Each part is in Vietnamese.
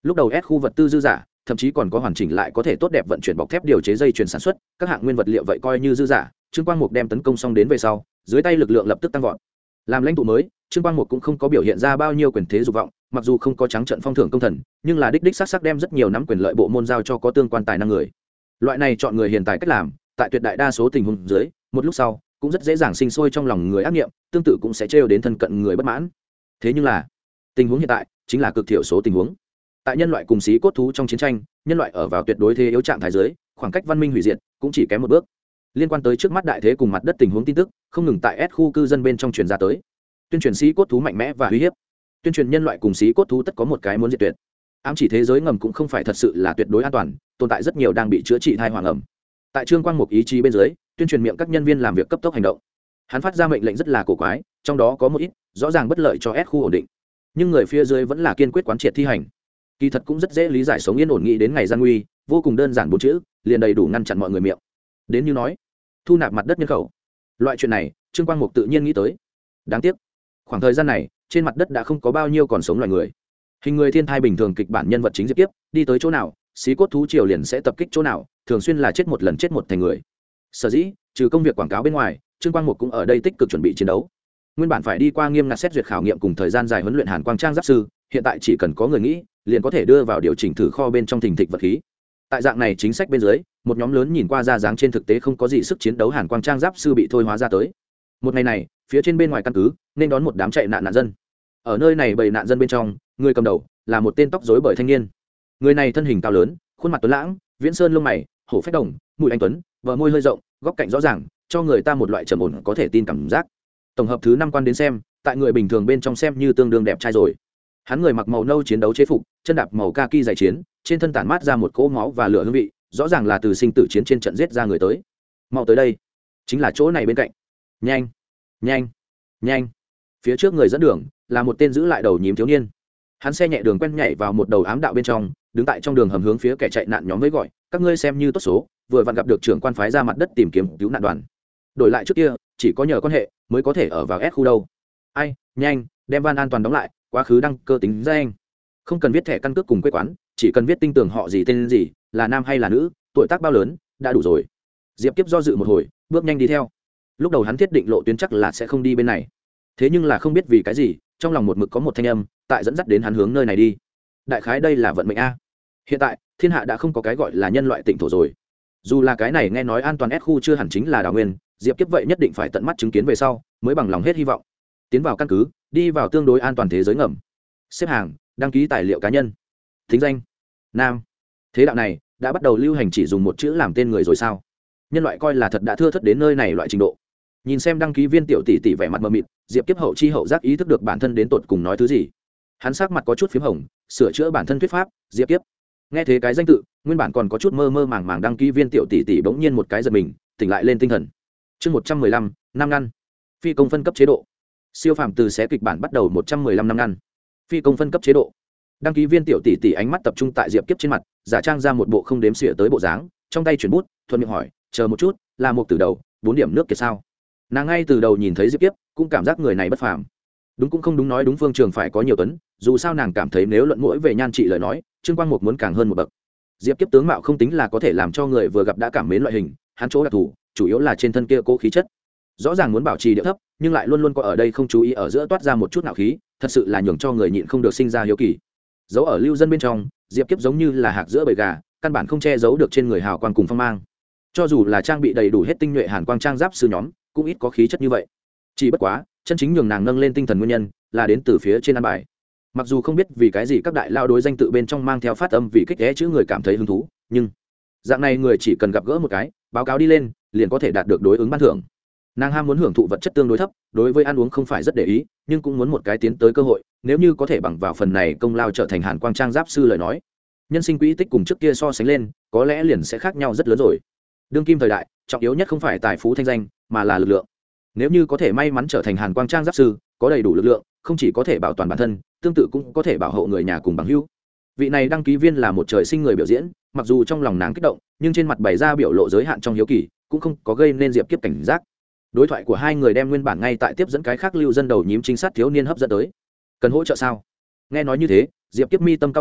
lúc đầu S khu vật tư dư giả, thậm chí còn có hoàn chỉnh lại có thể tốt đẹp vận chuyển bọc thép điều chế dây chuyển sản xuất các hạng nguyên vật liệu, vậy coi như dư giả. Trương Quang Mục đem tấn công xong đến về sau, dưới tay lực lượng lập tức tăng vọt. Làm lãnh tụ mới, Trương Quang Mục cũng không có biểu hiện ra bao nhiêu quyền thế dục vọng, mặc dù không có trắng trận phong thưởng công thần, nhưng là đích sắc đem rất nhiều nắm quyền lợi bộ môn giao cho có tương quan tài năng người. Loại này chọn người hiện tại cách làm, tại tuyệt đại đa số tình huống dưới, một lúc sau cũng rất dễ dàng sinh sôi trong lòng người ác nghiệm, tương tự cũng sẽ trêu đến thân cận người bất mãn. Thế nhưng là, tình huống hiện tại chính là cực thiểu số tình huống. Tại nhân loại cùng xí cốt thú trong chiến tranh, nhân loại ở vào tuyệt đối thế yếu trạng thái dưới, khoảng cách văn minh hủy diệt cũng chỉ kém một bước. Liên quan tới trước mắt đại thế cùng mặt đất tình huống tin tức, không ngừng tại S khu cư dân bên trong truyền ra tới. Tuyên truyền xí cốt thú mạnh mẽ và uy hiếp, tuyên truyền nhân loại cùng xí cốt thú tất có một cái muốn diệt tuyệt. Ám chỉ thế giới ngầm cũng không phải thật sự là tuyệt đối an toàn, tồn tại rất nhiều đang bị chữa trị thai hoàng ẩm. Tại Trương Quang Mục ý chí bên dưới, tuyên truyền miệng các nhân viên làm việc cấp tốc hành động. Hắn phát ra mệnh lệnh rất là cổ quái, trong đó có một ít rõ ràng bất lợi cho S khu ổn định, nhưng người phía dưới vẫn là kiên quyết quán triệt thi hành. Kỳ thật cũng rất dễ lý giải, sống yên ổn nghĩ đến ngày gian nguy, vô cùng đơn giản bốn chữ, liền đầy đủ ngăn chặn mọi người miệng. Đến như nói, thu nạp mặt đất nhân khẩu. Loại chuyện này, Trương Quang Mục tự nhiên nghĩ tới. Đáng tiếc, khoảng thời gian này, trên mặt đất đã không có bao nhiêu còn sống loài người. Hình người thiên thai bình thường kịch bản nhân vật chính Diệp Kiếp, đi tới chỗ nào, xí cốt thú triều liền sẽ tập kích chỗ nào, thường xuyên là chết một lần chết một thành người. Sở dĩ, trừ công việc quảng cáo bên ngoài, Trương Quang Mục cũng ở đây tích cực chuẩn bị chiến đấu. Nguyên bản phải đi qua nghiêm ngặt xét duyệt khảo nghiệm cùng thời gian dài huấn luyện Hàn Quang Trang giáp sư, hiện tại chỉ cần có người nghĩ, liền có thể đưa vào điều chỉnh thử kho bên trong thình thịch vật khí. Tại dạng này chính sách bên dưới, một nhóm lớn nhìn qua ra dáng trên thực tế không có gì sức chiến đấu Hàn Quang Trang giáp sư bị thôi hóa ra tới. Một ngày này, phía trên bên ngoài căn cứ, nên đón một đám chạy nạn nạn dân. Ở nơi này bầy nạn dân bên trong, người cầm đầu là một tên tóc rối bời thanh niên. Người này thân hình cao lớn, khuôn mặt tuấn lãng, viễn sơn lông mày, hổ phách đồng, mũi anh tuấn, bờ môi hơi rộng, góc cạnh rõ ràng, cho người ta một loại trầm ổn có thể tin cảm giác. Tổng hợp thứ 5 quan đến xem, tại người bình thường bên trong xem như tương đương đẹp trai rồi. Hắn người mặc màu nâu chiến đấu chế phục, chân đạp màu kaki dày chiến, trên thân tản mát ra một cỗ máu và lửa hương vị, rõ ràng là từ sinh tử chiến trên trận giết ra người tới. Mau tới đây, chính là chỗ này bên cạnh. Nhanh, nhanh, nhanh. Phía trước người dẫn đường là một tên giữ lại đầu nhím thiếu niên. Hắn xe nhẹ đường quen nhảy vào một đầu ám đạo bên trong, đứng tại trong đường hầm hướng phía kẻ chạy nạn nhóm với gọi, các ngươi xem như tốt số, vừa vặn gặp được trưởng quan phái ra mặt đất tìm kiếm cứu nạn đoàn. Đổi lại trước kia, chỉ có nhờ quan hệ mới có thể ở vào S khu đâu. Ai, nhanh, đem van an toàn đóng lại, quá khứ đăng cơ tính danh. Không cần viết thẻ căn cước cùng quê quán, chỉ cần viết tinh tường họ gì tên gì, là nam hay là nữ, tuổi tác bao lớn, đã đủ rồi. Diệp Kiếp do dự một hồi, bước nhanh đi theo. Lúc đầu hắn thiết định lộ tuyến chắc là sẽ không đi bên này, thế nhưng là không biết vì cái gì, trong lòng một mực có một thanh âm tại dẫn dắt đến hắn hướng nơi này đi. Đại khái đây là vận mệnh a. Hiện tại thiên hạ đã không có cái gọi là nhân loại tịnh thổ rồi. Dù là cái này nghe nói an toàn S khu chưa hẳn chính là đảo nguyên, Diệp Kiếp vậy nhất định phải tận mắt chứng kiến về sau mới bằng lòng hết hy vọng. Tiến vào căn cứ, đi vào tương đối an toàn thế giới ngầm. Xếp hàng, đăng ký tài liệu cá nhân. Thính danh: nam. Thế đạo này đã bắt đầu lưu hành chỉ dùng một chữ làm tên người rồi sao? Nhân loại coi là thật đã thưa thớt đến nơi này loại trình độ. Nhìn xem đăng ký viên tiểu tỷ tỷ vẻ mặt mờ mịt, Diệp Kiếp hậu chi hậu giác ý thức được bản thân đến tột cùng nói thứ gì. Hắn sắc mặt có chút phím hồng, sửa chữa bản thân thuyết pháp. Diệp Kiếp. Nghe thế cái danh tự, nguyên bản còn có chút mơ mơ màng màng đăng ký viên tiểu tỷ tỷ bỗng nhiên một cái giật mình, tỉnh lại lên tinh thần. Chương 115, năm ngăn. Phi công phân cấp chế độ. Siêu phàm từ xé kịch bản bắt đầu 115 năm ngăn. Phi công phân cấp chế độ. Đăng ký viên tiểu tỷ tỷ ánh mắt tập trung tại Diệp Kiếp trên mặt, giả trang ra một bộ không đếm xỉa tới bộ dáng, trong tay chuyển bút, thuận miệng hỏi, chờ một chút, là một từ đầu 4 điểm nước kiệt sao? Nàng ngay từ đầu nhìn thấy Diệp Kiếp cũng cảm giác người này bất phàm. Đúng cũng không đúng, nói đúng phương trường phải có nhiều tuấn, dù sao nàng cảm thấy nếu luận mũi về nhan trị lời nói, Trương Quang Mục muốn càng hơn một bậc. Diệp Kiếp tướng mạo không tính là có thể làm cho người vừa gặp đã cảm mến loại hình, hắn chỗ đặc thù chủ yếu là trên thân kia cố khí chất. Rõ ràng muốn bảo trì địa thấp, nhưng lại luôn luôn có ở đây không chú ý ở giữa toát ra một chút nạo khí, thật sự là nhường cho người nhịn không được sinh ra hiếu kỳ. Giấu ở lưu dân bên trong, Diệp Kiếp giống như là hạc giữa bầy gà, căn bản không che giấu được trên người hào quang cùng phong mang. Cho dù là trang bị đầy đủ hết tinh nhuệ Hàn Quang Trang giáp sư nhóm, cũng ít có khí chất như vậy. Chỉ bất quá, chân chính nhường nàng nâng lên tinh thần nguyên nhân là đến từ phía trên ăn bài. Mặc dù không biết vì cái gì các đại lao đối danh tự bên trong mang theo phát âm vì kích ghé chữ người cảm thấy hứng thú, nhưng dạng này người chỉ cần gặp gỡ một cái, báo cáo đi lên, liền có thể đạt được đối ứng ban thưởng. Nàng ham muốn hưởng thụ vật chất tương đối thấp, đối với ăn uống không phải rất để ý, nhưng cũng muốn một cái tiến tới cơ hội, nếu như có thể bằng vào phần này công lao trở thành Hàn Quang Trang giáp sư lời nói, nhân sinh quỹ tích cùng trước kia so sánh lên, có lẽ liền sẽ khác nhau rất lớn rồi. Đương kim thời đại, trọng yếu nhất không phải tài phú thanh danh, mà là lực lượng. Nếu như có thể may mắn trở thành Hàn Quang Trang giáp sư, có đầy đủ lực lượng, không chỉ có thể bảo toàn bản thân, tương tự cũng có thể bảo hộ người nhà cùng bằng hữu. Vị này đăng ký viên là một trời sinh người biểu diễn, mặc dù trong lòng nàng kích động, nhưng trên mặt bày ra biểu lộ giới hạn trong hiếu kỳ, cũng không có gây nên Diệp Kiếp cảnh giác. Đối thoại của hai người đem nguyên bản ngay tại tiếp dẫn cái khác lưu dân đầu nhím trinh sát thiếu niên hấp dẫn tới. Cần hỗ trợ sao? Nghe nói như thế, Diệp Kiếp mi tâm cao lại,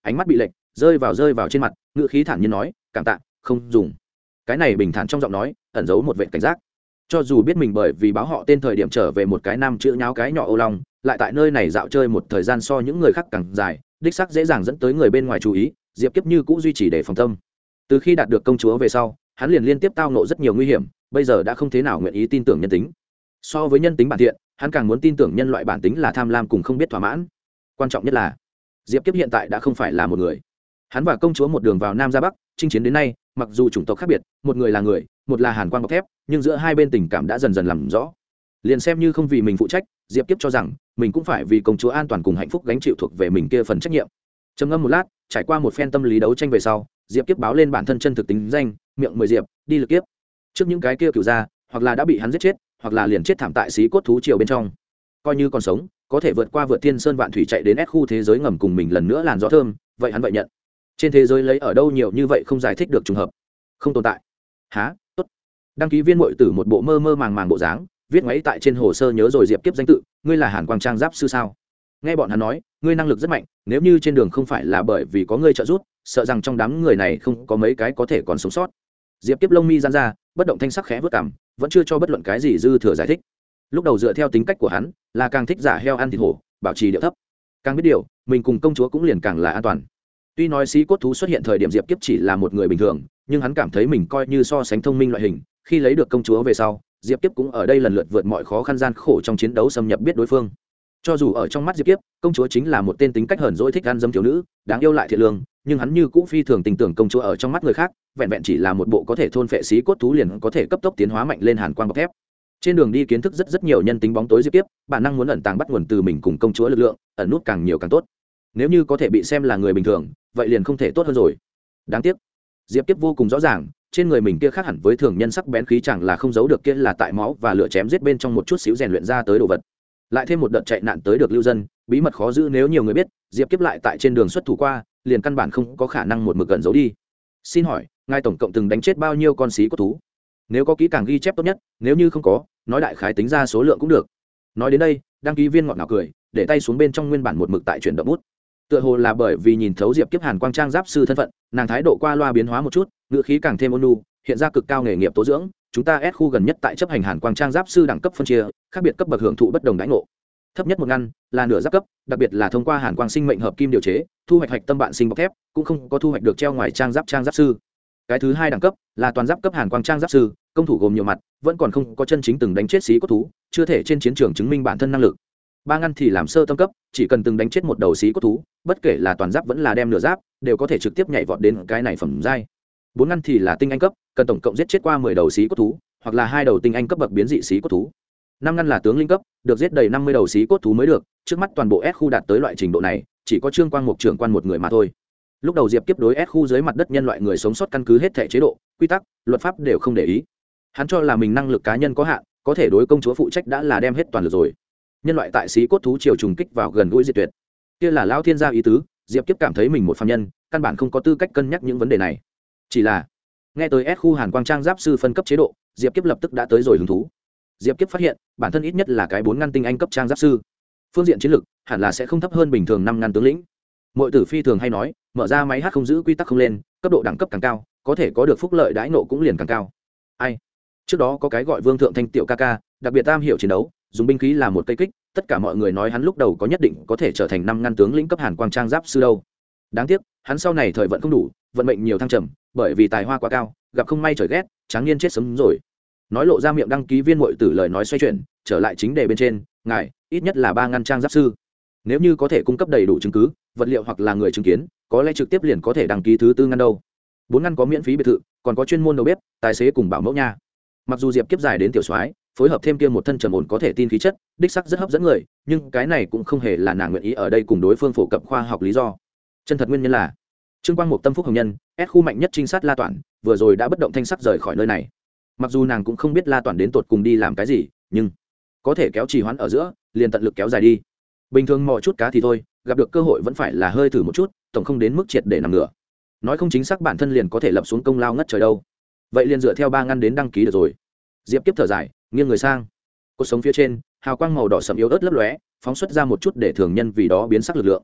ánh mắt bị lệch rơi vào trên mặt, ngữ khí thản nhiên nói cảm tạ không dùng. Cái này bình thản trong giọng nói ẩn giấu một vệt cảnh giác. Cho dù biết mình bởi vì báo họ tên thời điểm trở về một cái nam chữ nháo cái nhỏ ô long, lại tại nơi này dạo chơi một thời gian so những người khác càng dài, đích xác dễ dàng dẫn tới người bên ngoài chú ý, Diệp Kiếp như cũ duy trì để phòng tâm. Từ khi đạt được công chúa về sau, hắn liền liên tiếp tao nộ rất nhiều nguy hiểm, bây giờ đã không thế nào nguyện ý tin tưởng nhân tính. So với nhân tính bản thiện, hắn càng muốn tin tưởng nhân loại bản tính là tham lam cùng không biết thỏa mãn. Quan trọng nhất là Diệp Kiếp hiện tại đã không phải là một người. Hắn và công chúa một đường vào nam ra bắc, chinh chiến đến nay, mặc dù chủng tộc khác biệt, một người là người, một là hàn quang bọc thép, nhưng giữa hai bên tình cảm đã dần dần làm rõ. Liền xem như không vì mình phụ trách, Diệp Kiếp cho rằng mình cũng phải vì công chúa an toàn cùng hạnh phúc gánh chịu thuộc về mình kia phần trách nhiệm. Trầm ngâm một lát, trải qua một phen tâm lý đấu tranh về sau, Diệp Kiếp báo lên bản thân chân thực tính danh, miệng 10 diệp, đi lực kiếp. Trước những cái kia cửu gia, hoặc là đã bị hắn giết chết, hoặc là liền chết thảm tại xí cốt thú triều bên trong. Coi như còn sống, có thể vượt qua vượt thiên sơn vạn thủy chạy đến S khu thế giới ngầm cùng mình lần nữa làn gió thơm, vậy hắn vậy nhận. Trên thế giới lấy ở đâu nhiều như vậy không giải thích được trùng hợp, không tồn tại. Hả? Tốt. Đăng ký viên muội tử một bộ mơ mơ màng màng bộ dáng, viết ngoáy tại trên hồ sơ nhớ rồi Diệp Kiếp danh tự, ngươi là Hàn Quang Trang Giáp sư sao? Nghe bọn hắn nói, ngươi năng lực rất mạnh, nếu như trên đường không phải là bởi vì có ngươi trợ giúp, sợ rằng trong đám người này không có mấy cái có thể còn sống sót. Diệp Kiếp lông mi giãn ra, bất động thanh sắc khẽ vớt cằm, vẫn chưa cho bất luận cái gì dư thừa giải thích. Lúc đầu dựa theo tính cách của hắn, là càng thích giả heo ăn thịt hổ, bảo trì điệu thấp. Càng biết điều, mình cùng công chúa cũng liền càng là an toàn. Tuy nói xí cốt thú xuất hiện thời điểm Diệp Kiếp chỉ là một người bình thường, nhưng hắn cảm thấy mình coi như so sánh thông minh loại hình, khi lấy được công chúa về sau, Diệp Kiếp cũng ở đây lần lượt vượt mọi khó khăn gian khổ trong chiến đấu xâm nhập biết đối phương. Cho dù ở trong mắt Diệp Kiếp, công chúa chính là một tên tính cách hờn dỗi thích ăn dâm thiếu nữ, đáng yêu lại thiện lương, nhưng hắn như cũ phi thường tình tưởng công chúa ở trong mắt người khác, vẹn vẹn chỉ là một bộ có thể thôn phệ xí cốt thú liền có thể cấp tốc tiến hóa mạnh lên hàn quang bọc thép. Trên đường đi kiến thức rất nhiều nhân tính bóng tối Diệp Kiếp, bản năng muốn ẩn tàng bắt nguồn từ mình cùng công chúa lực lượng, ẩn nút càng nhiều càng tốt. Nếu như có thể bị xem là người bình thường, vậy liền không thể tốt hơn rồi. Đáng tiếc, Diệp Kiếp vô cùng rõ ràng, trên người mình kia khác hẳn với thường nhân sắc bén khí chẳng là không giấu được kia là tại máu và lửa chém giết bên trong một chút xíu rèn luyện ra tới đồ vật. Lại thêm một đợt chạy nạn tới được lưu dân, bí mật khó giữ nếu nhiều người biết, Diệp Kiếp lại tại trên đường xuất thủ qua, liền căn bản không có khả năng một mực gần giấu đi. Xin hỏi, ngài tổng cộng từng đánh chết bao nhiêu con xí cốt thú? Nếu có kỹ càng ghi chép tốt nhất, nếu như không có, nói đại khái tính ra số lượng cũng được. Nói đến đây, đăng ký viên ngọt ngào cười, để tay xuống bên trong nguyên bản một mực tại chuyển động bút. Tựa hồ là bởi vì nhìn thấu Diệp Kiếp Hàn Quang Trang Giáp sư thân phận, nàng thái độ qua loa biến hóa một chút, ngữ khí càng thêm ôn nhu, hiện ra cực cao nghề nghiệp tố dưỡng, chúng ta S khu gần nhất tại chấp hành Hàn Quang Trang Giáp sư đẳng cấp phân chia, khác biệt cấp bậc hưởng thụ bất đồng đãi ngộ. Thấp nhất một ngăn là nửa giáp cấp, đặc biệt là thông qua Hàn Quang sinh mệnh hợp kim điều chế, thu hoạch hạch tâm bạn sinh bọc thép, cũng không có thu hoạch được treo ngoài trang giáp sư. Cái thứ hai đẳng cấp là toàn giáp cấp Hàn Quang Trang Giáp sư, công thủ gồm nhiều mặt, vẫn còn không có chân chính từng đánh chết xí cốt thú, chưa thể trên chiến trường chứng minh bản thân năng lực. Ba ngăn thì làm sơ tâm cấp, chỉ cần từng đánh chết một đầu xí cốt thú, bất kể là toàn giáp vẫn là đem nửa giáp, đều có thể trực tiếp nhảy vọt đến cái này phẩm giai. Bốn ngăn thì là tinh anh cấp, cần tổng cộng giết chết qua 10 đầu xí cốt thú, hoặc là 2 đầu tinh anh cấp bậc biến dị xí cốt thú. Năm ngăn là tướng linh cấp, được giết đầy 50 đầu xí cốt thú mới được, trước mắt toàn bộ S khu đạt tới loại trình độ này, chỉ có Trương Quang Mục trưởng quan một người mà thôi. Lúc đầu Diệp Kiếp đối S khu dưới mặt đất nhân loại người sống sót căn cứ hết thể chế độ, quy tắc, luật pháp đều không để ý. Hắn cho là mình năng lực cá nhân có hạn, có thể đối công chúa phụ trách đã là đem hết toàn lực rồi. Nhân loại tại xí cốt thú triều trùng kích vào gần gũi diệt tuyệt, kia là lão thiên gia ý tứ. Diệp Kiếp cảm thấy mình một phàm nhân, căn bản không có tư cách cân nhắc những vấn đề này. Chỉ là nghe tới S khu Hàn Quang Trang Giáp sư phân cấp chế độ, Diệp Kiếp lập tức đã tới rồi hứng thú. Diệp Kiếp phát hiện bản thân ít nhất là cái 4 ngăn tinh anh cấp trang giáp sư, phương diện chiến lược hẳn là sẽ không thấp hơn bình thường 5 ngăn tướng lĩnh. Mọi tử phi thường hay nói, mở ra máy hát không giữ quy tắc không lên, cấp độ đẳng cấp càng cao, có thể có được phúc lợi đãi nộ cũng liền càng cao. Ai? Trước đó có cái gọi Vương Thượng Thanh tiểu ca ca, đặc biệt am hiểu chiến đấu, dùng binh khí là một cây kích, tất cả mọi người nói hắn lúc đầu có nhất định có thể trở thành 5 ngăn tướng lĩnh cấp Hàn Quang Trang Giáp sư đâu. Đáng tiếc, hắn sau này thời vận không đủ, vận mệnh nhiều thăng trầm, bởi vì tài hoa quá cao, gặp không may trời ghét, tráng niên chết sớm rồi. Nói lộ ra miệng đăng ký viên muội tử lời nói xoay chuyển, trở lại chính đề bên trên, ngài ít nhất là 3 ngăn trang giáp sư. Nếu như có thể cung cấp đầy đủ chứng cứ, vật liệu hoặc là người chứng kiến, có lẽ trực tiếp liền có thể đăng ký thứ 4 ngăn đâu. 4 ngăn có miễn phí biệt thự, còn có chuyên môn đầu bếp, tài xế cùng bảo mẫu nha. Mặc dù Diệp Kiếp dài đến tiểu soái, phối hợp thêm kia một thân trầm ổn có thể tin khí chất, đích sắc rất hấp dẫn người, nhưng cái này cũng không hề là nàng nguyện ý ở đây cùng đối phương phổ cập khoa học lý do. Chân thật nguyên nhân là Trương Quang Mục tâm phúc hồng nhân, S khu mạnh nhất trinh sát La Toản, vừa rồi đã bất động thanh sắc rời khỏi nơi này. Mặc dù nàng cũng không biết La Toản đến tột cùng đi làm cái gì, nhưng có thể kéo trì hoãn ở giữa, liền tận lực kéo dài đi. Bình thường mò chút cá thì thôi, gặp được cơ hội vẫn phải là hơi thử một chút, tổng không đến mức triệt để nằm ngửa. Nói không chính xác bản thân liền có thể lập xuống công lao ngất trời đâu. Vậy liền dựa theo 3 ngăn đến đăng ký được rồi. Diệp Kiếp thở dài, nghiêng người sang. Cột sống phía trên, hào quang màu đỏ sẫm yếu ớt lấp lóe, phóng xuất ra một chút để thường nhân vì đó biến sắc lực lượng.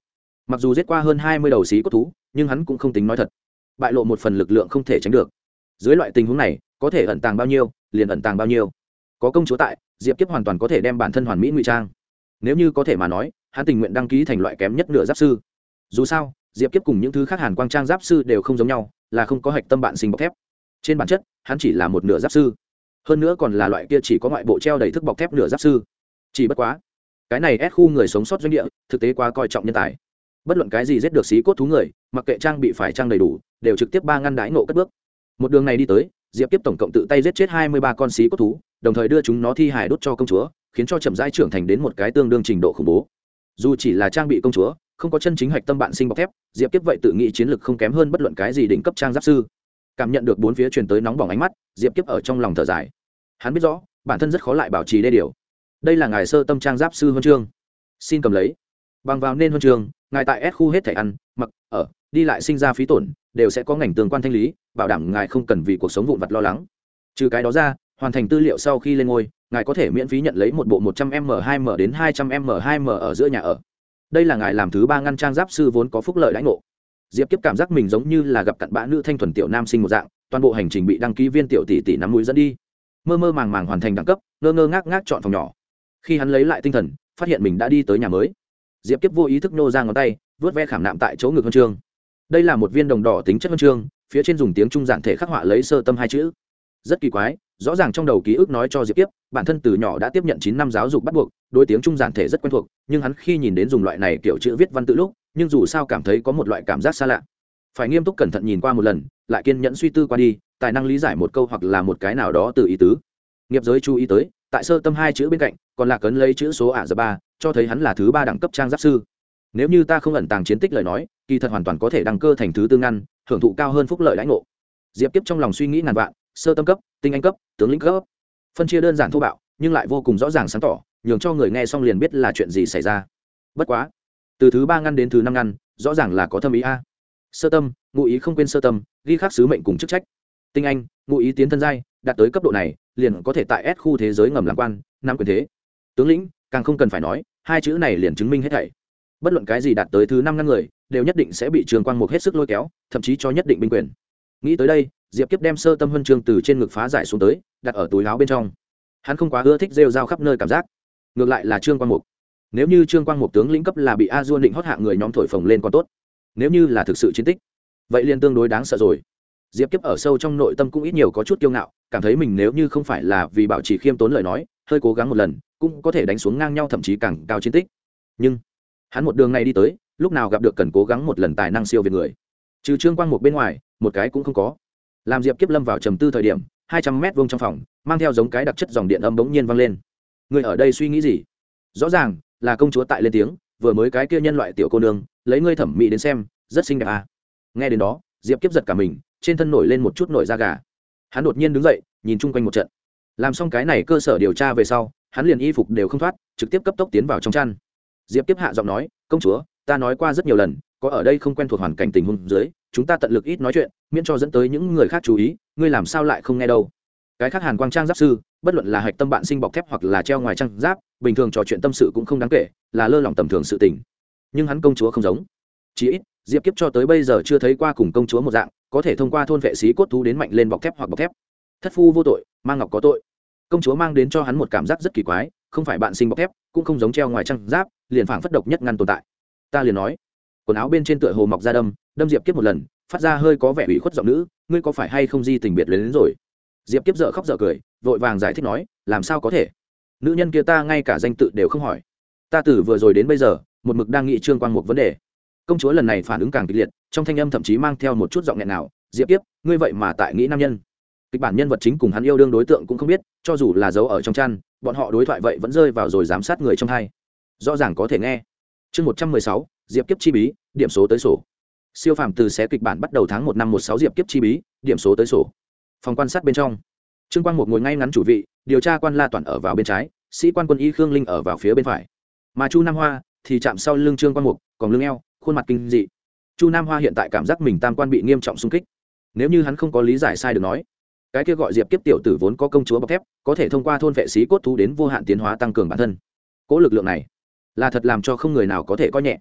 mặc dù giết qua hơn 20 đầu xí cốt thú nhưng hắn cũng không tính nói thật, bại lộ một phần lực lượng không thể tránh được. Dưới loại tình huống này có thể ẩn tàng bao nhiêu liền ẩn tàng bao nhiêu. Có công chúa tại, Diệp Kiếp hoàn toàn có thể đem bản thân hoàn mỹ ngụy trang. Nếu như có thể mà nói, hắn tình nguyện đăng ký thành loại kém nhất nửa giáp sư. Dù sao Diệp Kiếp cùng những thứ khác hàn quang trang giáp sư đều không giống nhau, là không có hạch tâm bạn sinh bọc thép. Trên bản chất hắn chỉ là một nửa giáp sư, hơn nữa còn là loại kia chỉ có ngoại bộ treo đầy thức bọc thép nửa giáp sư. Chỉ bất quá cái này ép khu người sống sót doanh địa thực tế quá coi trọng nhân tài, bất luận cái gì giết được xí cốt thú người, mặc kệ trang bị phải trang đầy đủ, đều trực tiếp ba ngăn đái nộ cất bước. Một đường này đi tới, Diệp Kiếp tổng cộng tự tay giết chết 23 con xí cốt thú, đồng thời đưa chúng nó thi hài đốt cho công chúa, khiến cho chậm rãi trưởng thành đến một cái tương đương trình độ khủng bố. Dù chỉ là trang bị công chúa, không có chân chính hạch tâm bạn sinh bọc thép, Diệp Kiếp vậy tự nghĩ chiến lực không kém hơn bất luận cái gì đỉnh cấp trang giáp sư. Cảm nhận được bốn phía truyền tới nóng bỏng ánh mắt, Diệp Kiếp ở trong lòng thở dài. Hắn biết rõ bản thân rất khó lại bảo trì đê điều. Đây là ngài sơ tâm trang giáp sư huân chương, xin cầm lấy. Bằng vào nên huân chương, ngài tại S khu hết thảy ăn, mặc, ở, đi lại sinh ra phí tổn đều sẽ có ngành tương quan thanh lý, bảo đảm ngài không cần vì cuộc sống vụn vặt lo lắng. Trừ cái đó ra, hoàn thành tư liệu sau khi lên ngôi, ngài có thể miễn phí nhận lấy một bộ 100m2m đến 200m2m ở giữa nhà ở. Đây là ngài làm thứ 3 ngăn trang giáp sư vốn có phúc lợi đãi ngộ. Diệp Kiếp cảm giác mình giống như là gặp cặn bã nữ thanh thuần tiểu nam sinh một dạng, toàn bộ hành trình bị đăng ký viên tiểu tỷ tỷ nắm mũi dẫn đi, mơ mơ màng màng hoàn thành đẳng cấp, ngơ ngơ ngác ngác chọn phòng nhỏ. Khi hắn lấy lại tinh thần, phát hiện mình đã đi tới nhà mới. Diệp Kiếp vô ý thức nô ra ngón tay, vớt ve khảm nạm tại chỗ ngực huân chương. Đây là một viên đồng đỏ tính chất huân chương, phía trên dùng tiếng Trung giản thể khắc họa lấy sơ tâm 2 chữ. Rất kỳ quái, rõ ràng trong đầu ký ức nói cho Diệp Kiếp, bản thân từ nhỏ đã tiếp nhận 9 năm giáo dục bắt buộc, đối tiếng Trung giản thể rất quen thuộc, nhưng hắn khi nhìn đến dùng loại này kiểu chữ viết văn tự lúc, nhưng dù sao cảm thấy có một loại cảm giác xa lạ. Phải nghiêm túc cẩn thận nhìn qua một lần, lại kiên nhẫn suy tư qua đi, tài năng lý giải một câu hoặc là một cái nào đó từ ý tứ. Nghiệp giới chú ý tới, tại sơ tâm 2 chữ bên cạnh, còn là cấn lấy chữ số ả giờ 3, cho thấy hắn là thứ 3 đẳng cấp trang giáp sư. Nếu như ta không ẩn tàng chiến tích lời nói, kỳ thật hoàn toàn có thể đăng cơ thành thứ 4 ngăn, hưởng thụ cao hơn phúc lợi đãi ngộ. Diệp Kiếp trong lòng suy nghĩ ngàn vạn, sơ tâm cấp, tinh anh cấp, tướng lĩnh cấp, phân chia đơn giản thô bạo, nhưng lại vô cùng rõ ràng sáng tỏ, nhường cho người nghe xong liền biết là chuyện gì xảy ra. Bất quá, từ thứ 3 ngăn đến thứ 5 ngăn, rõ ràng là có thâm ý a. Sơ tâm, ngụ ý không quên sơ tâm, ghi khắc sứ mệnh cùng chức trách. Tinh anh, ngụ ý tiến thân giai, đạt tới cấp độ này, liền có thể tại S khu thế giới ngầm làm quan, nắm quyền thế. Tướng lĩnh, càng không cần phải nói, hai chữ này liền chứng minh hết thảy. Bất luận cái gì đạt tới thứ 5 ngăn người, đều nhất định sẽ bị Trường Quang Mục hết sức lôi kéo, thậm chí cho nhất định binh quyền. Nghĩ tới đây, Diệp Kiếp đem sơ tâm huân chương từ trên ngực phá giải xuống tới, đặt ở túi áo bên trong. Hắn không quá ưa thích rêu rao khắp nơi cảm giác, ngược lại là Trương Quang Mục. Nếu như Trương Quang Mục tướng lĩnh cấp là bị A Du định hót hạng người nhóm thổi phồng lên còn tốt, nếu như là thực sự chiến tích, vậy liền tương đối đáng sợ rồi. Diệp Kiếp ở sâu trong nội tâm cũng ít nhiều có chút kiêu ngạo, cảm thấy mình nếu như không phải là vì bảo trì khiêm tốn lời nói, hơi cố gắng một lần, cũng có thể đánh xuống ngang nhau thậm chí càng cao chiến tích. Nhưng hắn một đường này đi tới, lúc nào gặp được cần cố gắng một lần tài năng siêu việt người, trừ Trương Quang Mục bên ngoài, một cái cũng không có. Làm Diệp Kiếp lâm vào trầm tư thời điểm, 200 mét vuông trong phòng, mang theo giống cái đặc chất dòng điện âm bỗng nhiên vang lên. Người ở đây suy nghĩ gì? Rõ ràng là công chúa tại lên tiếng, vừa mới cái kia nhân loại tiểu cô nương, lấy ngươi thẩm mỹ đến xem, rất xinh đẹp à. Nghe đến đó, Diệp Kiếp giật cả mình, trên thân nổi lên một chút nổi da gà. Hắn đột nhiên đứng dậy, nhìn chung quanh một trận. Làm xong cái này cơ sở điều tra về sau, hắn liền y phục đều không thoát, trực tiếp cấp tốc tiến vào trong chăn. Diệp Kiếp hạ giọng nói, công chúa, ta nói qua rất nhiều lần, có ở đây không quen thuộc hoàn cảnh tình huống dưới, chúng ta tận lực ít nói chuyện, miễn cho dẫn tới những người khác chú ý, ngươi làm sao lại không nghe đâu? Cái khác Hàn Quang trang giáp sư, bất luận là hạch tâm bạn sinh bọc thép hoặc là treo ngoài trang giáp, bình thường trò chuyện tâm sự cũng không đáng kể, là lơ lỏng tầm thường sự tình. Nhưng hắn công chúa không giống. Chỉ ít, Diệp Kiếp cho tới bây giờ chưa thấy qua cùng công chúa một dạng, có thể thông qua thôn vệ xí cốt thú đến mạnh lên bọc thép hoặc bọc thép. Thất phu vô tội, mang ngọc có tội. Công chúa mang đến cho hắn một cảm giác rất kỳ quái, không phải bạn sinh bọc thép, cũng không giống treo ngoài trang giáp, liền phảng phất độc nhất ngăn tồn tại. Ta liền nói, quần áo bên trên tựa hồ mọc ra đâm Diệp Kiếp một lần, phát ra hơi có vẻ ủy khuất giọng nữ, ngươi có phải hay không di tình biệt luyến đến rồi? Diệp Kiếp dở khóc dở cười, vội vàng giải thích nói, làm sao có thể? Nữ nhân kia ta ngay cả danh tự đều không hỏi. Ta từ vừa rồi đến bây giờ, một mực đang nghĩ Trương Quang Mục vấn đề. Công chúa lần này phản ứng càng kịch liệt, trong thanh âm thậm chí mang theo một chút giọng nghẹn nào, Diệp Kiếp, ngươi vậy mà tại nghĩ nam nhân? Kịch bản nhân vật chính cùng hắn yêu đương đối tượng cũng không biết, cho dù là giấu ở trong chăn, bọn họ đối thoại vậy vẫn rơi vào rồi giám sát người trong hai. Rõ ràng có thể nghe. Chương 116, Diệp Kiếp chi bí, điểm số tới sổ. Siêu phàm từ xé kịch bản bắt đầu tháng 1 năm 16 Diệp Kiếp chi bí, điểm số tới sổ. Phòng quan sát bên trong, Trương Quang Mục ngồi ngay ngắn chủ vị, điều tra quan La Toàn ở vào bên trái, sĩ quan quân y Khương Linh ở vào phía bên phải, mà Chu Nam Hoa thì chạm sau lưng Trương Quang Mục, còn lưng eo, khuôn mặt kinh dị. Chu Nam Hoa hiện tại cảm giác mình tam quan bị nghiêm trọng xung kích. Nếu như hắn không có lý giải sai được nói, cái kia gọi Diệp Kiếp tiểu tử vốn có công chúa bọc thép, có thể thông qua thôn vệ xí cốt thú đến vô hạn tiến hóa tăng cường bản thân. Cố lực lượng này là thật làm cho không người nào có thể coi nhẹ.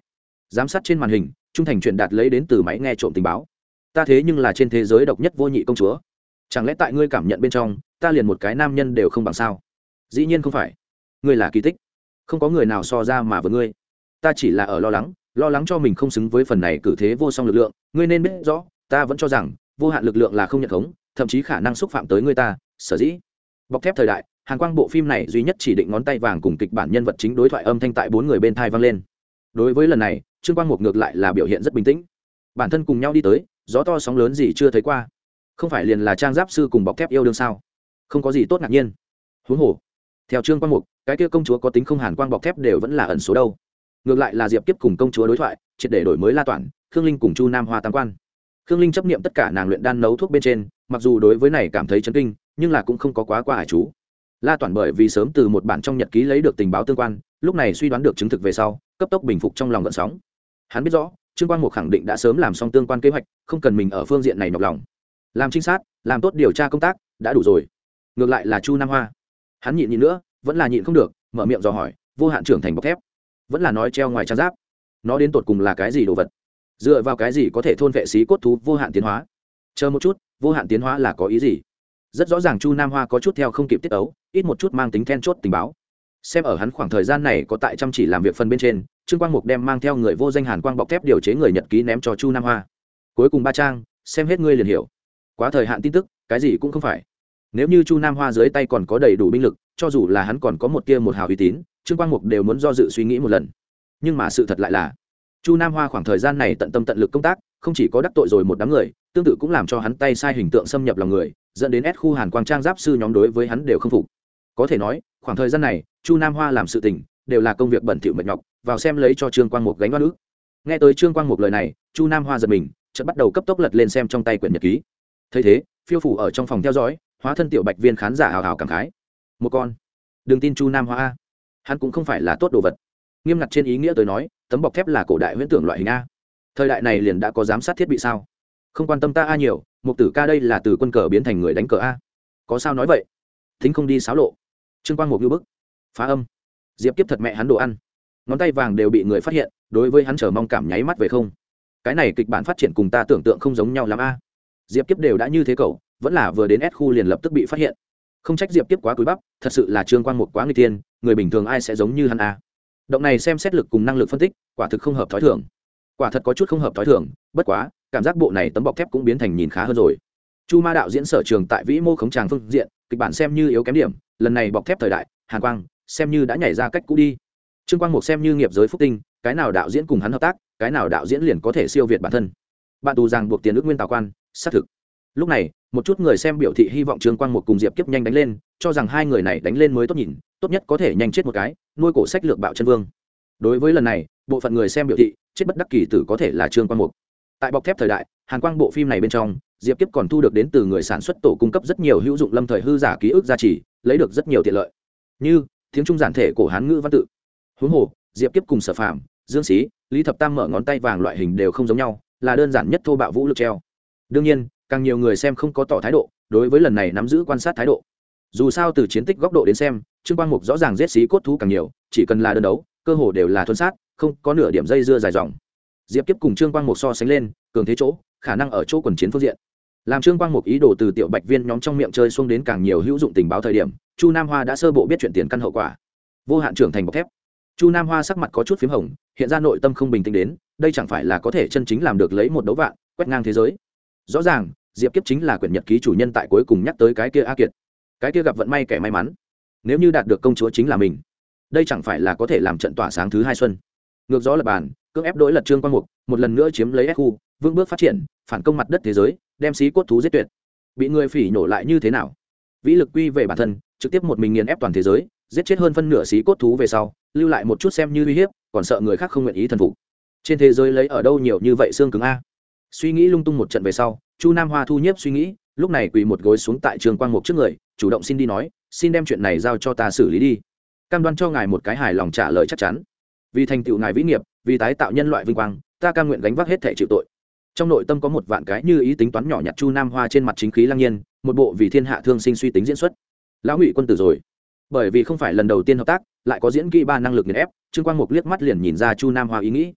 giám sát trên màn hình trung thành truyền đạt lấy đến từ máy nghe trộm tình báo. Ta thế nhưng là trên thế giới độc nhất vô nhị công chúa, chẳng lẽ tại ngươi cảm nhận bên trong ta liền một cái nam nhân đều không bằng sao? Dĩ nhiên không phải, ngươi là kỳ tích, không có người nào so ra mà với ngươi. Ta chỉ là ở lo lắng cho mình không xứng với phần này cử thế vô song lực lượng. Ngươi nên biết rõ, ta vẫn cho rằng vô hạn lực lượng là không nhận khống, thậm chí khả năng xúc phạm tới ngươi ta. Sở dĩ bọc thép thời đại, Hàn Quang bộ phim này duy nhất chỉ định ngón tay vàng cùng kịch bản nhân vật chính đối thoại âm thanh tại 4 người bên thai vang lên. Đối với lần này, Trương Quang Mục ngược lại là biểu hiện rất bình tĩnh. Bản thân cùng nhau đi tới, gió to sóng lớn gì chưa thấy qua, không phải liền là trang giáp sư cùng bọc thép yêu đương sao? Không có gì tốt ngạc nhiên. Huống hồ, theo Trương Quang Mục, cái kia công chúa có tính không Hàn Quang bọc thép đều vẫn là ẩn số đâu. Ngược lại là Diệp Kiếp cùng công chúa đối thoại, triệt để đổi mới La Toản, Khương Linh cùng Chu Nam Hoa tam quan. Khương Linh chấp niệm tất cả nàng luyện đan nấu thuốc bên trên, mặc dù đối với này cảm thấy chấn kinh, nhưng là cũng không có quá qua hải chú. La Toản bởi vì sớm từ một bản trong nhật ký lấy được tình báo tương quan, lúc này suy đoán được chứng thực về sau, cấp tốc bình phục trong lòng gợn sóng. Hắn biết rõ, Trương Quang Mục khẳng định đã sớm làm xong tương quan kế hoạch, không cần mình ở phương diện này nhọc lòng. Làm trinh sát, làm tốt điều tra công tác, đã đủ rồi. Ngược lại là Chu Nam Hoa, hắn nhịn nữa, vẫn là nhịn không được, mở miệng dò hỏi, vô hạn trưởng thành bọc thép, vẫn là nói treo ngoài trang giáp, nó đến tột cùng là cái gì đồ vật? Dựa vào cái gì có thể thôn vệ xí cốt thú vô hạn tiến hóa? Chờ một chút, vô hạn tiến hóa là có ý gì? Rất rõ ràng Chu Nam Hoa có chút theo không kịp tiết ấu, ít một chút mang tính then chốt tình báo. Xem ở hắn khoảng thời gian này có tại chăm chỉ làm việc phần bên trên, Trương Quang Mục đem mang theo người vô danh Hàn Quang bọc thép điều chế người nhật ký ném cho Chu Nam Hoa. Cuối cùng 3 trang, xem hết ngươi liền hiểu. Quá thời hạn tin tức, cái gì cũng không phải. Nếu như Chu Nam Hoa dưới tay còn có đầy đủ binh lực, cho dù là hắn còn có một tia một hào uy tín, Trương Quang Mục đều muốn do dự suy nghĩ một lần. Nhưng mà sự thật lại là, Chu Nam Hoa khoảng thời gian này tận tâm tận lực công tác, không chỉ có đắc tội rồi một đám người, tương tự cũng làm cho hắn tay sai hình tượng xâm nhập lòng người, dẫn đến S khu Hàn Quang trang giáp sư nhóm đối với hắn đều không phục. Có thể nói, khoảng thời gian này, Chu Nam Hoa làm sự tình, đều là công việc bẩn thỉu mệt nhọc, vào xem lấy cho Trương Quang Mục gánh oan ức. Nghe tới Trương Quang Mục lời này, Chu Nam Hoa giật mình, chợt bắt đầu cấp tốc lật lên xem trong tay quyển nhật ký. Thấy thế, phiêu phủ ở trong phòng theo dõi, hóa thân tiểu bạch viên khán giả hào hào cảm khái. Một con, đừng tin Chu Nam Hoa a, hắn cũng không phải là tốt đồ vật. Nghiêm ngặt trên ý nghĩa tới nói, tấm bọc thép là cổ đại huyễn tưởng loại hình a. Thời đại này liền đã có giám sát thiết bị sao? Không quan tâm ta a nhiều, Mục tử ca đây là từ quân cờ biến thành người đánh cờ a. Có sao nói vậy? Thính không đi xáo lộ. Trương Quang Mục như bức, phá âm. Diệp Kiếp thật mẹ hắn đồ ăn, ngón tay vàng đều bị người phát hiện, đối với hắn chờ mong cảm nháy mắt về không. Cái này kịch bản phát triển cùng ta tưởng tượng không giống nhau lắm a. Diệp Kiếp đều đã như thế cậu, vẫn là vừa đến S khu liền lập tức bị phát hiện. Không trách Diệp Kiếp quá cúi bắp, thật sự là Trương Quang Mục quá nguy tiên, người bình thường ai sẽ giống như hắn a. Động này xem xét lực cùng năng lực phân tích, quả thực không hợp thói thường. Quả thật có chút không hợp thói thường, bất quá, cảm giác bộ này tấm bọc thép cũng biến thành nhìn khá hơn rồi. Chu Ma đạo diễn sở trường tại vĩ mô khống tràng phương diện, kịch bản xem như yếu kém điểm, lần này bọc thép thời đại, Hàn Quang xem như đã nhảy ra cách cũ đi. Trương Quang Mục xem như nghiệp giới phúc tinh, cái nào đạo diễn cùng hắn hợp tác, cái nào đạo diễn liền có thể siêu việt bản thân. Bạn tù rằng buộc tiền ước nguyên tào quan, xác thực. Lúc này, một chút người xem biểu thị hy vọng Trương Quang Mục cùng Diệp Kiếp nhanh đánh lên, cho rằng hai người này đánh lên mới tốt nhìn, tốt nhất có thể nhanh chết một cái, nuôi cổ sách lược bạo chân vương. Đối với lần này, bộ phận người xem biểu thị, chết bất đắc kỳ tử có thể là Trương Quang Mục. Tại bọc thép thời đại, Hàn Quang bộ phim này bên trong, Diệp Kiếp còn thu được đến từ người sản xuất tổ cung cấp rất nhiều hữu dụng lâm thời hư giả ký ức gia trì, lấy được rất nhiều tiện lợi. Như tiếng trung giản thể cổ Hán ngữ văn tự. Huống hồ, Diệp Kiếp cùng Sở Phạm, Dương Sĩ, Lý Thập Tam mở ngón tay vàng loại hình đều không giống nhau, là đơn giản nhất thô bạo vũ lực treo. Đương nhiên, càng nhiều người xem không có tỏ thái độ, đối với lần này nắm giữ quan sát thái độ. Dù sao từ chiến tích góc độ đến xem, Trương Quang Mục rõ ràng giết xí cốt thú càng nhiều, chỉ cần là đơn đấu, cơ hồ đều là thuần sát, không có nửa điểm dây dưa dài dòng. Diệp Kiếp cùng Trương Quang Mục so sánh lên, cường thế chỗ, khả năng ở chỗ quần chiến phương diện. Làm Trương Quang Mục ý đồ từ tiểu bạch viên nhóm trong miệng chơi xuống đến càng nhiều hữu dụng tình báo thời điểm, Chu Nam Hoa đã sơ bộ biết chuyện tiền căn hậu quả. Vô hạn trưởng thành bọc thép. Chu Nam Hoa sắc mặt có chút phím hồng, hiện ra nội tâm không bình tĩnh đến, đây chẳng phải là có thể chân chính làm được lấy một đấu vạn, quét ngang thế giới. Rõ ràng, Diệp Kiếp chính là quyển nhật ký chủ nhân tại cuối cùng nhắc tới cái kia A Kiệt. Cái kia gặp vận may kẻ may mắn. Nếu như đạt được công chúa chính là mình, đây chẳng phải là có thể làm trận tỏa sáng thứ hai xuân. Ngược gió lập bàn, cưỡng ép đối lật Trương Quang Mục, một lần nữa chiếm lấy S khu, vững bước phát triển, phản công mặt đất thế giới, đem xí cốt thú giết tuyệt. Bị người phỉ nhổ lại như thế nào? Vĩ lực quy về bản thân, trực tiếp một mình nghiền ép toàn thế giới, giết chết hơn phân nửa xí cốt thú về sau, lưu lại một chút xem như uy hiếp, còn sợ người khác không nguyện ý thần phục. Trên thế giới lấy ở đâu nhiều như vậy xương cứng a? Suy nghĩ lung tung một trận về sau, Chu Nam Hoa thu nhiếp suy nghĩ, lúc này quỳ một gối xuống tại Trương Quang Mục trước người, chủ động xin đi nói, xin đem chuyện này giao cho ta xử lý đi. Cam đoan cho ngài một cái hài lòng trả lời chắc chắn. Vì thành tựu ngài vĩ nghiệp, vì tái tạo nhân loại vinh quang, ta cam nguyện gánh vác hết thảy chịu tội. Trong nội tâm có một vạn cái như ý tính toán nhỏ nhặt, Chu Nam Hoa trên mặt chính khí lăng nhiên, một bộ vì thiên hạ thương sinh suy tính diễn xuất. Lão Ngụy quân tử rồi. Bởi vì không phải lần đầu tiên hợp tác, lại có diễn kỹ ba năng lực nghiền ép, Trương Quang Mục liếc mắt liền nhìn ra Chu Nam Hoa ý nghĩ.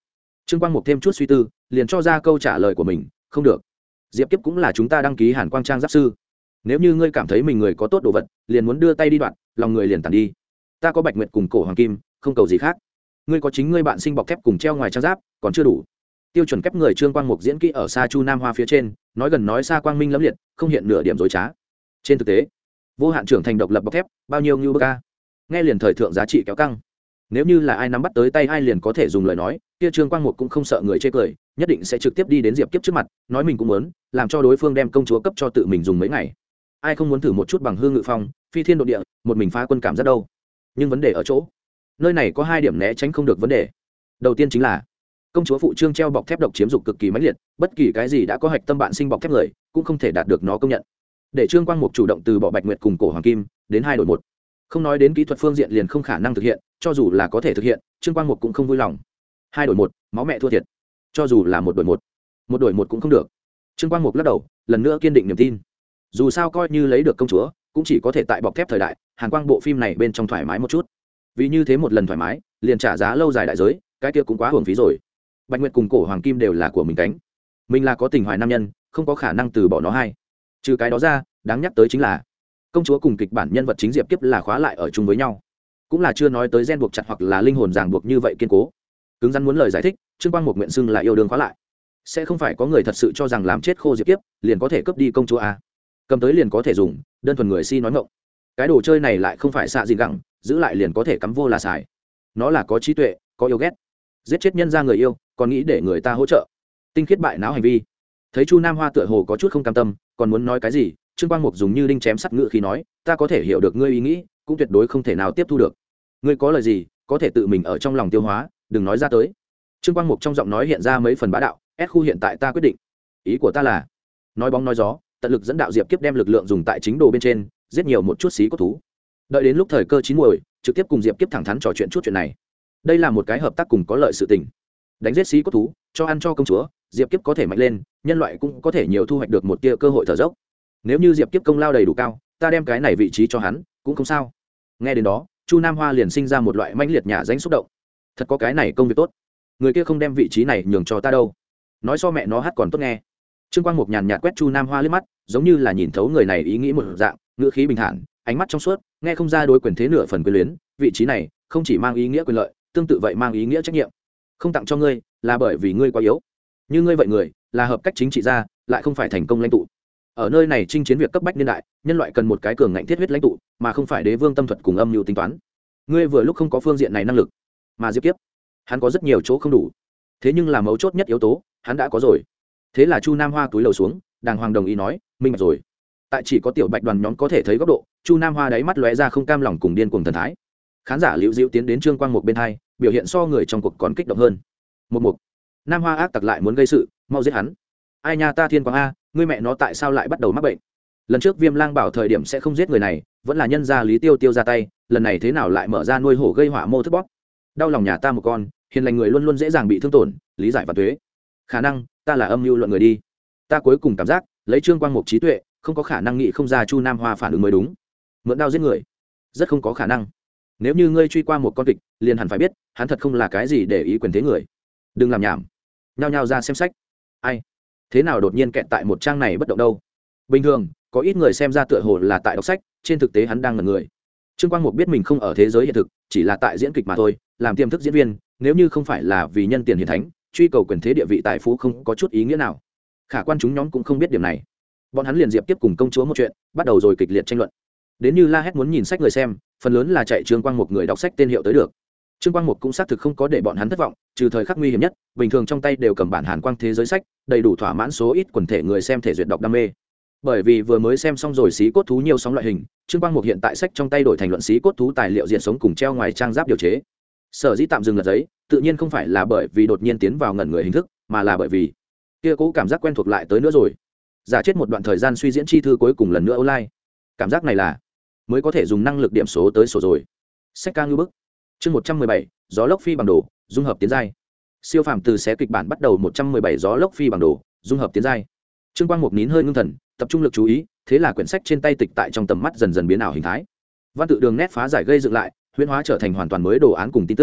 Trương Quang Mục thêm chút suy tư liền cho ra câu trả lời của mình. Không được, diệp kiếp cũng là chúng ta đăng ký Hàn Quang Trang giáp sư. Nếu như ngươi cảm thấy mình người có tốt đồ vật liền muốn đưa tay đi đoạn, lòng người liền tàn đi. Ta có Bạch Nguyệt cùng cổ hoàng kim, không cầu gì khác. Ngươi có chính ngươi bạn sinh bọc thép cùng treo ngoài trang giáp còn chưa đủ. Tiêu chuẩn kép người Trương Quang Mục diễn kỹ ở xa Chu Nam Hoa phía trên, nói gần nói xa quang minh lẫm liệt, không hiện nửa điểm dối trá. Trên thực tế, vô hạn trưởng thành độc lập bọc thép, bao nhiêu như bơ ca. Nghe liền thời thượng giá trị kéo căng. Nếu như là ai nắm bắt tới tay ai liền có thể dùng lời nói, kia Trương Quang Mục cũng không sợ người chê cười, nhất định sẽ trực tiếp đi đến diệp kiếp trước mặt, nói mình cũng muốn làm cho đối phương đem công chúa cấp cho tự mình dùng mấy ngày. Ai không muốn thử một chút bằng hương ngự phong, phi thiên độ địa, một mình phá quân cảm giác đâu. Nhưng vấn đề ở chỗ, nơi này có hai điểm né tránh không được vấn đề. Đầu tiên chính là công chúa phụ trương treo bọc thép độc chiếm dục cực kỳ mãnh liệt, bất kỳ cái gì đã có hạch tâm bạn sinh bọc thép người cũng không thể đạt được nó công nhận. Để Trương Quang Mục chủ động từ bỏ Bạch Nguyệt cùng cổ hoàng kim đến 2 đổi 1, không nói đến kỹ thuật phương diện liền không khả năng thực hiện, cho dù là có thể thực hiện Trương Quang Mục cũng không vui lòng. 2 đổi 1, máu mẹ thua thiệt. Cho dù là 1 đổi 1, 1 đổi 1 cũng không được. Trương Quang Mục lắc đầu, lần nữa kiên định niềm tin. Dù sao coi như lấy được công chúa cũng chỉ có thể tại bọc thép thời đại Hàn Quang bộ phim này bên trong thoải mái một chút, vì như thế một lần thoải mái liền trả giá lâu dài đại giới, cái kia cũng quá hưởng phí rồi. Bạch Nguyệt cùng cổ hoàng kim đều là của mình cánh, mình là có tình hoài nam nhân, không có khả năng từ bỏ nó hay. Trừ cái đó ra, đáng nhắc tới chính là công chúa cùng kịch bản nhân vật chính diệp kiếp là khóa lại ở chung với nhau, cũng là chưa nói tới gen buộc chặt hoặc là linh hồn ràng buộc như vậy kiên cố. Cứng rắn muốn lời giải thích, Trương Quang Mục nguyện xưng là yêu đương khóa lại. Sẽ không phải có người thật sự cho rằng làm chết khô diệp kiếp liền có thể cướp đi công chúa à? Cầm tới liền có thể dùng, đơn thuần người si nói ngọng. Cái đồ chơi này lại không phải xạ gì gẳng, giữ lại liền có thể cắm vô là xài. Nó là có trí tuệ, có yêu ghét, giết chết nhân ra người yêu còn nghĩ để người ta hỗ trợ, tinh khiết bại não hành vi. Thấy Chu Nam Hoa tựa hồ có chút không cam tâm, còn muốn nói cái gì, Trương Quang Mục dùng như đinh chém sắt ngữ khi nói, ta có thể hiểu được ngươi ý nghĩ, cũng tuyệt đối không thể nào tiếp thu được. Ngươi có lời gì có thể tự mình ở trong lòng tiêu hóa, đừng nói ra tới. Trương Quang Mục trong giọng nói hiện ra mấy phần bá đạo. S khu hiện tại ta quyết định, ý của ta là nói bóng nói gió, tận lực dẫn đạo diệp kiếp đem lực lượng dùng tại chính đồ bên trên, giết nhiều một chút xí cốt thú, đợi đến lúc thời cơ chín muồi trực tiếp cùng diệp kiếp thẳng thắn trò chuyện chút chuyện này. Đây là một cái hợp tác cùng có lợi sự tình. Đánh giết xí cốt thú, cho ăn cho công chúa, diệp kiếp có thể mạnh lên, nhân loại cũng có thể nhiều thu hoạch được một tia cơ hội thở dốc. Nếu như diệp kiếp công lao đầy đủ cao, ta đem cái này vị trí cho hắn cũng không sao. Nghe đến đó, Chu Nam Hoa liền sinh ra một loại mãnh liệt nhả danh xúc động. Thật có cái này công việc tốt, người kia không đem vị trí này nhường cho ta đâu. Nói so mẹ nó hát còn tốt nghe. Trương Quang Mục nhàn nhạt quét Chu Nam Hoa liếc mắt, giống như là nhìn thấu người này ý nghĩ một dạng, ngữ khí bình thản, ánh mắt trong suốt, nghe không ra đối quyền thế nửa phần quyền luyến. Vị trí này không chỉ mang ý nghĩa quyền lợi, tương tự vậy mang ý nghĩa trách nhiệm. Không tặng cho ngươi là bởi vì ngươi quá yếu, như ngươi vậy người là hợp cách chính trị gia, lại không phải thành công lãnh tụ. Ở nơi này chinh chiến việc cấp bách niên đại, nhân loại cần một cái cường ngạnh thiết huyết lãnh tụ, mà không phải đế vương tâm thuật cùng âm mưu tính toán. Ngươi vừa lúc không có phương diện này năng lực, mà diệp kiếp hắn có rất nhiều chỗ không đủ, thế nhưng là mấu chốt nhất yếu tố hắn đã có rồi. Thế là Chu Nam Hoa túi lầu xuống, đàng hoàng đồng ý nói, minh bạch rồi. Tại chỉ có tiểu bạch đoàn nhóm có thể thấy góc độ, Chu Nam Hoa đáy mắt lóe ra không cam lòng cùng điên cuồng thần thái. Khán giả liễu diễu tiến đến Trương Quang Mục bên hai, biểu hiện so người trong cuộc còn kích động hơn. Mục Nam Hoa ác tặc lại muốn gây sự, mau giết hắn. Ai nha, ta Thiên Quang a, ngươi mẹ nó tại sao lại bắt đầu mắc bệnh? Lần trước Viêm Lang bảo thời điểm sẽ không giết người này, vẫn là nhân gia Lý Tiêu Tiêu ra tay, lần này thế nào lại mở ra nuôi hổ gây họa mô thức bóp? Đau lòng nhà ta một con, hiền lành người luôn luôn dễ dàng bị thương tổn, lý giải và tuế. Khả năng ta là âm mưu luận người đi. Ta cuối cùng cảm giác, lấy Trương Quang Mục trí tuệ, không có khả năng nghĩ không ra Chu Nam Hoa phản ứng mới đúng. Mượn đao giết người, rất không có khả năng. Nếu như ngươi truy qua một con kịch, liền hẳn phải biết, hắn thật không là cái gì để ý quyền thế người. Đừng làm nhảm, nhao nhao ra xem sách. Ai? Thế nào đột nhiên kẹt tại một trang này bất động đâu? Bình thường, có ít người xem ra tựa hồ là tại đọc sách, trên thực tế hắn đang ngẩn người. Trương Quang Mục biết mình không ở thế giới hiện thực, chỉ là tại diễn kịch mà thôi, làm tiềm thức diễn viên, nếu như không phải là vì nhân tiền hiền thánh, truy cầu quyền thế địa vị tài phú không có chút ý nghĩa nào. Khả quan chúng nhóm cũng không biết điểm này. Bọn hắn liền diệp tiếp cùng công chúa một chuyện, bắt đầu rồi kịch liệt tranh luận. Đến như la hét muốn nhìn sách người xem, phần lớn là chạy Trương Quang Mục người đọc sách tên hiệu tới được. Trương Quang Mục cũng xác thực không có để bọn hắn thất vọng, trừ thời khắc nguy hiểm nhất, bình thường trong tay đều cầm bản Hàn Quang thế giới sách, đầy đủ thỏa mãn số ít quần thể người xem thể duyệt đọc đam mê. Bởi vì vừa mới xem xong rồi xí cốt thú nhiều sóng loại hình, Trương Quang Mục hiện tại sách trong tay đổi thành luận xí cốt thú tài liệu diện sống cùng treo ngoài trang giáp điều chế. Sở dĩ tạm dừng lật giấy, tự nhiên không phải là bởi vì đột nhiên tiến vào ngẩn người hình thức, mà là bởi vì kia cố cảm giác quen thuộc lại tới nữa rồi. Giả chết một đoạn thời gian suy diễn chi thư cuối cùng lần nữa online. Cảm giác này là mới có thể dùng năng lực điểm số tới sổ rồi. Sách ca ngư bức. Chương 117, gió lốc phi bằng đồ, dung hợp tiến giai. Siêu phàm từ xé kịch bản bắt đầu 117 gió lốc phi bằng đồ, dung hợp tiến giai. Trương Quang Mục nín hơi ngưng thần, tập trung lực chú ý, thế là quyển sách trên tay tịch tại trong tầm mắt dần dần biến ảo hình thái. Văn tự đường nét phá giải gây dựng lại, huyễn hóa trở thành hoàn toàn mới đồ án cùng tin tức.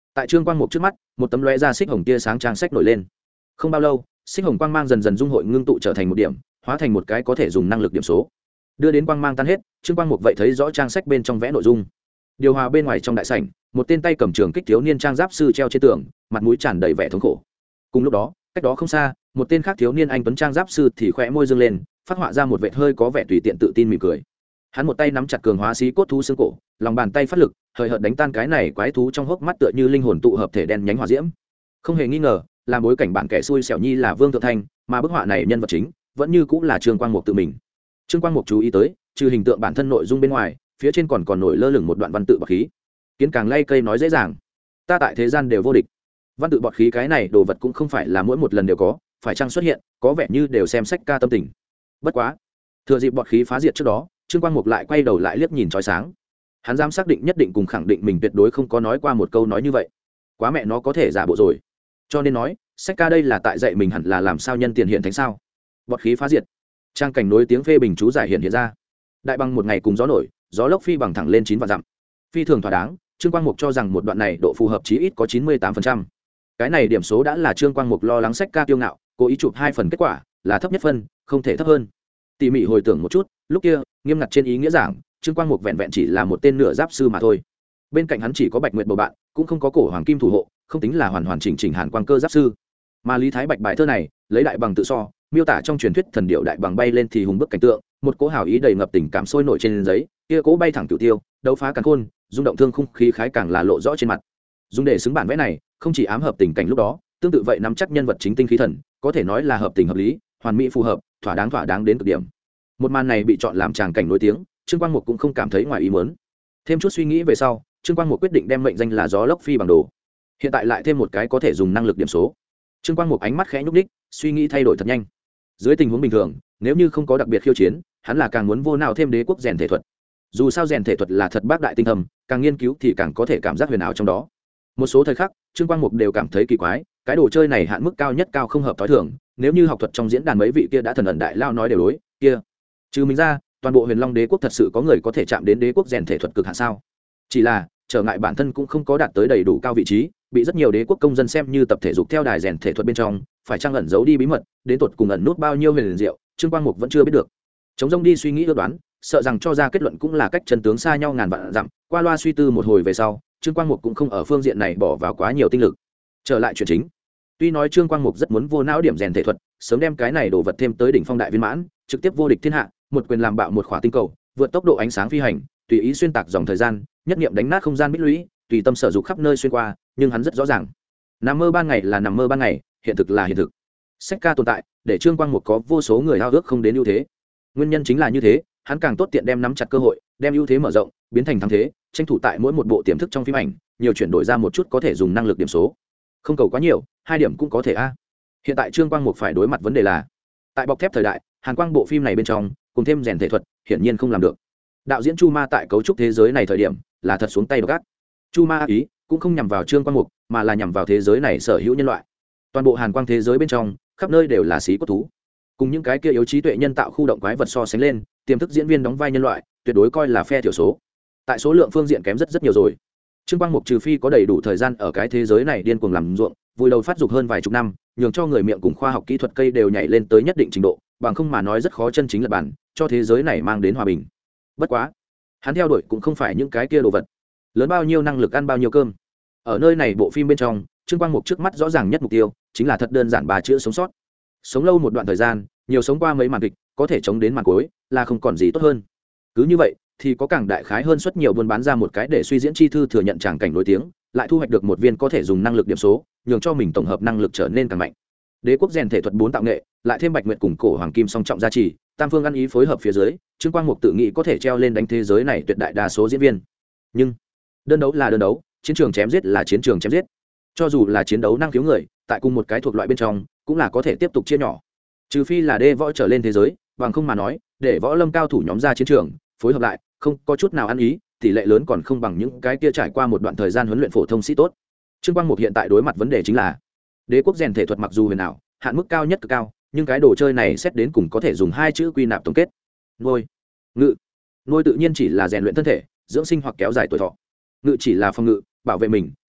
tại trương quang mục trước mắt một tấm lóe ra xích hồng tia sáng trang sách nổi lên. Không bao lâu xích hồng quang mang dần dần dung hội ngưng tụ trở thành một điểm, hóa thành một cái có thể dùng năng lực điểm số. Đưa đến quang mang tan hết, trương quang mục vậy thấy rõ trang sách bên trong vẽ nội dung. Điều hòa bên ngoài trong đại sảnh, một tên tay cầm trường kích thiếu niên trang giáp sư treo trên tường, mặt mũi tràn đầy vẻ thống khổ. Cùng lúc đó cách đó không xa, một tên khác thiếu niên anh tuấn trang giáp sư thì khẽ môi dương lên, phát họa ra một vệt hơi có vẻ tùy tiện tự tin mỉm cười. Hắn một tay nắm chặt cường hóa xí cốt thú xương cổ, lòng bàn tay phát lực, hời hợt đánh tan cái này quái thú trong hốc mắt tựa như linh hồn tụ hợp thể đen nhánh hỏa diễm. Không hề nghi ngờ, làm bối cảnh bản kẻ xui xẻo nhi là Vương Thượng Thanh, mà bức họa này nhân vật chính vẫn như cũng là Trương Quang Mục tự mình. Trương Quang Mục chú ý tới, trừ hình tượng bản thân nội dung bên ngoài, phía trên còn nổi lơ lửng một đoạn văn tự bọt khí. Kiến càng lay cây nói dễ dàng, ta tại thế gian đều vô địch. Văn tự bọt khí cái này đồ vật cũng không phải là mỗi một lần đều có, phải chăng xuất hiện, có vẻ như đều xem sách ca tâm tình. Bất quá, thừa dịp bọt khí phá diệt trước đó, Trương Quang Mục lại quay đầu lại liếc nhìn chói sáng. Hắn dám xác định nhất định cùng khẳng định mình tuyệt đối không có nói qua một câu nói như vậy. Quá mẹ nó có thể giả bộ rồi. Cho nên nói, sách ca đây là tại dạy mình hẳn là làm sao nhân tiền hiện thánh sao. Bọt khí phá diệt, trang cảnh nối tiếng phê bình chú giải hiện ra. Đại bằng một ngày cùng gió nổi, gió lốc phi bằng thẳng lên 9 vạn dặm. Phi thường thỏa đáng, Trương Quang Mục cho rằng một đoạn này độ phù hợp chí ít có 98%. Cái này điểm số đã là Trương Quang Mục lo lắng sách ca tiêu ngạo, cố ý chụp 2 phần kết quả, là thấp nhất phân, không thể thấp hơn. Tỉ mỉ hồi tưởng một chút, lúc kia, nghiêm ngặt trên ý nghĩa giảng, Trương Quang Mục vẹn vẹn chỉ là một tên nửa giáp sư mà thôi. Bên cạnh hắn chỉ có Bạch Nguyệt bầu bạn, cũng không có Cổ Hoàng Kim thủ hộ, không tính là hoàn hoàn chỉnh chỉnh Hàn Quang cơ giáp sư. Mà Lý Thái Bạch bài thơ này, lấy đại bằng tự so, miêu tả trong truyền thuyết thần điệu đại bằng bay lên thì hùng bức cảnh tượng, một cỗ hào ý đầy ngập tình cảm sôi nổi trên giấy, kia cỗ bay thẳng cửu tiêu, đấu phá càn khôn, rung động thương khung khí khái càng là lộ rõ trên mặt. Dùng để xứng bản vẽ này, không chỉ ám hợp tình cảnh lúc đó, tương tự vậy nắm chắc nhân vật chính tinh khí thần, có thể nói là hợp tình hợp lý, hoàn mỹ phù hợp, thỏa đáng đến cực điểm. Một màn này bị chọn làm tràng cảnh nổi tiếng, Trương Quang Mục cũng không cảm thấy ngoài ý muốn. Thêm chút suy nghĩ về sau, Trương Quang Mục quyết định đem mệnh danh là gió lốc phi bằng đồ. Hiện tại lại thêm một cái có thể dùng năng lực điểm số. Trương Quang Mục ánh mắt khẽ nhúc nhích, suy nghĩ thay đổi thật nhanh. Dưới tình huống bình thường, nếu như không có đặc biệt khiêu chiến, hắn là càng muốn vô nào thêm đế quốc rèn thể thuật. Dù sao rèn thể thuật là thật bác đại tinh thâm, càng nghiên cứu thì càng có thể cảm giác huyền ảo trong đó. Một số thời khắc, Trương Quang Mục đều cảm thấy kỳ quái, cái đồ chơi này hạn mức cao nhất cao không hợp tối thường, nếu như học thuật trong diễn đàn mấy vị kia đã thần ẩn đại lao nói đều đối, kia trừ mình ra, toàn bộ Huyền Long đế quốc thật sự có người có thể chạm đến đế quốc rèn thể thuật cực hạn sao? Chỉ là trở ngại bản thân cũng không có đạt tới đầy đủ cao vị trí, bị rất nhiều đế quốc công dân xem như tập thể dục theo đài rèn thể thuật bên trong, phải chăng ẩn giấu đi bí mật, đến tột cùng ẩn nút bao nhiêu huyền diệu, Trương Quang Mục vẫn chưa biết được. Chống rông đi suy nghĩ ước đoán, sợ rằng cho ra kết luận cũng là cách chân tướng xa nhau ngàn vạn dặm, qua loa suy tư một hồi về sau, Trương Quang Mục cũng không ở phương diện này bỏ vào quá nhiều tinh lực. Trở lại chuyện chính. Tuy nói Trương Quang Mục rất muốn vô não điểm rèn thể thuật, sớm đem cái này đồ vật thêm tới đỉnh phong đại viên mãn, trực tiếp vô địch thiên hạ, một quyền làm bạo một khỏa tinh cầu, vượt tốc độ ánh sáng phi hành, tùy ý xuyên tạc dòng thời gian, nhất niệm đánh nát không gian bích lũy, tùy tâm sở dục khắp nơi xuyên qua, nhưng hắn rất rõ ràng, nằm mơ ban ngày là nằm mơ ban ngày, hiện thực là hiện thực. Sách ca tồn tại, để Trương Quang Mục có vô số người ao ước không đến ưu thế. Nguyên nhân chính là như thế, hắn càng tốt tiện đem nắm chặt cơ hội, đem ưu thế mở rộng, biến thành thắng thế, tranh thủ tại mỗi một bộ tiềm thức trong phim ảnh, nhiều chuyển đổi ra một chút có thể dùng năng lực điểm số. Không cầu quá nhiều, 2 điểm cũng có thể a. Hiện tại Trương Quang Mục phải đối mặt vấn đề là, tại bọc thép thời đại, Hàn Quang bộ phim này bên trong, cùng thêm rèn thể thuật, hiển nhiên không làm được. Đạo diễn Chu Ma tại cấu trúc thế giới này thời điểm, là thật xuống tay gắt. Chu Ma ý cũng không nhằm vào Trương Quang Mục, mà là nhằm vào thế giới này sở hữu nhân loại. Toàn bộ Hàn Quang thế giới bên trong, khắp nơi đều là xí cốt thú. Cùng những cái kia yếu trí tuệ nhân tạo khu động quái vật so sánh lên, tiềm thức diễn viên đóng vai nhân loại, tuyệt đối coi là phe thiểu số. Tại số lượng phương diện kém rất nhiều rồi. Trương Quang Mục trừ phi có đầy đủ thời gian ở cái thế giới này điên cuồng làm ruộng, vui đầu phát dục hơn vài chục năm, nhường cho người miệng cùng khoa học kỹ thuật cây đều nhảy lên tới nhất định trình độ, bằng không mà nói rất khó chân chính là bản cho thế giới này mang đến hòa bình. Bất quá, hắn theo đuổi cũng không phải những cái kia đồ vật. Lớn bao nhiêu năng lực ăn bao nhiêu cơm. Ở nơi này bộ phim bên trong, Trương Quang Mục trước mắt rõ ràng nhất mục tiêu, chính là thật đơn giản 3 chữ sống sót. Sống lâu một đoạn thời gian, nhiều sống qua mấy màn kịch, có thể chống đến màn cuối, là không còn gì tốt hơn. Cứ như vậy, thì có càng đại khái hơn suất nhiều buôn bán ra một cái để suy diễn chi thư thừa nhận tràng cảnh nổi tiếng, lại thu hoạch được một viên có thể dùng năng lực điểm số, nhường cho mình tổng hợp năng lực trở nên càng mạnh. Đế quốc rèn thể thuật 4 tạo nghệ, lại thêm Bạch Nguyệt cùng Cổ Hoàng Kim song trọng gia trì, tam phương ăn ý phối hợp phía dưới, Trương Quang Mục tự nghĩ có thể treo lên đánh thế giới này tuyệt đại đa số diễn viên. Nhưng đơn đấu là đơn đấu, chiến trường chém giết là chiến trường chém giết. Cho dù là chiến đấu năng khiếu người, tại cùng một cái thuộc loại bên trong, cũng là có thể tiếp tục chia nhỏ. Trừ phi là đê võ trở lên thế giới, bằng không mà nói, để võ lâm cao thủ nhóm ra chiến trường, phối hợp lại, không có chút nào ăn ý, tỷ lệ lớn còn không bằng những cái kia trải qua một đoạn thời gian huấn luyện phổ thông sĩ tốt. Trương Quang Mục hiện tại đối mặt vấn đề chính là, đế quốc rèn thể thuật mặc dù huyền ảo, hạn mức cao nhất cực cao, nhưng cái đồ chơi này xét đến cùng có thể dùng 2 chữ quy nạp tổng kết. Nuôi, ngự. Nuôi tự nhiên chỉ là rèn luyện thân thể, dưỡng sinh hoặc kéo dài tuổi thọ. Ngự chỉ là phòng ngự, bảo vệ mình,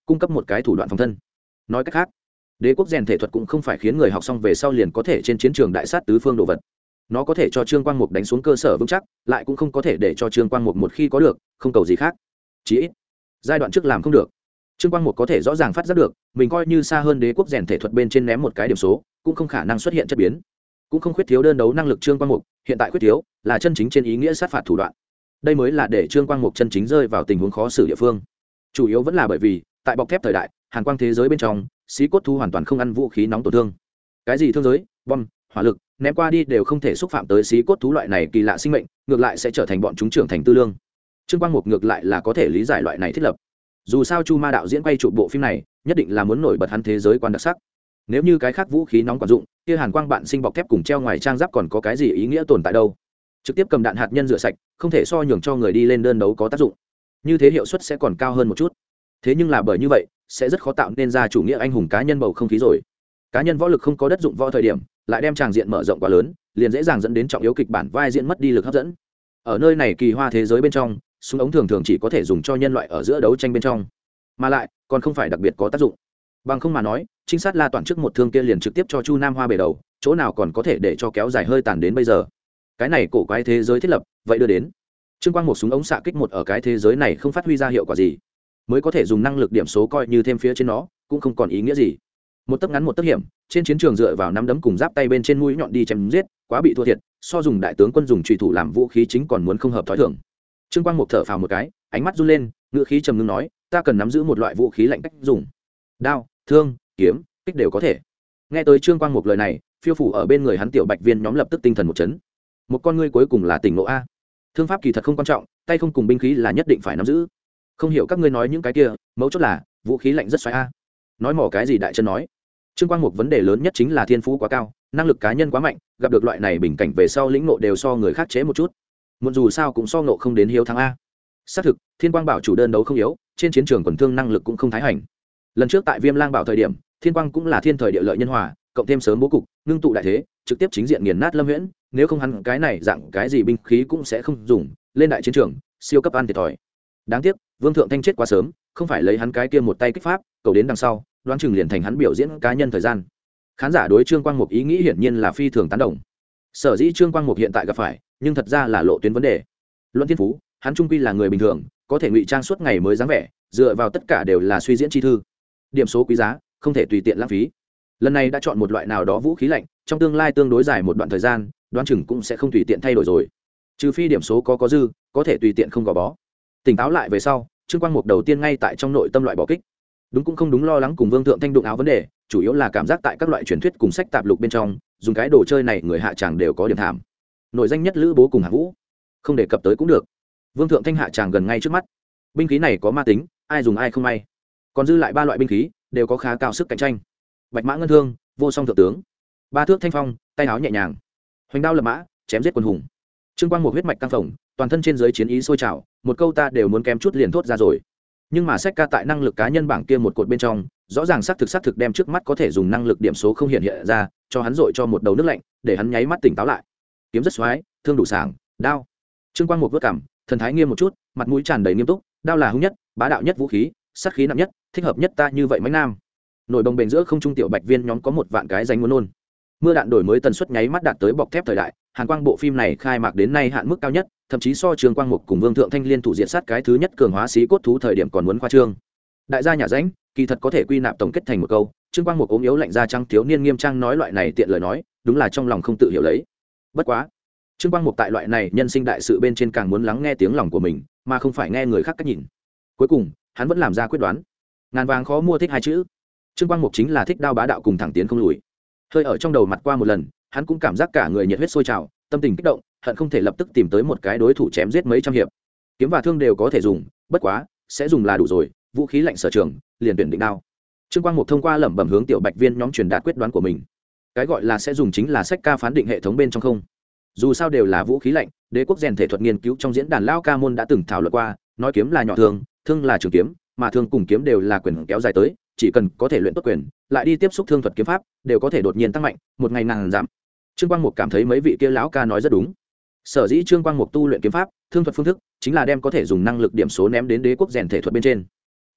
cung cấp một cái thủ đoạn phòng thân. Nói cách khác, đế quốc rèn thể thuật cũng không phải khiến người học xong về sau liền có thể trên chiến trường đại sát tứ phương đồ vật. Nó có thể cho Trương Quang Mục đánh xuống cơ sở vững chắc, lại cũng không có thể để cho Trương Quang Mục một khi có được không cầu gì khác. Chỉ ít giai đoạn trước làm không được. Trương Quang Mục có thể rõ ràng phát giác được mình coi như xa hơn đế quốc rèn thể thuật bên trên ném một cái điểm số cũng không khả năng xuất hiện chất biến, cũng không khuyết thiếu đơn đấu năng lực. Trương Quang Mục hiện tại khuyết thiếu là chân chính trên ý nghĩa sát phạt thủ đoạn. Đây mới là để Trương Quang Mục chân chính rơi vào tình huống khó xử địa phương. Chủ yếu vẫn là bởi vì tại bọc thép thời đại hàn quang thế giới bên trong, xí cốt thú hoàn toàn không ăn vũ khí nóng tổn thương. Cái gì thương giới, bom, hỏa lực ném qua đi đều không thể xúc phạm tới xí cốt thú loại này kỳ lạ sinh mệnh, ngược lại sẽ trở thành bọn chúng trưởng thành tư lương. Trương Quang Mục ngược lại là có thể lý giải loại này thiết lập. Dù sao Chu Ma đạo diễn quay trụ bộ phim này nhất định là muốn nổi bật hắn thế giới quan đặc sắc. Nếu như cái khác vũ khí nóng quản dụng, kia hàn quang bạn sinh bọc thép cùng treo ngoài trang giáp còn có cái gì ý nghĩa tồn tại đâu? Trực tiếp cầm đạn hạt nhân rửa sạch, không thể so nhường cho người đi lên đơn đấu có tác dụng. Như thế hiệu suất sẽ còn cao hơn một chút. Thế nhưng là bởi như vậy sẽ rất khó tạo nên ra chủ nghĩa anh hùng cá nhân bầu không khí rồi. Cá nhân võ lực không có đất dụng võ thời điểm, lại đem tràng diện mở rộng quá lớn, liền dễ dàng dẫn đến trọng yếu kịch bản vai diễn mất đi lực hấp dẫn. Ở nơi này kỳ hoa thế giới bên trong, súng ống thường thường chỉ có thể dùng cho nhân loại ở giữa đấu tranh bên trong, mà lại còn không phải đặc biệt có tác dụng. Bằng không mà nói, trinh sát La Toàn trước một thương kia liền trực tiếp cho Chu Nam Hoa bể đầu, chỗ nào còn có thể để cho kéo dài hơi tàn đến bây giờ. Cái này cổ quái thế giới thiết lập, vậy đưa đến Trương Quang một súng ống xạ kích một ở cái thế giới này không phát huy ra hiệu quả gì, mới có thể dùng năng lực điểm số coi như thêm phía trên nó, cũng không còn ý nghĩa gì. Một tấc ngắn một tấc hiểm, trên chiến trường dựa vào nắm đấm cùng giáp tay bên trên mũi nhọn đi chém giết, quá bị thua thiệt, so dùng đại tướng quân dùng chủy thủ làm vũ khí chính còn muốn không hợp thói thường. Trương Quang một thở phào một cái, ánh mắt run lên, ngựa khí trầm ngưng nói, ta cần nắm giữ một loại vũ khí lạnh cách dùng. Đao, thương, kiếm, kích đều có thể. Nghe tới Trương Quang một lời này, phiêu phủ ở bên người hắn tiểu bạch viên nhóm lập tức tinh thần một chấn. Một con ngươi cuối cùng là tỉnh ngộ a. Thương pháp kỳ thật không quan trọng, tay không cùng binh khí là nhất định phải nắm giữ. Không hiểu các ngươi nói những cái kia, mấu chốt là vũ khí lạnh rất xoáy a. Nói mỏ cái gì đại chân nói. Trương Quang một vấn đề lớn nhất chính là thiên phú quá cao, năng lực cá nhân quá mạnh, gặp được loại này bình cảnh về sau lĩnh ngộ đều so người khác chế một chút. Muốn dù sao cũng so ngộ không đến hiếu thắng a. Xác thực, Thiên Quang Bảo chủ đơn đấu không yếu, trên chiến trường quần thương năng lực cũng không thái hành. Lần trước tại Viêm Lang Bảo thời điểm, Thiên Quang cũng là thiên thời địa lợi nhân hòa, cộng thêm sớm bố cục, ngưng tụ đại thế, trực tiếp chính diện nghiền nát Lâm Huyễn, nếu không hắn cái này dạng cái gì binh khí cũng sẽ không dùng, lên đại chiến trường, siêu cấp ăn thiệt thòi. Đáng tiếc, Vương Thượng Thanh chết quá sớm, không phải lấy hắn cái kia một tay kích pháp, cầu đến đằng sau, đoán chừng liền thành hắn biểu diễn cá nhân thời gian. Khán giả đối Trương Quang Mục ý nghĩ hiển nhiên là phi thường tán đồng. Sở dĩ Trương Quang Mục hiện tại gặp phải, nhưng thật ra là lộ tuyến vấn đề. Luận thiên phú, hắn trung quy là người bình thường, có thể ngụy trang suốt ngày mới dáng vẻ, dựa vào tất cả đều là suy diễn chi thư. Điểm số quý giá, không thể tùy tiện lãng phí. Lần này đã chọn một loại nào đó vũ khí lạnh, trong tương lai tương đối dài một đoạn thời gian, đoán chừng cũng sẽ không tùy tiện thay đổi rồi. Trừ phi điểm số có dư, có thể tùy tiện không gò bó. Tỉnh táo lại về sau, Trương Quang Mục đầu tiên ngay tại trong nội tâm loại bỏ kích. Đúng cũng không đúng lo lắng cùng Vương Thượng Thanh đụng áo vấn đề, chủ yếu là cảm giác tại các loại truyền thuyết cùng sách tạp lục bên trong, dùng cái đồ chơi này người hạ tràng đều có điểm thảm. Nội danh nhất Lữ Bố cùng Hạng Vũ, không đề cập tới cũng được. Vương Thượng Thanh hạ tràng gần ngay trước mắt. Binh khí này có ma tính, ai dùng ai không may. Còn dư lại ba loại binh khí đều có khá cao sức cạnh tranh. Bạch mã ngân thương, vô song thượng tướng. Ba thước thanh phong, tay áo nhẹ nhàng. Hoành đao lập mã, chém giết quân hùng. Trương Quang một huyết mạch căng phồng, toàn thân trên dưới chiến ý sôi trào, một câu ta đều muốn kém chút liền thốt ra rồi. Nhưng mà sách ca tại năng lực cá nhân bảng kia một cột bên trong, rõ ràng xác thực đem trước mắt có thể dùng năng lực điểm số không hiện hiện ra, cho hắn dội cho một đầu nước lạnh, để hắn nháy mắt tỉnh táo lại. Kiếm rất xoái, thương đủ sảng, đao. Trương Quang một vớt cằm, thần thái nghiêm một chút, mặt mũi tràn đầy nghiêm túc, đao là hung nhất, bá đạo nhất vũ khí, sát khí nặng nhất, thích hợp nhất ta như vậy mãnh nam. Nổi bồng bềnh giữa không trung tiểu bạch viên nhóm có một vạn cái danh muốn nôn. Mưa đạn đổi mới tần suất nháy mắt đạt tới bọc thép thời đại, Hàn Quang bộ phim này khai mạc đến nay hạn mức cao nhất, thậm chí so Trương Quang Mục cùng Vương Thượng Thanh liên thủ diện sát cái thứ nhất cường hóa xí cốt thú thời điểm còn muốn khoa trương. Đại gia nhà ránh, kỳ thật có thể quy nạp tổng kết thành một câu, Trương Quang Mục ốm yếu lạnh da trắng thiếu niên nghiêm trang nói loại này tiện lời nói, đúng là trong lòng không tự hiểu lấy. Bất quá, Trương Quang Mục tại loại này nhân sinh đại sự bên trên càng muốn lắng nghe tiếng lòng của mình, mà không phải nghe người khác cách nhìn. Cuối cùng, hắn vẫn làm ra quyết đoán. Ngàn vàng khó mua thích hai chữ. Trương Quang Mục chính là thích đao bá đạo cùng thẳng tiến không lùi. Hơi ở trong đầu mặt qua một lần, hắn cũng cảm giác cả người nhiệt huyết sôi trào, tâm tình kích động, hận không thể lập tức tìm tới một cái đối thủ chém giết mấy trăm hiệp. Kiếm và thương đều có thể dùng, bất quá sẽ dùng là đủ rồi, vũ khí lạnh sở trường, liền tuyển định đao. Trương Quang Mục thông qua lẩm bẩm hướng tiểu bạch viên nhóm truyền đạt quyết đoán của mình. Cái gọi là sẽ dùng chính là sách ca phán định hệ thống bên trong không. Dù sao đều là vũ khí lạnh, đế quốc rèn thể thuật nghiên cứu trong diễn đàn lao ca môn đã từng thảo luận qua, nói kiếm là nhỏ thương, thương là trường kiếm, mà thương cùng kiếm đều là quyền kéo dài tới, chỉ cần có thể luyện tốt quyền, lại đi tiếp xúc thương thuật kiếm pháp, đều có thể đột nhiên tăng mạnh, một ngày ngàn giảm. Trương Quang Mục cảm thấy mấy vị kia lão ca nói rất đúng. Sở dĩ Trương Quang Mục tu luyện kiếm pháp, thương thuật phương thức, chính là đem có thể dùng năng lực điểm số ném đến đế quốc rèn thể thuật bên trên.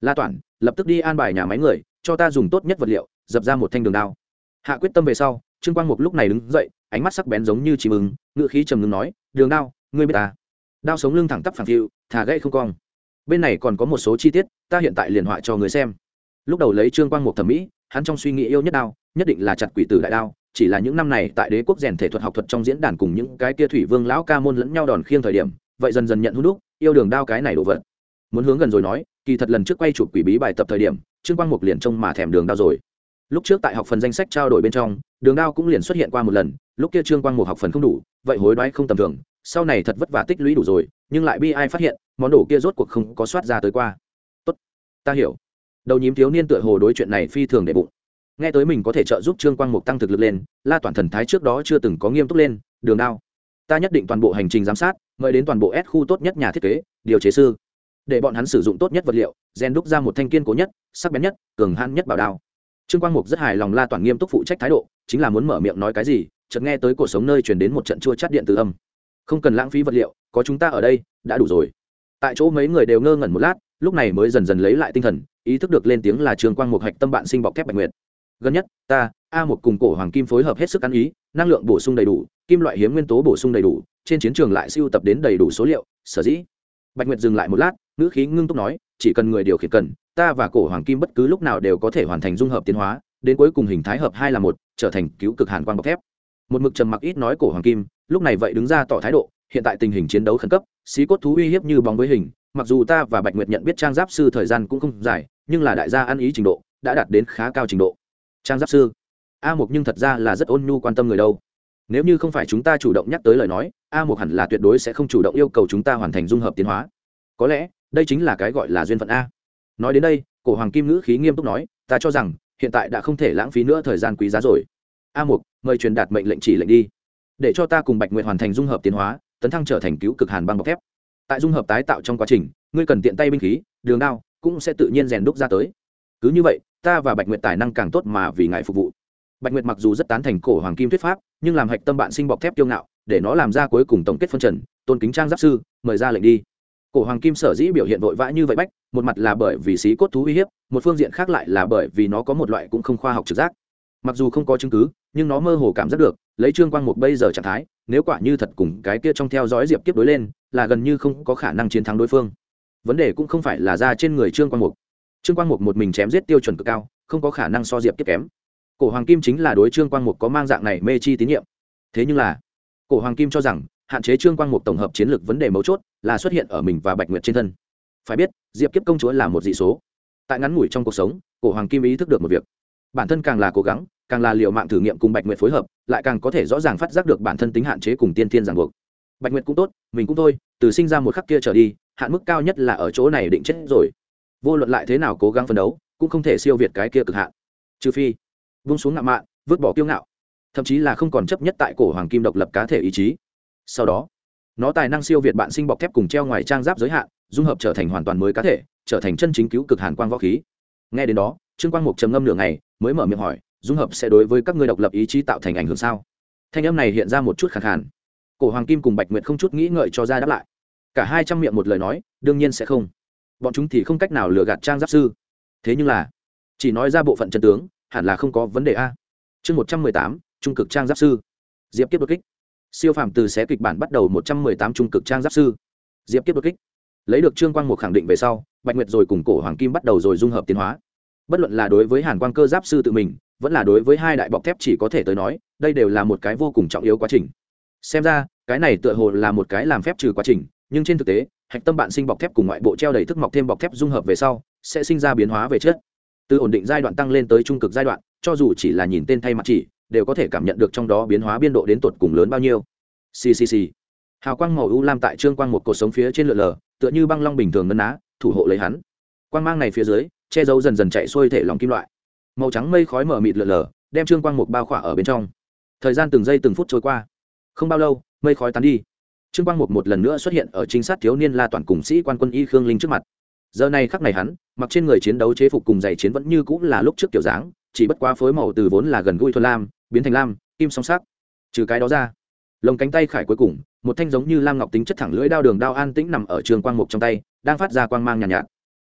La Toản lập tức đi an bài nhà máy người cho ta dùng tốt nhất vật liệu dập ra một thanh đường đao. Hạ quyết tâm về sau, Trương Quang Mục lúc này đứng dậy, ánh mắt sắc bén giống như chim ưng, ngựa khí trầm ngưng nói, đường đao, ngươi biết ta. Đao sống lưng thẳng tắp phẳng phiu, thả gãy không cong. Bên này còn có một số chi tiết, ta hiện tại liền họa cho người xem. Lúc đầu lấy Trương Quang Mục thẩm mỹ, hắn trong suy nghĩ yêu nhất đao, nhất định là chặt quỷ tử đại đao. Chỉ là những năm này tại Đế quốc rèn thể thuật học thuật trong diễn đàn cùng những cái kia thủy vương lão ca môn lẫn nhau đòn khiêng thời điểm, vậy dần dần nhận hút đúc, yêu đường đao cái này đồ vật. Muốn hướng gần rồi nói, kỳ thật lần trước quay chụp quỷ bí bài tập thời điểm, Trương Quang Mục liền trông mà thèm đường đao rồi. Lúc trước tại học phần danh sách trao đổi bên trong, đường đao cũng liền xuất hiện qua một lần, lúc kia Trương Quang Mục học phần không đủ, vậy hối đoái không tầm thường, sau này thật vất vả tích lũy đủ rồi, nhưng lại bi ai phát hiện, món đồ kia rốt cuộc không có soát ra tới qua. Tốt, ta hiểu. Đầu nhím thiếu niên tựa hồ đối chuyện này phi thường để bụng. Nghe tới mình có thể trợ giúp Trương Quang Mục tăng thực lực lên, La Toản thần thái trước đó chưa từng có nghiêm túc lên, đường đao. Ta nhất định toàn bộ hành trình giám sát, mời đến toàn bộ S khu tốt nhất nhà thiết kế, điều chế sư, để bọn hắn sử dụng tốt nhất vật liệu, rèn đúc ra một thanh kiên cố nhất, sắc bén nhất, cường hãn nhất bảo đao. Trương Quang Mục rất hài lòng La Toản nghiêm túc phụ trách thái độ, chính là muốn mở miệng nói cái gì, chợt nghe tới cổ sống nơi truyền đến một trận chua chát điện tử âm. Không cần lãng phí vật liệu, có chúng ta ở đây, đã đủ rồi. Tại chỗ mấy người đều ngơ ngẩn một lát, lúc này mới dần dần lấy lại tinh thần, ý thức được lên tiếng là Trương Quang Mục hạch tâm bạn sinh bọc thép Bạch Nguyệt. Gần nhất, ta, A1 cùng cổ hoàng kim phối hợp hết sức ăn ý, năng lượng bổ sung đầy đủ, kim loại hiếm nguyên tố bổ sung đầy đủ, trên chiến trường lại sưu tập đến đầy đủ số liệu, sở dĩ. Bạch Nguyệt dừng lại một lát, ngữ khí ngưng túc nói, chỉ cần người điều khiển cần, ta và cổ hoàng kim bất cứ lúc nào đều có thể hoàn thành dung hợp tiến hóa, đến cuối cùng hình thái hợp hai là một, trở thành cứu cực hàn quang bọc thép. Một mực trầm mặc ít nói cổ hoàng kim, lúc này vậy đứng ra tỏ thái độ, hiện tại tình hình chiến đấu khẩn cấp, xí cốt thú uy hiếp như bóng với hình, mặc dù ta và Bạch Nguyệt nhận biết trang giáp sư thời gian cũng không dài, nhưng là đại gia ăn ý trình độ đã đạt đến khá cao trình độ. Trang giáp sư A Mục nhưng thật ra là rất ôn nhu quan tâm người đâu. Nếu như không phải chúng ta chủ động nhắc tới lời nói, A Mục hẳn là tuyệt đối sẽ không chủ động yêu cầu chúng ta hoàn thành dung hợp tiến hóa. Có lẽ đây chính là cái gọi là duyên phận a. Nói đến đây, cổ hoàng kim ngữ khí nghiêm túc nói, ta cho rằng hiện tại đã không thể lãng phí nữa thời gian quý giá rồi. A Mục, mời truyền đạt mệnh lệnh chỉ lệnh đi, để cho ta cùng Bạch Nguyệt hoàn thành dung hợp tiến hóa, tấn thăng trở thành cứu cực hàn băng bọc thép. Tại dung hợp tái tạo trong quá trình, ngươi cần tiện tay binh khí, đường đao cũng sẽ tự nhiên rèn đúc ra tới. Cứ như vậy, ta và Bạch Nguyệt tài năng càng tốt mà vì ngài phục vụ. Bạch Nguyệt mặc dù rất tán thành cổ hoàng kim thuyết pháp, nhưng làm hạch tâm bạn sinh bọc thép kiêu ngạo, để nó làm ra cuối cùng tổng kết phân trần, tôn kính trang giáp sư, mời ra lệnh đi. Cổ hoàng kim sở dĩ biểu hiện vội vã như vậy bách, một mặt là bởi vì xí cốt thú uy hiếp, một phương diện khác lại là bởi vì nó có một loại cũng không khoa học trực giác. Mặc dù không có chứng cứ, nhưng nó mơ hồ cảm giác được, lấy Trương Quang Mục bây giờ trạng thái, nếu quả như thật cùng cái kia trong theo dõi Diệp Kiếp đối lên, là gần như không có khả năng chiến thắng đối phương. Vấn đề cũng không phải là ra trên người Trương Quang Mục. Trương Quang Mục một mình chém giết tiêu chuẩn cực cao, không có khả năng so Diệp Kiếp kém. Cổ hoàng kim chính là đối Trương Quang Mục có mang dạng này mê chi tín nhiệm. Thế nhưng là, cổ hoàng kim cho rằng hạn chế Trương Quang Mục tổng hợp chiến lược vấn đề mấu chốt là xuất hiện ở mình và Bạch Nguyệt trên thân. Phải biết, Diệp Kiếp công chúa là một dị số. Tại ngắn ngủi trong cuộc sống, cổ hoàng kim ý thức được một việc, bản thân càng là cố gắng, càng là liều mạng thử nghiệm cùng Bạch Nguyệt phối hợp, lại càng có thể rõ ràng phát giác được bản thân tính hạn chế cùng tiên thiên ràng buộc. Bạch Nguyệt cũng tốt, mình cũng thôi, từ sinh ra một khắc kia trở đi, hạn mức cao nhất là ở chỗ này định chết rồi. Vô luận lại thế nào cố gắng phấn đấu, cũng không thể siêu việt cái kia cực hạn. Trừ phi vung xuống ngạo mạn, vứt bỏ kiêu ngạo, thậm chí là không còn chấp nhất tại cổ hoàng kim độc lập cá thể ý chí. Sau đó, nó tài năng siêu việt bạn sinh bọc thép cùng treo ngoài trang giáp giới hạn, dung hợp trở thành hoàn toàn mới cá thể, trở thành chân chính cứu cực hàn quang võ khí. Nghe đến đó, Trương Quang Mục trầm ngâm nửa ngày, mới mở miệng hỏi, dung hợp sẽ đối với các ngươi độc lập ý chí tạo thành ảnh hưởng sao? Thanh âm này hiện ra một chút khàn khàn. Cổ hoàng kim cùng Bạch Nguyệt không chút nghĩ ngợi cho ra đáp lại. Cả hai trăm miệng một lời nói, đương nhiên sẽ không. Bọn chúng thì không cách nào lừa gạt trang giáp sư. Thế nhưng là, chỉ nói ra bộ phận chân tướng, hẳn là không có vấn đề a. Chương 118, trung cực trang giáp sư. Diệp Kiếp đột kích. Siêu phàm từ xé kịch bản bắt đầu 118 trung cực trang giáp sư. Diệp Kiếp đột kích. Lấy được Trương Quang Mục khẳng định về sau, Bạch Nguyệt rồi cùng cổ hoàng kim bắt đầu rồi dung hợp tiến hóa. Bất luận là đối với Hàn Quang cơ giáp sư tự mình, vẫn là đối với hai đại bọc thép chỉ có thể tới nói, đây đều là một cái vô cùng trọng yếu quá trình. Xem ra, cái này tựa hồ là một cái làm phép trừ quá trình, nhưng trên thực tế, hạch tâm bạn sinh bọc thép cùng ngoại bộ treo đầy thức mọc thêm bọc thép dung hợp về sau, sẽ sinh ra biến hóa về chất. Từ ổn định giai đoạn tăng lên tới trung cực giai đoạn, cho dù chỉ là nhìn tên thay mặt chỉ, đều có thể cảm nhận được trong đó biến hóa biên độ đến tột cùng lớn bao nhiêu. Xì. Hào quang màu u lam tại Trương Quang một cột sống phía trên lượn lờ, tựa như băng long bình thường ngân á, thủ hộ lấy hắn. Quang mang này phía dưới, che giấu dần dần chạy xuôi thể lòng kim loại. Màu trắng mây khói mờ mịt lượn lờ, đem Trương Quang một bao khỏa ở bên trong. Thời gian từng giây từng phút trôi qua. Không bao lâu, mây khói tán đi. Trương Quang một lần nữa xuất hiện ở trinh sát thiếu niên La Toàn cùng sĩ quan quân y Khương Linh trước mặt. Giờ này khắc này hắn, mặc trên người chiến đấu chế phục cùng giày chiến vẫn như cũ là lúc trước kiểu dáng, chỉ bất quá phối màu từ vốn là gần gũi thuần lam, biến thành lam, kim song sắc. Trừ cái đó ra, lồng cánh tay khải cuối cùng, một thanh giống như lam ngọc tính chất thẳng lưỡi đao đường đao an tĩnh nằm ở Trương Quang Mục trong tay, đang phát ra quang mang nhàn nhạt.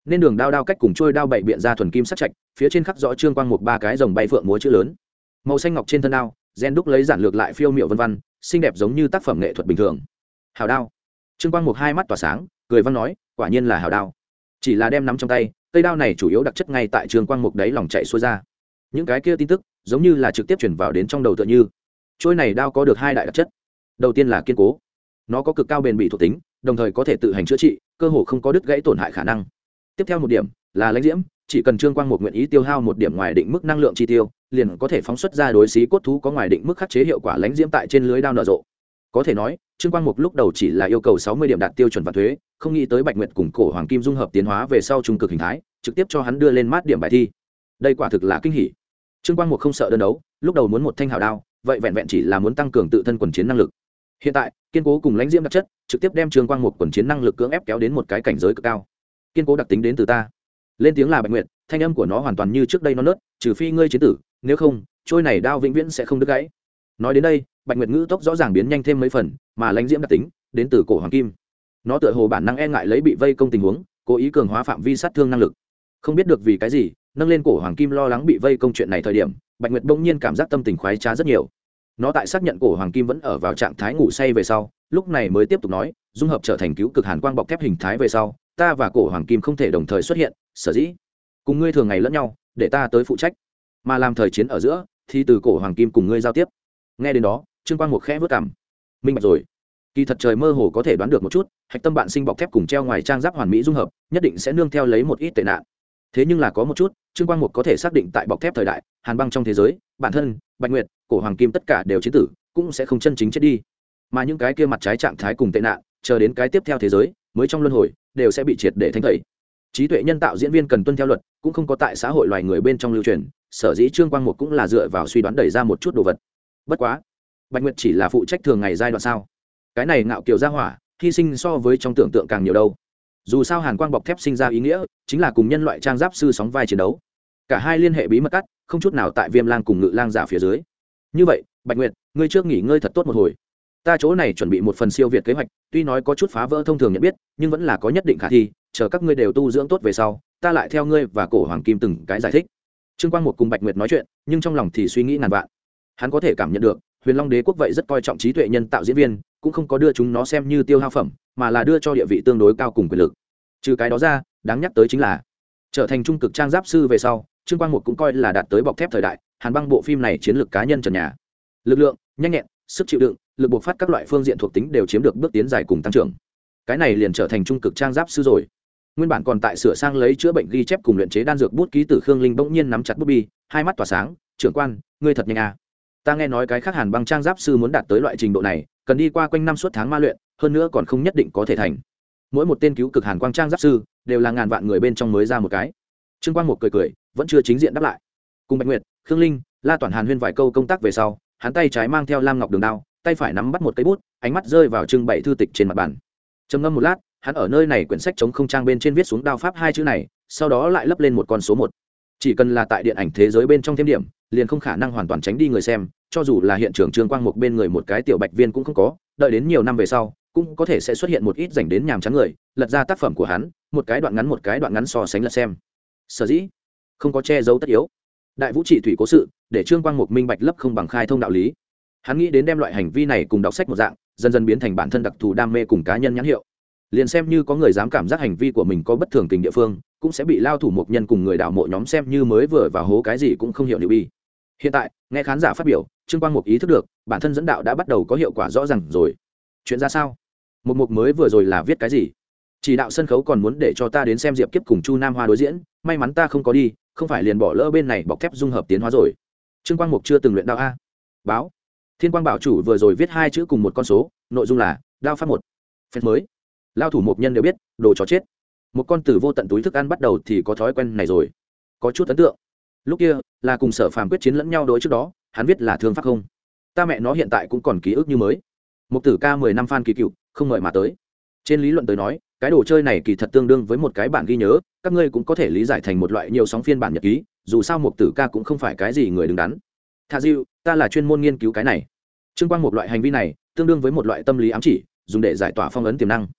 nên đường đao đao cách cùng trôi đao bảy biện ra thuần kim sắc trạch, phía trên khắc rõ trương quang mục ba cái rồng bay phượng múa chữ lớn, màu xanh ngọc trên thân đao gen đúc lấy giản lược lại phiêu miệu vân văn, xinh đẹp giống như tác phẩm nghệ thuật bình thường. Hào đao. Trương quang mục hai mắt tỏa sáng, cười văn nói, quả nhiên là hào đao. Chỉ là đem nắm trong tay, cây đao này chủ yếu đặc chất ngay tại trương quang mục đấy lòng chạy xuôi ra, những cái kia tin tức giống như là trực tiếp chuyển vào đến trong đầu tựa như. Trôi này đao có được hai đại đặc chất, đầu tiên là kiên cố, nó có cực cao bền bỉ thuộc tính, đồng thời có thể tự hành chữa trị, cơ hồ không có đứt gãy tổn hại khả năng. Tiếp theo một điểm là lãnh diễm, chỉ cần trương quang mục nguyện ý tiêu hao một điểm ngoài định mức năng lượng chi tiêu, liền có thể phóng xuất ra đối xí cốt thú có ngoài định mức khắc chế hiệu quả lãnh diễm tại trên lưới đao nở rộ. Có thể nói trương quang mục lúc đầu chỉ là yêu cầu 60 điểm đạt tiêu chuẩn vạn thuế, không nghĩ tới bạch nguyệt cùng cổ hoàng kim dung hợp tiến hóa về sau trung cực hình thái, trực tiếp cho hắn đưa lên mát điểm bài thi. Đây quả thực là kinh hỉ. Trương quang mục không sợ đơn đấu, lúc đầu muốn một thanh hào đao, vậy vẹn vẹn chỉ là muốn tăng cường tự thân quần chiến năng lực. Hiện tại kiên cố cùng lãnh diễm đặc chất trực tiếp đem trương quang mục quần chiến năng lực cưỡng ép kéo đến một cái cảnh giới cực cao. Kiên cố đặc tính đến từ ta. Lên tiếng là bạch nguyệt, thanh âm của nó hoàn toàn như trước đây non nớt, trừ phi ngươi chiến tử, nếu không trôi này đao vĩnh viễn sẽ không đứt gãy. Nói đến đây bạch nguyệt ngữ tốc rõ ràng biến nhanh thêm mấy phần, mà lãnh diễm đặc tính đến từ cổ hoàng kim, nó tựa hồ bản năng e ngại lấy bị vây công tình huống, cố ý cường hóa phạm vi sát thương năng lực. Không biết được vì cái gì, nâng lên cổ hoàng kim lo lắng bị vây công chuyện này thời điểm, bạch nguyệt bỗng nhiên cảm giác tâm tình khoái trá rất nhiều. Nó tại xác nhận cổ hoàng kim vẫn ở vào trạng thái ngủ say về sau, lúc này mới tiếp tục nói, dung hợp trở thành cứu cực hàn quang bọc thép hình thái về sau, ta và cổ hoàng kim không thể đồng thời xuất hiện, sở dĩ cùng ngươi thường ngày lẫn nhau, để ta tới phụ trách, mà làm thời chiến ở giữa thì từ cổ hoàng kim cùng ngươi giao tiếp. Nghe đến đó trương quang mục khẽ vớt cảm, minh bạch rồi. Kỳ thật trời mơ hồ có thể đoán được một chút, hạch tâm bạn sinh bọc thép cùng treo ngoài trang giáp hoàn mỹ dung hợp nhất định sẽ nương theo lấy một ít tệ nạn. Thế nhưng là có một chút trương quang mục có thể xác định, tại bọc thép thời đại hàn băng trong thế giới, bản thân bạch nguyệt, cổ hoàng kim tất cả đều chiến tử, cũng sẽ không chân chính chết đi, mà những cái kia mặt trái trạng thái cùng tệ nạn chờ đến cái tiếp theo thế giới mới trong luân hồi đều sẽ bị triệt để thanh tẩy. Trí tuệ nhân tạo diễn viên cần tuân theo luật, cũng không có tại xã hội loài người bên trong lưu truyền, sở dĩ trương quang mục cũng là dựa vào suy đoán đẩy ra một chút đồ vật. Bất quá bạch nguyệt chỉ là phụ trách thường ngày giai đoạn sao, cái này ngạo kiều ra hỏa hy sinh so với trong tưởng tượng càng nhiều đâu. Dù sao hàn quang bọc thép sinh ra ý nghĩa chính là cùng nhân loại trang giáp sư sóng vai chiến đấu, cả hai liên hệ bí mật cắt không chút nào tại viêm lang cùng ngự lang giả phía dưới. Như vậy bạch nguyệt, ngươi trước nghỉ ngơi thật tốt một hồi, ta chỗ này chuẩn bị một phần siêu việt kế hoạch, tuy nói có chút phá vỡ thông thường nhận biết, nhưng vẫn là có nhất định khả thi, chờ các ngươi đều tu dưỡng tốt về sau, ta lại theo ngươi và cổ hoàng kim từng cái giải thích. Trương quang một cùng bạch nguyệt nói chuyện, nhưng trong lòng thì suy nghĩ ngàn vạn. Hắn có thể cảm nhận được huyền long đế quốc vậy rất coi trọng trí tuệ nhân tạo diễn viên, cũng không có đưa chúng nó xem như tiêu hao phẩm, mà là đưa cho địa vị tương đối cao cùng quyền lực. Trừ cái đó ra, đáng nhắc tới chính là trở thành trung cực trang giáp sư về sau, trương quang một cũng coi là đạt tới bọc thép thời đại. Hàn băng bộ phim này chiến lược cá nhân trần nhà, lực lượng, nhanh nhẹn, sức chịu đựng, lực bộc phát các loại phương diện thuộc tính đều chiếm được bước tiến dài cùng tăng trưởng. Cái này liền trở thành trung cực trang giáp sư rồi. Nguyên bản còn tại sửa sang lấy chữa bệnh ghi chép cùng luyện chế đan dược bút ký tử Khương Linh bỗng nhiên nắm chặt bút bi, hai mắt tỏa sáng. Trưởng quan, ngươi thật nhanh à. Ta nghe nói cái khác hàn băng trang giáp sư muốn đạt tới loại trình độ này, cần đi qua quanh năm suốt tháng ma luyện, hơn nữa còn không nhất định có thể thành. Mỗi một tên cứu cực hàn quang trang giáp sư đều là ngàn vạn người bên trong mới ra một cái. Trương Quang một cười cười, vẫn chưa chính diện đáp lại. Cùng Bạch Nguyệt, Khương Linh, La Toàn Hàn huyên vài câu công tác về sau, hắn tay trái mang theo lam ngọc đường đao, tay phải nắm bắt một cây bút, ánh mắt rơi vào trưng bày thư tịch trên mặt bàn. Trầm ngâm một lát, hắn ở nơi này quyển sách chống không trang bên trên viết xuống đao pháp hai chữ này, sau đó lại lấp lên một con số 1. Chỉ cần là tại điện ảnh thế giới bên trong thêm điểm, liền không khả năng hoàn toàn tránh đi người xem, cho dù là hiện trường Trương Quang một bên người một cái tiểu bạch viên cũng không có, đợi đến nhiều năm về sau, cũng có thể sẽ xuất hiện một ít dành đến nhàm chán người, lật ra tác phẩm của hắn, một cái đoạn ngắn so sánh lật xem. Sở dĩ không có che giấu tất yếu. Đại vũ trị thủy cố sự, để Trương Quang một minh bạch lấp không bằng khai thông đạo lý. Hắn nghĩ đến đem loại hành vi này cùng đọc sách một dạng, dần dần biến thành bản thân đặc thù đam mê cùng cá nhân nhãn hiệu. Liền xem như có người dám cảm giác hành vi của mình có bất thường tình địa phương, cũng sẽ bị lao thủ mục nhân cùng người đảo mộ nhóm xem như mới vừa vào hố cái gì cũng không hiểu liệu bi. Hiện tại nghe khán giả phát biểu, Trương Quang Mục ý thức được bản thân dẫn đạo đã bắt đầu có hiệu quả rõ ràng rồi. Chuyện ra sao? Một mục mới vừa rồi là viết cái gì? Chỉ đạo sân khấu còn muốn để cho ta đến xem Diệp Kiếp cùng Chu Nam Hoa đối diễn, may mắn ta không có đi, không phải liền bỏ lỡ bên này bọc thép dung hợp tiến hóa rồi. Trương Quang Mục chưa từng luyện đạo a. Báo. Thiên Quang Bảo chủ vừa rồi viết hai chữ cùng một con số, nội dung là đao pháp 1. Phép mới. Lao thủ mục nhân đều biết, đồ chó chết. Một con tử vô tận túi thức ăn bắt đầu thì có thói quen này rồi. Có chút ấn tượng. Lúc kia là cùng Sở Phàm quyết chiến lẫn nhau đối trước đó, hắn viết là thương pháp không. Ta mẹ nó hiện tại cũng còn ký ức như mới. Một tử ca 10 năm fan kỳ cựu, không ngợi mà tới. Trên lý luận tới nói, cái đồ chơi này kỳ thật tương đương với một cái bản ghi nhớ, các ngươi cũng có thể lý giải thành một loại nhiều sóng phiên bản nhật ký, dù sao một tử ca cũng không phải cái gì người đứng đắn. Thà dịu, ta là chuyên môn nghiên cứu cái này. Trương Quang một loại hành vi này, tương đương với một loại tâm lý ám chỉ, dùng để giải tỏa phong ấn tiềm năng.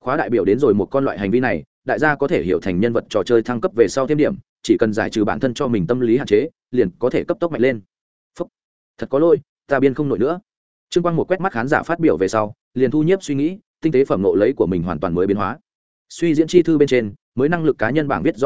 khóa đại biểu đến rồi một con loại hành vi này, đại gia có thể hiểu thành nhân vật trò chơi thăng cấp về sau thêm điểm, chỉ cần giải trừ bản thân cho mình tâm lý hạn chế liền có thể cấp tốc mạnh lên. Phúc, thật có lỗi, ta biên không nổi nữa. Trương Quang một quét mắt khán giả phát biểu về sau liền thu nhiếp suy nghĩ, tinh tế phẩm nộ lấy của mình hoàn toàn mới biến hóa. Suy diễn chi thư bên trên mới năng lực cá nhân bảng viết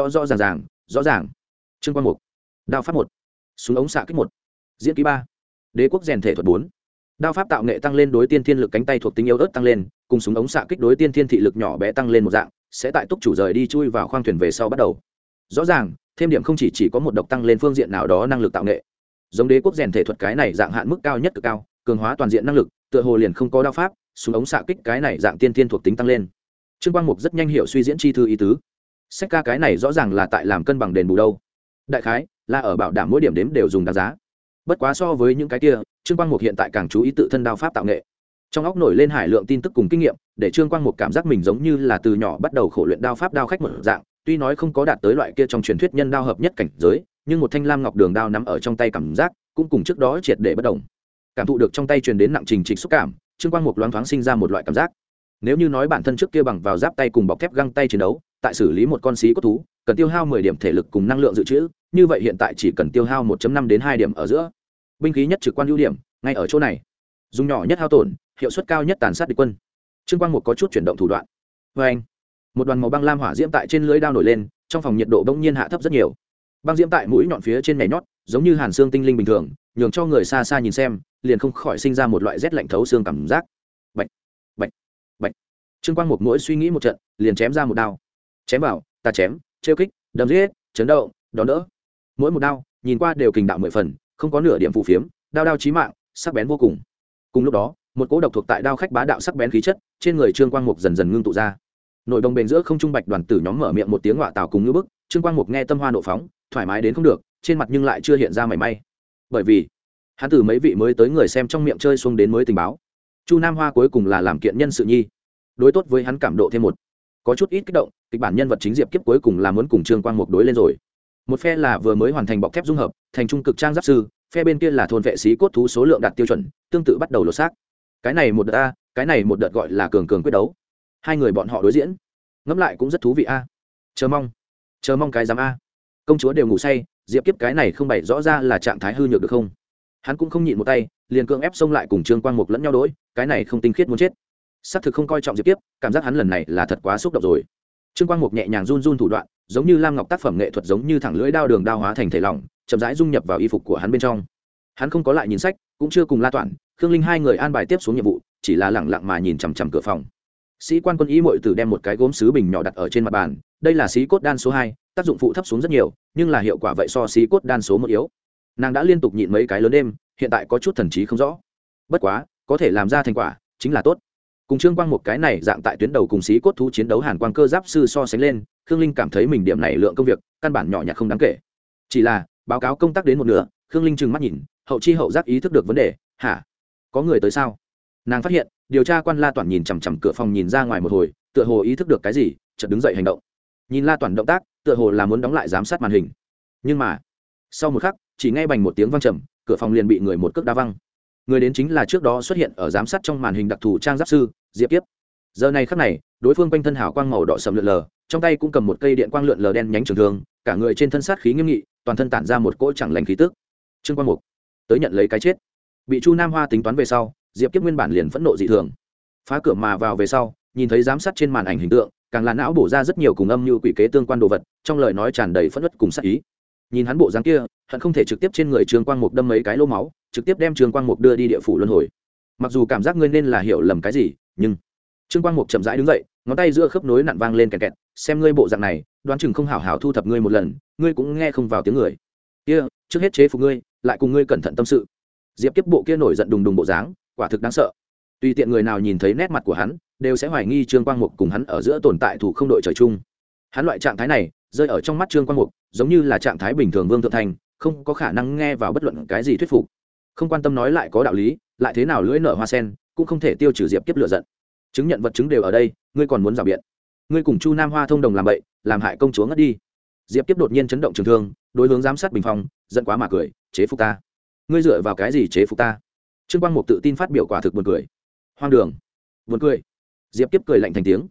rõ ràng. Trương Quang Mục, đao pháp 1, súng ống xạ kích 1, diễn ký 3, đế quốc rèn thể thuật 4. Đao pháp tạo nghệ tăng lên đối tiên thiên lực cánh tay thuộc tính yếu ớt tăng lên, cùng súng ống xạ kích đối tiên thiên thị lực nhỏ bé tăng lên một dạng, sẽ tại túc chủ rời đi chui vào khoang thuyền về sau bắt đầu. Rõ ràng, thêm điểm không chỉ có một độc tăng lên phương diện nào đó năng lực tạo nghệ. Giống đế quốc rèn thể thuật cái này dạng hạn mức cao nhất cực cao, cường hóa toàn diện năng lực, tựa hồ liền không có đao pháp, súng ống xạ kích cái này dạng tiên thiên thuộc tính tăng lên. Trương Quang Mục rất nhanh hiểu suy diễn chi thư ý tứ. Sách ca cái này rõ ràng là tại làm cân bằng đền bù đâu. Đại khái là ở bảo đảm mỗi điểm đếm đều dùng đáng giá. Bất quá so với những cái kia, Trương Quang Mục hiện tại càng chú ý tự thân đao pháp tạo nghệ. Trong óc nổi lên hải lượng tin tức cùng kinh nghiệm, để Trương Quang Mục cảm giác mình giống như là từ nhỏ bắt đầu khổ luyện đao pháp đao khách một dạng, tuy nói không có đạt tới loại kia trong truyền thuyết nhân đao hợp nhất cảnh giới, nhưng một thanh lam ngọc đường đao nắm ở trong tay cảm giác cũng cùng trước đó triệt để bất động. Cảm thụ được trong tay truyền đến nặng trình trịch xúc cảm, Trương Quang Mục loáng thoáng sinh ra một loại cảm giác. Nếu như nói bản thân trước kia bằng vào giáp tay cùng bọc thép găng tay chiến đấu, tại xử lý một con xí cốt thú, cần tiêu hao 10 điểm thể lực cùng năng lượng dự trữ, như vậy hiện tại chỉ cần tiêu hao 1.5 đến 2 điểm ở giữa. Binh khí nhất trực quan ưu điểm, ngay ở chỗ này. Dùng nhỏ nhất hao tổn, hiệu suất cao nhất tàn sát địch quân. Trương Quang Mục có chút chuyển động thủ đoạn. Oeng! Một đoàn màu băng lam hỏa diễm tại trên lưỡi đao nổi lên, trong phòng nhiệt độ bỗng nhiên hạ thấp rất nhiều. Băng diễm tại mũi nhọn phía trên nhảy nhót, giống như hàn xương tinh linh bình thường, nhường cho người xa xa nhìn xem, liền không khỏi sinh ra một loại rét lạnh thấu xương cảm giác. Bạch, bạch, bạch. Trương Quang Mục mỗi suy nghĩ một trận, liền chém ra một đao. Chém vào, ta chém, trêu kích, đâm giết, chấn động, đón đỡ. Mỗi một đao, nhìn qua đều kình đạo 10 phần, không có nửa điểm phù phiếm, đao chí mạng, sắc bén vô cùng. Cùng lúc đó, một cỗ độc thuộc tại đao khách bá đạo sắc bén khí chất, trên người Trương Quang Mục dần dần ngưng tụ ra. Nội đồng bền giữa không trung bạch đoàn tử nhóm mở miệng một tiếng ngọa tào cùng ngữ bức, Trương Quang Mục nghe tâm hoa nộ phóng, thoải mái đến không được, trên mặt nhưng lại chưa hiện ra mảy may. Bởi vì, hắn từ mấy vị mới tới người xem trong miệng chơi xuống đến mới tình báo, Chu Nam Hoa cuối cùng là làm kiện nhân sự nhi. Đối tốt với hắn cảm độ thêm một. Có chút ít kích động, kịch bản nhân vật chính Diệp Kiếp cuối cùng là muốn cùng Trương Quang Mục đối lên rồi. Một phe là vừa mới hoàn thành bọc thép dung hợp, thành trung cực trang giáp sư, phe bên kia là thôn vệ sĩ cốt thú số lượng đạt tiêu chuẩn, tương tự bắt đầu lột xác. Cái này một đợt a, cái này một đợt gọi là cường quyết đấu. Hai người bọn họ đối diễn, ngẫm lại cũng rất thú vị a. Chờ mong cái dám a. Công chúa đều ngủ say, Diệp Kiếp cái này không bày rõ ra là trạng thái hư nhược được không? Hắn cũng không nhịn một tay, liền cưỡng ép xông lại cùng Trương Quang Mục lẫn nhau đối, cái này không tinh khiết muốn chết. Xác thực không coi trọng Diệp Kiếp, cảm giác hắn lần này là thật quá xúc động rồi. Trương Quang Mục nhẹ nhàng run thủ đoạn, giống như lam ngọc tác phẩm nghệ thuật, giống như thẳng lưỡi đao đường đao hóa thành thể lỏng, chậm rãi dung nhập vào y phục của hắn bên trong. Hắn không có lại nhìn sách, cũng chưa cùng La Toản, Khương Linh hai người an bài tiếp xuống nhiệm vụ, chỉ là lẳng lặng mà nhìn chằm chằm cửa phòng. Sĩ quan quân y muội tử đem một cái gốm sứ bình nhỏ đặt ở trên mặt bàn, đây là xí cốt đan số 2, tác dụng phụ thấp xuống rất nhiều, nhưng là hiệu quả vậy so xí cốt đan số 1 yếu. Nàng đã liên tục nhịn mấy cái lớn đêm, hiện tại có chút thần trí không rõ. Bất quá, có thể làm ra thành quả, chính là tốt. Cùng Trương Quang một cái này dạng tại tuyến đầu cùng xí cốt thú chiến đấu hàn quang cơ giáp sư so sánh lên, Khương Linh cảm thấy mình điểm này lượng công việc căn bản nhỏ nhặt không đáng kể. Chỉ là báo cáo công tác đến một nửa, Khương Linh trừng mắt nhìn, hậu chi hậu giác ý thức được vấn đề, hả? Có người tới sao? Nàng phát hiện, điều tra quan La Toản nhìn chằm chằm cửa phòng nhìn ra ngoài một hồi, tựa hồ ý thức được cái gì, chợt đứng dậy hành động. Nhìn La Toản động tác, tựa hồ là muốn đóng lại giám sát màn hình. Nhưng mà, sau một khắc, chỉ nghe bành một tiếng vang trầm, cửa phòng liền bị người một cước đá văng. Người đến chính là trước đó xuất hiện ở giám sát trong màn hình đặc thù trang giáp sư Diệp Kiếp. Giờ này khắc này, đối phương quanh thân hào quang màu đỏ sẫm lượn lờ, trong tay cũng cầm một cây điện quang lượn lờ đen nhánh trường thương, cả người trên thân sát khí nghiêm nghị, toàn thân tản ra một cỗ chẳng lành khí tức. Trương Quang Mục tới nhận lấy cái chết. Bị Chu Nam Hoa tính toán về sau, Diệp Kiếp nguyên bản liền phẫn nộ dị thường. Phá cửa mà vào về sau, nhìn thấy giám sát trên màn ảnh hình tượng, càng là não bổ ra rất nhiều cùng âm mưu quỷ kế tương quan đồ vật, trong lời nói tràn đầy phẫn uất cùng sát ý. Nhìn hắn bộ dáng kia, hận không thể trực tiếp trên người Trương Quang Mục đâm mấy cái lỗ máu, trực tiếp đem Trương Quang Mục đưa đi địa phủ luân hồi. Mặc dù cảm giác ngươi nên là hiểu lầm cái gì, nhưng Trương Quang Mục chậm rãi đứng dậy, ngón tay giữa khớp nối nặn vang lên kẹt kẹt, xem ngươi bộ dạng này, đoán chừng không hảo hảo thu thập ngươi một lần, ngươi cũng nghe không vào tiếng người. Kia, trước hết chế phục ngươi, lại cùng ngươi cẩn thận tâm sự. Diệp Kiếp bộ kia nổi giận đùng đùng bộ dáng, quả thực đáng sợ. Tùy tiện người nào nhìn thấy nét mặt của hắn, đều sẽ hoài nghi Trương Quang Mục cùng hắn ở giữa tồn tại thủ không đội trời chung. Hắn loại trạng thái này, rơi ở trong mắt Trương Quang Mục, giống như là trạng thái bình thường Vương Thượng Thành, không có khả năng nghe vào bất luận cái gì thuyết phục. Không quan tâm nói lại có đạo lý, lại thế nào lưỡi nở hoa sen, cũng không thể tiêu trừ Diệp Kiếp lửa giận. Chứng nhận vật chứng đều ở đây, ngươi còn muốn rào biện? Ngươi cùng Chu Nam Hoa thông đồng làm bậy, làm hại công chúa ngất đi. Diệp Kiếp đột nhiên chấn động trường thương, đối hướng giám sát bình phong, giận quá mà cười, chế phục ta? Ngươi dựa vào cái gì chế phục ta? Trương Quang Mục tự tin phát biểu quả thực buồn cười. Hoang đường, buồn cười. Diệp Kiếp cười lạnh thành tiếng.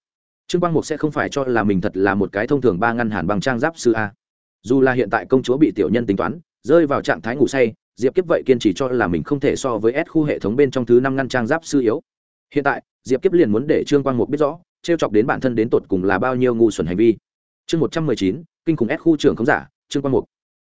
Trương Quang Mục sẽ không phải cho là mình thật là một cái thông thường ba ngăn hàn băng trang giáp sư a. Dù là hiện tại công chúa bị tiểu nhân tính toán rơi vào trạng thái ngủ say, Diệp Kiếp vậy kiên trì cho là mình không thể so với S khu hệ thống bên trong thứ 5 ngăn trang giáp sư yếu. Hiện tại Diệp Kiếp liền muốn để Trương Quang Mục biết rõ trêu chọc đến bản thân đến tột cùng là bao nhiêu ngu xuẩn hành vi. Chương 119, kinh khủng S khu trưởng khống giả, Trương Quang Mục.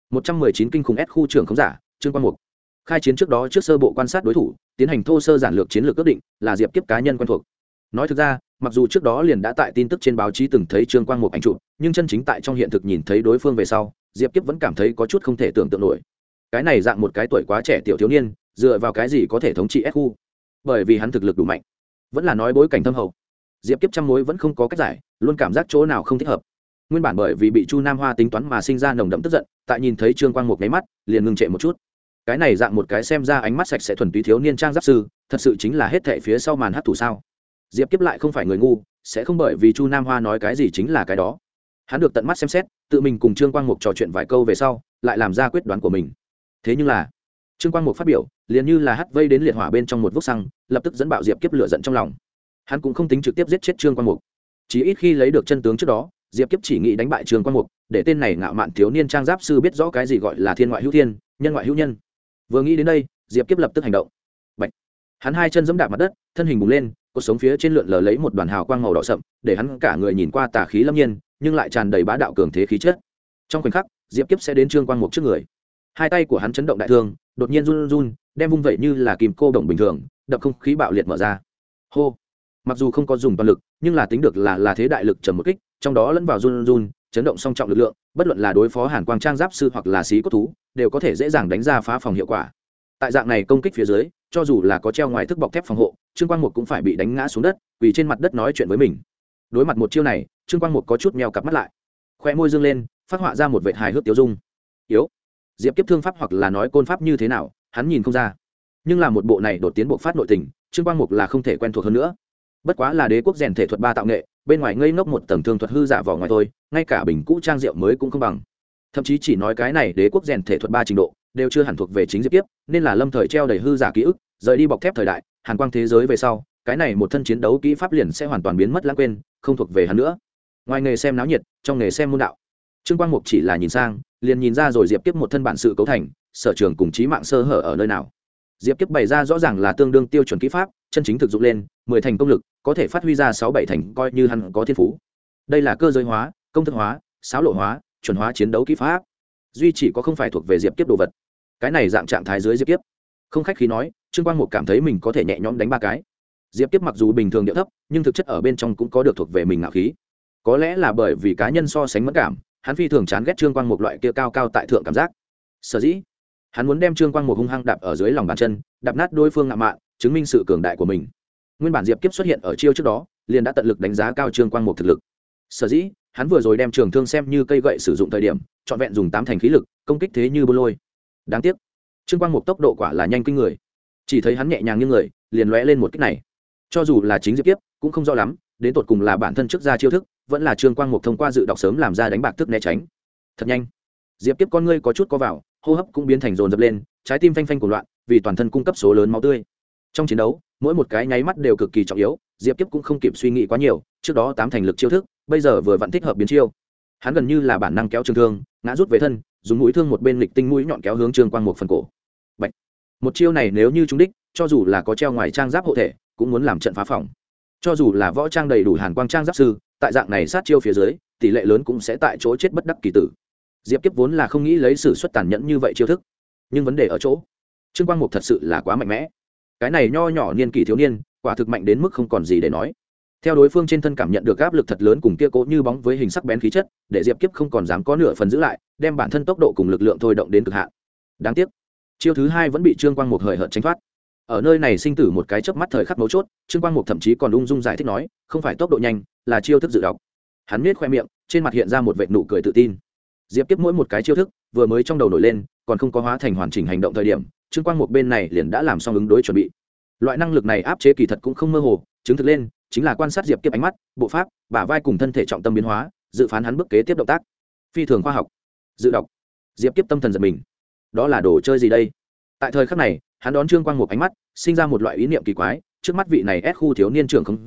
119 kinh khủng S khu trưởng khống giả, Trương Quang Mục. Khai chiến trước đó, trước sơ bộ quan sát đối thủ, tiến hành thô sơ giản lược chiến lược ước định, là Diệp Kiếp cá nhân quen thuộc. Nói thực ra, mặc dù trước đó liền đã tại tin tức trên báo chí từng thấy Trương Quang Mục ảnh chụp, nhưng chân chính tại trong hiện thực nhìn thấy đối phương về sau, Diệp Kiếp vẫn cảm thấy có chút không thể tưởng tượng nổi. Cái này dạng một cái tuổi quá trẻ tiểu thiếu niên, dựa vào cái gì có thể thống trị S khu? Bởi vì hắn thực lực đủ mạnh, vẫn là nói bối cảnh thâm hậu. Diệp Kiếp trăm mối vẫn không có cách giải, luôn cảm giác chỗ nào không thích hợp. Nguyên bản bởi vì bị Chu Nam Hoa tính toán mà sinh ra nồng đậm tức giận, tại nhìn thấy Trương Quang Mục nháy mắt, liền ngừng trệ một chút. Cái này dạng một cái xem ra ánh mắt sạch sẽ thuần túy thiếu niên trang giáp sư, thật sự chính là hết thảy phía sau màn hắc thủ sao? Diệp Kiếp lại không phải người ngu, sẽ không bởi vì Chu Nam Hoa nói cái gì chính là cái đó. Hắn được tận mắt xem xét, tự mình cùng Trương Quang Mục trò chuyện vài câu về sau, lại làm ra quyết đoán của mình. Thế nhưng là, Trương Quang Mục phát biểu, liền như là hắt vây đến liệt hỏa bên trong một vốc xăng, lập tức dẫn bạo Diệp Kiếp lửa giận trong lòng. Hắn cũng không tính trực tiếp giết chết Trương Quang Mục, chỉ ít khi lấy được chân tướng trước đó, Diệp Kiếp chỉ nghĩ đánh bại Trương Quang Mục, để tên này ngạo mạn thiếu niên trang giáp sư biết rõ cái gì gọi là thiên ngoại hữu thiên, nhân ngoại hữu nhân. Vừa nghĩ đến đây, Diệp Kiếp lập tức hành động. Bạch. Hắn hai chân giẫm đạp mặt đất, thân hình bùng lên, cột sống phía trên lượn lờ lấy một đoàn hào quang màu đỏ sậm, để hắn cả người nhìn qua tà khí lâm nhiên, nhưng lại tràn đầy bá đạo cường thế khí chất. Trong khoảnh khắc, Diệp Kiếp sẽ đến Trương Quang Mục trước người. Hai tay của hắn chấn động đại thương, đột nhiên run run, đem vung vậy như là kìm cô đồng bình thường, đập không khí bạo liệt mở ra. Hô. Mặc dù không có dùng toàn lực, nhưng là tính được là thế đại lực trầm một kích, trong đó lẫn vào run run, chấn động song trọng lực lượng, bất luận là đối phó Hàn Quang trang giáp sư hoặc là xí cốt thú, đều có thể dễ dàng đánh ra phá phòng hiệu quả. Tại dạng này công kích phía dưới, cho dù là có treo ngoài thức bọc thép phòng hộ, Trương Quang Mục cũng phải bị đánh ngã xuống đất, quỳ trên mặt đất nói chuyện với mình. Đối mặt một chiêu này, Trương Quang Mục có chút meo cặp mắt lại, khoe môi dương lên, phát họa ra một vệt hài hước tiêu dung. Yếu. Diệp Kiếp thương pháp hoặc là nói côn pháp như thế nào, hắn nhìn không ra. Nhưng là một bộ này đột tiến bộ phát nội tình, Trương Quang Mục là không thể quen thuộc hơn nữa. Bất quá là đế quốc rèn thể thuật ba tạo nghệ, bên ngoài ngây ngốc một tầng thương thuật hư giả vỏ ngoài thôi, ngay cả bình cũ trang rượu mới cũng không bằng. Thậm chí chỉ nói cái này đế quốc rèn thể thuật ba trình độ, đều chưa hẳn thuộc về chính Diệp Kiếp, nên là lâm thời treo đầy hư giả ký ức, rời đi bọc thép thời đại, Hàn Quang thế giới về sau, cái này một thân chiến đấu kỹ pháp liền sẽ hoàn toàn biến mất lãng quên, không thuộc về hắn nữa. Ngoài nghề xem náo nhiệt, trong nghề xem môn đạo. Trương Quang Mục chỉ là nhìn sang, liền nhìn ra rồi Diệp Kiếp một thân bản sự cấu thành, sở trường cùng chí mạng sơ hở ở nơi nào. Diệp Kiếp bày ra rõ ràng là tương đương tiêu chuẩn kỹ pháp, chân chính thực dụng lên, 10 thành công lực, có thể phát huy ra 6-7 thành coi như hắn có thiên phú. Đây là cơ giới hóa, công thức hóa, xáo lộ hóa, chuẩn hóa chiến đấu kỹ pháp. Duy chỉ có không phải thuộc về Diệp Kiếp đồ vật. Cái này dạng trạng thái dưới Diệp Kiếp. Không khách khí nói, Trương Quang Mục cảm thấy mình có thể nhẹ nhõm đánh ba cái. Diệp Kiếp mặc dù bình thường điệu thấp, nhưng thực chất ở bên trong cũng có được thuộc về mình ngạo khí. Có lẽ là bởi vì cá nhân so sánh mẫn cảm, hắn phi thường chán ghét Trương Quang Mục loại kia cao cao tại thượng cảm giác. Sở dĩ, hắn muốn đem Trương Quang Mục hung hăng đạp ở dưới lòng bàn chân, đạp nát đối phương ngạo mạn, chứng minh sự cường đại của mình. Nguyên bản Diệp Kiếp xuất hiện ở chiêu trước đó, liền đã tận lực đánh giá cao Trương Quang Mục thực lực. Sở dĩ, hắn vừa rồi đem trường thương xem như cây gậy sử dụng thời điểm, trọn vẹn dùng 8 thành khí lực, công kích thế như bô lôi. Đáng tiếc, Trương Quang Mục tốc độ quả là nhanh kinh người. Chỉ thấy hắn nhẹ nhàng như người, liền lóe lên một kích này. Cho dù là chính Diệp Kiếp, cũng không rõ lắm, đến tột cùng là bản thân trước ra chiêu thức, vẫn là Trương Quang Mục thông qua dự đọc sớm làm ra đánh bạc thức né tránh. Thật nhanh. Diệp Kiếp con ngươi có chút co vào, hô hấp cũng biến thành dồn dập lên, trái tim phanh phanh cuồng loạn, vì toàn thân cung cấp số lớn máu tươi. Trong chiến đấu, mỗi một cái nháy mắt đều cực kỳ trọng yếu, Diệp Kiếp cũng không kịp suy nghĩ quá nhiều, trước đó 8 thành lực chiêu thức, bây giờ vừa vặn thích hợp biến chiêu. Hắn gần như là bản năng kéo trường thương, ngã rút về thân, dùng mũi thương một bên lịch tinh mũi nhọn kéo hướng Trương Quang Mục phần cổ. Bạch. Một chiêu này nếu như trúng đích, cho dù là có treo ngoài trang giáp hộ thể, cũng muốn làm trận phá phòng. Cho dù là võ trang đầy đủ Hàn Quang trang giáp sư, tại dạng này sát chiêu phía dưới, tỷ lệ lớn cũng sẽ tại chỗ chết bất đắc kỳ tử. Diệp Kiếp vốn là không nghĩ lấy sử xuất tàn nhẫn như vậy chiêu thức, nhưng vấn đề ở chỗ, Trương Quang Mục thật sự là quá mạnh mẽ. Cái này nho nhỏ niên kỷ thiếu niên, quả thực mạnh đến mức không còn gì để nói. Theo đối phương trên thân cảm nhận được áp lực thật lớn cùng kia cố như bóng với hình sắc bén khí chất, để Diệp Kiếp không còn dám có nửa phần giữ lại, đem bản thân tốc độ cùng lực lượng thôi động đến cực hạn. Đáng tiếc, chiêu thứ hai vẫn bị Trương Quang Mục hời hợt tránh thoát. Ở nơi này sinh tử một cái chớp mắt thời khắc mấu chốt, Trương Quang Mục thậm chí còn ung dung giải thích nói, không phải tốc độ nhanh, là chiêu thức dự đọc. Hắn nhếch khoe miệng, trên mặt hiện ra một vệt nụ cười tự tin. Diệp Kiếp mỗi một cái chiêu thức vừa mới trong đầu nổi lên, còn không có hóa thành hoàn chỉnh hành động thời điểm, Trương Quang Mục bên này liền đã làm xong ứng đối chuẩn bị. Loại năng lực này áp chế kỳ thật cũng không mơ hồ, chứng thực lên chính là quan sát Diệp Kiếp ánh mắt, bộ pháp, bả vai cùng thân thể trọng tâm biến hóa, dự phán hắn bước kế tiếp động tác. Phi thường khoa học. Dự đọc. Diệp Kiếp tâm thần giật mình. Đó là đồ chơi gì đây? Tại thời khắc này, hắn đón Trương Quang Mục ánh mắt, sinh ra một loại ý niệm kỳ quái, trước mắt vị này ép khu thiếu niên trưởng khống giả,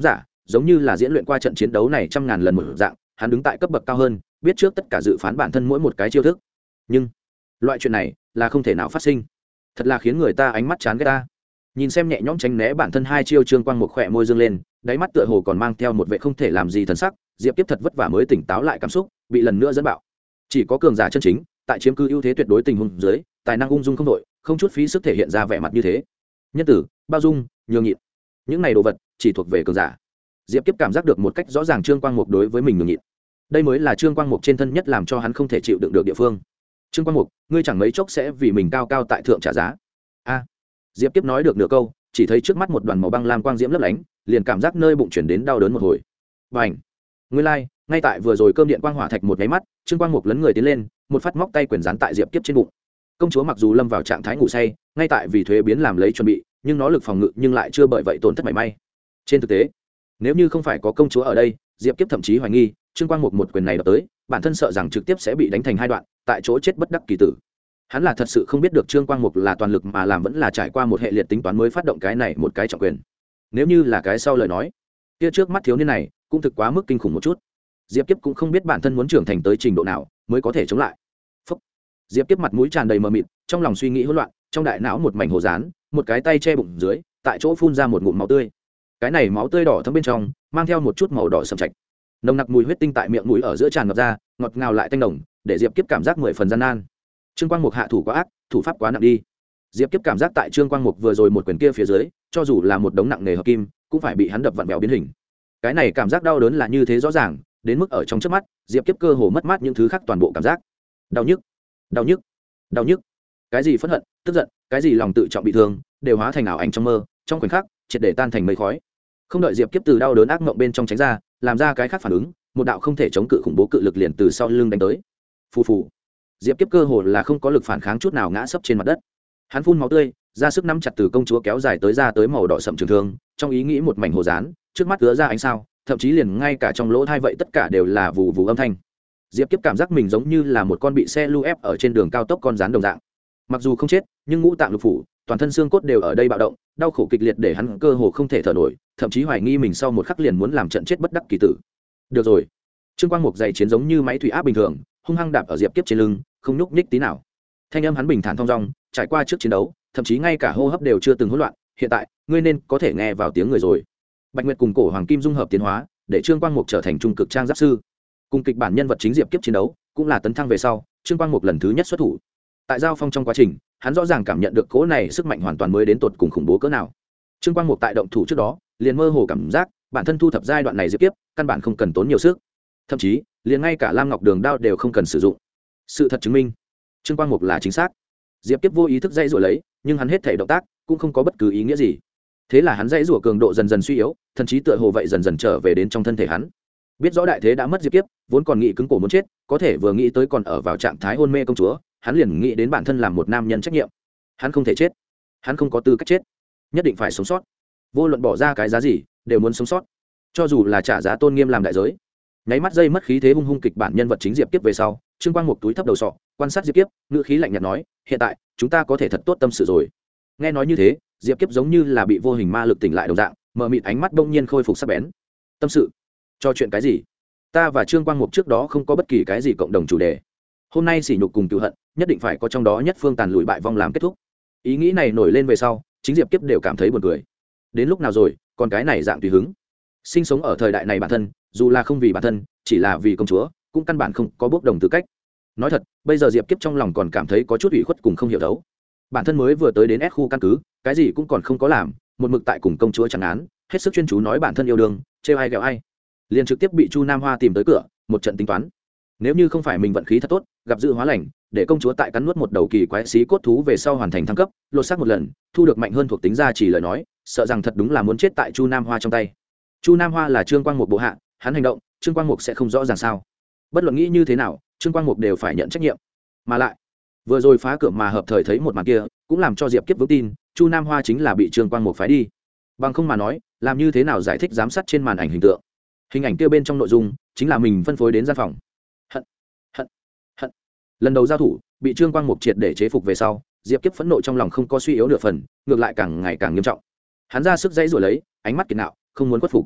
giống như là diễn luyện qua trận chiến đấu này trăm ngàn lần một dạng. Hắn đứng tại cấp bậc cao hơn, biết trước tất cả dự phán bản thân mỗi một cái chiêu thức, nhưng loại chuyện này là không thể nào phát sinh, thật là khiến người ta ánh mắt chán ghét ta. Nhìn xem nhẹ nhõm tránh né bản thân hai chiêu, Trương Quang Mục khỏe môi dương lên, đáy mắt tựa hồ còn mang theo một vẻ không thể làm gì thần sắc. Diệp Kiếp thật vất vả mới tỉnh táo lại cảm xúc, bị lần nữa dẫn bạo. Chỉ có cường giả chân chính tại chiếm cứ ưu thế tuyệt đối tình huống dưới, tài năng ung dung không đội, không chút phí sức thể hiện ra vẻ mặt như thế. Nhân tử, bao dung, nhường nhịn, những này đồ vật chỉ thuộc về cường giả. Diệp Kiếp cảm giác được một cách rõ ràng Trương Quang Mục đối với mình nhường nhịn. Đây mới là Trương Quang Mục trên thân nhất làm cho hắn không thể chịu đựng được địa phương. Trương Quang Mục, ngươi chẳng mấy chốc sẽ vì mình cao cao tại thượng trả giá. A. Diệp Kiếp nói được nửa câu, chỉ thấy trước mắt một đoàn màu băng lam quang diễm lấp lánh, liền cảm giác nơi bụng chuyển đến đau đớn một hồi. Bành! Nguyên lai, ngay tại vừa rồi cơm điện quang hỏa thạch một cái mắt, Trương Quang Mục lấn người tiến lên, một phát móc tay quyền dán tại Diệp Kiếp trên bụng. Công chúa mặc dù lâm vào trạng thái ngủ say, ngay tại vì thuế biến làm lấy chuẩn bị, nhưng nó lực phòng ngự nhưng lại chưa bởi vậy tổn thất mảy may. Trên thực tế, nếu như không phải có công chúa ở đây, Diệp Kiếp thậm chí hoài nghi Trương Quang Mục một quyền này đập tới, bản thân sợ rằng trực tiếp sẽ bị đánh thành hai đoạn, tại chỗ chết bất đắc kỳ tử. Hắn là thật sự không biết được Trương Quang Mục là toàn lực mà làm, vẫn là trải qua một hệ liệt tính toán mới phát động cái này một cái trọng quyền. Nếu như là cái sau lời nói, kia trước mắt thiếu niên này cũng thực quá mức kinh khủng một chút. Diệp Kiếp cũng không biết bản thân muốn trưởng thành tới trình độ nào mới có thể chống lại. Phúc. Diệp Kiếp mặt mũi tràn đầy mờ mịt, trong lòng suy nghĩ hỗn loạn, trong đại não một mảnh hồ dán, một cái tay che bụng dưới, tại chỗ phun ra một ngụm máu tươi. Cái này máu tươi đỏ thẫm bên trong mang theo một chút màu đỏ sậm trạch, nồng nặc mùi huyết tinh tại miệng mũi ở giữa tràn ngập ra, ngọt ngào lại tanh nồng, để Diệp Kiếp cảm giác mười phần gian nan. Trương Quang Mục hạ thủ quá ác, thủ pháp quá nặng đi. Diệp Kiếp cảm giác tại Trương Quang Mục vừa rồi một quyền kia phía dưới, cho dù là một đống nặng nề hợp kim, cũng phải bị hắn đập vặn vẹo biến hình. Cái này cảm giác đau đớn là như thế rõ ràng, đến mức ở trong chớp mắt, Diệp Kiếp cơ hồ mất mát những thứ khác toàn bộ cảm giác. Đau nhức, đau nhức, đau nhức. Cái gì phẫn hận, tức giận, cái gì lòng tự trọng bị thương, đều hóa thành ảo ảnh trong mơ, trong khoảnh khắc, triệt để tan thành mây khói. Không đợi Diệp Kiếp từ đau đớn ác mộng bên trong tránh ra, làm ra cái khác phản ứng, một đạo không thể chống cự khủng bố cự lực liền từ sau lưng đánh tới. Phù phù. Diệp Kiếp cơ hồ là không có lực phản kháng chút nào, ngã sấp trên mặt đất. Hắn phun máu tươi, ra sức nắm chặt từ công chúa kéo dài tới ra tới màu đỏ sậm trường thương, trong ý nghĩ một mảnh hồ dán, trước mắt ứa ra ánh sao, thậm chí liền ngay cả trong lỗ tai vậy tất cả đều là vù vù âm thanh. Diệp Kiếp cảm giác mình giống như là một con bị xe lu ép ở trên đường cao tốc con rắn đồng dạng. Mặc dù không chết, nhưng ngũ tạng lục phủ, toàn thân xương cốt đều ở đây bạo động, đau khổ kịch liệt để hắn cơ hồ không thể thở nổi, thậm chí hoài nghi mình sau một khắc liền muốn làm trận chết bất đắc kỳ tử. Được rồi. Trương Quang Mục dày chiến giống như máy thủy áp bình thường, hung hăng đạp ở Diệp Kiếp trên lưng, không nhúc nhích tí nào. Thanh âm hắn bình thản thong dong, trải qua trước chiến đấu, thậm chí ngay cả hô hấp đều chưa từng hỗn loạn, hiện tại, ngươi nên có thể nghe vào tiếng người rồi. Bạch Nguyệt cùng cổ hoàng kim dung hợp tiến hóa, để Trương Quang Mục trở thành trung cực trang giáp sư. Cùng kịch bản nhân vật chính Diệp Kiếp chiến đấu, cũng là tấn thăng về sau, Trương Quang Mục lần thứ nhất xuất thủ. Tại giao phong trong quá trình, hắn rõ ràng cảm nhận được cỗ này sức mạnh hoàn toàn mới đến tột cùng khủng bố cỡ nào. Trương Quang Mục tại động thủ trước đó, liền mơ hồ cảm giác, bản thân thu thập giai đoạn này Diệp Kiếp, căn bản không cần tốn nhiều sức. Thậm chí, liền ngay cả Lam Ngọc Đường đao đều không cần sử dụng. Sự thật chứng minh, Trương Quang Mục là chính xác. Diệp Kiếp vô ý thức dãy rủa lấy, nhưng hắn hết thể động tác cũng không có bất cứ ý nghĩa gì. Thế là hắn dãy rủa cường độ dần dần suy yếu, thần trí tựa hồ vậy dần dần trở về đến trong thân thể hắn. Biết rõ đại thế đã mất Diệp Kiếp, vốn còn nghĩ cứng cổ muốn chết, có thể vừa nghĩ tới còn ở vào trạng thái hôn mê công chúa, hắn liền nghĩ đến bản thân làm một nam nhân trách nhiệm. Hắn không thể chết, hắn không có tư cách chết, nhất định phải sống sót. Vô luận bỏ ra cái giá gì, đều muốn sống sót, cho dù là trả giá tôn nghiêm làm đại giới. Nháy mắt dây mất khí thế hung hung kịch bản nhân vật chính Diệp Kiếp về sau, Trương Quang Mục túi thấp đầu sọ, quan sát Diệp Kiếp, ngữ khí lạnh nhạt nói, hiện tại chúng ta có thể thật tốt tâm sự rồi. Nghe nói như thế, Diệp Kiếp giống như là bị vô hình ma lực tỉnh lại đồng dạng, mở mịt ánh mắt bỗng nhiên khôi phục sắc bén. Tâm sự? Cho chuyện cái gì? Ta và Trương Quang Mục trước đó không có bất kỳ cái gì cộng đồng chủ đề. Hôm nay sỉ nhục cùng cựu hận, nhất định phải có trong đó nhất phương tàn lùi bại vong làm kết thúc. Ý nghĩ này nổi lên về sau, chính Diệp Kiếp đều cảm thấy buồn cười. Đến lúc nào rồi, còn cái này dạng tùy hứng. Sinh sống ở thời đại này bản thân, dù là không vì bản thân, chỉ là vì công chúa, cũng căn bản không có bước đồng tư cách. Nói thật, bây giờ Diệp Kiếp trong lòng còn cảm thấy có chút ủy khuất cùng không hiểu đấu. Bản thân mới vừa tới đến S khu căn cứ, cái gì cũng còn không có làm, một mực tại cùng công chúa chẳng án, hết sức chuyên chú nói bản thân yêu đương, trêu ai ghẹo ai, liền trực tiếp bị Chu Nam Hoa tìm tới cửa, một trận tính toán. Nếu như không phải mình vận khí thật tốt, gặp dự hóa lành, để công chúa tại cắn nuốt một đầu kỳ quái xí cốt thú về sau hoàn thành thăng cấp, lột xác một lần, thu được mạnh hơn thuộc tính gia chỉ lời nói, sợ rằng thật đúng là muốn chết tại Chu Nam Hoa trong tay. Chu Nam Hoa là Trương Quang Mục bộ hạ, hắn hành động, Trương Quang Mục sẽ không rõ ràng sao? Bất luận nghĩ như thế nào, Trương Quang Mục đều phải nhận trách nhiệm. Mà lại, vừa rồi phá cửa mà hợp thời thấy một màn kia, cũng làm cho Diệp Kiếp vững tin, Chu Nam Hoa chính là bị Trương Quang Mục phái đi. Bằng không mà nói, làm như thế nào giải thích giám sát trên màn ảnh hình tượng? Hình ảnh kia bên trong nội dung chính là mình phân phối đến gian phòng. Hận, hận, hận. Lần đầu giao thủ, bị Trương Quang Mục triệt để chế phục về sau, Diệp Kiếp phẫn nộ trong lòng không có suy yếu nửa phần, ngược lại càng ngày càng nghiêm trọng. Hắn ra sức dãy rủa lấy, ánh mắt kiệt ngạo, không muốn khuất phục.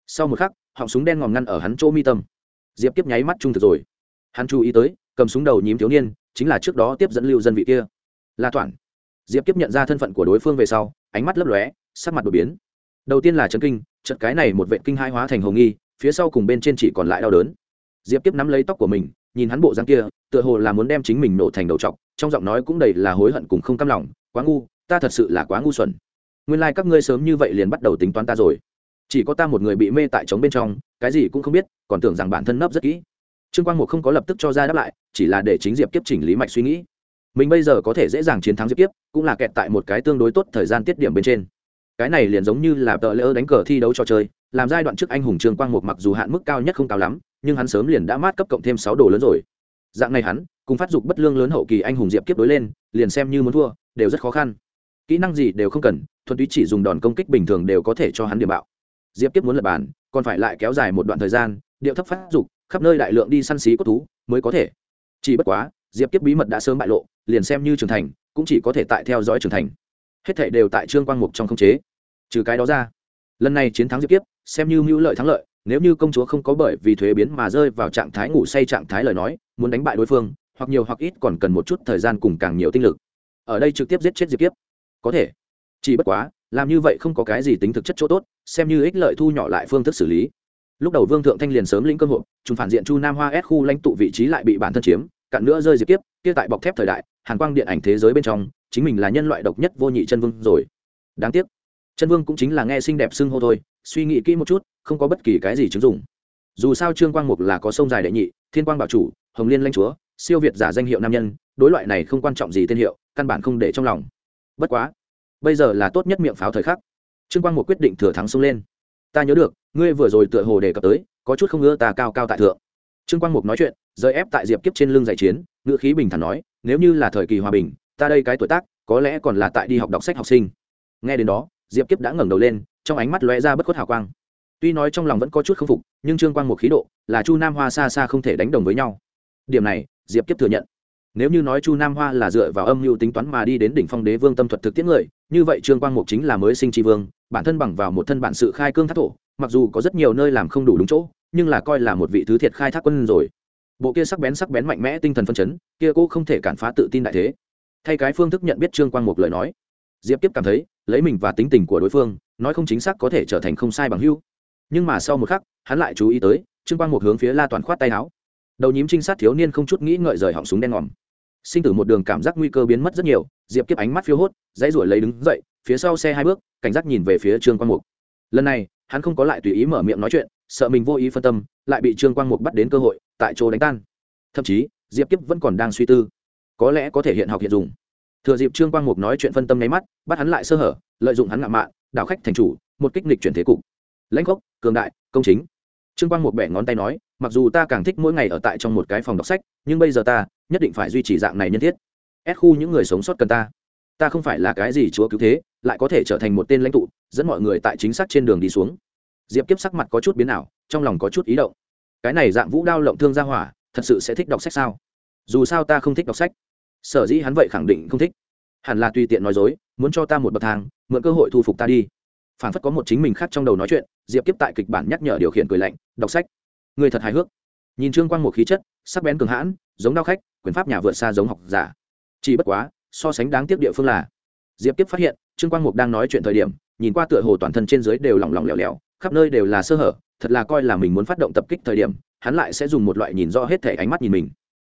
Sau một khắc họng súng đen ngòm ngăn ở hắn chỗ mi tâm. Diệp Kiếp nháy mắt trung thực rồi. Hắn chú ý tới cầm súng đầu nhím thiếu niên chính là trước đó tiếp dẫn lưu dân vị kia, La Toản. Diệp Kiếp nhận ra thân phận của đối phương về sau, ánh mắt lấp lóe, sắc mặt đổi biến. Đầu tiên là chấn kinh, chợt cái này một vệ kinh hai hóa thành hồng nghi, phía sau cùng bên trên chỉ còn lại đau đớn. Diệp Kiếp nắm lấy tóc của mình, nhìn hắn bộ dáng kia, tựa hồ là muốn đem chính mình nổ thành đầu trọc, trong giọng nói cũng đầy là hối hận cùng không cam lòng. Quá ngu, ta thật sự là quá ngu xuẩn. Nguyên lai các ngươi sớm như vậy liền bắt đầu tính toán ta rồi. Chỉ có ta một người bị mê tại trống bên trong, cái gì cũng không biết, còn tưởng rằng bản thân nấp rất kỹ. Trương Quang Mục không có lập tức cho ra đáp lại, chỉ là để chính Diệp Kiếp chỉnh lý mạch suy nghĩ. Mình bây giờ có thể dễ dàng chiến thắng Diệp Kiếp, cũng là kẹt tại một cái tương đối tốt thời gian tiết điểm bên trên. Cái này liền giống như là tờ lỡ đánh cờ thi đấu trò chơi, làm giai đoạn trước anh hùng Trương Quang Mục mặc dù hạn mức cao nhất không cao lắm, nhưng hắn sớm liền đã mát cấp cộng thêm 6 đồ lớn rồi. Dạng này hắn, cùng phát dục bất lương lớn hậu kỳ anh hùng Diệp Kiếp đối lên, liền xem như muốn thua, đều rất khó khăn. Kỹ năng gì đều không cần, thuần túy chỉ dùng đòn công kích bình thường đều có thể cho hắn điểm bạo. Diệp Kiếp muốn lật bàn, còn phải lại kéo dài một đoạn thời gian, điệu thấp phát dục, khắp nơi đại lượng đi săn xí cốt thú mới có thể. Chỉ bất quá, Diệp Kiếp bí mật đã sớm bại lộ, liền xem như trưởng thành, cũng chỉ có thể tại theo dõi trưởng thành. Hết thảy đều tại Trương Quang Mục trong khống chế. Trừ cái đó ra, lần này chiến thắng Diệp Kiếp, xem như mưu lợi thắng lợi, nếu như công chúa không có bởi vì thuế biến mà rơi vào trạng thái ngủ say trạng thái lời nói, muốn đánh bại đối phương, hoặc nhiều hoặc ít còn cần một chút thời gian cùng càng nhiều tinh lực. Ở đây trực tiếp giết chết Diệp Kiếp, có thể. Chỉ bất quá, làm như vậy không có cái gì tính thực chất chỗ tốt, xem như ích lợi thu nhỏ lại phương thức xử lý. Lúc đầu Vương Thượng Thanh liền sớm lĩnh cơ hội, chúng phản diện Chu Nam Hoa S khu lãnh tụ vị trí lại bị bản thân chiếm, cạn nữa rơi Diệp Kiếp, kia tại bọc thép thời đại, hàn quang điện ảnh thế giới bên trong, chính mình là nhân loại độc nhất vô nhị chân vương rồi. Đáng tiếc, chân vương cũng chính là nghe xinh đẹp xưng hô thôi, suy nghĩ kỹ một chút, không có bất kỳ cái gì chứng dụng. Dù sao Trương Quang Mục là có sông dài đệ nhị, Thiên Quang bảo chủ, Hồng Liên lãnh chúa, siêu việt giả danh hiệu nam nhân, đối loại này không quan trọng gì tên hiệu, căn bản không để trong lòng. Bất quá, bây giờ là tốt nhất miệng pháo thời khắc. Trương Quang Mục quyết định thừa thắng xông lên. Ta nhớ được, ngươi vừa rồi tựa hồ đề cập tới, có chút không ưa ta cao cao tại thượng. Trương Quang Mục nói chuyện, rơi ép tại Diệp Kiếp trên lưng giải chiến, ngữ khí bình thản nói, nếu như là thời kỳ hòa bình, ta đây cái tuổi tác, có lẽ còn là tại đi học đọc sách học sinh. Nghe đến đó, Diệp Kiếp đã ngẩng đầu lên, trong ánh mắt lóe ra bất khuất hào quang. Tuy nói trong lòng vẫn có chút không phục, nhưng Trương Quang Mục khí độ, là Chu Nam Hoa xa xa không thể đánh đồng với nhau. Điểm này, Diệp Kiếp thừa nhận. Nếu như nói Chu Nam Hoa là dựa vào âm mưu tính toán mà đi đến đỉnh phong đế vương tâm thuật thực tiễn người, như vậy Trương Quang Mục chính là mới sinh tri vương, bản thân bằng vào một thân bản sự khai cương thác thổ, mặc dù có rất nhiều nơi làm không đủ đúng chỗ, nhưng là coi là một vị thứ thiệt khai thác quân rồi. Bộ kia sắc bén mạnh mẽ tinh thần phân chấn, kia cô không thể cản phá tự tin đại thế. Thay cái phương thức nhận biết Trương Quang Mục lời nói, Diệp Kiếp cảm thấy, lấy mình và tính tình của đối phương, nói không chính xác có thể trở thành không sai bằng hữu. Nhưng mà sau một khắc, hắn lại chú ý tới, Trương Quang Mục hướng phía La Toàn khoát tay áo. Đầu nhím trinh sát thiếu niên không chút nghĩ ngợi rời họng súng đen ngòm. Sinh tử một đường cảm giác nguy cơ biến mất rất nhiều, Diệp Kiếp ánh mắt phiêu hốt, dãy ruổi lấy đứng dậy, phía sau xe hai bước, cảnh giác nhìn về phía Trương Quang Mục. Lần này, hắn không có lại tùy ý mở miệng nói chuyện, sợ mình vô ý phân tâm, lại bị Trương Quang Mục bắt đến cơ hội, tại chỗ đánh tan. Thậm chí, Diệp Kiếp vẫn còn đang suy tư, có lẽ có thể hiện học hiện dùng. Thừa dịp Trương Quang Mục nói chuyện phân tâm nháy mắt, bắt hắn lại sơ hở, lợi dụng hắn ngạo mạn, đảo khách thành chủ, một kích nghịch chuyển thế cục. Lãnh gốc, cường đại, công chính. Trương Quang Mục bẻ ngón tay nói, mặc dù ta càng thích mỗi ngày ở tại trong một cái phòng đọc sách, nhưng bây giờ ta nhất định phải duy trì dạng này nhân thiết. S khu những người sống sót cần ta. Ta không phải là cái gì chúa cứu thế, lại có thể trở thành một tên lãnh tụ, dẫn mọi người tại chính xác trên đường đi xuống. Diệp Kiếp sắc mặt có chút biến ảo, trong lòng có chút ý động. Cái này dạng vũ đao lộng thương gia hỏa, thật sự sẽ thích đọc sách sao? Dù sao ta không thích đọc sách. Sở dĩ hắn vậy khẳng định không thích. Hẳn là tùy tiện nói dối, muốn cho ta một bậc thang, mượn cơ hội thu phục ta đi. Phản phất có một chính mình khác trong đầu nói chuyện, Diệp Kiếp tại kịch bản nhắc nhở điều khiển cười lạnh, đọc sách. Người thật hài hước. Nhìn Trương Quang Mục khí chất, sắc bén cường hãn, giống đao khách, quyền pháp nhà vượt xa giống học giả. Chỉ bất quá, so sánh đáng tiếc địa phương là, Diệp Kiếp phát hiện, Trương Quang Mục đang nói chuyện thời điểm, nhìn qua tựa hồ toàn thân trên dưới đều lỏng lỏng lẻo lẻo, khắp nơi đều là sơ hở, thật là coi là mình muốn phát động tập kích thời điểm, hắn lại sẽ dùng một loại nhìn rõ hết thể ánh mắt nhìn mình.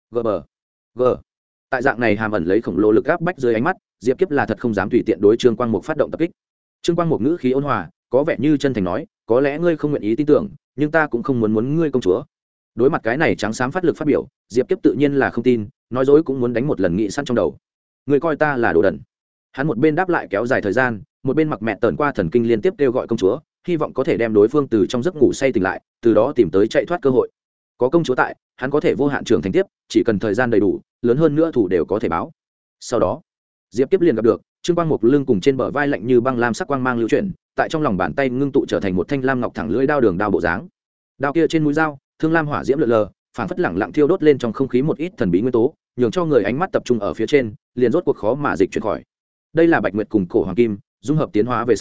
G. Tại dạng này hàm ẩn lấy khổng lồ lực áp bách dưới ánh mắt, Diệp Kiếp là thật không dám tùy tiện đối Trương Quang Mục phát động tập kích. Trương Quang Mục ngữ khí ôn hòa, có vẻ như chân thành nói, có lẽ ngươi không nguyện ý tin tưởng, nhưng ta cũng không muốn ngươi công chúa. Đối mặt cái này trắng xám phát lực phát biểu, Diệp Kiếp tự nhiên là không tin, nói dối cũng muốn đánh một lần nghị săn trong đầu. Người coi ta là đồ đần. Hắn một bên đáp lại kéo dài thời gian, một bên mặc mẹ tờn qua thần kinh liên tiếp kêu gọi công chúa, hy vọng có thể đem đối phương từ trong giấc ngủ say tỉnh lại, từ đó tìm tới chạy thoát cơ hội. Có công chúa tại, hắn có thể vô hạn trưởng thành tiếp, chỉ cần thời gian đầy đủ, lớn hơn nữa thủ đều có thể báo. Sau đó, Diệp Kiếp liền gặp được Trương Quang Mục lưng cùng trên bờ vai lạnh như băng lam sắc quang mang lưu chuyển, tại trong lòng bàn tay ngưng tụ trở thành một thanh lam ngọc thẳng lưỡi đao đường đao bộ dáng. Đao kia trên mũi dao, thương lam hỏa diễm lượn lờ, phảng phất lẳng lặng thiêu đốt lên trong không khí một ít thần bí nguyên tố, nhường cho người ánh mắt tập trung ở phía trên, liền rốt cuộc khó mà dịch chuyển khỏi. Đây là Bạch Nguyệt cùng cổ hoàng kim dung hợp tiến hóa về sau,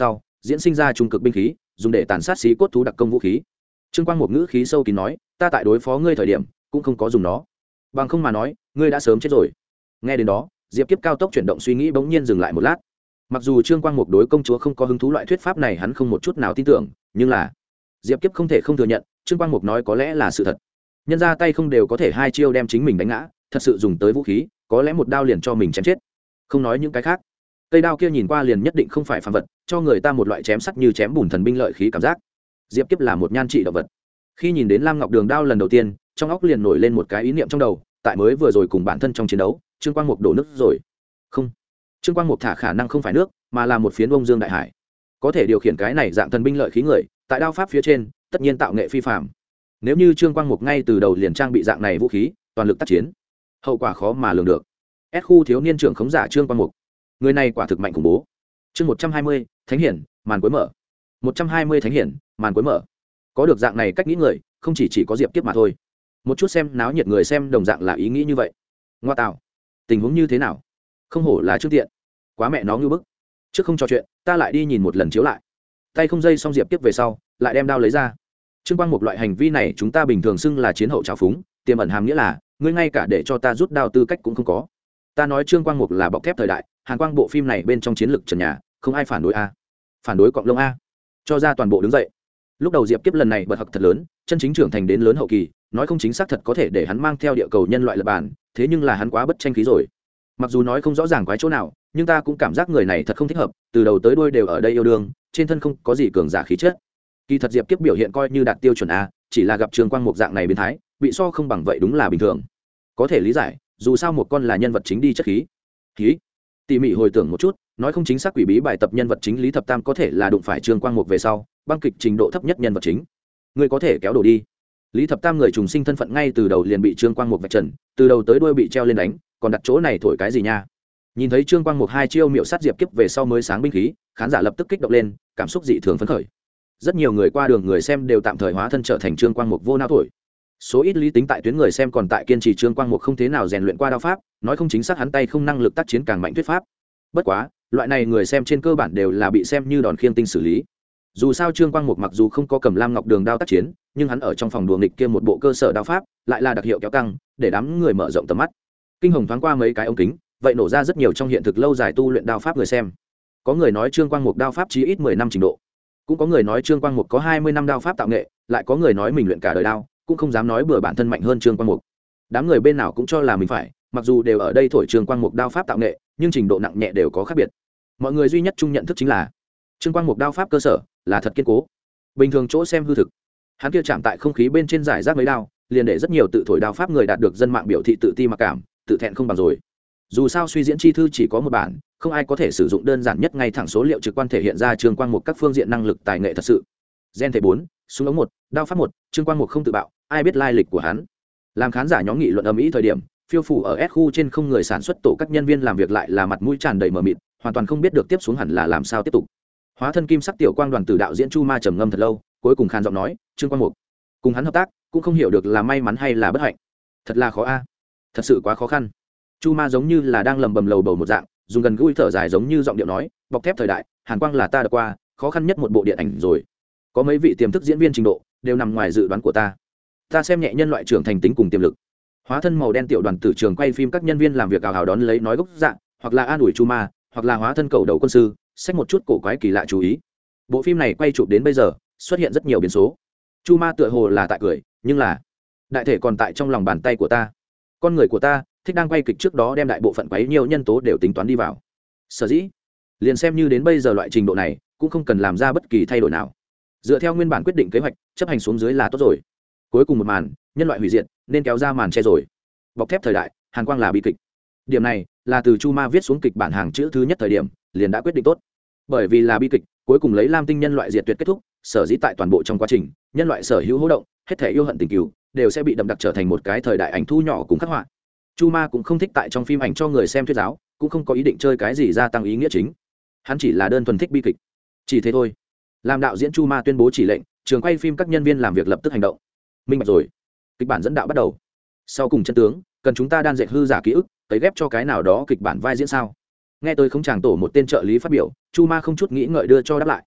diễn sinh ra trung cực binh khí dùng để tàn sát xí cốt thú đặc công vũ khí. Trương Quang một ngữ khí sâu kín nói, ta tại đối phó ngươi thời điểm cũng không có dùng nó, bằng không mà nói ngươi đã sớm chết rồi. Nghe đến đó, Diệp Kiếp cao tốc chuyển động suy nghĩ bỗng nhiên dừng lại một lát. Mặc dù Trương Quang Mục đối công chúa không có hứng thú loại thuyết pháp này hắn không một chút nào tin tưởng, nhưng là Diệp Kiếp không thể không thừa nhận, Trương Quang Mục nói có lẽ là sự thật. Nhân ra tay không đều có thể hai chiêu đem chính mình đánh ngã, thật sự dùng tới vũ khí, có lẽ một đao liền cho mình chém chết. Không nói những cái khác, cây đao kia nhìn qua liền nhất định không phải phàm vật, cho người ta một loại chém sắt như chém bùn thần binh lợi khí cảm giác. Diệp Kiếp là một nhan trị động vật. Khi nhìn đến Lam Ngọc Đường đao lần đầu tiên, trong óc liền nổi lên một cái ý niệm trong đầu, tại mới vừa rồi cùng bản thân trong chiến đấu, Trương Quang Mục đổ nước rồi. Không, Trương Quang Mục thả khả năng không phải nước, mà là một phiến bông dương đại hải. Có thể điều khiển cái này dạng thần binh lợi khí người, tại đao pháp phía trên, tất nhiên tạo nghệ phi phàm. Nếu như Trương Quang Mục ngay từ đầu liền trang bị dạng này vũ khí, toàn lực tác chiến, hậu quả khó mà lường được. S khu thiếu niên trưởng khống giả Trương Quang Mục, người này quả thực mạnh khủng bố. Chương 120, Thánh hiển, màn cuối mở. 120 Thánh hiển, màn cuối mở. Có được dạng này cách nghĩ người, không chỉ có Diệp Kiếp mà thôi. Một chút xem náo nhiệt người xem đồng dạng là ý nghĩ như vậy. Ngoa tạo, tình huống như thế nào? Không hổ là Trương Tiện, quá mẹ nó ngưu bức. Trước không trò chuyện, ta lại đi nhìn một lần chiếu lại. Tay không dây xong Diệp Kiếp về sau, lại đem đao lấy ra. Trương Quang một loại hành vi này chúng ta bình thường xưng là chiến hậu trào phúng, tiềm ẩn hàm nghĩa là ngươi ngay cả để cho ta rút đao tư cách cũng không có. Ta nói Trương Quang Mục là bọc thép thời đại, Hàn Quang bộ phim này bên trong chiến lược trần nhà, không ai phản đối a. Phản đối cọng lông a. Cho ra toàn bộ đứng dậy. Lúc đầu Diệp Kiếp lần này bật học thật lớn, chân chính trưởng thành đến lớn hậu kỳ, nói không chính xác thật có thể để hắn mang theo địa cầu nhân loại lập bản, thế nhưng là hắn quá bất tranh khí rồi. Mặc dù nói không rõ ràng quái chỗ nào, nhưng ta cũng cảm giác người này thật không thích hợp, từ đầu tới đuôi đều ở đây yêu đương, trên thân không có gì cường giả khí chất. Kỳ thật Diệp Kiếp biểu hiện coi như đạt tiêu chuẩn a, chỉ là gặp Trương Quang Mục dạng này biến thái, bị so không bằng vậy đúng là bình thường. Có thể lý giải, dù sao một con là nhân vật chính đi chất khí. Khí. Tỉ mỉ hồi tưởng một chút, nói không chính xác quỷ bí bài tập nhân vật chính Lý Thập Tam có thể là đụng phải Trương Quang Mục về sau, băng kịch trình độ thấp nhất nhân vật chính. Người có thể kéo đổ đi. Lý Thập Tam người trùng sinh thân phận ngay từ đầu liền bị Trương Quang Mục vạch trần, từ đầu tới đuôi bị treo lên đánh, còn đặt chỗ này thổi cái gì nha? Nhìn thấy Trương Quang Mục hai chiêu miệu sát Diệp Kiếp về sau mới sáng binh khí, khán giả lập tức kích động lên, cảm xúc dị thường phấn khởi. Rất nhiều người qua đường người xem đều tạm thời hóa thân trở thành Trương Quang Mục vô não thổi. Số ít lý tính tại tuyến người xem còn tại kiên trì Trương Quang Mục không thế nào rèn luyện qua đao pháp, nói không chính xác hắn tay không năng lực tác chiến càng mạnh thuyết pháp. Bất quá, loại này người xem trên cơ bản đều là bị xem như đòn khiêng tinh xử lý. Dù sao Trương Quang Mục mặc dù không có cầm Lam Ngọc Đường đao tác chiến, nhưng hắn ở trong phòng đùa nghịch kia một bộ cơ sở đao pháp, lại là đặc hiệu kéo căng, để đám người mở rộng tầm mắt. Kinh hồng thoáng qua mấy cái ống kính, vậy nổ ra rất nhiều trong hiện thực lâu dài tu luyện đao pháp người xem. Có người nói Trương Quang Mục đao pháp chí ít 10 năm trình độ, cũng có người nói Trương Quang Mục có 20 năm đao pháp tạo nghệ, lại có người nói mình luyện cả đời đao, cũng không dám nói bừa bản thân mạnh hơn Trương Quang Mục. Đám người bên nào cũng cho là mình phải, mặc dù đều ở đây thổi Trương Quang Mục đao pháp tạo nghệ, nhưng trình độ nặng nhẹ đều có khác biệt. Mọi người duy nhất chung nhận thức chính là Trương Quang Mục đao pháp cơ sở là thật kiên cố. Bình thường chỗ xem hư thực, hắn kia chạm tại không khí bên trên giải rác mấy đao, liền để rất nhiều tự thổi đao pháp người đạt được dân mạng biểu thị tự ti mặc cảm, tự thẹn không bằng rồi. Dù sao suy diễn chi thư chỉ có một bản, không ai có thể sử dụng đơn giản nhất ngay thẳng số liệu trực quan thể hiện ra Trương Quang Mục các phương diện năng lực tài nghệ thật sự. Gen thể 4, súng ống 1, đao pháp 1, Trương Quang Mục không tự bạo, ai biết lai lịch của hắn. Làm khán giả nhóm nghị luận ầm ĩ thời điểm, phiêu phủ ở S khu trên không người sản xuất tổ các nhân viên làm việc lại là mặt mũi tràn đầy mờ mịt, hoàn toàn không biết được tiếp xuống hẳn là làm sao tiếp tục. Hóa thân kim sắc tiểu quang đoàn tử đạo diễn Chu Ma trầm ngâm thật lâu, cuối cùng khàn giọng nói, Trương Quang Mục cùng hắn hợp tác, cũng không hiểu được là may mắn hay là bất hạnh. Thật là khó a, thật sự quá khó khăn. Chu Ma giống như là đang lầm bầm lầu bầu một dạng, dùng gần gũi thở dài giống như giọng điệu nói, bọc thép thời đại, Hàn Quang là ta đã qua, khó khăn nhất một bộ điện ảnh rồi. Có mấy vị tiềm thức diễn viên trình độ đều nằm ngoài dự đoán của ta. Ta xem nhẹ nhân loại trưởng thành tính cùng tiềm lực. Hóa thân màu đen tiểu đoàn tử trường quay phim các nhân viên làm việc ào ào đón lấy nói gốc dạng, hoặc là an ủi Chu Ma, hoặc là hóa thân cầu đầu quân sư, xách một chút cổ quái kỳ lạ chú ý. Bộ phim này quay chụp đến bây giờ, xuất hiện rất nhiều biến số. Chu Ma tựa hồ là tại cười, nhưng là đại thể còn tại trong lòng bàn tay của ta. Con người của ta thích đang quay kịch trước đó đem đại bộ phận quấy nhiều nhân tố đều tính toán đi vào. Sở dĩ, liền xem như đến bây giờ loại trình độ này, cũng không cần làm ra bất kỳ thay đổi nào. Dựa theo nguyên bản quyết định kế hoạch, chấp hành xuống dưới là tốt rồi. Cuối cùng một màn, nhân loại hủy diệt, nên kéo ra màn che rồi. Bọc thép thời đại, Hàn Quang là bi kịch. Điểm này là từ Chu Ma viết xuống kịch bản hàng chữ thứ nhất thời điểm, liền đã quyết định tốt. Bởi vì là bi kịch, cuối cùng lấy Lam Tinh nhân loại diệt tuyệt kết thúc, sở dĩ tại toàn bộ trong quá trình, nhân loại sở hữu hô động, hết thể yêu hận tình cừu, đều sẽ bị đậm đặc trở thành một cái thời đại ảnh thu nhỏ cùng khắc họa. Chu Ma cũng không thích tại trong phim ảnh cho người xem thuyết giáo, cũng không có ý định chơi cái gì gia tăng ý nghĩa chính. Hắn chỉ là đơn thuần thích bi kịch, chỉ thế thôi. Làm đạo diễn Chu Ma tuyên bố chỉ lệnh, trường quay phim các nhân viên làm việc lập tức hành động. Minh bạch rồi, kịch bản dẫn đạo bắt đầu. Sau cùng chân tướng, cần chúng ta đan dệt hư giả ký ức, cấy ghép cho cái nào đó kịch bản vai diễn sao? Nghe tôi không chàng tổ một tên trợ lý phát biểu, Chu Ma không chút nghĩ ngợi đưa cho đáp lại.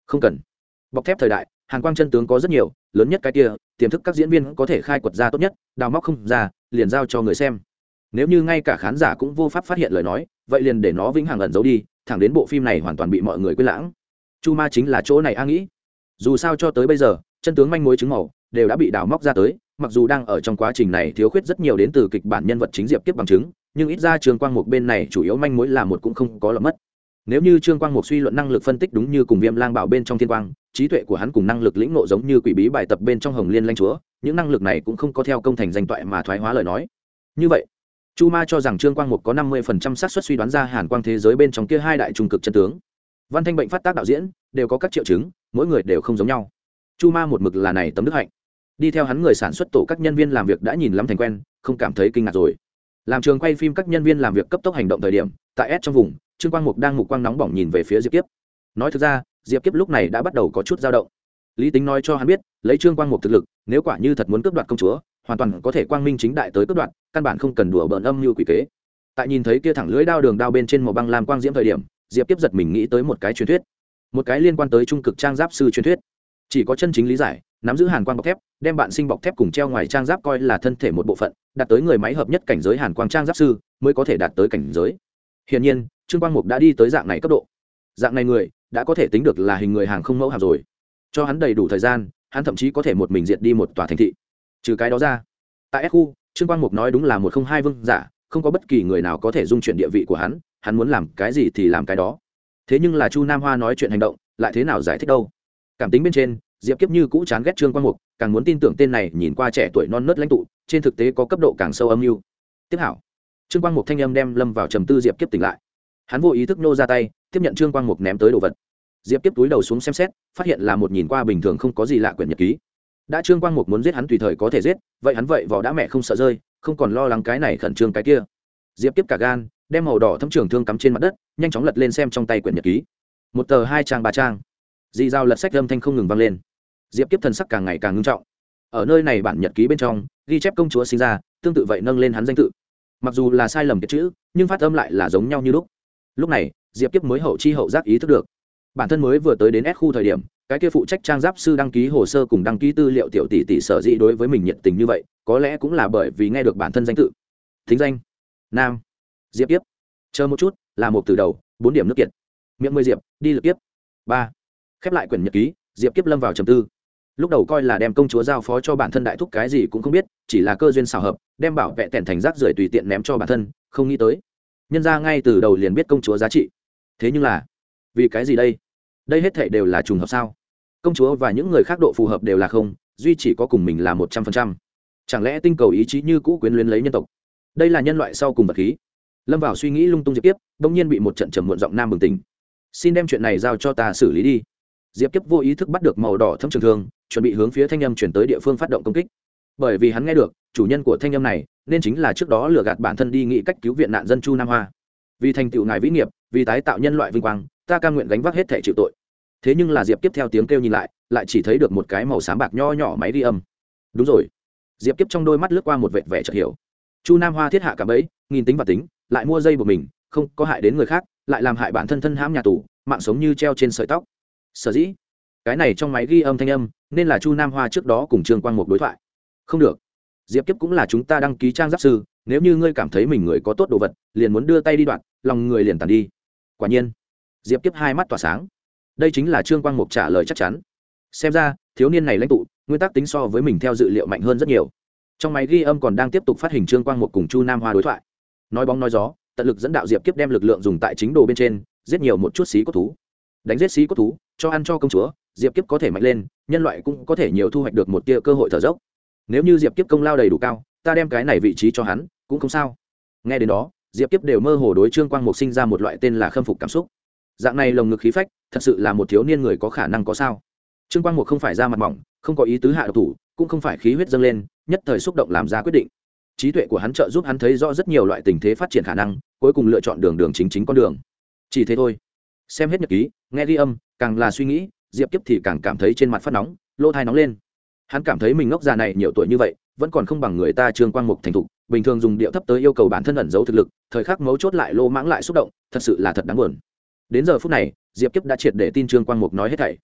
không cần. Bọc thép thời đại hàn quang chân tướng có rất nhiều, lớn nhất cái kia tiềm thức các diễn viên có thể khai quật ra tốt nhất, đào móc không ra liền giao cho người xem. Nếu như ngay cả khán giả cũng vô pháp phát hiện lời nói, vậy liền để nó vĩnh hằng ẩn giấu đi, thẳng đến bộ phim này hoàn toàn bị mọi người quên lãng. Chu ma chính là chỗ này a nghĩ. Dù sao cho tới bây giờ chân tướng manh mối chứng màu đều đã bị đào móc ra tới, mặc dù đang ở trong quá trình này thiếu khuyết rất nhiều đến từ kịch bản nhân vật chính Diệp Kiếp bằng chứng, nhưng ít ra Trương Quang Mục bên này chủ yếu manh mối là một cũng không có lọt mất. Nếu như Trương Quang Mục suy luận năng lực phân tích đúng như cùng Viêm Lang Bảo bên trong Thiên Quang, trí tuệ của hắn cùng năng lực lĩnh ngộ giống như Quỷ Bí bài tập bên trong Hồng Liên Lãnh Chúa, những năng lực này cũng không có theo công thành danh toại mà thoái hóa lời nói. Như vậy, Chu Ma cho rằng Trương Quang Mục có 50% xác suất suy đoán ra Hàn Quang thế giới bên trong kia hai đại trung cực chân tướng. Văn Thanh bệnh phát tác đạo diễn đều có các triệu chứng, mỗi người đều không giống nhau. Chu Ma một mực là này tấm đức hạnh. Đi theo hắn người sản xuất tổ các nhân viên làm việc đã nhìn lắm thành quen, không cảm thấy kinh ngạc rồi. Làm trường quay phim các nhân viên làm việc cấp tốc hành động thời điểm, tại S trong vùng, Trương Quang Mục đang mục quang nóng bỏng nhìn về phía Diệp Kiếp. Nói thực ra, Diệp Kiếp lúc này đã bắt đầu có chút dao động. Lý Tính nói cho hắn biết, lấy Trương Quang Mục thực lực, nếu quả như thật muốn cướp đoạt công chúa, hoàn toàn có thể quang minh chính đại tới cướp đoạt, căn bản không cần đùa bỡn âm mưu quỷ kế. Tại nhìn thấy kia thẳng lưỡi đao đường đao bên trên màu băng lam quang diễm thời điểm, Diệp Kiếp giật mình nghĩ tới một cái truyền thuyết, một cái liên quan tới trung cực trang giáp sư truyền thuyết. Chỉ có chân chính lý giải, nắm giữ hàn quang bọc thép, đem bạn sinh bọc thép cùng treo ngoài trang giáp coi là thân thể một bộ phận, đạt tới người máy hợp nhất cảnh giới hàn quang trang giáp sư mới có thể đạt tới cảnh giới. Hiển nhiên, Trương Quang Mục đã đi tới dạng này cấp độ. Dạng này người đã có thể tính được là hình người hàng không mẫu hàm rồi. Cho hắn đầy đủ thời gian, hắn thậm chí có thể một mình diệt đi một tòa thành thị. Trừ cái đó ra, tại S khu, Trương Quang Mục nói đúng là 102 vương giả, không có bất kỳ người nào có thể dung chuyển địa vị của hắn muốn làm cái gì thì làm cái đó. Thế nhưng là Chu Nam Hoa nói chuyện hành động, lại thế nào giải thích đâu? Cảm tính bên trên, Diệp Kiếp như cũ chán ghét Trương Quang Mục, càng muốn tin tưởng tên này nhìn qua trẻ tuổi non nớt lãnh tụ, trên thực tế có cấp độ càng sâu âm mưu. Tiếp hảo. Trương Quang Mục thanh âm đem lâm vào trầm tư Diệp Kiếp tỉnh lại. Hắn vô ý thức nô ra tay, tiếp nhận Trương Quang Mục ném tới đồ vật. Diệp Kiếp túi đầu xuống xem xét, phát hiện là một nhìn qua bình thường không có gì lạ quyển nhật ký. Đã Trương Quang Mục muốn giết hắn tùy thời có thể giết, vậy hắn vậy vỏ đã mẹ không sợ rơi, không còn lo lắng cái này khẩn trương cái kia. Diệp Kiếp cả gan, đem màu đỏ thâm trường thương cắm trên mặt đất, nhanh chóng lật lên xem trong tay quyển nhật ký. Một tờ, hai trang, ba trang. Dì dao lật sách âm thanh không ngừng vang lên. Diệp Kiếp thần sắc càng ngày càng ngưng trọng. Ở nơi này bản nhật ký bên trong ghi chép công chúa sinh ra, tương tự vậy nâng lên hắn danh tự. Mặc dù là sai lầm cái chữ, nhưng phát âm lại là giống nhau như lúc. Lúc này, Diệp Kiếp mới hậu chi hậu giác ý thức được, bản thân mới vừa tới đến S khu thời điểm, cái kia phụ trách trang giáp sư đăng ký hồ sơ cùng đăng ký tư liệu tiểu tỷ tỷ sở dĩ đối với mình nhiệt tình như vậy, có lẽ cũng là bởi vì nghe được bản thân danh tự. Thính danh: Nam Diệp Kiếp. Chờ một chút, là một từ đầu, 4 điểm nước kiệt. Miệng 10 diệp, đi lực kiếp. 3. Khép lại quyển nhật ký, Diệp Kiếp lâm vào trầm tư. Lúc đầu coi là đem công chúa giao phó cho bản thân đại thúc cái gì cũng không biết, chỉ là cơ duyên xảo hợp, đem bảo vệ tẹn thành rác rưởi tùy tiện ném cho bản thân, không nghĩ tới nhân ra ngay từ đầu liền biết công chúa giá trị. Thế nhưng là vì cái gì đây? Đây hết thảy đều là trùng hợp sao? Công chúa và những người khác độ phù hợp đều là không, duy chỉ có cùng mình là 100%. Chẳng lẽ tinh cầu ý chí như cũ quyến luyến lấy nhân tộc? Đây là nhân loại sau cùng vật khí. Lâm vào suy nghĩ lung tung Diệp Kiếp, bỗng nhiên bị một trận trầm muộn giọng nam bừng tỉnh. Xin đem chuyện này giao cho ta xử lý đi. Diệp Kiếp vô ý thức bắt được màu đỏ thâm trường thương, chuẩn bị hướng phía thanh âm chuyển tới địa phương phát động công kích. Bởi vì hắn nghe được chủ nhân của thanh âm này nên chính là trước đó lừa gạt bản thân đi nghĩ cách cứu viện nạn dân Chu Nam Hoa. Vì thành tựu ngài vĩ nghiệp, vì tái tạo nhân loại vinh quang, ta cam nguyện gánh vác hết thảy chịu tội. Thế nhưng là Diệp Kiếp theo tiếng kêu nhìn lại chỉ thấy được một cái màu xám bạc nho nhỏ máy ghi âm. Đúng rồi. Diệp Kiếp trong đôi mắt lướt qua một vệt vẻ chợt hiểu. Chu Nam Hoa thiết hạ cả bẫy, nghìn tính và tính, lại mua dây buộc mình, không có hại đến người khác, lại làm hại bản thân thân hãm nhà tù, mạng sống như treo trên sợi tóc. Sở dĩ, cái này trong máy ghi âm thanh âm, nên là Chu Nam Hoa trước đó cùng Trương Quang Mục đối thoại. Không được. Diệp Kiếp cũng là chúng ta đăng ký trang giáp sư, nếu như ngươi cảm thấy mình người có tốt đồ vật, liền muốn đưa tay đi đoạn, lòng người liền tàn đi. Quả nhiên, Diệp Kiếp hai mắt tỏa sáng. Đây chính là Trương Quang Mục trả lời chắc chắn. Xem ra, thiếu niên này lãnh tụ, nguyên tắc tính so với mình theo dự liệu mạnh hơn rất nhiều. Trong máy ghi âm còn đang tiếp tục phát hình Trương Quang Mục cùng Chu Nam Hoa đối thoại. Nói bóng nói gió, tận lực dẫn đạo Diệp Kiếp đem lực lượng dùng tại chính đồ bên trên, giết nhiều một chút xí cốt thú. Đánh giết xí cốt thú, cho ăn cho công chúa, Diệp Kiếp có thể mạnh lên, nhân loại cũng có thể nhiều thu hoạch được một tia cơ hội thở dốc. Nếu như Diệp Kiếp công lao đầy đủ cao, ta đem cái này vị trí cho hắn, cũng không sao. Nghe đến đó, Diệp Kiếp đều mơ hồ đối Trương Quang Mục sinh ra một loại tên là khâm phục cảm xúc. Dạng này lồng ngực khí phách, thật sự là một thiếu niên người có khả năng có sao? Trương Quang Mục không phải ra mặt mỏng, không có ý tứ hạ độc thủ, cũng không phải khí huyết dâng lên, nhất thời xúc động làm ra quyết định. Trí tuệ của hắn trợ giúp hắn thấy rõ rất nhiều loại tình thế phát triển khả năng, cuối cùng lựa chọn đường chính con đường. Chỉ thế thôi. Xem hết nhật ký, nghe ghi âm, càng là suy nghĩ, Diệp Kiếp thì càng cảm thấy trên mặt phát nóng, lỗ tai nóng lên. Hắn cảm thấy mình ngốc già này nhiều tuổi như vậy, vẫn còn không bằng người ta Trương Quang Mục thành thục, bình thường dùng điệu thấp tới yêu cầu bản thân ẩn giấu thực lực, thời khắc mấu chốt lại lô mãng lại xúc động, thật sự là thật đáng buồn. Đến giờ phút này, Diệp Kiếp đã triệt để tin Trương Quang Mục nói hết thảy.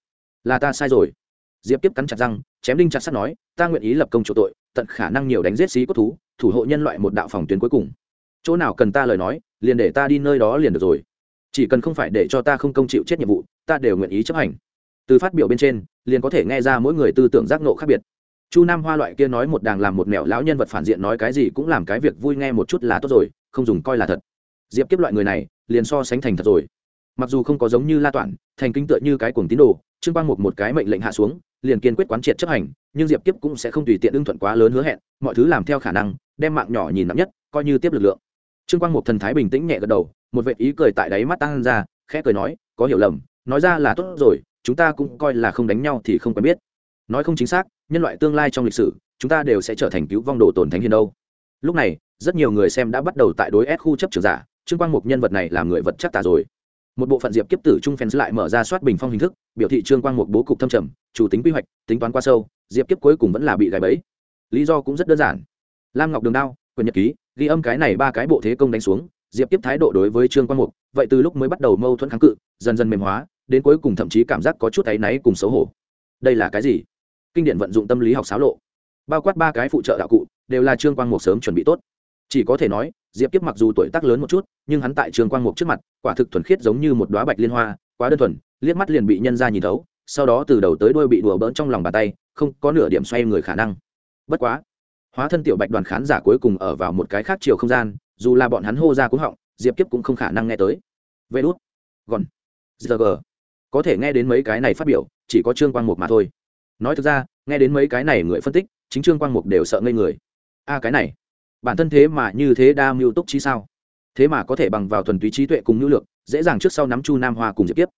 là ta sai rồi. Diệp Kiếp cắn chặt răng, chém đinh chặt sắt nói, ta nguyện ý lập công chỗ tội, tận khả năng nhiều đánh giết xí cốt thú, thủ hộ nhân loại một đạo phòng tuyến cuối cùng. Chỗ nào cần ta lời nói, liền để ta đi nơi đó liền được rồi. Chỉ cần không phải để cho ta không công chịu chết nhiệm vụ, ta đều nguyện ý chấp hành. Từ phát biểu bên trên, liền có thể nghe ra mỗi người tư tưởng giác ngộ khác biệt. Chu Nam Hoa loại kia nói một đàng làm một mẹo lão nhân vật phản diện nói cái gì cũng làm cái việc vui nghe một chút là tốt rồi, không dùng coi là thật. Diệp Kiếp loại người này, liền so sánh thành thật rồi. Mặc dù không có giống như La Toản, thành kính tựa như cái cuồng tín đồ, Trương Quang một cái mệnh lệnh hạ xuống, liền kiên quyết quán triệt chấp hành, nhưng Diệp Kiếp cũng sẽ không tùy tiện ưng thuận quá lớn hứa hẹn, mọi thứ làm theo khả năng, đem mạng nhỏ nhìn nặng nhất, coi như tiếp lực lượng. Trương Quang một thần thái bình tĩnh nhẹ gật đầu, một vệt ý cười tại đáy mắt tăng ra, khẽ cười nói, có hiểu lầm, nói ra là tốt rồi, chúng ta cũng coi là không đánh nhau thì không quen biết. Nói không chính xác, nhân loại tương lai trong lịch sử, chúng ta đều sẽ trở thành cứu vong đồ tồn thánh hiền đâu. Lúc này, rất nhiều người xem đã bắt đầu tại đối S khu chấp trưởng giả, Trương Quang một nhân vật này làm người vật chắc tả rồi. Một bộ phận Diệp Kiếp tử trung fans lại mở ra soát bình phong hình thức, biểu thị Trương Quang một bố cục thâm trầm, chủ tính quy hoạch, tính toán quá sâu, Diệp Kiếp cuối cùng vẫn là bị gài bẫy. Lý do cũng rất đơn giản. Lam Ngọc Đường Đao, quyền nhật ký, ghi âm cái này ba cái bộ thế công đánh xuống, Diệp Kiếp thái độ đối với Trương Quang Mục, vậy từ lúc mới bắt đầu mâu thuẫn kháng cự, dần dần mềm hóa, đến cuối cùng thậm chí cảm giác có chút áy náy cùng xấu hổ. Đây là cái gì? Kinh điển vận dụng tâm lý học xáo lộ. Bao quát ba cái phụ trợ đạo cụ, đều là Trương Quang Mục sớm chuẩn bị tốt. Chỉ có thể nói, Diệp Kiếp mặc dù tuổi tác lớn một chút, nhưng hắn tại Trương Quang Mục trước mặt, quả thực thuần khiết giống như một đóa bạch liên hoa, quá đơn thuần, liếc mắt liền bị nhân ra nhìn thấu, sau đó từ đầu tới đuôi bị đùa bỡn trong lòng bàn tay, không có nửa điểm xoay người khả năng. Bất quá, hóa thân tiểu bạch đoàn khán giả cuối cùng ở vào một cái khác chiều không gian, dù là bọn hắn hô ra cú họng, Diệp Kiếp cũng không khả năng nghe tới. Vê đút, gòn, giờ có thể nghe đến mấy cái này phát biểu, chỉ có Trương Quang Mục mà thôi. Nói thực ra, nghe đến mấy cái này người phân tích, chính Trương Quang Mục đều sợ ngây người. Cái này, bản thân thế mà như thế đa mưu túc trí sao? Thế mà có thể bằng vào thuần túy trí tuệ cùng nhu lược, dễ dàng trước sau nắm Chu Nam Hoa cùng Diệp Kiếp.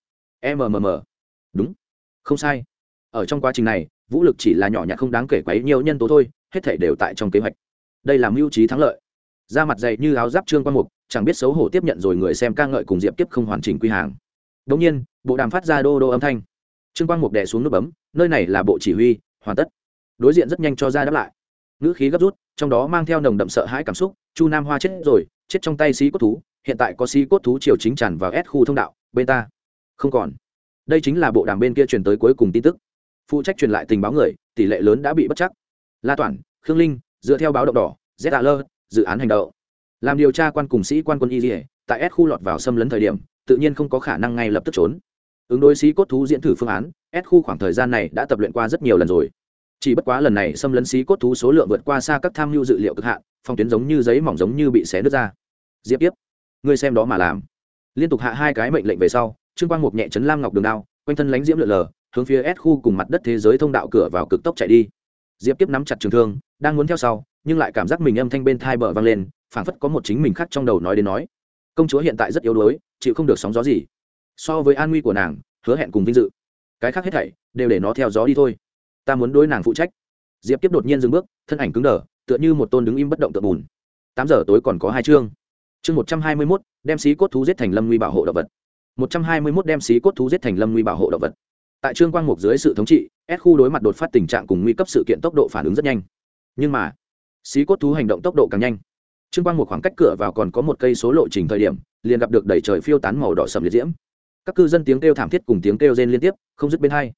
Đúng, không sai. Ở trong quá trình này, vũ lực chỉ là nhỏ nhặt không đáng kể quấy nhiều nhân tố thôi, hết thảy đều tại trong kế hoạch. Đây là mưu trí thắng lợi. Da mặt dày như áo giáp Trương Quang Mục, chẳng biết xấu hổ tiếp nhận rồi người xem ca ngợi cùng Diệp Kiếp không hoàn chỉnh quy hàng. Đột nhiên, bộ đàm phát ra đô đô âm thanh. Trương Quang Mục đè xuống nút bấm, nơi này là bộ chỉ huy, hoàn tất. Đối diện rất nhanh cho ra đáp lại. Ngữ khí gấp rút, trong đó mang theo nồng đậm sợ hãi cảm xúc. Chu Nam Hoa chết rồi, chết trong tay xí cốt thú, hiện tại có xí cốt thú triều chính tràn vào S khu thông đạo, bên ta không còn. Đây chính là bộ đàm bên kia truyền tới cuối cùng tin tức. Phụ trách truyền lại tình báo người, tỷ lệ lớn đã bị bất chắc. La Toản, Khương Linh, dựa theo báo động đỏ, ZAL, dự án hành động. Làm điều tra quan cùng sĩ quan quân y, tại S khu lọt vào xâm lấn thời điểm, tự nhiên không có khả năng ngay lập tức trốn. Ứng đối xí cốt thú diễn thử phương án, S khu khoảng thời gian này đã tập luyện qua rất nhiều lần rồi. Chỉ bất quá lần này xâm lấn xí cốt thú số lượng vượt qua xa các tham mưu dự liệu cực hạn, phong tuyến giống như giấy mỏng giống như bị xé nứt ra. Diệp Kiếp, ngươi xem đó mà làm. Liên tục hạ hai cái mệnh lệnh về sau, Trương Quang Mục nhẹ chấn Lam Ngọc Đường Đao, quanh thân lánh diễm lượn lờ, hướng phía S khu cùng mặt đất thế giới thông đạo cửa vào cực tốc chạy đi. Diệp Kiếp nắm chặt trường thương, đang muốn theo sau, nhưng lại cảm giác mình âm thanh bên tai bờ vang lên, phảng phất có một chính mình khác trong đầu nói đến nói. Công chúa hiện tại rất yếu đuối, chịu không được sóng gió gì. So với an nguy của nàng, hứa hẹn cùng vinh dự, cái khác hết thảy đều để nó theo gió đi thôi. Ta muốn đối nàng phụ trách. Diệp Kiếp đột nhiên dừng bước, thân ảnh cứng đờ, tựa như một tôn đứng im bất động tượng bùn. 8 giờ tối còn có 2 chương. Chương 121, đem xí cốt thú giết thành lâm nguy bảo hộ động vật. 121 đem xí cốt thú giết thành lâm nguy bảo hộ động vật. Tại Trương Quang Mục dưới sự thống trị, S khu đối mặt đột phát tình trạng cùng nguy cấp sự kiện tốc độ phản ứng rất nhanh. Nhưng mà, xí cốt thú hành động tốc độ càng nhanh. Trương Quang Mục khoảng cách cửa vào còn có 1 cây số lộ trình thời điểm, liền gặp được đầy trời phiêu tán màu đỏ sẫm liệt diễm. Các cư dân tiếng kêu thảm thiết cùng tiếng kêu rên liên tiếp, không dứt bên hai.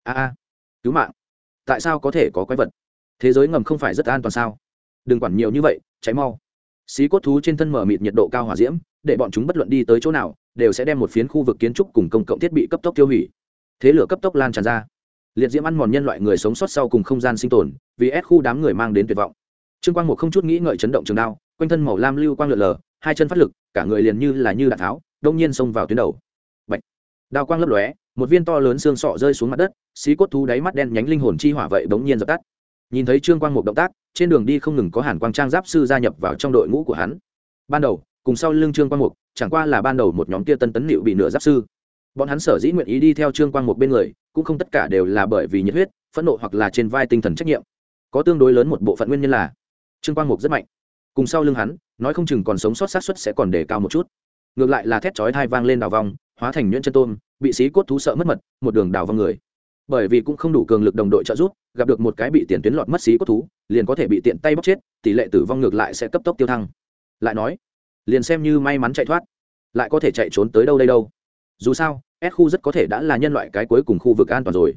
Cứu mạng! Tại sao có thể có quái vật? Thế giới ngầm không phải rất an toàn sao? Đừng quản nhiều như vậy, cháy mau! Xí cốt thú trên thân mở mịt nhiệt độ cao hỏa diễm, để bọn chúng bất luận đi tới chỗ nào, đều sẽ đem một phiến khu vực kiến trúc cùng công cộng thiết bị cấp tốc tiêu hủy. Thế lửa cấp tốc lan tràn ra, liệt diễm ăn mòn nhân loại người sống sót sau cùng không gian sinh tồn, vì S khu đám người mang đến tuyệt vọng. Trương Quang Mục không chút nghĩ ngợi chấn động trường đao, quanh thân màu lam lưu quang lượn lờ, hai chân phát lực, cả người liền như đạn tháo, đông nhiên xông vào tuyến đầu. Bạch! Đao quang lấp lóe, một viên to lớn xương sọ rơi xuống mặt đất, xí cốt thú đáy mắt đen nhánh linh hồn chi hỏa vậy bỗng nhiên dập tắt. Nhìn thấy Trương Quang Mục động tác, trên đường đi không ngừng có Hàn Quang Trang giáp sư gia nhập vào trong đội ngũ của hắn. Ban đầu, cùng sau lưng Trương Quang Mục, chẳng qua là ban đầu một nhóm kia tân tấn liệu bị nửa giáp sư. Bọn hắn sở dĩ nguyện ý đi theo Trương Quang Mục bên người, cũng không tất cả đều là bởi vì nhiệt huyết, phẫn nộ hoặc là trên vai tinh thần trách nhiệm. Có tương đối lớn một bộ phận nguyên nhân là Trương Quang Mục rất mạnh, cùng sau lưng hắn, nói không chừng còn sống sót xác suất sẽ còn đề cao một chút. Ngược lại là thét chói tai vang lên đào vong, hóa thành nhuyễn chân tôm, bị xí cốt thú sợ mất mật, một đường đào vong người. Bởi vì cũng không đủ cường lực đồng đội trợ giúp, gặp được một cái bị tiền tuyến lọt mất xí cốt thú, liền có thể bị tiện tay bóc chết, tỷ lệ tử vong ngược lại sẽ cấp tốc tiêu thăng. Lại nói, liền xem như may mắn chạy thoát, lại có thể chạy trốn tới đâu đây đâu. Dù sao, S khu rất có thể đã là nhân loại cái cuối cùng khu vực an toàn rồi.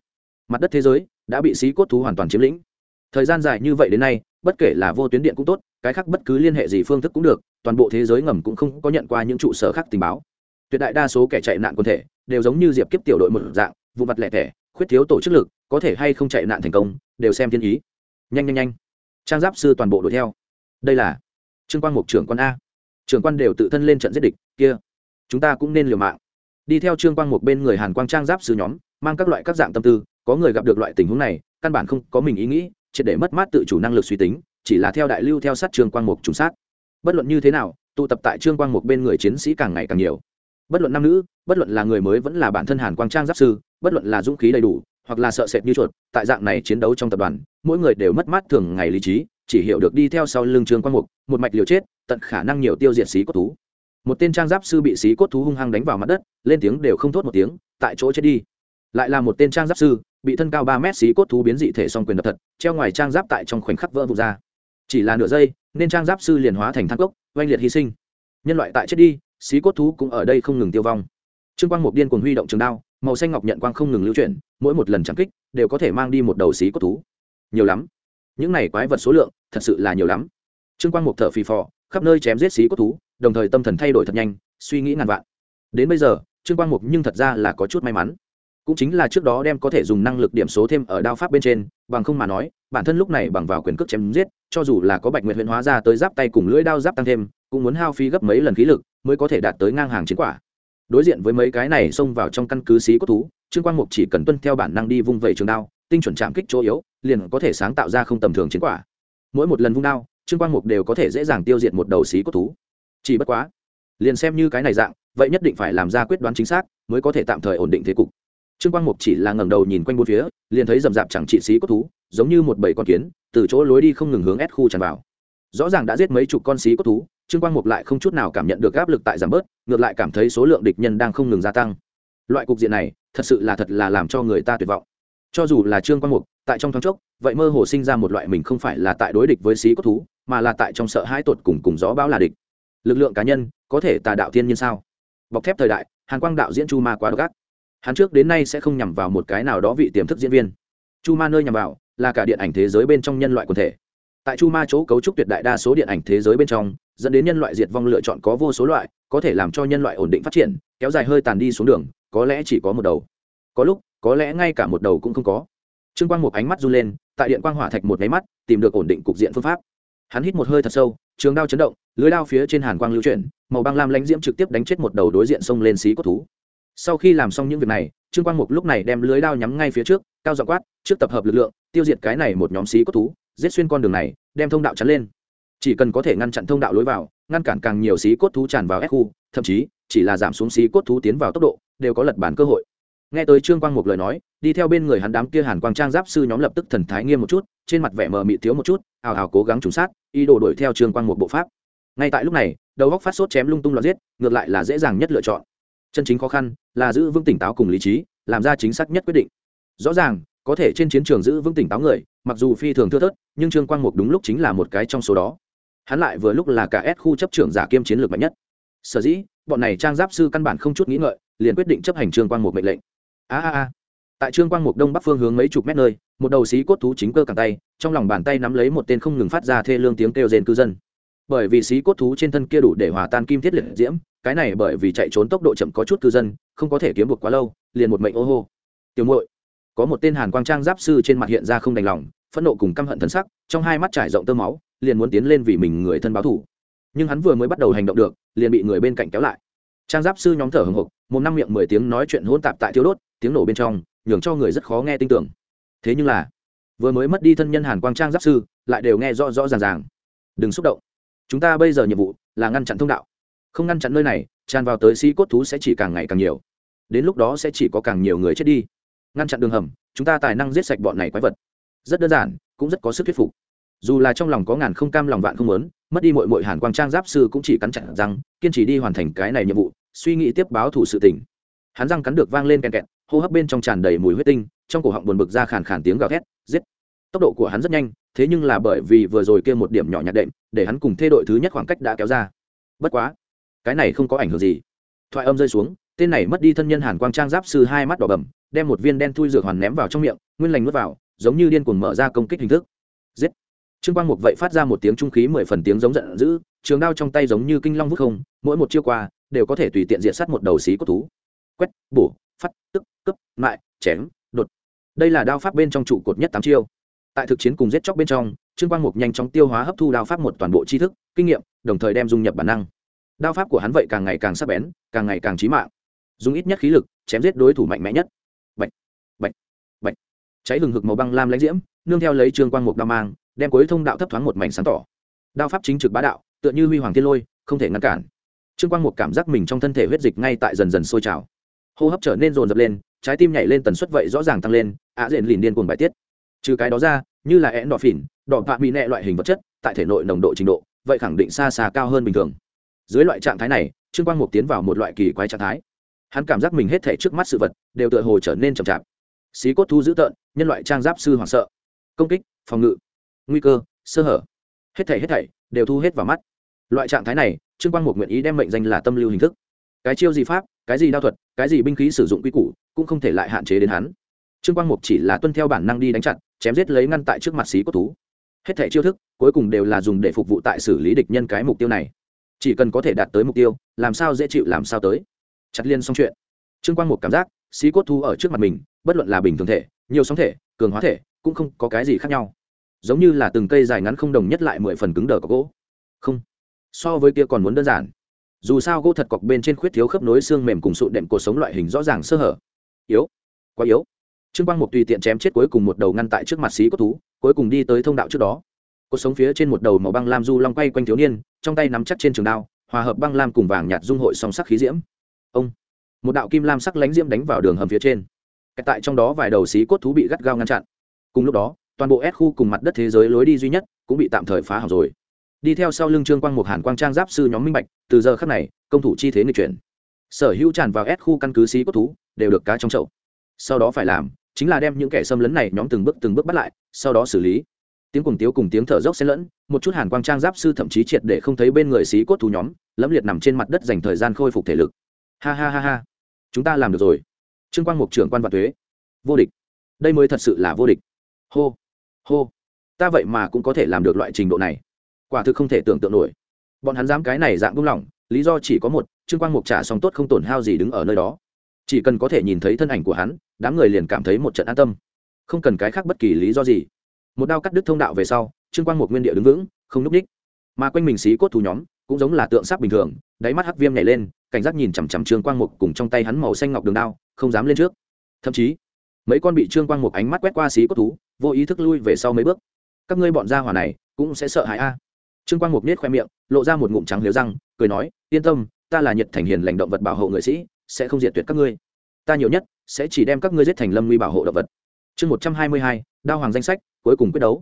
mặt đất thế giới đã bị xí cốt thú hoàn toàn chiếm lĩnh. Thời gian dài như vậy đến nay, bất kể là vô tuyến điện cũng tốt, cái khác bất cứ liên hệ gì phương thức cũng được, toàn bộ thế giới ngầm cũng không có nhận qua những trụ sở khác tình báo. Tuyệt đại đa số kẻ chạy nạn quân thể đều giống như Diệp Kiếp tiểu đội một dạng, vụ mặt lẻ tẻ, khuyết thiếu tổ chức lực, có thể hay không chạy nạn thành công, đều xem thiên ý. Nhanh nhanh nhanh, trang giáp sư toàn bộ đuổi theo. Đây là Trương Quang Mục trưởng quan a. Trưởng quan đều tự thân lên trận giết địch, kia, chúng ta cũng nên liều mạng. Đi theo Trương Quang Mục bên người Hàn Quang trang giáp sư nhóm, mang các loại các dạng tâm tư, có người gặp được loại tình huống này, căn bản không có mình ý nghĩ, triệt để mất mát tự chủ năng lực suy tính, chỉ là theo đại lưu theo sát Trương Quang Mục trùng sát. Bất luận như thế nào, tụ tập tại Trương Quang Mục bên người chiến sĩ càng ngày càng nhiều. Bất luận nam nữ, bất luận là người mới vẫn là bản thân Hàn Quang trang giáp sư, bất luận là dũng khí đầy đủ, hoặc là sợ sệt như chuột, tại dạng này chiến đấu trong tập đoàn, mỗi người đều mất mát thường ngày lý trí, chỉ hiểu được đi theo sau lưng Trương Quang Mục, một mạch liều chết, tận khả năng nhiều tiêu diệt xí cốt thú. Một tên trang giáp sư bị xí cốt thú hung hăng đánh vào mặt đất, lên tiếng đều không thốt một tiếng, tại chỗ chết đi. Lại là một tên trang giáp sư bị thân cao 3 mét xí cốt thú biến dị thể song quyền đập thật, treo ngoài trang giáp tại trong khoảnh khắc vỡ vụn ra. Chỉ là nửa giây, nên trang giáp sư liền hóa thành than cốc, oanh liệt hy sinh. Nhân loại tại chết đi, xí cốt thú cũng ở đây không ngừng tiêu vong. Trương Quang Mục điên cuồng huy động trường đao, màu xanh ngọc nhận quang không ngừng lưu chuyển, mỗi một lần chạm kích đều có thể mang đi một đầu xí cốt thú. Nhiều lắm, những này quái vật số lượng thật sự là nhiều lắm. Trương Quang Mục thở phì phò, khắp nơi chém giết xí cốt thú, đồng thời tâm thần thay đổi thật nhanh, suy nghĩ ngàn vạn. Đến bây giờ, Trương Quang Mục nhưng thật ra là có chút may mắn, cũng chính là trước đó đem có thể dùng năng lực điểm số thêm ở đao pháp bên trên, bằng không mà nói, bản thân lúc này bằng vào quyền cước chém giết, cho dù là có Bạch Nguyệt huyền hóa ra tới giáp tay cùng lưỡi đao giáp tăng thêm, cũng muốn hao phí gấp mấy lần khí lực mới có thể đạt tới ngang hàng chiến quả. Đối diện với mấy cái này xông vào trong căn cứ xí cốt thú, Trương Quang Mục chỉ cần tuân theo bản năng đi vung vẩy trường đao, tinh chuẩn chạm kích chỗ yếu, liền có thể sáng tạo ra không tầm thường chiến quả. Mỗi một lần vung đao, Trương Quang Mục đều có thể dễ dàng tiêu diệt một đầu xí cốt thú. Chỉ bất quá, liền xem như cái này dạng, vậy nhất định phải làm ra quyết đoán chính xác, mới có thể tạm thời ổn định thế cục. Trương Quang Mục chỉ là ngẩng đầu nhìn quanh bốn phía, liền thấy rậm rạp chẳng trị xí cốt thú, giống như một bầy con kiến, từ chỗ lối đi không ngừng hướng S khu tràn vào. Rõ ràng đã giết mấy chục con xí cốt thú, Trương Quang Mục lại không chút nào cảm nhận được áp lực tại giảm bớt, ngược lại cảm thấy số lượng địch nhân đang không ngừng gia tăng. Loại cục diện này, thật là làm cho người ta tuyệt vọng. Cho dù là Trương Quang Mục, tại trong thoáng chốc, vậy mơ hồ sinh ra một loại mình không phải là tại đối địch với xí cốt thú, mà là tại trong sợ hãi tột cùng gió bão là địch. Lực lượng cá nhân, có thể tà đạo thiên nhân sao? Bọc thép thời đại, Hàn Quang đạo diễn Chu Ma quá độc ác. Hắn trước đến nay sẽ không nhằm vào một cái nào đó vị tiềm thức diễn viên. Chu Ma nơi nhằm vào là cả điện ảnh thế giới bên trong nhân loại quần thể. Tại Chu Ma chỗ cấu trúc tuyệt đại đa số điện ảnh thế giới bên trong, dẫn đến nhân loại diệt vong lựa chọn có vô số loại, có thể làm cho nhân loại ổn định phát triển, kéo dài hơi tàn đi xuống đường, có lẽ chỉ có một đầu. Có lúc, có lẽ ngay cả một đầu cũng không có. Trương Quang Mục ánh mắt run lên, tại điện quang hỏa thạch một cái mắt, tìm được ổn định cục diện phương pháp. Hắn hít một hơi thật sâu, trường đao chấn động, lưới đao phía trên hàn quang lưu chuyển, màu băng lam lãnh diễm trực tiếp đánh chết một đầu đối diện xông lên xí cốt thú. Sau khi làm xong những việc này, Trương Quang Mục lúc này đem lưới đao nhắm ngay phía trước, cao giọng quát, trước tập hợp lực lượng, tiêu diệt cái này một nhóm xí cốt thú, giết xuyên con đường này, đem thông đạo chắn lên. Chỉ cần có thể ngăn chặn thông đạo lối vào, ngăn cản càng nhiều xí cốt thú tràn vào S khu, thậm chí chỉ là giảm xuống xí cốt thú tiến vào tốc độ, đều có lật bản cơ hội. Nghe tới Trương Quang Mục lời nói, đi theo bên người hắn đám kia Hàn Quang trang giáp sư nhóm lập tức thần thái nghiêm một chút, trên mặt vẻ mờ mịt thiếu một chút, hào hào cố gắng trùng sát, ý đồ đuổi theo Trương Quang Mục bộ pháp. Ngay tại lúc này, đầu góc phát sốt chém lung tung loạn giết, ngược lại là dễ dàng nhất lựa chọn. Chân chính khó khăn là giữ vững tỉnh táo cùng lý trí, làm ra chính xác nhất quyết định. Rõ ràng, có thể trên chiến trường giữ vững tỉnh táo người, mặc dù phi thường thưa thớt, nhưng Trương Quang Mục đúng lúc chính là một cái trong số đó. Hắn lại vừa lúc là cả S khu chấp trưởng giả kiêm chiến lược mạnh nhất. Sở dĩ, bọn này trang giáp sư căn bản không chút nghĩ ngợi, liền quyết định chấp hành Trương Quang Mục mệnh lệnh. Tại Trương Quang Mục đông bắc phương hướng mấy chục mét nơi, một đầu xí cốt thú chính cơ cẳng tay, trong lòng bàn tay nắm lấy một tên không ngừng phát ra thê lương tiếng kêu rên cư dân. Bởi vì xí cốt thú trên thân kia đủ để hòa tan kim thiết liệt diễm, cái này bởi vì chạy trốn tốc độ chậm có chút cư dân, không có thể kiếm buộc quá lâu, liền một mệnh ô hô. Tiểu muội, có một tên Hàn Quang trang giáp sư trên mặt hiện ra không đành lòng, phẫn nộ cùng căm hận thần sắc, trong hai mắt trải rộng tơ máu, liền muốn tiến lên vì mình người thân báo thù. Nhưng hắn vừa mới bắt đầu hành động được, liền bị người bên cạnh kéo lại. Trang giáp sư nhóm thở hổn hộc, mồm năm miệng 10 tiếng nói chuyện hỗn tạp tại thiêu đốt, tiếng nổ bên trong, nhường cho người rất khó nghe tin tưởng. Thế nhưng là, vừa mới mất đi thân nhân Hàn Quang trang giáp sư, lại đều nghe rõ rõ ràng ràng. Đừng xúc động. Chúng ta bây giờ nhiệm vụ là ngăn chặn thông đạo. Không ngăn chặn nơi này, tràn vào tới xí cốt thú sẽ chỉ càng ngày càng nhiều. Đến lúc đó sẽ chỉ có càng nhiều người chết đi. Ngăn chặn đường hầm, chúng ta tài năng giết sạch bọn này quái vật. Rất đơn giản, cũng rất có sức thuyết phục. Dù là trong lòng có ngàn không cam lòng vạn không muốn, mất đi muội Hàn Quang trang giáp sư cũng chỉ cắn chặt răng, kiên trì đi hoàn thành cái này nhiệm vụ, suy nghĩ tiếp báo thủ sự tình. Hắn răng cắn được vang lên kẹt kẹt, hô hấp bên trong tràn đầy mùi huyết tinh, trong cổ họng buồn bực ra khàn khàn tiếng gào thét, giết. Tốc độ của hắn rất nhanh, thế nhưng là bởi vì vừa rồi kia một điểm nhỏ nhặt đệm, để hắn cùng thê đội thứ nhất khoảng cách đã kéo ra. Bất quá, cái này không có ảnh hưởng gì. Thoại âm rơi xuống, tên này mất đi thân nhân Hàn Quang trang giáp sư hai mắt đỏ bầm, đem một viên đen thui dược hoàn ném vào trong miệng, nguyên lành nuốt vào, giống như điên cuồng mở ra công kích hình thức. Giết! Trương Quang Mục vậy phát ra một tiếng trung khí 10 phần tiếng giống giận dữ, trường đao trong tay giống như kinh long vút không, mỗi một chiêu qua đều có thể tùy tiện diệt sát một đầu xí cốt thú. Quét, bổ, phát, tức, cướp, mại, chém, đột. Đây là đao pháp bên trong trụ cột nhất 8 chiêu. Tại thực chiến cùng giết chóc bên trong, Trương Quang Mục nhanh chóng tiêu hóa hấp thu đao pháp một toàn bộ tri thức, kinh nghiệm, đồng thời đem dung nhập bản năng. Đao pháp của hắn vậy càng ngày càng sắc bén, càng ngày càng chí mạng. Dùng ít nhất khí lực, chém giết đối thủ mạnh mẽ nhất. Bạch, bạch, bạch. Cháy hừng hực màu băng lam lãnh diễm, nương theo lấy Trương Quang Mục đao mang, đem cuối thông đạo thấp thoáng một mảnh sáng tỏ. Đao pháp chính trực bá đạo, tựa như huy hoàng thiên lôi, không thể ngăn cản. Trương Quang Mục cảm giác mình trong thân thể huyết dịch ngay tại dần dần sôi trào, hô hấp trở nên dồn dập lên, trái tim nhảy lên tần suất vậy rõ ràng tăng lên, diện lìn điên cuồng bài tiết. Trừ cái đó ra, như là endorphin, đỏ vạ bị nẹ loại hình vật chất, tại thể nội nồng độ trình độ, vậy khẳng định xa xa cao hơn bình thường. Dưới loại trạng thái này, Trương Quang Mục tiến vào một loại kỳ quái trạng thái. Hắn cảm giác mình hết thảy trước mắt sự vật đều tựa hồ trở nên chậm chạp. Xí cốt thú dữ tợn, nhân loại trang giáp sư hoảng sợ, công kích, phòng ngự, nguy cơ, sơ hở, hết thảy đều thu hết vào mắt. Loại trạng thái này, Trương Quang Mục nguyện ý đem mệnh danh là tâm lưu hình thức. Cái chiêu gì pháp, cái gì đao thuật, cái gì binh khí sử dụng quy củ, cũng không thể lại hạn chế đến hắn. Trương Quang Mục chỉ là tuân theo bản năng đi đánh chặn, chém giết lấy ngăn tại trước mặt xí cốt thú. Hết thảy chiêu thức, cuối cùng đều là dùng để phục vụ tại xử lý địch nhân cái mục tiêu này. Chỉ cần có thể đạt tới mục tiêu, làm sao dễ chịu làm sao tới. Chặt liên xong chuyện. Trương Quang Mục cảm giác, xí cốt thú ở trước mặt mình, bất luận là bình thường thể, nhiều sóng thể, cường hóa thể, cũng không có cái gì khác nhau. Giống như là từng cây dài ngắn không đồng nhất lại 10 phần cứng đờ của gỗ. Không, so với kia còn muốn đơn giản. Dù sao gỗ thật cọc bên trên khuyết thiếu khớp nối xương mềm cùng sụn đệm cột sống loại hình rõ ràng sơ hở. Yếu, quá yếu. Trương Quang Mục tùy tiện chém chết cuối cùng một đầu ngăn tại trước mặt xí cốt thú, cuối cùng đi tới thông đạo trước đó. Cột sống phía trên một đầu màu băng lam du long quay quanh thiếu niên, trong tay nắm chắc trên trường đao, hòa hợp băng lam cùng vàng nhạt dung hội song sắc khí diễm. Ông, một đạo kim lam sắc lánh diễm đánh vào đường hầm phía trên. Tại trong đó vài đầu xí cốt thú bị gắt gao ngăn chặn. Cùng lúc đó, toàn bộ S khu cùng mặt đất thế giới lối đi duy nhất cũng bị tạm thời phá hỏng rồi. Đi theo sau lưng Trương Quang Mục hàn quang trang giáp sư nhóm minh bạch, từ giờ khắc này, công thủ chi thế nghịch chuyển. Sở hữu tràn vào S khu căn cứ xí cốt thú đều được cá trong chậu. Sau đó phải làm chính là đem những kẻ xâm lấn này nhóm từng bước bắt lại, sau đó xử lý. Tiếng cuồng tiếu cùng tiếng thở dốc xen lẫn, một chút hàn quang trang giáp sư thậm chí triệt để không thấy bên người xí cốt thú nhóm, lẫm liệt nằm trên mặt đất dành thời gian khôi phục thể lực. Ha ha ha ha, chúng ta làm được rồi. Trương Quang Mục trưởng quan vạn tuế, vô địch. Đây mới thật sự là vô địch. Hô, hô, ta vậy mà cũng có thể làm được loại trình độ này, quả thực không thể tưởng tượng nổi. Bọn hắn dám cái này dạng buông lỏng, lý do chỉ có một, Trương Quang Mục trả xong tốt không tổn hao gì đứng ở nơi đó. Chỉ cần có thể nhìn thấy thân ảnh của hắn, đám người liền cảm thấy một trận an tâm, không cần cái khác bất kỳ lý do gì. Một đao cắt đứt thông đạo về sau, Trương Quang Mục nguyên địa đứng vững, không núp ních, mà quanh mình xí cốt thú nhóm cũng giống là tượng sáp bình thường, đáy mắt hắc viêm nhảy lên, cảnh giác nhìn chằm chằm Trương Quang Mục cùng trong tay hắn màu xanh ngọc đường đao, không dám lên trước. Thậm chí, mấy con bị Trương Quang Mục ánh mắt quét qua xí cốt thú, vô ý thức lui về sau mấy bước. Các ngươi bọn gia hỏa này cũng sẽ sợ hãi a. Trương Quang Mục nhếch khoe miệng, lộ ra một ngụm trắng liếu răng, cười nói, yên tâm, ta là nhiệt thành hiền lành động vật bảo hộ người sĩ, sẽ không diệt tuyệt các ngươi. Ta nhiều nhất sẽ chỉ đem các ngươi giết thành lâm nguy bảo hộ động vật. Chương 122, đao hoàng danh sách, cuối cùng quyết đấu.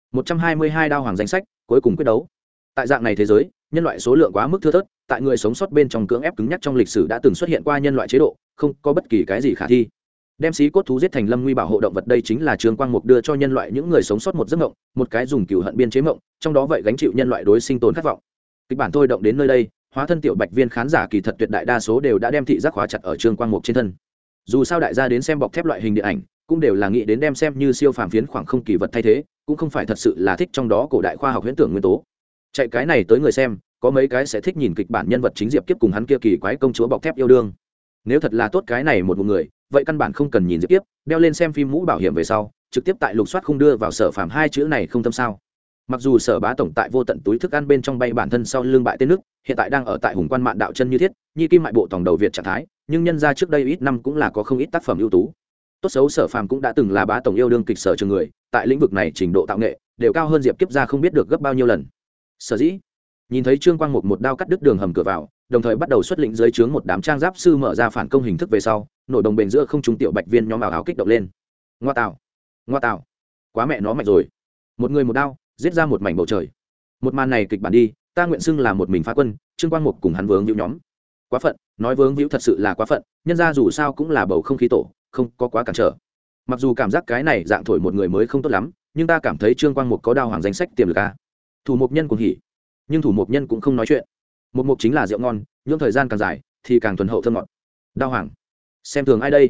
122 đao hoàng danh sách, cuối cùng quyết đấu. Tại dạng này thế giới, nhân loại số lượng quá mức thưa thớt, tại người sống sót bên trong cưỡng ép cứng nhắc trong lịch sử đã từng xuất hiện qua nhân loại chế độ, không có bất kỳ cái gì khả thi. Đem xí cốt thú giết thành lâm nguy bảo hộ động vật, đây chính là Trương Quang Mục đưa cho nhân loại những người sống sót một giấc mộng, một cái dùng cừu hận biên chế mộng, trong đó vậy gánh chịu nhân loại đối sinh tồn khát vọng. Kịch bản thôi động đến nơi đây, hóa thân tiểu bạch viên khán giả kỳ thật tuyệt đại đa số đều đã đem thị giác khóa chặt ở Trương Quang Mục trên thân. Dù sao đại gia đến xem bọc thép loại hình điện ảnh, cũng đều là nghĩ đến đem xem như siêu phàm phiến khoảng không kỳ vật thay thế, cũng không phải thật sự là thích trong đó cổ đại khoa học huyễn tưởng nguyên tố. Chạy cái này tới người xem, có mấy cái sẽ thích nhìn kịch bản nhân vật chính Diệp Kiếp cùng hắn kia kỳ quái công chúa bọc thép yêu đương. Nếu thật là tốt cái này một người, vậy căn bản không cần nhìn Diệp Kiếp, đeo lên xem phim mũ bảo hiểm về sau, trực tiếp tại lục soát không đưa vào Sở Phàm hai chữ này không tâm sao. Mặc dù Sở Bá tổng tại vô tận túi thức ăn bên trong bay bản thân sau lưng bại tên nước, hiện tại đang ở tại hùng quan mạn đạo chân như thiết, nhi kim mại bộ tổng đầu Việt trạng thái, nhưng nhân ra trước đây ít năm cũng là có không ít tác phẩm ưu tú. Tốt xấu Sở Phàm cũng đã từng là Bá tổng yêu đương kịch sở trường người, tại lĩnh vực này trình độ tạo nghệ đều cao hơn Diệp Kiếp ra không biết được gấp bao nhiêu lần. Sở dĩ, nhìn thấy Trương Quang Mục một đao cắt đứt đường hầm cửa vào, đồng thời bắt đầu xuất lĩnh dưới trướng một đám trang giáp sư mở ra phản công hình thức về sau, nổi đồng bền giữa không trung tiểu bạch viên nhóm ảo áo kích động lên. Ngoa tạo, quá mẹ nó mạnh rồi, một người một đao giết ra một mảnh bầu trời. Một màn này kịch bản đi, ta nguyện xưng là một mình phá quân. Trương Quang Mục cùng hắn vướng víu nhóm, quá phận, nói vướng víu thật sự là quá phận, nhân ra dù sao cũng là bầu không khí tổ, không có quá cản trở. Mặc dù cảm giác cái này dạng thổi một người mới không tốt lắm, nhưng ta cảm thấy Trương Quang Mục có đao hoàng danh sách tiềm lực a. Thủ mục nhân cũng hỉ, nhưng thủ mục nhân cũng không nói chuyện. Một mục chính là rượu ngon, nhưng thời gian càng dài thì càng thuần hậu thơm ngọt. Đao hoàng, xem thường ai đây?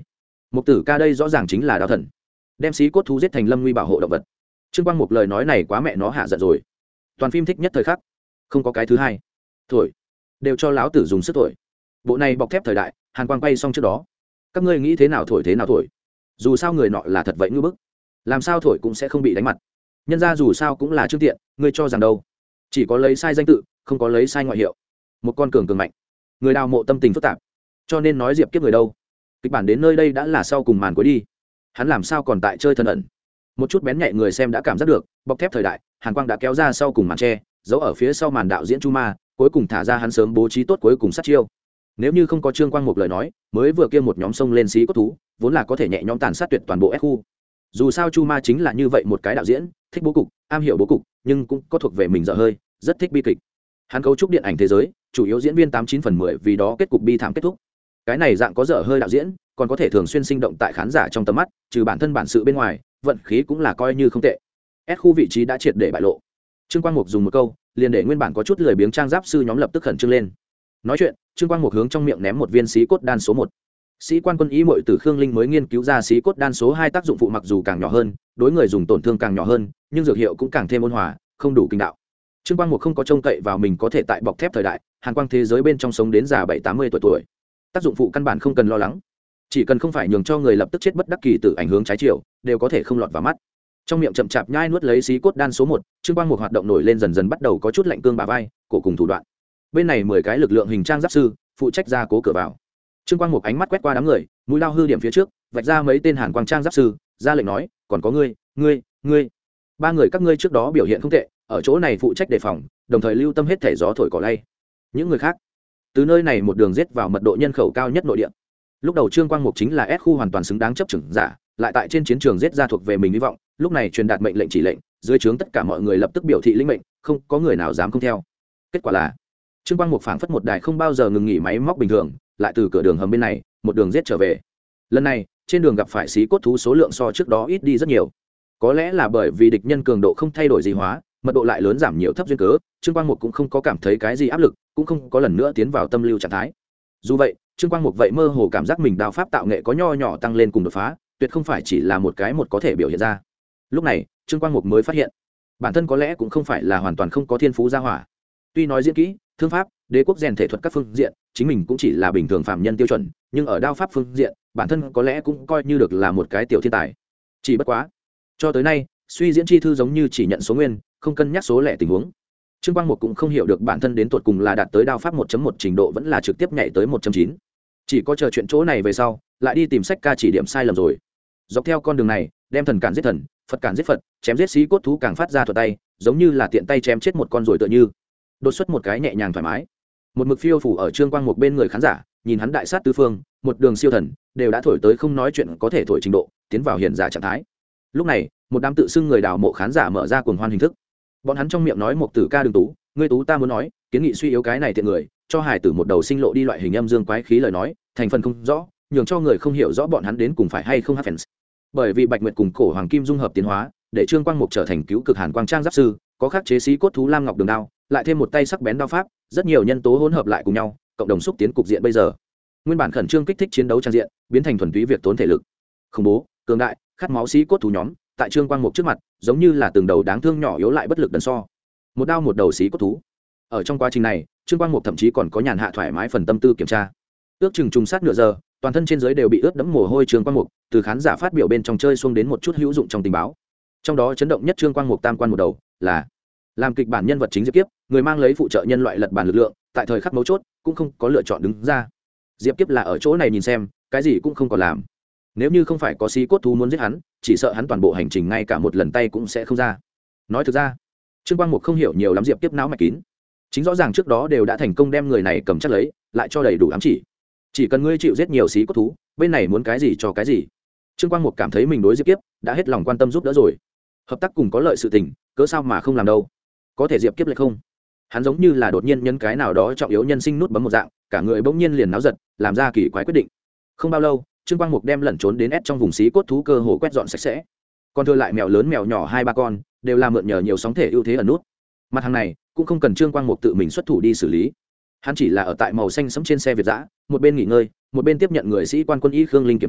Mục tử ca đây rõ ràng chính là đao thần, đem xí cốt thú giết thành lâm nguy bảo hộ động vật. Trương Quang Mục lời nói này quá mẹ nó hạ giận rồi. Toàn phim thích nhất thời khắc, không có cái thứ hai. Thổi, đều cho lão tử dùng sức thổi. Bộ này bọc thép thời đại, Hàn Quang quay xong trước đó, các ngươi nghĩ thế nào thổi thế nào thổi. Dù sao người nọ là thật vậy ngư bức, làm sao thổi cũng sẽ không bị đánh mặt. Nhân ra dù sao cũng là Trương Tiện, ngươi cho rằng đâu? Chỉ có lấy sai danh tự, không có lấy sai ngoại hiệu. Một con cường cường mạnh, người đào mộ tâm tình phức tạp, cho nên nói Diệp Kiếp người đâu. Kịch bản đến nơi đây đã là sau cùng màn cuối đi. Hắn làm sao còn tại chơi thân ẩn. Một chút bén nhạy người xem đã cảm giác được, bọc thép thời đại, Hàn Quang đã kéo ra sau cùng màn che, giấu ở phía sau màn đạo diễn Chu Ma, cuối cùng thả ra hắn sớm bố trí tốt cuối cùng sát chiêu. Nếu như không có Trương Quang Mục lời nói, mới vừa kia một nhóm sông lên xí cốt thú, vốn là có thể nhẹ nhõm tàn sát tuyệt toàn bộ S khu. Dù sao Chu Ma chính là như vậy một cái đạo diễn, thích bố cục, am hiểu bố cục, nhưng cũng có thuộc về mình dở hơi, rất thích bi kịch. Hắn cấu trúc điện ảnh thế giới, chủ yếu diễn viên 89/10 vì đó kết cục bi thảm kết thúc. Cái này dạng có dở hơi đạo diễn, còn có thể thường xuyên sinh động tại khán giả trong tầm mắt, trừ bản thân bản sự bên ngoài, vận khí cũng là coi như không tệ. S khu vị trí đã triệt để bại lộ. Trương Quang Mục dùng một câu, liền để nguyên bản có chút lười biếng trang giáp sư nhóm lập tức khẩn trương lên. Nói chuyện, Trương Quang Mục hướng trong miệng ném một viên xí cốt đan số 1. Sĩ quan quân y muội tử Khương Linh mới nghiên cứu ra xí cốt đan số 2 tác dụng phụ mặc dù càng nhỏ hơn, đối người dùng tổn thương càng nhỏ hơn, nhưng dược hiệu cũng càng thêm ôn hòa, không đủ kinh đạo. Trương Quang Mục không có trông cậy vào mình có thể tại bọc thép thời đại, Hàn Quang thế giới bên trong sống đến già 70-80 tuổi. Tác dụng phụ căn bản không cần lo lắng, chỉ cần không phải nhường cho người lập tức chết bất đắc kỳ tử ảnh hưởng trái chiều, đều có thể không lọt vào mắt. Trong miệng chậm chạp nhai nuốt lấy xí cốt đan số 1, Trương Quang Mục hoạt động nổi lên dần dần bắt đầu có chút lạnh cương bả vai, cổ cùng thủ đoạn. Bên này 10 cái lực lượng hình trang giáp sư, phụ trách ra cố cửa vào. Trương Quang Mục ánh mắt quét qua đám người, mũi lao hư điểm phía trước, vạch ra mấy tên Hàn Quang trang giáp sư, ra lệnh nói, còn có ngươi, ba người các ngươi trước đó biểu hiện không tệ, ở chỗ này phụ trách đề phòng, đồng thời lưu tâm hết thể gió thổi cỏ lay. Những người khác, từ nơi này một đường giết vào mật độ nhân khẩu cao nhất nội địa. Lúc đầu Trương Quang Mục chính là S khu hoàn toàn xứng đáng chấp trưởng giả, lại tại trên chiến trường giết ra thuộc về mình hy vọng, lúc này truyền đạt mệnh lệnh chỉ lệnh, dưới trướng tất cả mọi người lập tức biểu thị lĩnh mệnh, không có người nào dám không theo. Kết quả là Trương Quang Mục phảng phất một đài không bao giờ ngừng nghỉ máy móc bình thường, lại từ cửa đường hầm bên này, một đường giết trở về. Lần này, trên đường gặp phải xí cốt thú số lượng so trước đó ít đi rất nhiều. Có lẽ là bởi vì địch nhân cường độ không thay đổi gì hóa, mật độ lại lớn giảm nhiều thấp duyên cớ, Trương Quang Mục cũng không có cảm thấy cái gì áp lực, cũng không có lần nữa tiến vào tâm lưu trạng thái. Dù vậy, Trương Quang Mục vậy mơ hồ cảm giác mình đao pháp tạo nghệ có nho nhỏ tăng lên cùng đột phá, tuyệt không phải chỉ là một cái một có thể biểu hiện ra. Lúc này, Trương Quang Mục mới phát hiện, bản thân có lẽ cũng không phải là hoàn toàn không có thiên phú gia hỏa. Tuy nói diễn kỹ, thương pháp, đế quốc rèn thể thuật các phương diện, chính mình cũng chỉ là bình thường phạm nhân tiêu chuẩn, nhưng ở đao pháp phương diện, bản thân có lẽ cũng coi như được là một cái tiểu thiên tài. Chỉ bất quá, cho tới nay, suy diễn chi thư giống như chỉ nhận số nguyên, không cân nhắc số lẻ tình huống. Trương Quang Mục cũng không hiểu được bản thân đến tuột cùng là đạt tới đao pháp 1.1 trình độ vẫn là trực tiếp nhảy tới 1.9. Chỉ có chờ chuyện chỗ này về sau, lại đi tìm sách ca chỉ điểm sai lầm rồi. Dọc theo con đường này, đem thần cản giết thần, Phật cản giết Phật, chém giết xí cốt thú càng phát ra thuật tay, giống như là tiện tay chém chết một con rồi tựa như. Đột xuất một cái nhẹ nhàng thoải mái. Một mực phiêu phủ ở Trương Quang Mục bên người khán giả, nhìn hắn đại sát tứ phương, một đường siêu thần, đều đã thổi tới không nói chuyện có thể thổi trình độ, tiến vào hiện giả trạng thái. Lúc này, một đám tự xưng người đào mộ khán giả mở ra cuồng hoan hình thức. Bọn hắn trong miệng nói Mục tử ca đừng tú, ngươi tú ta muốn nói, kiến nghị suy yếu cái này tiện người, cho hải tử một đầu sinh lộ đi loại hình âm dương quái khí lời nói, thành phần không rõ, nhường cho người không hiểu rõ bọn hắn đến cùng phải hay không fans. Bởi vì Bạch Nguyệt cùng cổ hoàng kim dung hợp tiến hóa, để Trương Quang Mục trở thành cứu cực Hàn Quang trang giáp sư, có khắc chế xí cốt thú lam ngọc đường đao, lại thêm một tay sắc bén đao pháp, rất nhiều nhân tố hỗn hợp lại cùng nhau, cộng đồng xúc tiến cục diện bây giờ. Nguyên bản khẩn trương kích thích chiến đấu trang diện, biến thành thuần túy việc tốn thể lực. Khủng bố, cường đại, khát máu xí cốt thú nhóm, tại Trương Quang Mục trước mặt, giống như là từng đầu đáng thương nhỏ yếu lại bất lực đần so. Một đao một đầu xí cốt thú. Ở trong quá trình này, Trương Quang Mục thậm chí còn có nhàn hạ thoải mái phần tâm tư kiểm tra. Ước chừng trùng sát nửa giờ, toàn thân trên dưới đều bị ướt đẫm mồ hôi. Trương Quang Mục từ khán giả phát biểu bên trong chơi xuống đến một chút hữu dụng trong tình báo. Trong đó chấn động nhất Trương Quang Mục tam quan một đầu là làm kịch bản nhân vật chính Diệp Kiếp, người mang lấy phụ trợ nhân loại lật bản lực lượng, tại thời khắc mấu chốt cũng không có lựa chọn đứng ra. Diệp Kiếp là ở chỗ này nhìn xem, cái gì cũng không còn làm. Nếu như không phải có xí cốt thú muốn giết hắn, chỉ sợ hắn toàn bộ hành trình ngay cả một lần tay cũng sẽ không ra. Nói thực ra, Trương Quang Mục không hiểu nhiều lắm Diệp Kiếp não mạch kín. Chính rõ ràng trước đó đều đã thành công đem người này cầm chắc lấy, lại cho đầy đủ ám chỉ cần ngươi chịu giết nhiều xí cốt thú, bên này muốn cái gì cho cái gì. Trương Quang Mục cảm thấy mình đối Diệp Kiếp đã hết lòng quan tâm giúp đỡ rồi. Hợp tác cùng có lợi sự tình, cớ sao mà không làm đâu. Có thể Diệp Kiếp lại không. Hắn giống như là đột nhiên nhấn cái nào đó trọng yếu nhân sinh nút bấm một dạng, cả người bỗng nhiên liền náo giật, làm ra kỳ quái quyết định. Không bao lâu, Trương Quang Mục đem lẩn trốn đến trong vùng xí cốt thú cơ hồ quét dọn sạch sẽ. Còn thừa lại mèo lớn mèo nhỏ 2-3 con, đều là mượn nhờ nhiều sóng thể ưu thế ẩn nút. Mặt hàng này cũng không cần Trương Quang Mục tự mình xuất thủ đi xử lý. Hắn chỉ là ở tại màu xanh sẫm trên xe Việt dã, một bên nghỉ ngơi, một bên tiếp nhận người sĩ quan quân y Khương Linh kiểm tra,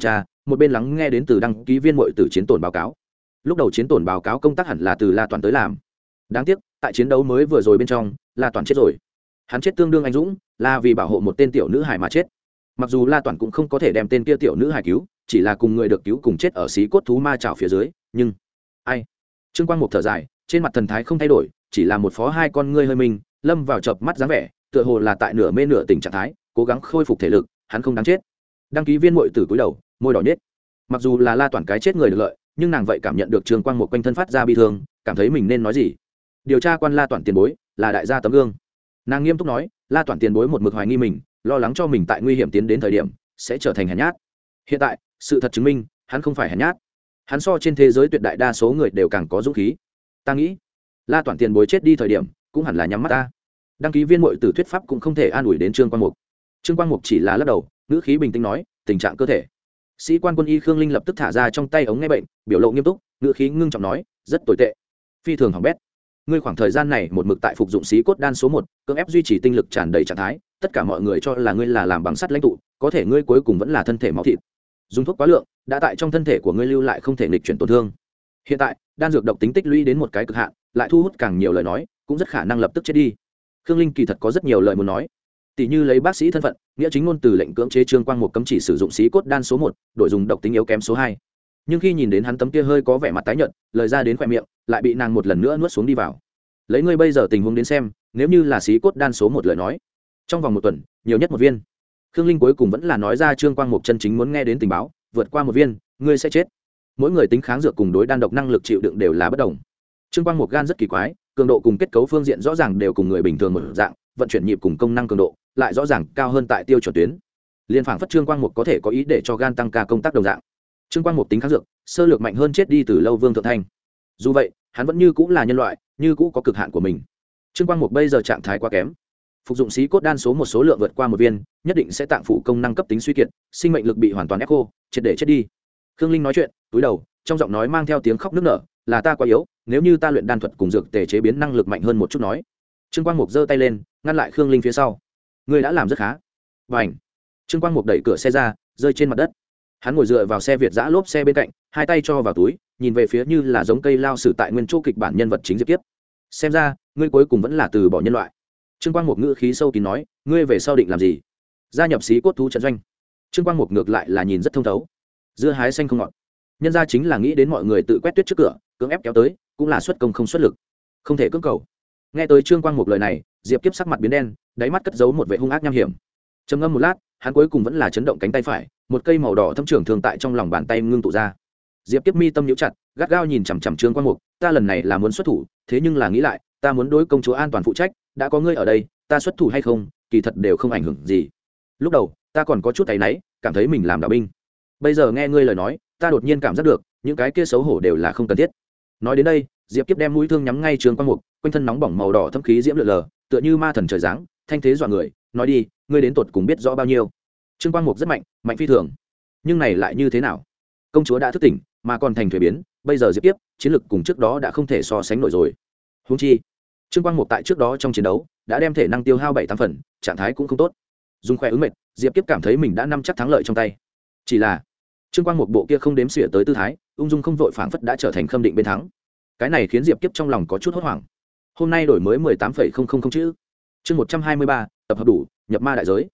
một bên lắng nghe đến từ đăng ký viên muội tử chiến tổn báo cáo. Lúc đầu chiến tổn báo cáo công tác hẳn là từ La Toàn tới làm, đáng tiếc tại chiến đấu mới vừa rồi bên trong La Toàn chết rồi. Hắn chết tương đương anh dũng, là vì bảo hộ một tên tiểu nữ hài mà chết. Mặc dù La Toàn cũng không có thể đem tên kia tiểu nữ hài cứu, chỉ là cùng người được cứu cùng chết ở xí cốt thú ma chảo phía dưới, nhưng ai? Trương Quang Mục thở dài, trên mặt thần thái không thay đổi, chỉ là một phó hai con ngươi hơi mình lâm vào chợp mắt dáng vẻ, tựa hồ là tại nửa mê nửa tỉnh trạng thái, cố gắng khôi phục thể lực. Hắn không đáng chết. Đăng ký viên muội tử cúi đầu, môi đỏ nhếch. Mặc dù là La Toàn cái chết người được lợi, nhưng nàng vậy cảm nhận được Trương Quang Mục quanh thân phát ra bi thương, cảm thấy mình nên nói gì. Điều tra quan La Toàn tiền bối là đại gia tấm gương. Nàng nghiêm túc nói, La Toàn tiền bối một mực hoài nghi mình, lo lắng cho mình tại nguy hiểm tiến đến thời điểm sẽ trở thành hèn nhát. Hiện tại sự thật chứng minh hắn không phải hèn nhát, hắn so trên thế giới tuyệt đại đa số người đều càng có dũng khí. Ta nghĩ La Toàn tiền bối chết đi thời điểm cũng hẳn là nhắm mắt ta. Đăng ký viên muội tử thuyết pháp cũng không thể an ủi đến Trương Quang Mục. Trương Quang Mục chỉ là lắc đầu, ngữ khí bình tĩnh nói, tình trạng cơ thể. Sĩ quan quân y Khương Linh lập tức thả ra trong tay ống nghe bệnh, biểu lộ nghiêm túc, ngữ khí ngưng trọng nói, rất tồi tệ, phi thường hỏng bét. Ngươi khoảng thời gian này một mực tại phục dụng xí cốt đan số 1, cưỡng ép duy trì tinh lực tràn đầy trạng thái, tất cả mọi người cho là ngươi là làm bằng sắt lãnh tụ, có thể ngươi cuối cùng vẫn là thân thể máu thịt. Dùng thuốc quá lượng, đã tại trong thân thể của ngươi lưu lại không thể nghịch chuyển tổn thương. Hiện tại, đan dược độc tính tích lũy đến một cái cực hạn, lại thu hút càng nhiều lời nói, cũng rất khả năng lập tức chết đi. Khương Linh kỳ thật có rất nhiều lời muốn nói, tỷ như lấy bác sĩ thân phận, nghĩa chính ngôn từ lệnh cưỡng chế Trương Quang Mục cấm chỉ sử dụng xí cốt đan số 1, đổi dùng độc tính yếu kém số 2. Nhưng khi nhìn đến hắn tấm kia hơi có vẻ mặt tái nhợt, lời ra đến khóe miệng, lại bị nàng một lần nữa nuốt xuống đi vào. Lấy ngươi bây giờ tình huống đến xem, nếu như là xí cốt đan số 1 lời nói, trong vòng một tuần, nhiều nhất một viên. Khương Linh cuối cùng vẫn là nói ra Trương Quang Mục chân chính muốn nghe đến tình báo, vượt qua một viên, ngươi sẽ chết. Mỗi người tính kháng dược cùng đối đan độc năng lực chịu đựng đều là bất đồng. Trương Quang Mục gan rất kỳ quái, cường độ cùng kết cấu phương diện rõ ràng đều cùng người bình thường một dạng, vận chuyển nhịp cùng công năng cường độ lại rõ ràng cao hơn tại tiêu chuẩn tuyến. Liên phảng phất Trương Quang Mục có thể có ý để cho gan tăng ca công tác đồng dạng. Trương Quang Mục tính kháng dược, sơ lược mạnh hơn chết đi từ lâu Vương Thượng Thanh. Dù vậy, hắn vẫn như cũng là nhân loại, như cũng có cực hạn của mình. Trương Quang Mục bây giờ trạng thái quá kém, phục dụng xí cốt đan số một số lượng vượt qua một viên, nhất định sẽ tạng phụ công năng cấp tính suy kiệt, sinh mệnh lực bị hoàn toàn ép khô, triệt để chết đi. Khương Linh nói chuyện, túi đầu, trong giọng nói mang theo tiếng khóc nức nở, là ta quá yếu, nếu như ta luyện đan thuật cùng dược tề chế biến năng lực mạnh hơn một chút nói. Trương Quang Mục giơ tay lên, ngăn lại Khương Linh phía sau. Ngươi đã làm rất khá. Bành. Trương Quang Mục đẩy cửa xe ra, rơi trên mặt đất. Hắn ngồi dựa vào xe Việt giã lốp xe bên cạnh, hai tay cho vào túi, nhìn về phía như là giống cây lao sử tại nguyên chỗ kịch bản nhân vật chính Diệp Kiếp. Xem ra, ngươi cuối cùng vẫn là từ bỏ nhân loại. Trương Quang Mục ngữ khí sâu kín nói, ngươi về sau định làm gì? Gia nhập xí cốt thú trận doanh. Trương Quang Mục ngược lại là nhìn rất thông thấu. Dưa hái xanh không ngọt. Nhân ra chính là nghĩ đến mọi người tự quét tuyết trước cửa, cưỡng ép kéo tới, cũng là xuất công không xuất lực, không thể cưỡng cầu. Nghe tới Trương Quang Mục lời này, Diệp Kiếp sắc mặt biến đen, đáy mắt cất giấu một vẻ hung ác nham hiểm. Trầm ngâm một lát, hắn cuối cùng vẫn là chấn động cánh tay phải, một cây màu đỏ thâm trưởng thường tại trong lòng bàn tay ngưng tụ ra. Diệp Kiếp mi tâm nhíu chặt, gắt gao nhìn chằm chằm Trương Quang Mục, ta lần này là muốn xuất thủ, thế nhưng là nghĩ lại, ta muốn đối công chúa an toàn phụ trách, đã có ngươi ở đây, ta xuất thủ hay không, kỳ thật đều không ảnh hưởng gì. Lúc đầu, ta còn có chút áy náy, cảm thấy mình làm đạo binh. Bây giờ nghe ngươi lời nói, ta đột nhiên cảm giác được, những cái kia xấu hổ đều là không cần thiết. Nói đến đây, Diệp Kiếp đem mũi thương nhắm ngay Trương Quang Mục, quanh thân nóng bỏng màu đỏ thâm khí diễm lượn lờ, tựa như ma thần trời giáng, thanh thế dọa người, nói đi, ngươi đến tột cùng biết rõ bao nhiêu. Trương Quang Mục rất mạnh, mạnh phi thường. Nhưng này lại như thế nào? Công chúa đã thức tỉnh, mà còn thành thủy biến, bây giờ Diệp Kiếp, chiến lực cùng trước đó đã không thể so sánh nổi rồi. Huống chi, Trương Quang Mục tại trước đó trong chiến đấu, đã đem thể năng tiêu hao 7-8 phần, trạng thái cũng không tốt. Dùng khỏe ứng mệt, Diệp Kiếp cảm thấy mình đã nắm chắc thắng lợi trong tay. Chỉ là, Trương Quang Mục bộ kia không đếm xỉa tới tư thái, ung dung không vội phảng phất đã trở thành khâm định bên thắng. Cái này khiến Diệp Kiếp trong lòng có chút hốt hoảng. Hôm nay đổi mới 18,000 chữ. Chương 123, tập hợp đủ, nhập ma đại giới.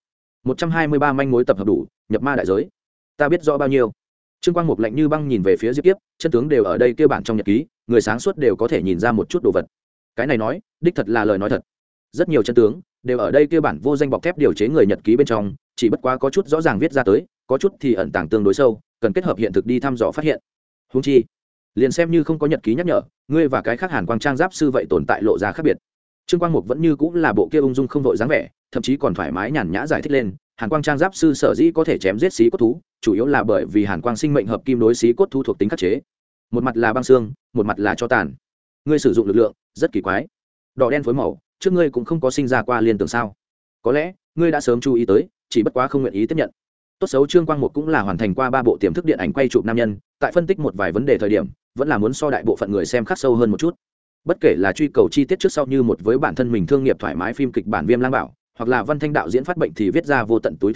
123 manh mối tập hợp đủ, nhập ma đại giới. Ta biết rõ bao nhiêu. Trương Quang Mục lạnh như băng nhìn về phía Diệp Kiếp, chân tướng đều ở đây kia bản trong nhật ký, người sáng suốt đều có thể nhìn ra một chút đồ vật. Cái này nói, đích thật là lời nói thật. Rất nhiều chân tướng đều ở đây kia bản vô danh bọc thép điều chế người nhật ký bên trong, chỉ bất quá có chút rõ ràng viết ra tới, có chút thì ẩn tàng tương đối sâu, cần kết hợp hiện thực đi thăm dò phát hiện. Huống chi, liền xem như không có nhật ký nhắc nhở, ngươi và cái khác Hàn Quang Trang giáp sư vậy tồn tại lộ ra khác biệt. Trương Quang Mục vẫn như cũng là bộ kia ung dung không vội dáng vẻ, thậm chí còn thoải mái nhàn nhã giải thích lên, Hàn Quang Trang giáp sư sở dĩ có thể chém giết xí cốt thú, chủ yếu là bởi vì Hàn Quang sinh mệnh hợp kim đối xí cốt thú thuộc tính khắc chế. Một mặt là băng xương, một mặt là cho tàn. Ngươi sử dụng lực lượng rất kỳ quái. Đỏ đen phối màu, trước ngươi cũng không có sinh ra qua liên tưởng sao? Có lẽ, ngươi đã sớm chú ý tới, chỉ bất quá không nguyện ý tiếp nhận. Tốt xấu Trương Quang Mục cũng là hoàn thành qua 3 bộ tiềm thức điện ảnh quay chụp nam nhân, tại phân tích một vài vấn đề thời điểm, vẫn là muốn so đại bộ phận người xem khắc sâu hơn một chút. Bất kể là truy cầu chi tiết trước sau như một với bản thân mình thương nghiệp thoải mái phim kịch bản Viêm Lang Bảo, hoặc là Văn Thanh đạo diễn phát bệnh thì viết ra vô tận túi thức ăn,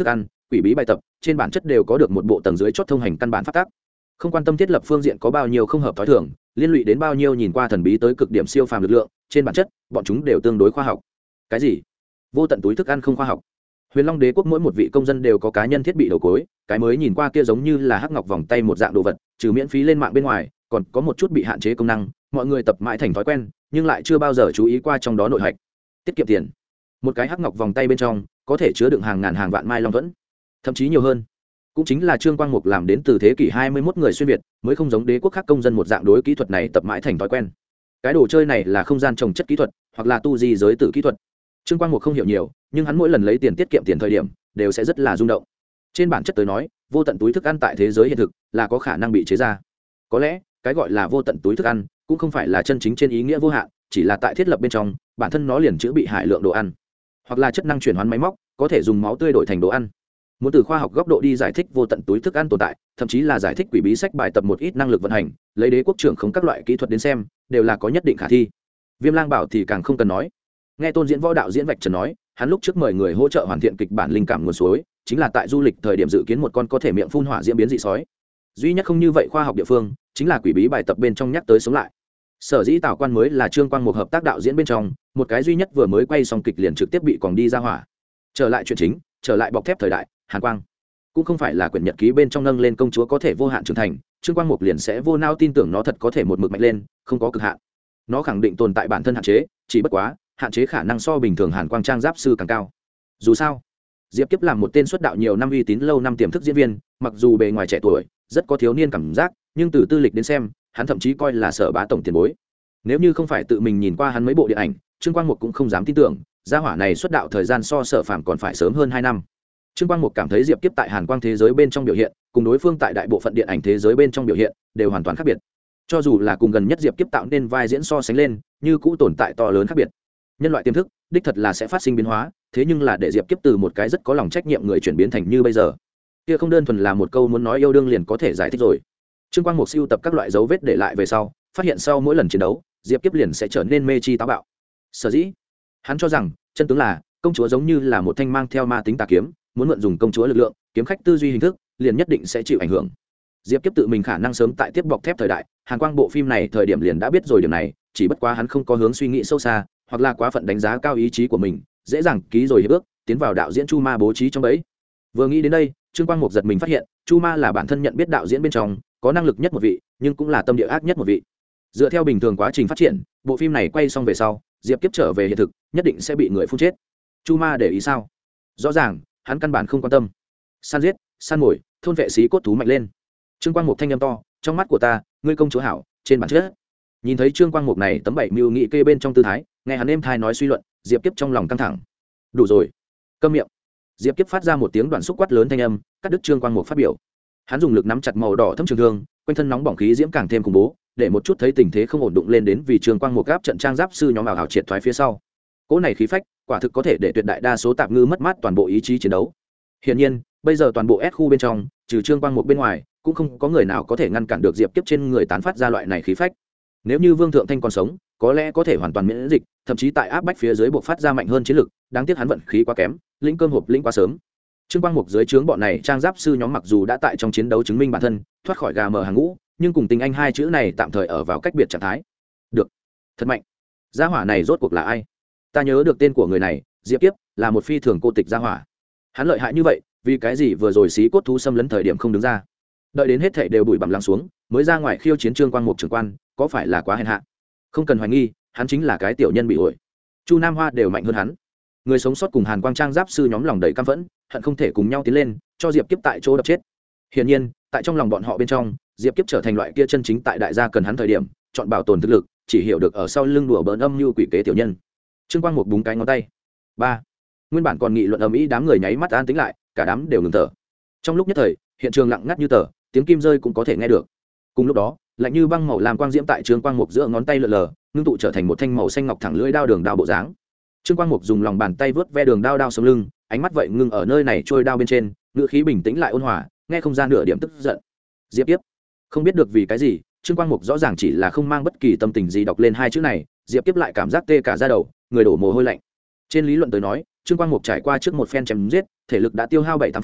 quỷ bí bài tập trên bản chất đều có được một bộ tầng dưới chót thông hành căn bản pháp tắc, không quan tâm thiết lập phương diện có bao nhiêu không hợp t h ó i thường, liên lụy đến bao nhiêu nhìn qua thần bí tới cực điểm siêu phàm lực lượng, trên bản chất bọn chúng đều tương đối khoa học. Cái gì? Vô tận túi thức ăn không khoa học? Huyền Long Đế quốc mỗi một vị công dân đều có cá nhân thiết bị đầu cối, cái mới nhìn qua kia giống như là hắc ngọc vòng tay một dạng đồ vật, trừ miễn phí lên mạng bên ngoài còn có một chút bị hạn chế công năng, mọi người tập mãi thành thói quen nhưng lại chưa bao giờ chú ý qua trong đó nội hạch. Tiết kiệm tiền. Một cái hắc ngọc vòng tay bên trong có thể chứa đựng hàng ngàn hàng vạn mai long thuẫn, thậm chí nhiều hơn. Cũng chính là Trương Quang Mục làm đến từ thế kỷ 21 người xuyên việt mới không giống đế quốc khác công dân một dạng đối kỹ thuật này tập mãi thành thói quen. Cái đồ chơi này là không gian trồng chất kỹ thuật hoặc là tu di giới tử kỹ thuật. Trương Quang Mục không hiểu nhiều, nhưng hắn mỗi lần lấy tiền tiết kiệm tiền thời điểm đều sẽ rất là rung động. Trên bản chất tới nói, vô tận túi thức ăn tại thế giới hiện thực là có khả năng bị chế ra. Có lẽ cái gọi là vô tận túi thức ăn cũng không phải là chân chính trên ý nghĩa vô hạn, chỉ là tại thiết lập bên trong bản thân nó liền chứa bị hải lượng đồ ăn, hoặc là chất năng chuyển hóa máy móc có thể dùng máu tươi đổi thành đồ ăn. Muốn từ khoa học góc độ đi giải thích vô tận túi thức ăn tồn tại, thậm chí là giải thích quỷ bí sách bài tập một ít năng lực vận hành, lấy đế quốc trưởng không các loại kỹ thuật đến xem đều là có nhất định khả thi. Viêm Lang Bảo thì càng không cần nói. Nghe Tôn Diễn Võ đạo diễn vạch trần nói, hắn lúc trước mời người hỗ trợ hoàn thiện kịch bản linh cảm nguồn suối, chính là tại du lịch thời điểm dự kiến một con có thể miệng phun hỏa diễm biến dị sói. Duy nhất không như vậy khoa học địa phương chính là quỷ bí bài tập bên trong nhắc tới sống lại. Sở dĩ Tào Quan mới là Trương Quang Mục hợp tác đạo diễn bên trong một cái duy nhất vừa mới quay xong kịch liền trực tiếp bị quòng đi ra hỏa. Trở lại chuyện chính, trở lại bọc thép thời đại, Hàn Quang cũng không phải là quyển nhật ký bên trong nâng lên công chúa có thể vô hạn trưởng thành, Trương Quang Mục liền sẽ vô nao tin tưởng nó thật có thể một mực mạnh lên, không có cực hạn. Nó khẳng định tồn tại bản thân hạn chế, chỉ bất quá hạn chế khả năng so bình thường Hàn Quang trang giáp sư càng cao. Dù sao, Diệp Kiếp làm một tên xuất đạo nhiều năm uy tín lâu năm tiềm thức diễn viên, mặc dù bề ngoài trẻ tuổi rất có thiếu niên cảm giác, nhưng từ tư lịch đến xem hắn thậm chí coi là Sở Bá tổng tiền bối. Nếu như không phải tự mình nhìn qua hắn mấy bộ điện ảnh, Trương Quang Mục cũng không dám tin tưởng gia hỏa này xuất đạo thời gian so Sở Phàm còn phải sớm hơn 2 năm. Trương Quang Mục cảm thấy Diệp Kiếp tại Hàn Quang thế giới bên trong biểu hiện cùng đối phương tại đại bộ phận điện ảnh thế giới bên trong biểu hiện đều hoàn toàn khác biệt. Cho dù là cùng gần nhất Diệp Kiếp tạo nên vai diễn so sánh lên, như cũ tồn tại to lớn khác biệt. Nhân loại tiềm thức đích thật là sẽ phát sinh biến hóa, thế nhưng là để Diệp Kiếp từ một cái rất có lòng trách nhiệm người chuyển biến thành như bây giờ, kia không đơn thuần là một câu muốn nói yêu đương liền có thể giải thích rồi. Trương Quang Mục sưu tập các loại dấu vết để lại về sau, phát hiện sau mỗi lần chiến đấu Diệp Kiếp liền sẽ trở nên mê chi táo bạo. Sở dĩ hắn cho rằng chân tướng là công chúa giống như là một thanh mang theo ma tính tà kiếm, muốn mượn dùng công chúa lực lượng kiếm khách tư duy hình thức liền nhất định sẽ chịu ảnh hưởng. Diệp Kiếp tự mình khả năng sớm tại tiếp bọc thép thời đại Hàn Quang bộ phim này thời điểm liền đã biết rồi điểm này, chỉ bất quá hắn không có hướng suy nghĩ sâu xa, hoặc là quá phận đánh giá cao ý chí của mình, dễ dàng ký rồi hiệp ước tiến vào đạo diễn Chu Ma bố trí trong bẫy. Vừa nghĩ đến đây, Trương Quang Mục giật mình phát hiện Chu Ma là bản thân nhận biết đạo diễn bên trong có năng lực nhất một vị, nhưng cũng là tâm địa ác nhất một vị. Dựa theo bình thường quá trình phát triển, bộ phim này quay xong về sau Diệp Kiếp trở về hiện thực nhất định sẽ bị người phun chết. Chu Ma để ý sao? Rõ ràng hắn căn bản không quan tâm. Săn giết, săn mồi, thôn vệ xí cốt thú mạnh lên. Trương Quang Mục thanh âm to, trong mắt của ta ngươi công chúa hảo trên bản chất. Nhìn thấy Trương Quang Mục này tấm bảy mưu nghị kê bên trong tư thái, nghe hắn êm thai nói suy luận, Diệp Kiếp trong lòng căng thẳng. Đủ rồi, câm miệng. Diệp Kiếp phát ra một tiếng đoạn xúc quát lớn thanh âm, cắt đứt Trương Quang Mục phát biểu. Hắn dùng lực nắm chặt màu đỏ thâm trường thương, quanh thân nóng bỏng khí diễm càng thêm khủng bố, để một chút thấy tình thế không ổn định lên đến vì Trương Quang Mục gáp trận trang giáp sư nhóm ảo triệt thoái phía sau. Cỗ này khí phách, quả thực có thể để tuyệt đại đa số tạp ngư mất mát toàn bộ ý chí chiến đấu. Hiển nhiên, bây giờ toàn bộ S khu bên trong, trừ Trương Quang Mục bên ngoài, cũng không có người nào có thể ngăn cản được Diệp Kiếp trên người tán phát ra loại này khí phách. Nếu như Vương Thượng Thanh còn sống, có lẽ có thể hoàn toàn miễn dịch, thậm chí tại áp bách phía dưới buộc phát ra mạnh hơn chiến lực, đáng tiếc hắn vận khí quá kém, lĩnh cơm hộp lĩnh quá sớm. Trương Quang Mục dưới trướng bọn này trang giáp sư nhóm mặc dù đã tại trong chiến đấu chứng minh bản thân, thoát khỏi gà mờ hàng ngũ, nhưng cùng tình anh hai chữ này tạm thời ở vào cách biệt trạng thái. Được, thật mạnh. Gia hỏa này rốt cuộc là ai? Ta nhớ được tên của người này, Diệp Kiếp, là một phi thường cô tịch gia hỏa. Hắn lợi hại như vậy, vì cái gì vừa rồi xí cốt thú xâm lấn thời điểm không đứng ra? Đợi đến hết thảy đều bụi bặm lắng xuống, mới ra ngoài khiêu chiến Trương Quang Mục trưởng quan, có phải là quá hèn hạ? Không cần hoài nghi, hắn chính là cái tiểu nhân bị ổi. Chu Nam Hoa đều mạnh hơn hắn. Người sống sót cùng Hàn Quang trang giáp sư nhóm lòng đầy căm phẫn, hận không thể cùng nhau tiến lên, cho Diệp Kiếp tại chỗ đập chết. Hiển nhiên, tại trong lòng bọn họ bên trong, Diệp Kiếp trở thành loại kia chân chính tại đại gia cần hắn thời điểm, chọn bảo tồn thực lực, chỉ hiểu được ở sau lưng đùa bỡn âm như quỷ kế tiểu nhân. Trương Quang Mục búng cái ngón tay. 3. Nguyên bản còn nghị luận ầm ĩ đám người nháy mắt an tĩnh lại, cả đám đều ngừng thở. Trong lúc nhất thời, hiện trường lặng ngắt như tờ, tiếng kim rơi cũng có thể nghe được. Cùng lúc đó, lạnh như băng màu làm quang diễm tại Trương Quang Mục giữa ngón tay lượn lờ, ngưng tụ trở thành một thanh màu xanh ngọc thẳng lưỡi đao đường đao bộ dáng. Trương Quang Mục dùng lòng bàn tay vớt ve đường đao đao sống lưng, ánh mắt vậy ngưng ở nơi này trôi đao bên trên, ngữ khí bình tĩnh lại ôn hòa, nghe không ra nửa điểm tức giận. Diệp Kiếp, không biết được vì cái gì, Trương Quang Mục rõ ràng chỉ là không mang bất kỳ tâm tình gì đọc lên hai chữ này, Diệp Kiếp lại cảm giác tê cả da đầu, người đổ mồ hôi lạnh. Trên lý luận tới nói, Trương Quang Mục trải qua trước một phen chém giết, thể lực đã tiêu hao 7-8 phần,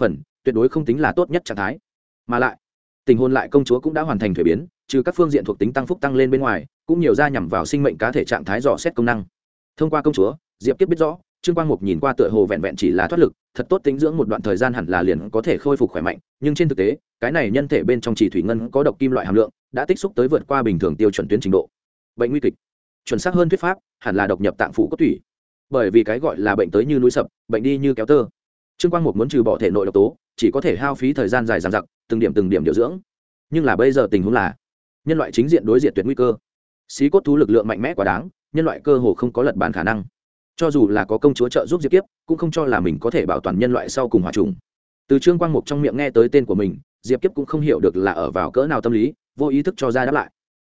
tuyệt đối không tính là tốt nhất trạng thái. Mà lại tình hồn lại công chúa cũng đã hoàn thành thuế biến, trừ các phương diện thuộc tính tăng phúc tăng lên bên ngoài, cũng nhiều ra nhằm vào sinh mệnh cá thể trạng thái dò xét công năng. Thông qua công chúa, Diệp Kiếp biết rõ Trương Quang Mục nhìn qua tựa hồ vẹn vẹn chỉ là thoát lực, thật tốt tính dưỡng một đoạn thời gian hẳn là liền có thể khôi phục khỏe mạnh, nhưng trên thực tế cái này nhân thể bên trong chỉ thủy ngân có độc kim loại hàm lượng đã tích xúc tới vượt qua bình thường tiêu chuẩn tuyến trình độ. Bệnh nguy kịch, chuẩn xác hơn thuyết pháp hẳn là độc nhập tạng phủ cốt tủy, bởi vì cái gọi là bệnh tới như núi sập, bệnh đi như kéo tơ. Trương Quang Mục muốn trừ bỏ thể nội độc tố chỉ có thể hao phí thời gian dài dằng dặc, từng điểm điều dưỡng, nhưng là bây giờ tình huống là nhân loại chính diện đối diện tuyệt nguy cơ, xí cốt thú lực lượng mạnh mẽ quá đáng, nhân loại cơ hồ không có lật bàn khả năng. Cho dù là có công chúa trợ giúp Diệp Kiếp, cũng không cho là mình có thể bảo toàn nhân loại sau cùng hòa trùng. Từ Trương Quang Mục trong miệng nghe tới tên của mình, Diệp Kiếp cũng không hiểu được là ở vào cỡ nào tâm lý, vô ý thức cho ra đáp lại.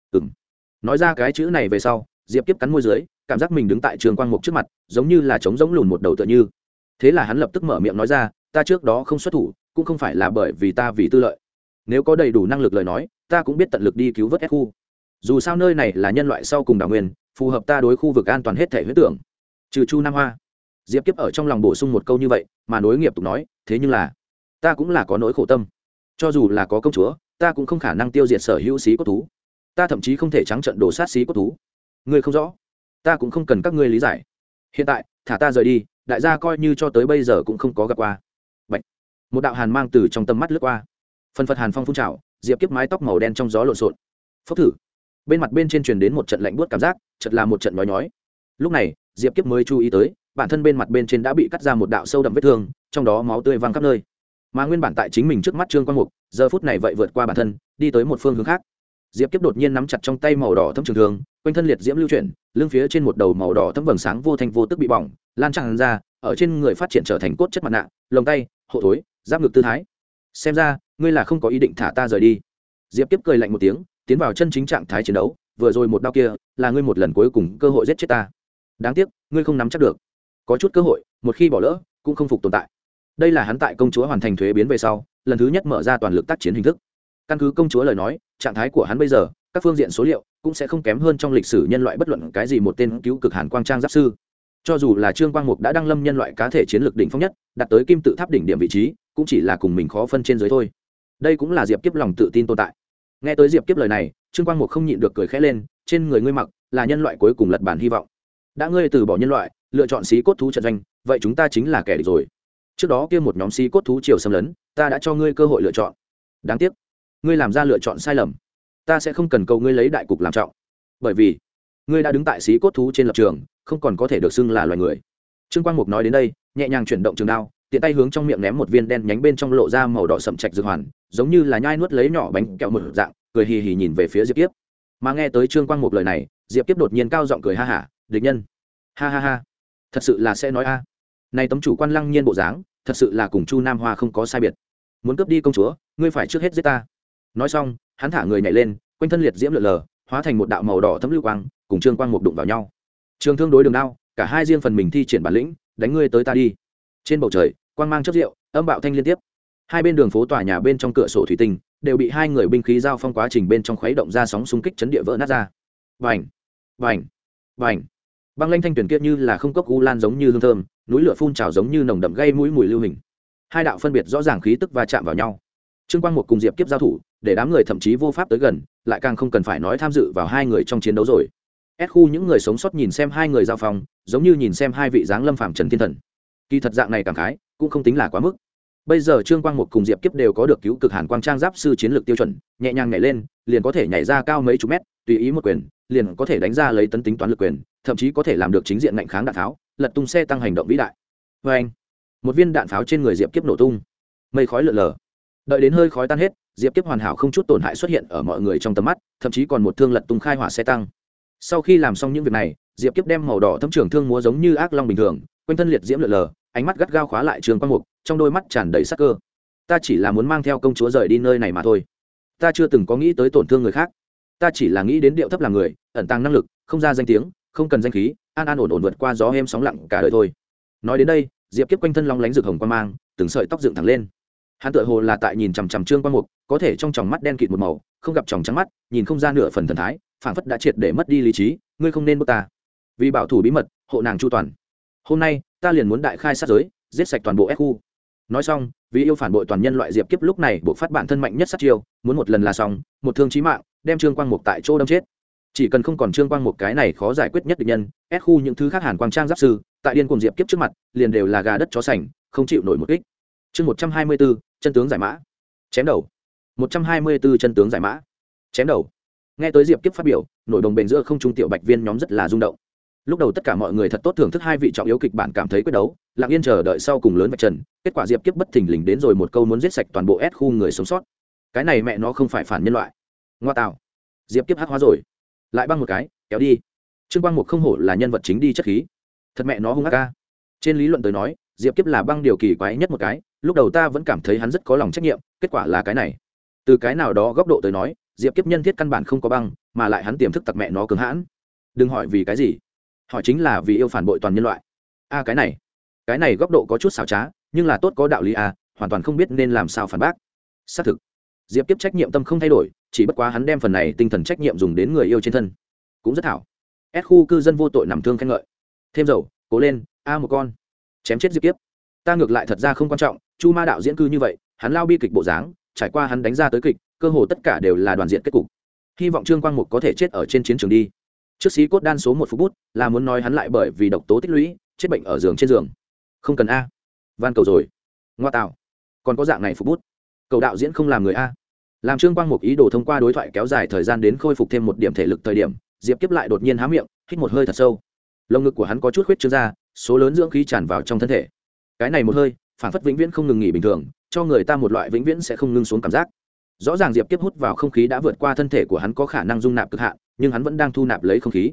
Nói ra cái chữ này về sau, Diệp Kiếp cắn môi dưới, cảm giác mình đứng tại Trương Quang Mục trước mặt, giống như là trống rỗng lùn một đầu tựa như. Thế là hắn lập tức mở miệng nói ra, ta trước đó không xuất thủ, cũng không phải là bởi vì ta vì tư lợi. Nếu có đầy đủ năng lực lời nói, ta cũng biết tận lực đi cứu vớt S khu. Dù sao nơi này là nhân loại sau cùng đảo nguyên, phù hợp ta đối khu vực an toàn hết thể huyết tưởng. Trừ Chu Nam Hoa. Diệp Kiếp ở trong lòng bổ sung một câu như vậy, mà nối nghiệp tục nói, thế nhưng là ta cũng là có nỗi khổ tâm. Cho dù là có công chúa, ta cũng không khả năng tiêu diệt sở hữu xí cốt thú. Ta thậm chí không thể trắng trận đổ sát xí cốt thú. Ngươi không rõ, ta cũng không cần các ngươi lý giải. Hiện tại, thả ta rời đi, đại gia coi như cho tới bây giờ cũng không có gặp qua. Bạch. Một đạo hàn mang từ trong tầm mắt lướt qua. Phần phật hàn phong phun trào, Diệp Kiếp mái tóc màu đen trong gió lộn xộn. Phốc thử. Bên mặt bên trên truyền đến một trận lạnh buốt cảm giác, chợt là một trận nhói nhói. Lúc này, Diệp Kiếp mới chú ý tới, bản thân bên mặt bên trên đã bị cắt ra một đạo sâu đậm vết thương, trong đó máu tươi văng khắp nơi. Mà nguyên bản tại chính mình trước mắt Trương Quang Mục, giờ phút này vậy vượt qua bản thân, đi tới một phương hướng khác. Diệp Kiếp đột nhiên nắm chặt trong tay màu đỏ thấm trường thương, quanh thân liệt diễm lưu chuyển, lưng phía trên một đầu màu đỏ thấm vầng sáng vô thanh vô tức bị bỏng, lan tràn ra, ở trên người phát triển trở thành cốt chất mặt nạ, lồng tay, hộ thối, giáp ngực tư thái. Xem ra, ngươi là không có ý định thả ta rời đi. Diệp Kiếp cười lạnh một tiếng, tiến vào chân chính trạng thái chiến đấu, vừa rồi một đao kia, là ngươi một lần cuối cùng cơ hội giết chết ta. Đáng tiếc, ngươi không nắm chắc được. Có chút cơ hội, một khi bỏ lỡ, cũng không phục tồn tại. Đây là hắn tại công chúa hoàn thành thuế biến về sau, lần thứ nhất mở ra toàn lực tác chiến hình thức. Căn cứ công chúa lời nói, trạng thái của hắn bây giờ, các phương diện số liệu cũng sẽ không kém hơn trong lịch sử nhân loại bất luận cái gì một tên cứu cực hàn quang trang giáp sư. Cho dù là Trương Quang Mục đã đăng lâm nhân loại cá thể chiến lược đỉnh phong nhất, đạt tới kim tự tháp đỉnh điểm vị trí, cũng chỉ là cùng mình khó phân trên dưới thôi. Đây cũng là Diệp Kiếp lòng tự tin tồn tại. Nghe tới Diệp Kiếp lời này, Trương Quang Mục không nhịn được cười khẽ lên, trên người ngươi mặc là nhân loại cuối cùng lật bản hy vọng. Đã ngươi từ bỏ nhân loại, lựa chọn xí cốt thú trận doanh, vậy chúng ta chính là kẻ địch rồi. Trước đó kia một nhóm xí cốt thú chiều xâm lấn, ta đã cho ngươi cơ hội lựa chọn. Đáng tiếc, ngươi làm ra lựa chọn sai lầm. Ta sẽ không cần cầu ngươi lấy đại cục làm trọng, bởi vì ngươi đã đứng tại xí cốt thú trên lập trường, không còn có thể được xưng là loài người. Trương Quang Mục nói đến đây, nhẹ nhàng chuyển động trường đao, tiện tay hướng trong miệng ném một viên đen nhánh bên trong lộ ra màu đỏ sậm trạch dược hoàn, giống như là nhai nuốt lấy nhỏ bánh kẹo một dạng, cười hì hì nhìn về phía Diệp Kiếp. Mà nghe tới Trương Quang Mục lời này, Diệp Kiếp đột nhiên cao giọng cười ha hả, địch nhân, ha ha ha, thật sự là sẽ nói a. Này tấm chủ quan lăng nhiên bộ dáng, thật sự là cùng Chu Nam Hoa không có sai biệt. Muốn cướp đi công chúa, ngươi phải trước hết giết ta. Nói xong, hắn thả người nhảy lên, quanh thân liệt diễm lượn lờ, hóa thành một đạo màu đỏ thấm lưu quang, cùng Trương Quang Mục đụng vào nhau. Trường thương đối đường đao, cả hai riêng phần mình thi triển bản lĩnh, đánh ngươi tới ta đi. Trên bầu trời, quang mang chớp rượu, âm bạo thanh liên tiếp. Hai bên đường phố tòa nhà bên trong cửa sổ thủy tinh đều bị hai người binh khí giao phong quá trình bên trong khuấy động ra sóng xung kích chấn địa vỡ nát ra. Vành, vành, vành. Băng lanh thanh tuyển kiệt như là không cốc u lan giống như hương thơm, núi lửa phun trào giống như nồng đậm gây mũi mùi lưu hình. Hai đạo phân biệt rõ ràng khí tức va chạm vào nhau. Trương Quang Mục cùng Diệp Kiếp giao thủ, để đám người thậm chí vô pháp tới gần, lại càng không cần phải nói tham dự vào hai người trong chiến đấu rồi. S khu những người sống sót nhìn xem hai người giao phong, giống như nhìn xem hai vị dáng lâm phàm trần thiên thần. Kỳ thật dạng này cảm khái, cũng không tính là quá mức. Bây giờ Trương Quang Mục cùng Diệp Kiếp đều có được cứu cực hàn quang trang giáp sư chiến lược tiêu chuẩn, nhẹ nhàng nhảy lên, liền có thể nhảy ra cao mấy chục mét, tùy ý một quyền, liền có thể đánh ra lấy tấn tính toán lực quyền, thậm chí có thể làm được chính diện ngạnh kháng đạn tháo, lật tung xe tăng hành động vĩ đại. Và anh, một viên đạn pháo trên người Diệp Kiếp nổ tung, mây khói lượn lờ. Đợi đến hơi khói tan hết, Diệp Kiếp hoàn hảo không chút tổn hại xuất hiện ở mọi người trong tầm mắt, thậm chí còn một thương lật tung khai hỏa xe tăng. Sau khi làm xong những việc này, Diệp Kiếp đem màu đỏ thấm trường thương múa giống như ác long bình thường, quanh thân liệt diễm lượn lờ, ánh mắt gắt gao khóa lại Trương Quang Mục, trong đôi mắt tràn đầy sắc cơ. Ta chỉ là muốn mang theo công chúa rời đi nơi này mà thôi. Ta chưa từng có nghĩ tới tổn thương người khác. Ta chỉ là nghĩ đến điệu thấp làm người, ẩn tàng năng lực, không ra danh tiếng, không cần danh khí, an an ổn ổn vượt qua gió êm sóng lặng cả đời thôi. Nói đến đây, Diệp Kiếp quanh thân long lánh rực hồng quang mang, từng sợi tóc dựng thẳng lên. Hắn tựa hồ là tại nhìn chằm chằm Trương Quang Mục, có thể trong tròng mắt đen kịt một màu, không gặp tròng trắng mắt, nhìn không ra nửa phần thần thái, phảng phất đã triệt để mất đi lý trí. Ngươi không nên bước ta. Vì bảo thủ bí mật, hộ nàng chu toàn. Hôm nay, ta liền muốn đại khai sát giới, giết sạch toàn bộ S khu. Nói xong, vì yêu phản bội toàn nhân loại, diệp kiếp lúc này buộc phát bản thân mạnh nhất sát chiêu, muốn một lần là xong, một thương chí mạng đem trương quang mục tại chỗ đâm chết. Chỉ cần không còn trương quang mục cái này khó giải quyết nhất địch nhân, ép khu những thứ khác hàn quang trang giáp sư tại điên cùng diệp kiếp trước mặt liền đều là gà đất chó sành, không chịu nổi một kích. Chương 124, chân tướng giải mã, chém đầu. 124 chân tướng giải mã, chém đầu. Nghe tới diệp kiếp phát biểu, nội đồng bền giữa không trung tiểu bạch viên nhóm rất là rung động. Lúc đầu tất cả mọi người thật tốt thưởng thức hai vị trọng yếu kịch bản, cảm thấy quyết đấu lặng yên chờ đợi sau cùng lớn vạch trần. Kết quả diệp kiếp bất thình lình đến rồi một câu muốn giết sạch toàn bộ S khu người sống sót. Cái này mẹ nó không phải phản nhân loại. Ngoa tạo, diệp kiếp hắc hóa rồi. Lại băng một cái kéo đi. Trương Quang Mục không hổ là nhân vật chính đi chất khí, thật mẹ nó hung ác ca. Trên lý luận tới nói, diệp kiếp là băng điều kỳ quái nhất một cái. Lúc đầu ta vẫn cảm thấy hắn rất có lòng trách nhiệm, kết quả là cái này. Từ cái nào đó góc độ tới nói, diệp kiếp nhân thiết căn bản không có băng, mà lại hắn tiềm thức tặc mẹ nó cứng hãn. Đừng hỏi vì cái gì, hỏi chính là vì yêu phản bội toàn nhân loại. Cái này góc độ có chút xảo trá, nhưng là tốt có đạo lý hoàn toàn không biết nên làm sao phản bác. Xác thực, diệp kiếp trách nhiệm tâm không thay đổi, chỉ bất quá hắn đem phần này tinh thần trách nhiệm dùng đến người yêu trên thân, cũng rất thảo. S khu cư dân vô tội nằm thương khen ngợi, thêm dầu, cố lên một con, chém chết diệp kiếp. Ta ngược lại thật ra không quan trọng, chu ma đạo diễn cư như vậy, hắn lao bi kịch bộ dáng, trải qua hắn đánh ra tới kịch, cơ hồ tất cả đều là đoàn diện kết cục. Hy vọng trương quang mục có thể chết ở trên chiến trường đi. Trước sĩ cốt đan số một phút bút là muốn nói hắn lại bởi vì độc tố tích lũy chết bệnh ở giường trên giường. Không cần van cầu rồi. Ngoa tạo, còn có dạng này phút bút. Cầu đạo diễn không làm người làm trương quang mục ý đồ thông qua đối thoại kéo dài thời gian đến khôi phục thêm một điểm thể lực. Thời điểm diệp kiếp lại đột nhiên há miệng hít một hơi thật sâu, lồng ngực của hắn có chút khuyết trương ra, số lớn dưỡng khí tràn vào trong thân thể. Cái này một hơi phản phất vĩnh viễn không ngừng nghỉ bình thường, cho người ta một loại vĩnh viễn sẽ không ngưng xuống cảm giác. Rõ ràng diệp kiếp hút vào không khí đã vượt qua thân thể của hắn có khả năng dung nạp cực hạn, nhưng hắn vẫn đang thu nạp lấy không khí.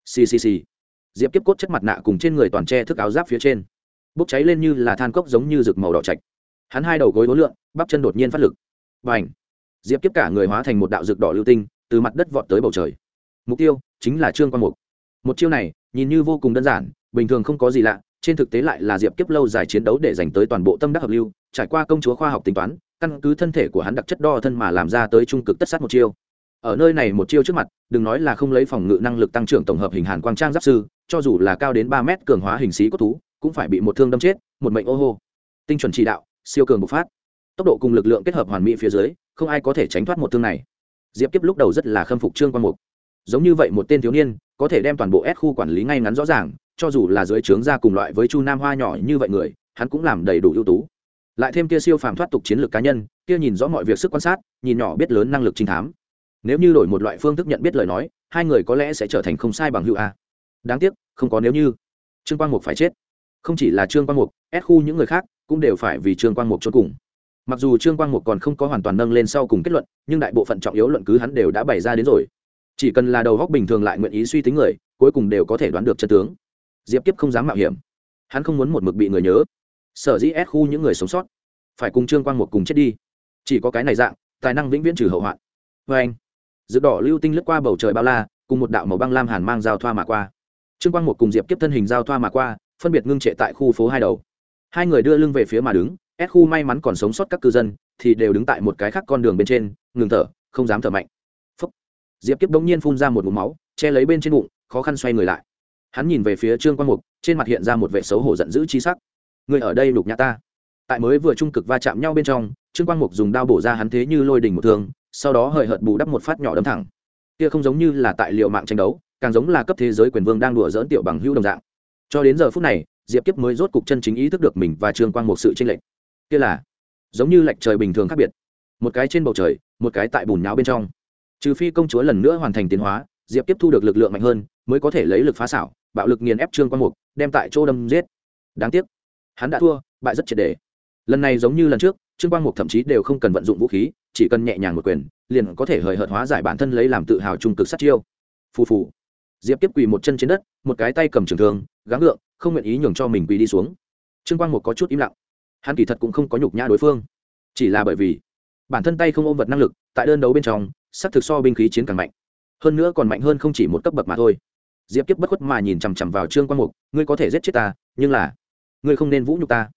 Xì. Diệp kiếp cốt chất mặt nạ cùng trên người toàn che thức áo giáp phía trên bốc cháy lên như là than cốc, giống như rực màu đỏ chạch. Hắn hai đầu gối uốn lượn, bắp chân đột nhiên phát lực, bành! Diệp kiếp cả người hóa thành một đạo rực đỏ lưu tinh, từ mặt đất vọt tới bầu trời. Mục tiêu chính là trương quang mục. Một chiêu này nhìn như vô cùng đơn giản, bình thường không có gì lạ, trên thực tế lại là diệp kiếp lâu dài chiến đấu để dành tới toàn bộ tâm đắc hợp lưu, trải qua công chúa khoa học tính toán, căn cứ thân thể của hắn đặc chất đo thân mà làm ra tới trung cực tất sát một chiêu. Ở nơi này một chiêu trước mặt, đừng nói là không lấy phòng ngự năng lực tăng trưởng tổng hợp hình hàn quang trang giáp sư, cho dù là cao đến 3 mét cường hóa hình sĩ cốt thú, cũng phải bị một thương đâm chết, một mệnh ô hô. Tinh chuẩn chỉ đạo, siêu cường bộc phát, tốc độ cùng lực lượng kết hợp hoàn mỹ phía dưới, không ai có thể tránh thoát một thương này. Diệp kiếp lúc đầu rất là khâm phục trương quang mục, giống như vậy một tên thiếu niên có thể đem toàn bộ S khu quản lý ngay ngắn rõ ràng, cho dù là dưới trướng ra cùng loại với chu nam hoa nhỏ như vậy người, hắn cũng làm đầy đủ ưu tú. Lại thêm kia siêu phàm thoát tục chiến lược cá nhân, kia nhìn rõ mọi việc sức quan sát, nhìn nhỏ biết lớn năng lực trinh thám. Nếu như đổi một loại phương thức nhận biết lời nói, hai người có lẽ sẽ trở thành không sai bằng hữu Đáng tiếc không có nếu như. Trương quang mục phải chết. Không chỉ là trương quang mục, S khu những người khác cũng đều phải vì trương quang mục chôn cùng. Mặc dù trương quang mục còn không có hoàn toàn nâng lên sau cùng kết luận, nhưng đại bộ phận trọng yếu luận cứ hắn đều đã bày ra đến rồi. Chỉ cần là đầu góc bình thường lại nguyện ý suy tính người, cuối cùng đều có thể đoán được chân tướng. Diệp kiếp không dám mạo hiểm, hắn không muốn một mực bị người nhớ. Sở dĩ S khu những người sống sót phải cùng trương quang mục cùng chết đi, chỉ có cái này dạng tài năng vĩnh viễn trừ hậu hoạn. Vê anh, rực đỏ lưu tinh lướt qua bầu trời bao la, cùng một đạo màu băng lam hàn mang giao thoa mà qua. Trương quang mục cùng diệp kiếp thân hình giao thoa mà qua, phân biệt ngưng trệ tại khu phố hai đầu. Hai người đưa lưng về phía mà đứng. S khu may mắn còn sống sót các cư dân thì đều đứng tại một cái khác con đường bên trên, ngừng thở, không dám thở mạnh. Phúc. Diệp kiếp bỗng nhiên phun ra một ngụm máu, che lấy bên trên bụng, khó khăn xoay người lại. Hắn nhìn về phía trương quang mục, trên mặt hiện ra một vẻ xấu hổ giận dữ chi sắc. Người ở đây đục nhã ta. Tại mới vừa trung cực va chạm nhau bên trong, trương quang mục dùng đao bổ ra hắn thế như lôi đình một thương, sau đó hời hợt bù đắp một phát nhỏ đấm thẳng. Kia không giống như là tại liệu mạng tranh đấu, càng giống là cấp thế giới quyền vương đang đùa giỡn tiểu bằng hữu đồng dạng. Cho đến giờ phút này, diệp kiếp mới rốt cục chân chính ý thức được mình và trương quang mục sự chênh lệch. Kia là giống như lệch trời bình thường khác biệt, một cái trên bầu trời, một cái tại bùn nhão bên trong. Trừ phi công chúa lần nữa hoàn thành tiến hóa, diệp kiếp thu được lực lượng mạnh hơn, mới có thể lấy lực phá xảo, bạo lực nghiền ép trương quang mục, đem tại chỗ đâm giết. Đáng tiếc hắn đã thua, bại rất triệt để. Lần này giống như lần trước, trương quang mục thậm chí đều không cần vận dụng vũ khí, chỉ cần nhẹ nhàng một quyền liền có thể hời hợt hóa giải bản thân, lấy làm tự hào trung cực sát chiêu. Phù phù. Diệp kiếp quỳ một chân trên đất, một cái tay cầm trường thương, gắng gượng không nguyện ý nhường cho mình quỳ đi xuống. Trương quang mục có chút im lặng, hắn kỳ thật cũng không có nhục nhã đối phương, chỉ là bởi vì bản thân tay không ôm vật năng lực tại đơn đấu bên trong sắc thực so binh khí chiến càng mạnh, hơn nữa còn mạnh hơn không chỉ một cấp bậc mà thôi. Diệp kiếp bất khuất mà nhìn chằm chằm vào trương quang mục, ngươi có thể giết chết ta, nhưng là ngươi không nên vũ nhục ta.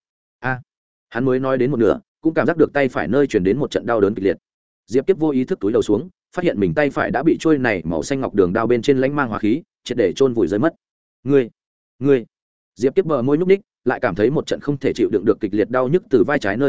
Hắn mới nói đến một nửa, cũng cảm giác được tay phải nơi chuyển đến một trận đau đớn kịch liệt. Diệp kiếp vô ý thức túi đầu xuống, phát hiện mình tay phải đã bị trôi này màu xanh ngọc đường đao bên trên lãnh mang hỏa khí triệt để chôn vùi rơi mất. Ngươi. Diệp kiếp bờ môi nhúc ních, lại cảm thấy một trận không thể chịu đựng được kịch liệt đau nhức từ vai trái nơi đánh tới,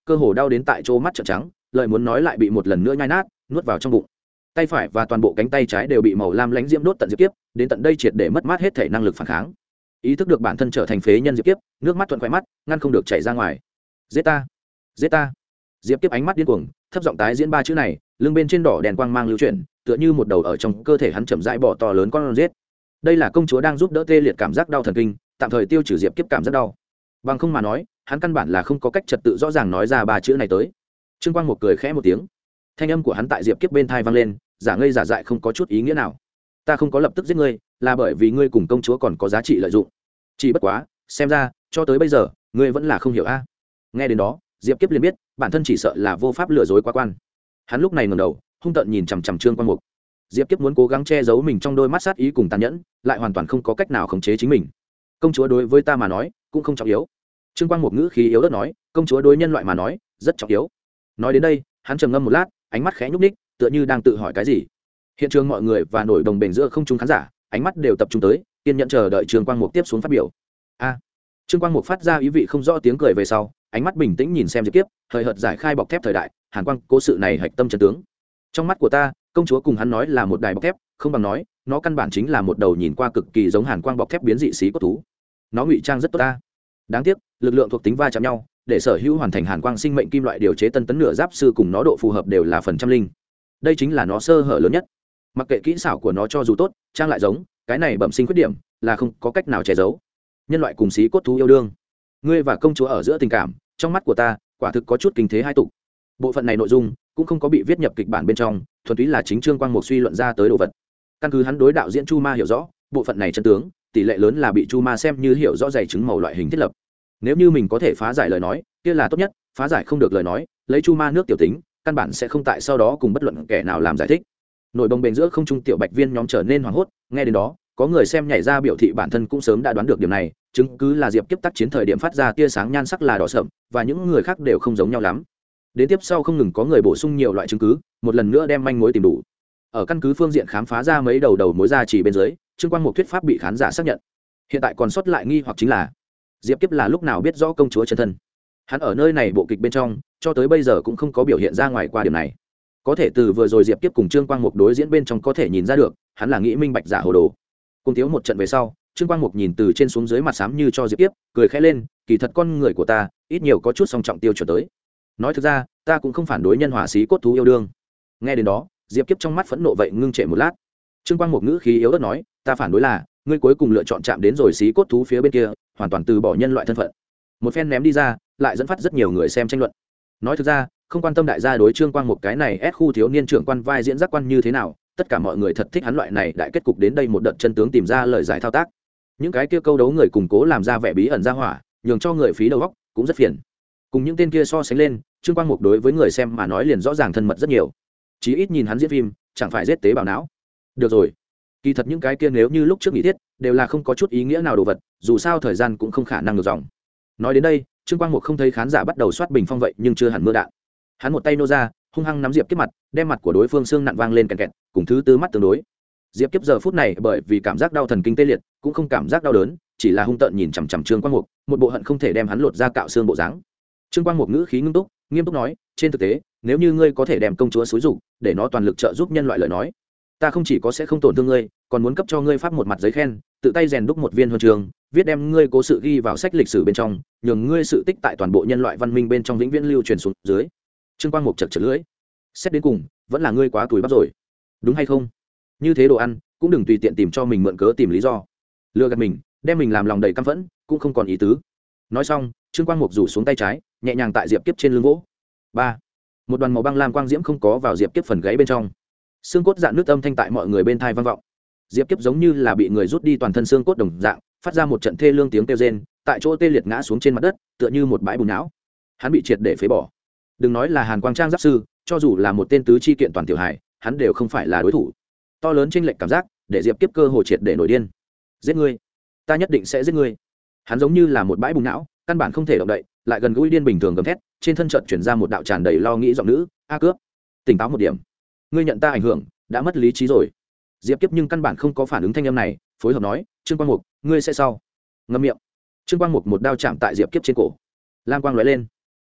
cơ hồ đau đến tại chỗ mắt trợn trắng, lời muốn nói lại bị một lần nữa nhai nát nuốt vào trong bụng. Tay phải và toàn bộ cánh tay trái đều bị màu lam lãnh diễm đốt tận diệp kiếp, đến tận đây triệt để mất mát hết thể năng lực phản kháng. Ý thức được bản thân trở thành phế nhân diệp kiếp, nước mắt thuận khóe mắt ngăn không được chảy ra ngoài. Giết ta, giết ta. Diệp kiếp ánh mắt điên cuồng, thấp giọng tái diễn ba chữ này, lưng bên trên đỏ đèn quang mang lưu chuyển, tựa như một đầu ở trong cơ thể hắn chậm rãi bỏ to lớn con giết. Đây là công chúa đang giúp đỡ tê liệt cảm giác đau thần kinh, tạm thời tiêu trừ diệp kiếp cảm giác đau. Bằng không mà nói, hắn căn bản là không có cách trật tự rõ ràng nói ra ba chữ này tới. Trương Quang một cười khẽ một tiếng, thanh âm của hắn tại diệp kiếp bên thai vang lên, giả ngây giả dại không có chút ý nghĩa nào. Ta không có lập tức giết ngươi, là bởi vì ngươi cùng công chúa còn có giá trị lợi dụng. Chỉ bất quá, xem ra cho tới bây giờ ngươi vẫn là không hiểu a. Nghe đến đó, diệp kiếp liền biết bản thân chỉ sợ là vô pháp lừa dối quá quan. Hắn lúc này ngẩng đầu, hung tợn nhìn chằm chằm Trương Quang Mục. Diệp kiếp muốn cố gắng che giấu mình trong đôi mắt sát ý cùng tàn nhẫn, lại hoàn toàn không có cách nào khống chế chính mình. Công chúa đối với ta mà nói cũng không trọng yếu. Trương Quang Mục ngữ khí yếu ớt nói, công chúa đối nhân loại mà nói rất trọng yếu. Nói đến đây, hắn trầm ngâm một lát, ánh mắt khẽ nhúc nhích, tựa như đang tự hỏi cái gì. Hiện trường mọi người và nổi đồng bền giữa không trung khán giả, ánh mắt đều tập trung tới, kiên nhẫn chờ đợi Trương Quang Mục tiếp xuống phát biểu. Trương Quang Mục phát ra ý vị không rõ tiếng cười về sau, ánh mắt bình tĩnh nhìn xem Diệp Kiếp, hời hợt giải khai bọc thép thời đại, Hàn Quang cố sự này hạch tâm chân tướng. Trong mắt của ta, công chúa cùng hắn nói là một đài bọc thép, không bằng nói, nó căn bản chính là một đầu nhìn qua cực kỳ giống Hàn Quang bọc thép biến dị xí cốt thú. Nó ngụy trang rất tốt ta. Đáng tiếc, lực lượng thuộc tính va chạm nhau, để sở hữu hoàn thành Hàn Quang sinh mệnh kim loại điều chế tân tấn nửa giáp sư cùng nó độ phù hợp đều là phần trăm linh. Đây chính là nó sơ hở lớn nhất. Mặc kệ kỹ xảo của nó cho dù tốt, trang lại giống, cái này bẩm sinh khuyết điểm, là không có cách nào che giấu. Nhân loại cùng xí cốt thú yêu đương, ngươi và công chúa ở giữa tình cảm, trong mắt của ta quả thực có chút kinh thế hai tục. Bộ phận này nội dung cũng không có bị viết nhập kịch bản bên trong, thuần túy là chính Trương Quang Mục suy luận ra tới đồ vật. Căn cứ hắn đối đạo diễn Chu Ma hiểu rõ, bộ phận này chân tướng tỷ lệ lớn là bị Chu Ma xem như hiểu rõ dày chứng màu loại hình thiết lập. Nếu như mình có thể phá giải lời nói, kia là tốt nhất, phá giải không được lời nói, lấy Chu Ma nước tiểu tính, căn bản sẽ không tại sau đó cùng bất luận kẻ nào làm giải thích. Nội bồng bềnh giữa không trung tiểu bạch viên nhóm trở nên hoảng hốt, nghe đến đó, có người xem nhảy ra biểu thị bản thân cũng sớm đã đoán được điểm này, chứng cứ là Diệp Kiếp tác chiến thời điểm phát ra tia sáng nhan sắc là đỏ sậm, và những người khác đều không giống nhau lắm. Đến tiếp sau không ngừng có người bổ sung nhiều loại chứng cứ, một lần nữa đem manh mối tìm đủ. Ở căn cứ phương diện khám phá ra mấy đầu mối ra chỉ bên dưới, Trương Quang Mục thuyết pháp bị khán giả xác nhận. Hiện tại còn sót lại nghi hoặc chính là Diệp Kiếp là lúc nào biết rõ công chúa chân thân. Hắn ở nơi này bộ kịch bên trong, cho tới bây giờ cũng không có biểu hiện ra ngoài qua điểm này. Có thể từ vừa rồi Diệp Kiếp cùng Trương Quang Mục đối diễn bên trong có thể nhìn ra được, hắn là nghĩ minh bạch giả hồ đồ. Cùng thiếu một trận về sau, Trương Quang Mục nhìn từ trên xuống dưới mặt xám như cho Diệp Kiếp, cười khẽ lên, kỳ thật con người của ta, ít nhiều có chút song trọng tiêu chuẩn tới. Nói thực ra, ta cũng không phản đối nhân hỏa xí cốt thú yêu đương. Nghe đến đó, Diệp Kiếp trong mắt phẫn nộ vậy ngưng trệ một lát. Trương Quang Mục ngữ khí yếu ớt nói, ta phản đối là, ngươi cuối cùng lựa chọn chạm đến rồi xí cốt thú phía bên kia, hoàn toàn từ bỏ nhân loại thân phận. Một phen ném đi ra, lại dẫn phát rất nhiều người xem tranh luận. Nói thực ra, không quan tâm đại gia đối Trương Quang Mục cái này ép khu thiếu niên trưởng quan vai diễn giác quan như thế nào, tất cả mọi người thật thích hắn loại này đại kết cục đến đây một đợt chân tướng tìm ra lời giải thao tác. Những cái kia câu đấu người cùng cố làm ra vẻ bí ẩn ra hỏa, nhường cho người phí đầu óc, cũng rất phiền. Cùng những tên kia so sánh lên, Trương Quang Mục đối với người xem mà nói liền rõ ràng thân mật rất nhiều. Chí ít nhìn hắn diễn phim, chẳng phải giết tế bào não. Được rồi, kỳ thật những cái kia nếu như lúc trước nghĩ thiết, đều là không có chút ý nghĩa nào đồ vật, dù sao thời gian cũng không khả năng ngược dòng. Nói đến đây, Trương Quang Mục không thấy khán giả bắt đầu soát bình phong vậy nhưng chưa hẳn mưa đạn. Hắn một tay nô ra, hung hăng nắm Diệp Kiếp mặt, đem mặt của đối phương xương nặn vang lên kẹt kẹt, cùng thứ tư mắt tương đối. Diệp Kiếp giờ phút này bởi vì cảm giác đau thần kinh tê liệt, cũng không cảm giác đau đớn, chỉ là hung tợn nhìn chằm chằm Trương Quang Mục, một bộ hận không thể đem hắn lột ra cạo xương bộ dáng. Trương Quang Mục ngữ khí ngưng túc, nghiêm túc nói, trên thực tế, nếu như ngươi có thể đem công chúa xúi dục, để nó toàn lực trợ giúp nhân loại lời nói, ta không chỉ có sẽ không tổn thương ngươi, còn muốn cấp cho ngươi phát một mặt giấy khen, tự tay rèn đúc một viên huân trường, viết đem ngươi cố sự ghi vào sách lịch sử bên trong, nhường ngươi sự tích tại toàn bộ nhân loại văn minh bên trong vĩnh viễn lưu truyền xuống dưới. Trương Quang Mục chật chật lưỡi, xét đến cùng, vẫn là ngươi quá tuổi bắp rồi, đúng hay không? Như thế đồ ăn, cũng đừng tùy tiện tìm cho mình mượn cớ tìm lý do, lừa gạt mình, đem mình làm lòng đầy căm phẫn, cũng không còn ý tứ. Nói xong, Trương Quang Mục rủ xuống tay trái, nhẹ nhàng tại Diệp Kiếp trên lưng vỗ. Ba, một đoàn màu băng lam quang diễm không có vào Diệp Kiếp phần gáy bên trong, xương cốt dạn nước âm thanh tại mọi người bên thai vang vọng. Diệp Kiếp giống như là bị người rút đi toàn thân xương cốt đồng dạng, phát ra một trận thê lương tiếng kêu rên, tại chỗ tê liệt ngã xuống trên mặt đất, tựa như một bãi bùn não. Hắn bị triệt để phế bỏ. Đừng nói là Hàn Quang Trang giáp sư, cho dù là một tên tứ chi kiện toàn tiểu hải, hắn đều không phải là đối thủ. To lớn chênh lệch cảm giác, để Diệp Kiếp cơ hồ triệt để nổi điên. Giết ngươi, ta nhất định sẽ giết ngươi. Hắn giống như là một bãi bùn não, căn bản không thể động đậy, lại gần gũi điên bình thường gầm thét, trên thân chợt chuyển ra một đạo tràn đầy lo nghĩ giọng nữ, "A cướp, tỉnh táo một điểm. Ngươi nhận ta ảnh hưởng, đã mất lý trí rồi." Diệp Kiếp nhưng căn bản không có phản ứng thanh âm này, phối hợp nói, "Trương Quang Mục, ngươi sẽ sau." Ngậm miệng. Trương Quang Mục một đao chạm tại Diệp Kiếp trên cổ. Lam quang lóe lên.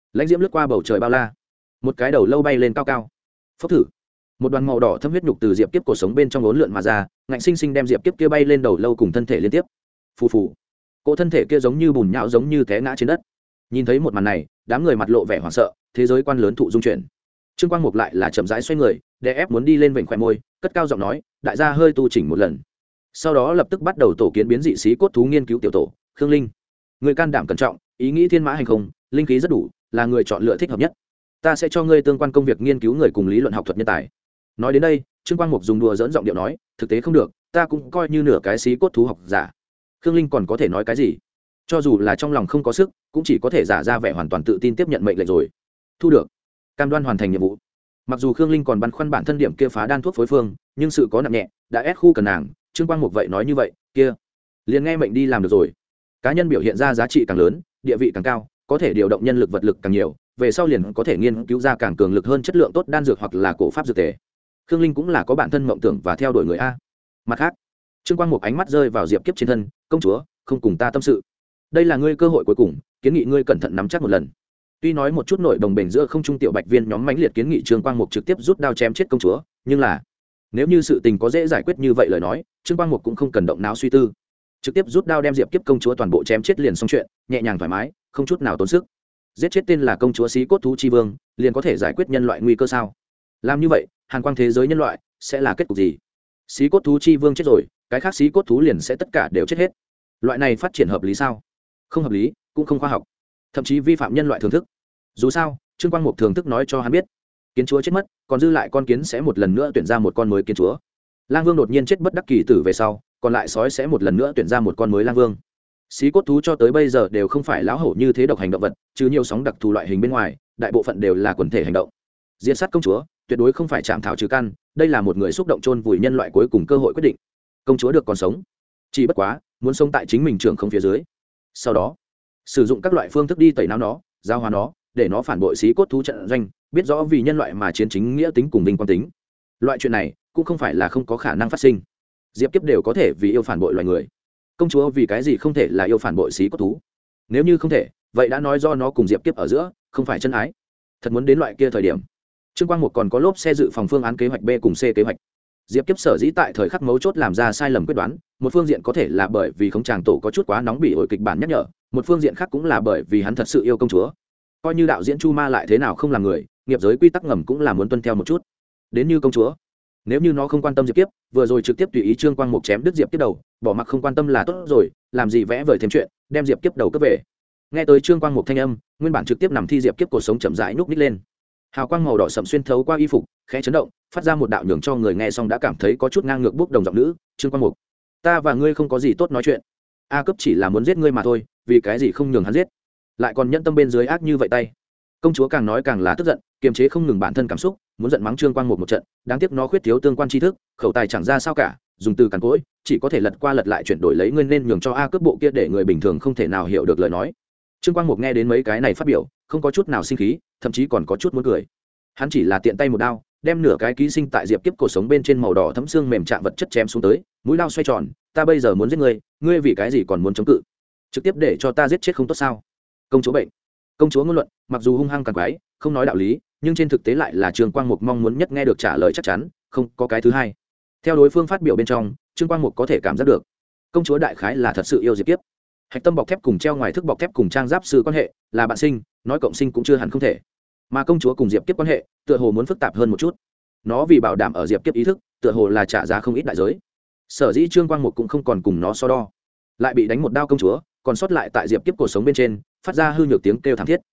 lãnh diễm lướt qua bầu trời bao la, một cái đầu lâu bay lên cao cao, phốc thử, một đoàn màu đỏ thâm huyết nhục từ diệp kiếp cổ sống bên trong ốn lượn mà ra, ngạnh sinh sinh đem diệp kiếp kia bay lên đầu lâu cùng thân thể liên tiếp. Phù phù, cỗ thân thể kia giống như bùn nhão, giống như té ngã trên đất. Nhìn thấy một màn này, đám người mặt lộ vẻ hoảng sợ, thế giới quan lớn thụ dung chuyển. Trương Quang Mục lại là chậm rãi xoay người, đè ép muốn đi lên vểnh khóe môi, cất cao giọng nói, đại gia hơi tu chỉnh một lần. Sau đó lập tức bắt đầu tổ kiến biến dị xí cốt thú nghiên cứu tiểu tổ. Khương Linh, người can đảm cẩn trọng, ý nghĩ thiên mã hành không, linh khí rất đủ, là người chọn lựa thích hợp nhất. Ta sẽ cho ngươi tương quan công việc nghiên cứu người cùng lý luận học thuật nhân tài. Nói đến đây, Trương Quang Mục dùng đùa dỡn giọng điệu nói, thực tế không được, ta cũng coi như nửa cái xí cốt thú học giả. Khương Linh còn có thể nói cái gì? Cho dù là trong lòng không có sức, cũng chỉ có thể giả ra vẻ hoàn toàn tự tin tiếp nhận mệnh lệnh rồi. Thu được, cam đoan hoàn thành nhiệm vụ. Mặc dù Khương Linh còn băn khoăn bản thân điểm kia phá đan thuốc phối phương, nhưng sự có nặng nhẹ, đã ép khu cần nàng. Trương Quang Mục vậy nói như vậy, kia, liền nghe mệnh đi làm được rồi. Cá nhân biểu hiện ra giá trị càng lớn, địa vị càng cao, có thể điều động nhân lực vật lực càng nhiều, về sau liền có thể nghiên cứu ra càng cường lực hơn chất lượng tốt đan dược hoặc là cổ pháp dược tề. Khương Linh cũng là có bản thân mộng tưởng và theo đuổi người a. Mặt khác, Trương Quang Mục ánh mắt rơi vào Diệp Kiếp trên thân, công chúa, không cùng ta tâm sự. Đây là ngươi cơ hội cuối cùng, kiến nghị ngươi cẩn thận nắm chắc một lần. Tuy nói một chút nội đồng bền giữa không trung tiểu bạch viên nhóm mãnh liệt kiến nghị Trương Quang Mục trực tiếp rút đao chém chết công chúa, nhưng là nếu như sự tình có dễ giải quyết như vậy lời nói, Trương Quang Mục cũng không cần động não suy tư, trực tiếp rút đao đem Diệp Kiếp công chúa toàn bộ chém chết liền xong chuyện, nhẹ nhàng thoải mái, không chút nào tốn sức. Giết chết tên là công chúa xí cốt thú chi vương, liền có thể giải quyết nhân loại nguy cơ sao? Làm như vậy, hàn quang thế giới nhân loại sẽ là kết cục gì? Xí cốt thú chi vương chết rồi, cái khác xí cốt thú liền sẽ tất cả đều chết hết. Loại này phát triển hợp lý sao? Không hợp lý, cũng không khoa học, thậm chí vi phạm nhân loại thưởng thức. Dù sao, Trương Quang Mục thưởng thức nói cho hắn biết, kiến chúa chết mất, còn dư lại con kiến sẽ một lần nữa tuyển ra một con mới kiến chúa. Lang Vương đột nhiên chết bất đắc kỳ tử về sau, còn lại sói sẽ một lần nữa tuyển ra một con mới Lang Vương. Xí cốt thú cho tới bây giờ đều không phải lão hổ như thế độc hành động vật, trừ nhiều sóng đặc thù loại hình bên ngoài, đại bộ phận đều là quần thể hành động. Diệt sát công chúa, tuyệt đối không phải chạm thảo trừ căn, đây là một người xúc động chôn vùi nhân loại cuối cùng cơ hội quyết định. Công chúa được còn sống, chỉ bất quá muốn sống tại chính mình trưởng không phía dưới. Sau đó, sử dụng các loại phương thức đi tẩy não nó, giao hóa nó, để nó phản bội xí cốt thú trận doanh, biết rõ vì nhân loại mà chiến chính nghĩa tính cùng vinh quang tính. Loại chuyện này cũng không phải là không có khả năng phát sinh. Diệp Kiếp đều có thể vì yêu phản bội loài người, công chúa vì cái gì không thể là yêu phản bội xí cốt thú? Nếu như không thể, vậy đã nói do nó cùng Diệp Kiếp ở giữa không phải chân ái. Thật muốn đến loại kia thời điểm, Trương Quang Mục còn có lốp xe dự phòng phương án kế hoạch B cùng C kế hoạch. Diệp Kiếp sở dĩ tại thời khắc mấu chốt làm ra sai lầm quyết đoán, một phương diện có thể là bởi vì khống tràng tổ có chút quá nóng bị ổi kịch bản nhắc nhở, một phương diện khác cũng là bởi vì hắn thật sự yêu công chúa. Coi như đạo diễn Chu Ma lại thế nào không làm người, nghiệp giới quy tắc ngầm cũng là muốn tuân theo một chút. Đến như công chúa, nếu như nó không quan tâm Diệp Kiếp, vừa rồi trực tiếp tùy ý Trương Quang Mục chém đứt Diệp Kiếp đầu, bỏ mặc không quan tâm là tốt rồi, làm gì vẽ vời thêm chuyện, đem Diệp Kiếp đầu cướp về. Nghe tới Trương Quang Mục thanh âm, nguyên bản trực tiếp nằm thi Diệp Kiếp cổ sống chậm rãi nhúc nhích lên. Hào quang màu đỏ sẫm xuyên thấu qua y phục, khẽ chấn động, phát ra một đạo nhường cho người nghe xong đã cảm thấy có chút ngang ngược bốc đồng giọng nữ, Trương Quang Mục, ta và ngươi không có gì tốt nói chuyện. A cấp chỉ là muốn giết ngươi mà thôi, vì cái gì không nhường hắn giết, lại còn nhẫn tâm bên dưới ác như vậy tay. Công chúa càng nói càng là tức giận, kiềm chế không ngừng bản thân cảm xúc, muốn giận mắng Trương Quang một trận, đáng tiếc nó khuyết thiếu tương quan tri thức, khẩu tài chẳng ra sao cả, dùng từ cằn cỗi, chỉ có thể lật qua lật lại chuyển đổi lấy ngươi nên nhường cho A cấp bộ kia để người bình thường không thể nào hiểu được lời nói. Trương Quang Mục nghe đến mấy cái này phát biểu, không có chút nào sinh khí, thậm chí còn có chút muốn cười. Hắn chỉ là tiện tay một đao, đem nửa cái ký sinh tại Diệp Kiếp cổ sống bên trên màu đỏ thấm xương mềm chạm vật chất chém xuống tới, mũi đao xoay tròn, ta bây giờ muốn giết ngươi, ngươi vì cái gì còn muốn chống cự? Trực tiếp để cho ta giết chết không tốt sao? Công chúa bệnh. Công chúa ngôn luận, mặc dù hung hăng càng quái, không nói đạo lý, nhưng trên thực tế lại là Trương Quang Mục mong muốn nhất nghe được trả lời chắc chắn, không có cái thứ hai. Theo đối phương phát biểu bên trong, Trương Quang Mục có thể cảm giác được, công chúa đại khái là thật sự yêu Diệp Kiếp. Hạch tâm bọc thép cùng treo ngoài thức bọc thép cùng trang giáp sư quan hệ là bạn sinh, nói cộng sinh cũng chưa hẳn không thể. Mà công chúa cùng Diệp Kiếp quan hệ, tựa hồ muốn phức tạp hơn một chút. Nó vì bảo đảm ở Diệp Kiếp ý thức, tựa hồ là trả giá không ít đại giới. Sở dĩ Trương Quang Mục cũng không còn cùng nó so đo, lại bị đánh một đao công chúa, còn sót lại tại Diệp Kiếp cổ sống bên trên, phát ra hư nhược tiếng kêu thảm thiết,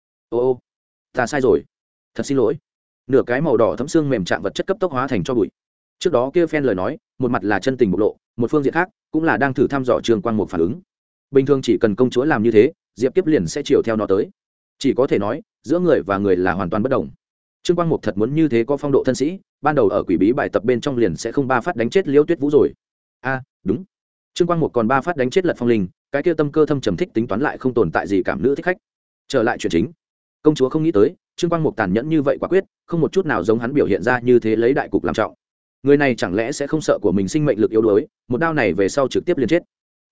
ô, ta sai rồi, thật xin lỗi. Nửa cái màu đỏ thấm xương mềm chạm vật chất cấp tốc hóa thành cho bụi. Trước đó kia phen lời nói, một mặt là chân tình bộc lộ, một phương diện khác cũng là đang thử thăm dò Trương Quang Mục phản ứng. Bình thường chỉ cần công chúa làm như thế, Diệp Kiếp liền sẽ chiều theo nó tới. Chỉ có thể nói, giữa người và người là hoàn toàn bất đồng. Trương Quang Mục thật muốn như thế có phong độ thân sĩ, ban đầu ở quỷ bí bài tập bên trong liền sẽ không ba phát đánh chết Liễu Tuyết Vũ rồi. Đúng. Trương Quang Mục còn ba phát đánh chết Lật Phong Linh, cái kia tâm cơ thâm trầm thích tính toán lại không tồn tại gì cảm nữ thích khách. Trở lại chuyện chính, công chúa không nghĩ tới Trương Quang Mục tàn nhẫn như vậy quả quyết, không một chút nào giống hắn biểu hiện ra như thế lấy đại cục làm trọng. Người này chẳng lẽ sẽ không sợ của mình sinh mệnh lực yếu đuối, một đao này về sau trực tiếp liền chết.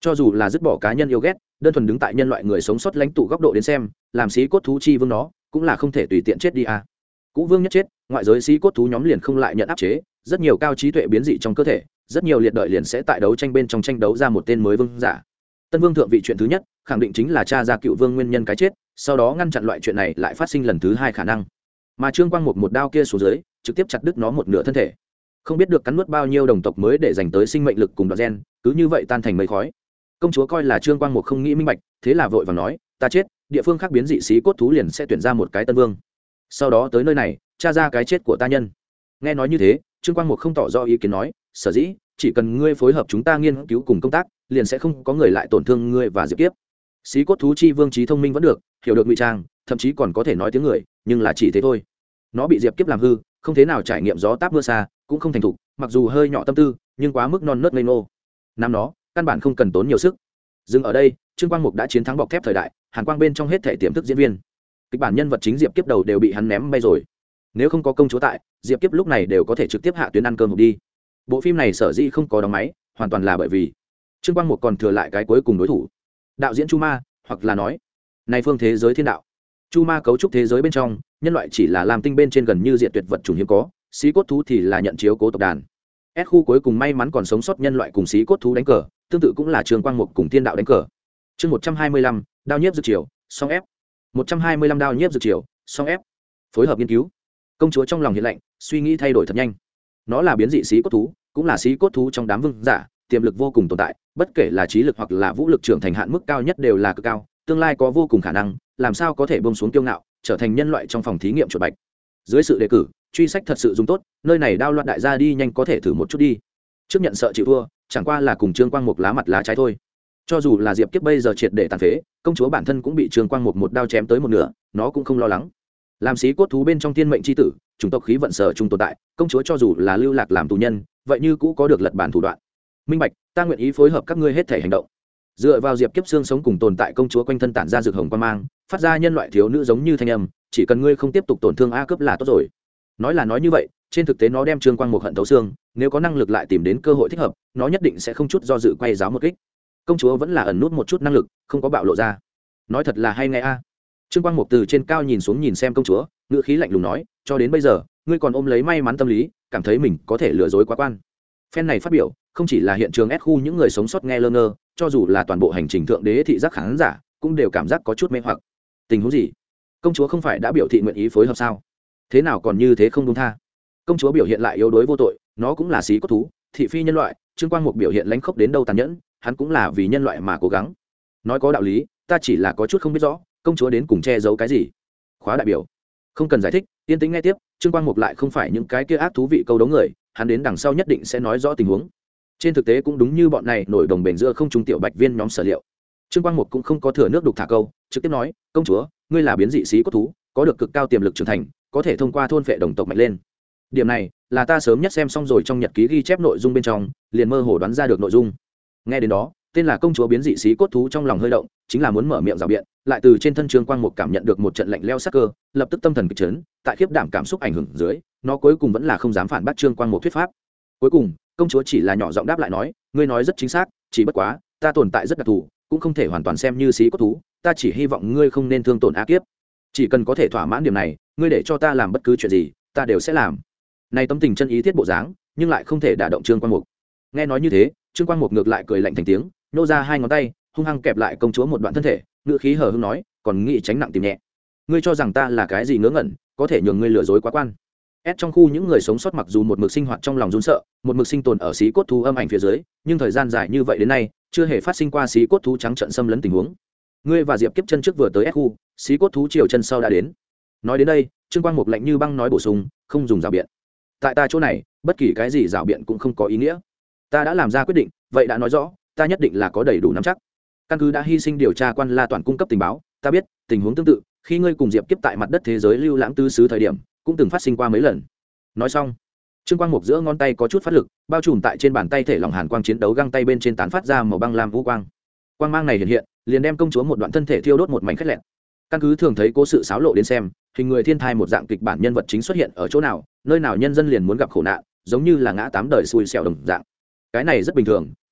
cho dù là dứt bỏ cá nhân yêu ghét, đơn thuần đứng tại nhân loại người sống sót lãnh tụ góc độ đến xem, làm xí cốt thú chi vương nó cũng là không thể tùy tiện chết đi à. Cũ vương nhất chết, ngoại giới xí cốt thú nhóm liền không lại nhận áp chế, rất nhiều cao trí tuệ biến dị trong cơ thể, rất nhiều liệt đợi liền sẽ tại đấu tranh bên trong tranh đấu ra một tên mới vương giả. Tân vương thượng vị chuyện thứ nhất khẳng định chính là cha ra cựu vương nguyên nhân cái chết, sau đó ngăn chặn loại chuyện này lại phát sinh lần thứ hai khả năng. Mà Trương Quang một đao kia xuống dưới, trực tiếp chặt đứt nó một nửa thân thể, không biết được cắn nuốt bao nhiêu đồng tộc mới để dành tới sinh mệnh lực cùng đoạn gen, cứ như vậy tan thành mây khói. Công chúa coi là Trương Quang một không nghĩ minh bạch, thế là vội vàng nói, ta chết, địa phương khác biến dị xí cốt thú liền sẽ tuyển ra một cái tân vương, sau đó tới nơi này tra ra cái chết của ta nhân. Nghe nói như thế, Trương Quang một không tỏ rõ ý kiến nói, sở dĩ chỉ cần ngươi phối hợp chúng ta nghiên cứu cùng công tác, liền sẽ không có người lại tổn thương ngươi và Diệp Kiếp. Xí cốt thú chi vương trí thông minh vẫn được, hiểu được ngụy trang, thậm chí còn có thể nói tiếng người, nhưng là chỉ thế thôi. Nó bị Diệp Kiếp làm hư, không thế nào trải nghiệm gió táp mưa xa, cũng không thành thục, mặc dù hơi nhỏ tâm tư, nhưng quá mức non nớt ngây ngô. Năm nó căn bản không cần tốn nhiều sức. Dừng ở đây, Trương Quang Mục đã chiến thắng bọc thép thời đại, Hàn Quang bên trong hết thể tiềm thức diễn viên. Kịch bản nhân vật chính Diệp Kiếp đầu đều bị hắn ném bay rồi. Nếu không có công chúa tại, Diệp Kiếp lúc này đều có thể trực tiếp hạ tuyến ăn cơm hộp đi. Bộ phim này sở dĩ không có đóng máy, hoàn toàn là bởi vì Trương Quang Mục còn thừa lại cái cuối cùng đối thủ. Đạo diễn Chu Ma, hoặc là nói, này phương thế giới thiên đạo. Chu Ma cấu trúc thế giới bên trong, nhân loại chỉ là làm tinh bên trên gần như diệt tuyệt vật chủng hiếm có, xí cốt thú thì là nhận chiếu cố tộc đàn. S khu cuối cùng may mắn còn sống sót nhân loại cùng xí cốt thú đánh cờ, tương tự cũng là Trương Quang Mục cùng thiên đạo đánh cờ. Chương 125, đao nhiếp dược triều, song ép. 125 đao nhiếp dược triều, song ép. Phối hợp nghiên cứu. Công chúa trong lòng hiện lạnh, suy nghĩ thay đổi thật nhanh. Nó là biến dị xí cốt thú, cũng là xí cốt thú trong đám vương giả, tiềm lực vô cùng tồn tại, bất kể là trí lực hoặc là vũ lực trưởng thành hạn mức cao nhất đều là cực cao, tương lai có vô cùng khả năng, làm sao có thể buông xuống kiêu ngạo, trở thành nhân loại trong phòng thí nghiệm chuột bạch. Dưới sự đề cử, truy sách thật sự dùng tốt, nơi này đao loạn đại gia đi nhanh có thể thử một chút đi. Trước nhận sợ chịu thua, chẳng qua là cùng Trương Quang Mục lá mặt lá trái thôi. Cho dù là Diệp Kiếp bây giờ triệt để tàn phế, công chúa bản thân cũng bị Trương Quang Mục một đao chém tới một nửa, nó cũng không lo lắng. Làm xí cốt thú bên trong thiên mệnh chi tử, chủng tộc khí vận sở trung tồn tại, công chúa cho dù là lưu lạc làm tù nhân, vậy như cũ có được lật bản thủ đoạn. Minh bạch, ta nguyện ý phối hợp các ngươi hết thể hành động. Dựa vào Diệp Kiếp xương sống cùng tồn tại, công chúa quanh thân tản ra rực hồng quang mang, phát ra nhân loại thiếu nữ giống như thanh âm, chỉ cần ngươi không tiếp tục tổn thương A cấp là tốt rồi. Nói là nói như vậy, trên thực tế nó đem Trương Quang Mục hận thấu xương, nếu có năng lực lại tìm đến cơ hội thích hợp, nó nhất định sẽ không chút do dự quay giáo một kích. Công chúa vẫn là ẩn nút một chút năng lực, không có bạo lộ ra. Nói thật là hay nghe a. Trương Quang Mục từ trên cao nhìn xuống nhìn xem công chúa, ngữ khí lạnh lùng nói, cho đến bây giờ ngươi còn ôm lấy may mắn tâm lý, cảm thấy mình có thể lừa dối quá quan. Phen này phát biểu không chỉ là hiện trường S khu những người sống sót nghe lơ ngơ, cho dù là toàn bộ hành trình thượng đế thị giác khán giả cũng đều cảm giác có chút mê hoặc. Tình huống gì? Công chúa không phải đã biểu thị nguyện ý phối hợp sao? Thế nào còn như thế không đúng tha? Công chúa biểu hiện lại yếu đuối vô tội, nó cũng là xí cốt thú, thị phi nhân loại. Trương Quang Mục biểu hiện lãnh khốc đến đâu tàn nhẫn, hắn cũng là vì nhân loại mà cố gắng. Nói có đạo lý, ta chỉ là có chút không biết rõ công chúa đến cùng che giấu cái gì. Khóa đại biểu không cần giải thích, yên tĩnh nghe tiếp. Trương Quang Mục lại không phải những cái kia ác thú vị câu đấu người, hắn đến đằng sau nhất định sẽ nói rõ tình huống. Trên thực tế cũng đúng như bọn này nổi đồng bền giữa không trung tiểu bạch viên nhóm sở liệu. Trương Quang Mục cũng không có thừa nước đục thả câu, trực tiếp nói, công chúa, ngươi là biến dị xí cốt thú, có được cực cao tiềm lực trưởng thành, có thể thông qua thôn phệ đồng tộc mạnh lên. Điểm này là ta sớm nhất xem xong rồi trong nhật ký ghi chép nội dung bên trong, liền mơ hồ đoán ra được nội dung. Nghe đến đó, tên là công chúa biến dị xí cốt thú trong lòng hơi động, chính là muốn mở miệng rào biện, lại từ trên thân Trương Quang Mục cảm nhận được một trận lạnh lẽo sắc cơ, lập tức tâm thần kịch chấn, tại khiếp đảm cảm xúc ảnh hưởng dưới, nó cuối cùng vẫn là không dám phản bác Trương Quang Mục thuyết pháp. Cuối cùng, công chúa chỉ là nhỏ giọng đáp lại nói, ngươi nói rất chính xác, chỉ bất quá, ta tồn tại rất đặc thù, cũng không thể hoàn toàn xem như xí cốt thú, ta chỉ hy vọng ngươi không nên thương tổn A Kiếp. Chỉ cần có thể thỏa mãn điểm này, ngươi để cho ta làm bất cứ chuyện gì, ta đều sẽ làm. Này tâm tình chân ý thiết bộ dáng, nhưng lại không thể đả động Trương Quang Mục. Nghe nói như thế, Trương Quang Mục ngược lại cười lạnh thành tiếng, nô ra hai ngón tay, hung hăng kẹp lại công chúa một đoạn thân thể, ngữ khí hờ hững nói, còn nghĩ tránh nặng tìm nhẹ. Ngươi cho rằng ta là cái gì ngớ ngẩn, có thể nhường ngươi lừa dối quá quan. Trong khu những người sống sót mặc dù một mực sinh hoạt trong lòng run sợ, một mực sinh tồn ở xí cốt thú âm ảnh phía dưới, nhưng thời gian dài như vậy đến nay, chưa hề phát sinh qua xí cốt thú trắng trận xâm lấn tình huống. Ngươi và Diệp Kiếp chân trước vừa tới khu, xí cốt thú chiều chân sau đã đến. Nói đến đây, Trương Quang Mục lạnh như băng nói bổ sung, không dùng rào biện. Tại ta chỗ này, bất kỳ cái gì rào biện cũng không có ý nghĩa. Ta đã làm ra quyết định, vậy đã nói rõ, ta nhất định là có đầy đủ nắm chắc. Căn cứ đã hy sinh điều tra quan La Toàn cung cấp tình báo, ta biết tình huống tương tự, khi ngươi cùng Diệp Kiếp tại mặt đất thế giới lưu lãng tứ xứ thời điểm, cũng từng phát sinh qua mấy lần. Nói xong, Trương Quang Mục giữa ngón tay có chút phát lực, bao trùm tại trên bàn tay thể lỏng hàn quang chiến đấu găng tay bên trên tán phát ra màu băng lam vũ quang. Quang mang này hiện hiện, liền đem công chúa một đoạn thân thể thiêu đốt một mảnh khét lẹt. Căn cứ thường thấy cố sự xáo lộ đến xem, hình người thiên thai một dạng kịch bản nhân vật chính xuất hiện ở chỗ nào, nơi nào nhân dân liền muốn gặp khổ nạn, giống như là ngã tám đời xui xẻo đồng dạng. Cái này rất bình thường,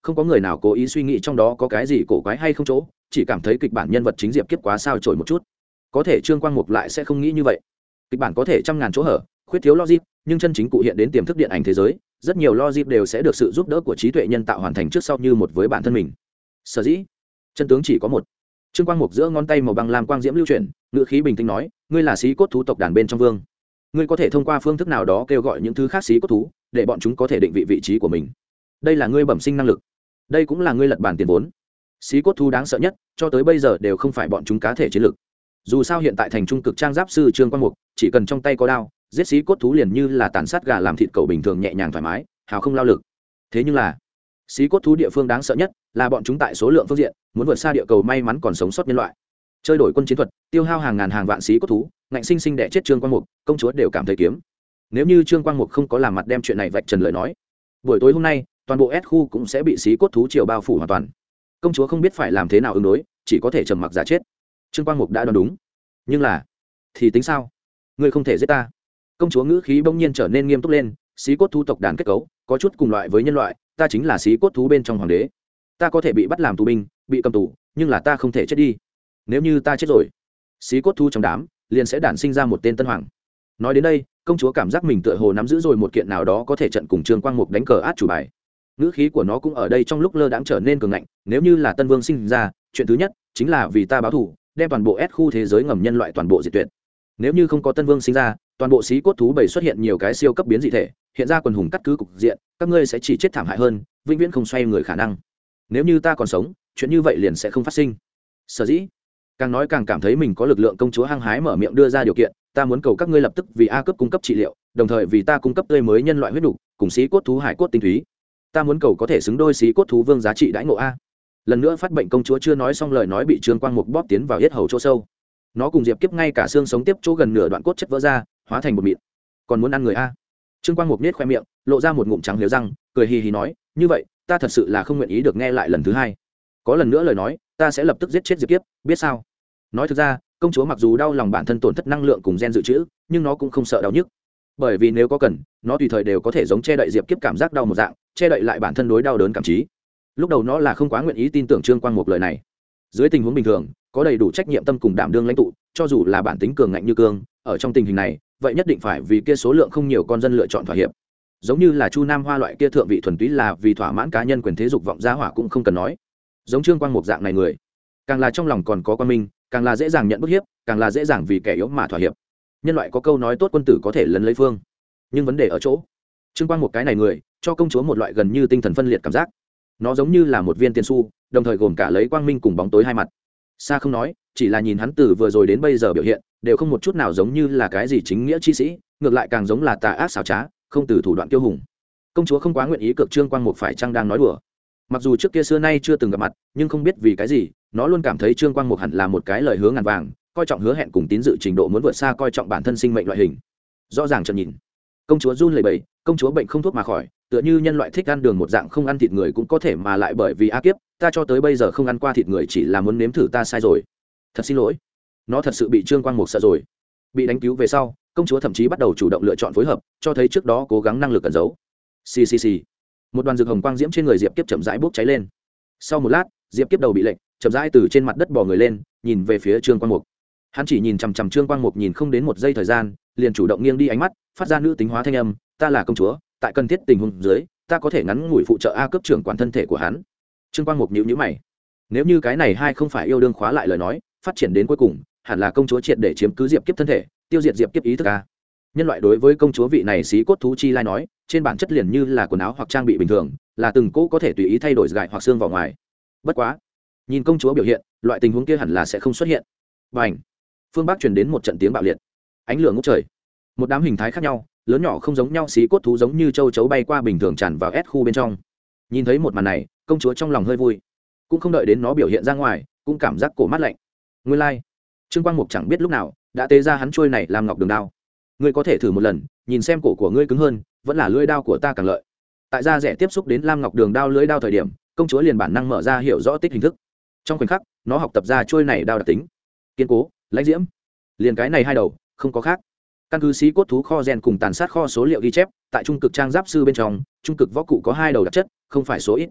không có người nào cố ý suy nghĩ trong đó có cái gì cổ quái hay không chỗ, chỉ cảm thấy kịch bản nhân vật chính diệp kiếp quá sao trổi một chút. Có thể Trương Quang Mục lại sẽ không nghĩ như vậy. Kịch bản có thể trăm ngàn chỗ hở, khuyết thiếu logic, nhưng chân chính cụ hiện đến tiềm thức điện ảnh thế giới, rất nhiều logic đều sẽ được sự giúp đỡ của trí tuệ nhân tạo hoàn thành trước sau như một với bản thân mình. Sở dĩ chân tướng chỉ có một. Trương Quang Mục giữa ngón tay màu băng lam quang diễm lưu chuyển, ngữ khí bình tĩnh nói, ngươi là xí cốt thú tộc đàn bên trong vương, ngươi có thể thông qua phương thức nào đó kêu gọi những thứ khác xí cốt thú, để bọn chúng có thể định vị vị trí của mình. Đây là ngươi bẩm sinh năng lực, đây cũng là ngươi lật bản tiền vốn. Xí cốt thú đáng sợ nhất cho tới bây giờ đều không phải bọn chúng cá thể chiến lực. Dù sao hiện tại thành trung cực trang giáp sư Trương Quang Mục, chỉ cần trong tay có đao, giết xí cốt thú liền như là tàn sát gà làm thịt cẩu bình thường, nhẹ nhàng thoải mái, hào không lao lực. Thế nhưng là xí cốt thú địa phương đáng sợ nhất là bọn chúng tại số lượng phương diện muốn vượt xa địa cầu may mắn còn sống sót nhân loại. Chơi đổi quân chiến thuật, tiêu hao hàng ngàn hàng vạn xí cốt thú, ngạnh sinh sinh đẻ chết Trương Quang Mục, công chúa đều cảm thấy kiếm. Nếu như Trương Quang Mục không có làm mặt đem chuyện này vạch trần lời nói, buổi tối hôm nay toàn bộ S khu cũng sẽ bị xí cốt thú triều bao phủ hoàn toàn. Công chúa không biết phải làm thế nào ứng đối, chỉ có thể trầm mặc giả chết. Trương Quang Mục đã đoán đúng, nhưng là thì tính sao? Ngươi không thể giết ta. Công chúa ngữ khí bỗng nhiên trở nên nghiêm túc lên, xí cốt thú tộc đàn kết cấu có chút cùng loại với nhân loại, ta chính là xí cốt thú bên trong hoàng đế, ta có thể bị bắt làm tù binh, bị cầm tù, nhưng là ta không thể chết đi. Nếu như ta chết rồi, xí cốt thú trong đám liền sẽ đản sinh ra một tên tân hoàng. Nói đến đây, công chúa cảm giác mình tựa hồ nắm giữ rồi một kiện nào đó có thể trận cùng Trương Quang Mục đánh cờ át chủ bài. Ngữ khí của nó cũng ở đây trong lúc lơ đãng trở nên cường ngạnh, nếu như là tân vương sinh ra, chuyện thứ nhất chính là vì ta báo thù, đem toàn bộ S khu thế giới ngầm nhân loại toàn bộ diệt tuyệt. Nếu như không có tân vương sinh ra, toàn bộ xí cốt thú bầy xuất hiện nhiều cái siêu cấp biến dị thể, hiện ra quần hùng cắt cứ cục diện, các ngươi sẽ chỉ chết thảm hại hơn, vĩnh viễn không xoay người khả năng. Nếu như ta còn sống, chuyện như vậy liền sẽ không phát sinh. Sở dĩ càng nói càng cảm thấy mình có lực lượng, công chúa hăng hái mở miệng đưa ra điều kiện, ta muốn cầu các ngươi lập tức vì A cấp cung cấp trị liệu, đồng thời vì ta cung cấp tươi mới nhân loại huyết nục cùng xí cốt thú hải cốt tinh túy. Ta muốn cầu có thể xứng đôi xí cốt thú vương giá trị đãi ngộ A. Lần nữa phát bệnh, công chúa chưa nói xong lời nói bị Trương Quang Mục bóp tiến vào yết hầu chỗ sâu. Nó cùng Diệp Kiếp ngay cả xương sống tiếp chỗ gần nửa đoạn cốt chất vỡ ra, hóa thành một mịn. Còn muốn ăn người A? Trương Quang Mục nhếch khoe miệng, lộ ra một ngụm trắng liếu răng, cười hì hì nói, như vậy ta thật sự là không nguyện ý được nghe lại lần thứ hai. Có lần nữa lời nói, ta sẽ lập tức giết chết Diệp Kiếp, biết sao? Nói thực ra, công chúa mặc dù đau lòng bản thân tổn thất năng lượng cùng gen dự trữ, nhưng nó cũng không sợ đau nhức, bởi vì nếu có cần, nó tùy thời đều có thể giống che đậy Diệp Kiếp cảm giác đau một dạng, che đậy lại bản thân đối đau đớn cảm trí. Lúc đầu nó là không quá nguyện ý tin tưởng Trương Quang Mục lời này. Dưới tình huống bình thường, có đầy đủ trách nhiệm tâm cùng đảm đương lãnh tụ, cho dù là bản tính cường ngạnh như cương, ở trong tình hình này, vậy nhất định phải vì kia số lượng không nhiều con dân lựa chọn thỏa hiệp. Giống như là Chu Nam Hoa loại kia thượng vị thuần túy là vì thỏa mãn cá nhân quyền thế dục vọng gia hỏa cũng không cần nói. Giống Trương Quang Mục dạng này người, càng là trong lòng còn có quan minh, càng là dễ dàng nhận bức hiếp, càng là dễ dàng vì kẻ yếu mà thỏa hiệp. Nhân loại có câu nói tốt, quân tử có thể lấn lấy phương, nhưng vấn đề ở chỗ Trương Quang Mục cái này người cho công chúa một loại gần như tinh thần phân liệt cảm giác. Nó giống như là một viên tiền xu, đồng thời gồm cả lấy quang minh cùng bóng tối hai mặt. Xa không nói, chỉ là nhìn hắn từ vừa rồi đến bây giờ biểu hiện, đều không một chút nào giống như là cái gì chính nghĩa chi sĩ, ngược lại càng giống là tà ác xảo trá, không từ thủ đoạn kiêu hùng. Công chúa không quá nguyện ý cược Trương Quang Mục phải chăng đang nói đùa. Mặc dù trước kia xưa nay chưa từng gặp mặt, nhưng không biết vì cái gì, nó luôn cảm thấy Trương Quang Mục hẳn là một cái lời hứa ngàn vàng, coi trọng hứa hẹn cùng tín dự trình độ muốn vượt xa coi trọng bản thân sinh mệnh loại hình. Rõ ràng chợt nhìn, công chúa run lẩy bẩy, công chúa bệnh không thuốc mà khỏi, tựa như nhân loại thích ăn đường một dạng, không ăn thịt người cũng có thể, mà lại bởi vì A Kiếp, ta cho tới bây giờ không ăn qua thịt người chỉ là muốn nếm thử, ta sai rồi, thật xin lỗi. Nó thật sự bị Trương Quang Mục sợ rồi. Bị đánh cứu về sau, công chúa thậm chí bắt đầu chủ động lựa chọn phối hợp, cho thấy trước đó cố gắng năng lực ẩn giấu. Xì. Một đoàn rực hồng quang diễm trên người Diệp Kiếp chậm rãi bốc cháy lên. Sau một lát, Diệp Kiếp đầu bị lệnh, chậm rãi từ trên mặt đất bò người lên, nhìn về phía Trương Quang Mục. Hắn chỉ nhìn chằm chằm Trương Quang Mục, nhìn không đến một giây thời gian, liền chủ động nghiêng đi ánh mắt, phát ra nữ tính hóa thanh âm, ta là công chúa, tại cần thiết tình huống dưới, ta có thể ngắn ngủi phụ trợ A cấp trưởng quản thân thể của hắn. Trương Quang Mục nhíu nhíu mày. Nếu như cái này hai không phải yêu đương khóa lại lời nói, phát triển đến cuối cùng, hẳn là công chúa triệt để chiếm cứ Diệp Kiếp thân thể, tiêu diệt Diệp Kiếp ý thức A. Nhân loại đối với công chúa vị này xí cốt thú chi lai nói, trên bản chất liền như là quần áo hoặc trang bị bình thường, là từng cỗ có thể tùy ý thay đổi gại hoặc xương vào ngoài. Bất quá, nhìn công chúa biểu hiện, loại tình huống kia hẳn là sẽ không xuất hiện. Bành! Phương Bắc truyền đến một trận tiếng bạo liệt. Ánh lửa ngút trời. Một đám hình thái khác nhau, lớn nhỏ không giống nhau xí cốt thú giống như châu chấu bay qua bình thường tràn vào S khu bên trong. Nhìn thấy một màn này, công chúa trong lòng hơi vui, cũng không đợi đến nó biểu hiện ra ngoài, cũng cảm giác cổ mát lạnh. Nguyên lai, Trương Quang Mục chẳng biết lúc nào đã tế ra hắn trôi này làm ngọc đường đao. Ngươi có thể thử một lần, nhìn xem cổ của ngươi cứng hơn, vẫn là lưỡi đao của ta càng lợi. Tại da rẻ tiếp xúc đến lam ngọc đường đao lưỡi đao thời điểm, công chúa liền bản năng mở ra hiểu rõ tích hình thức. Trong khoảnh khắc, nó học tập ra trôi này đao đặc tính, kiên cố, lãnh diễm. Liền cái này hai đầu, không có khác. Căn cứ xí cốt thú kho gen cùng tàn sát kho số liệu ghi chép, tại trung cực trang giáp sư bên trong, trung cực võ cụ có hai đầu đặc chất, không phải số ít.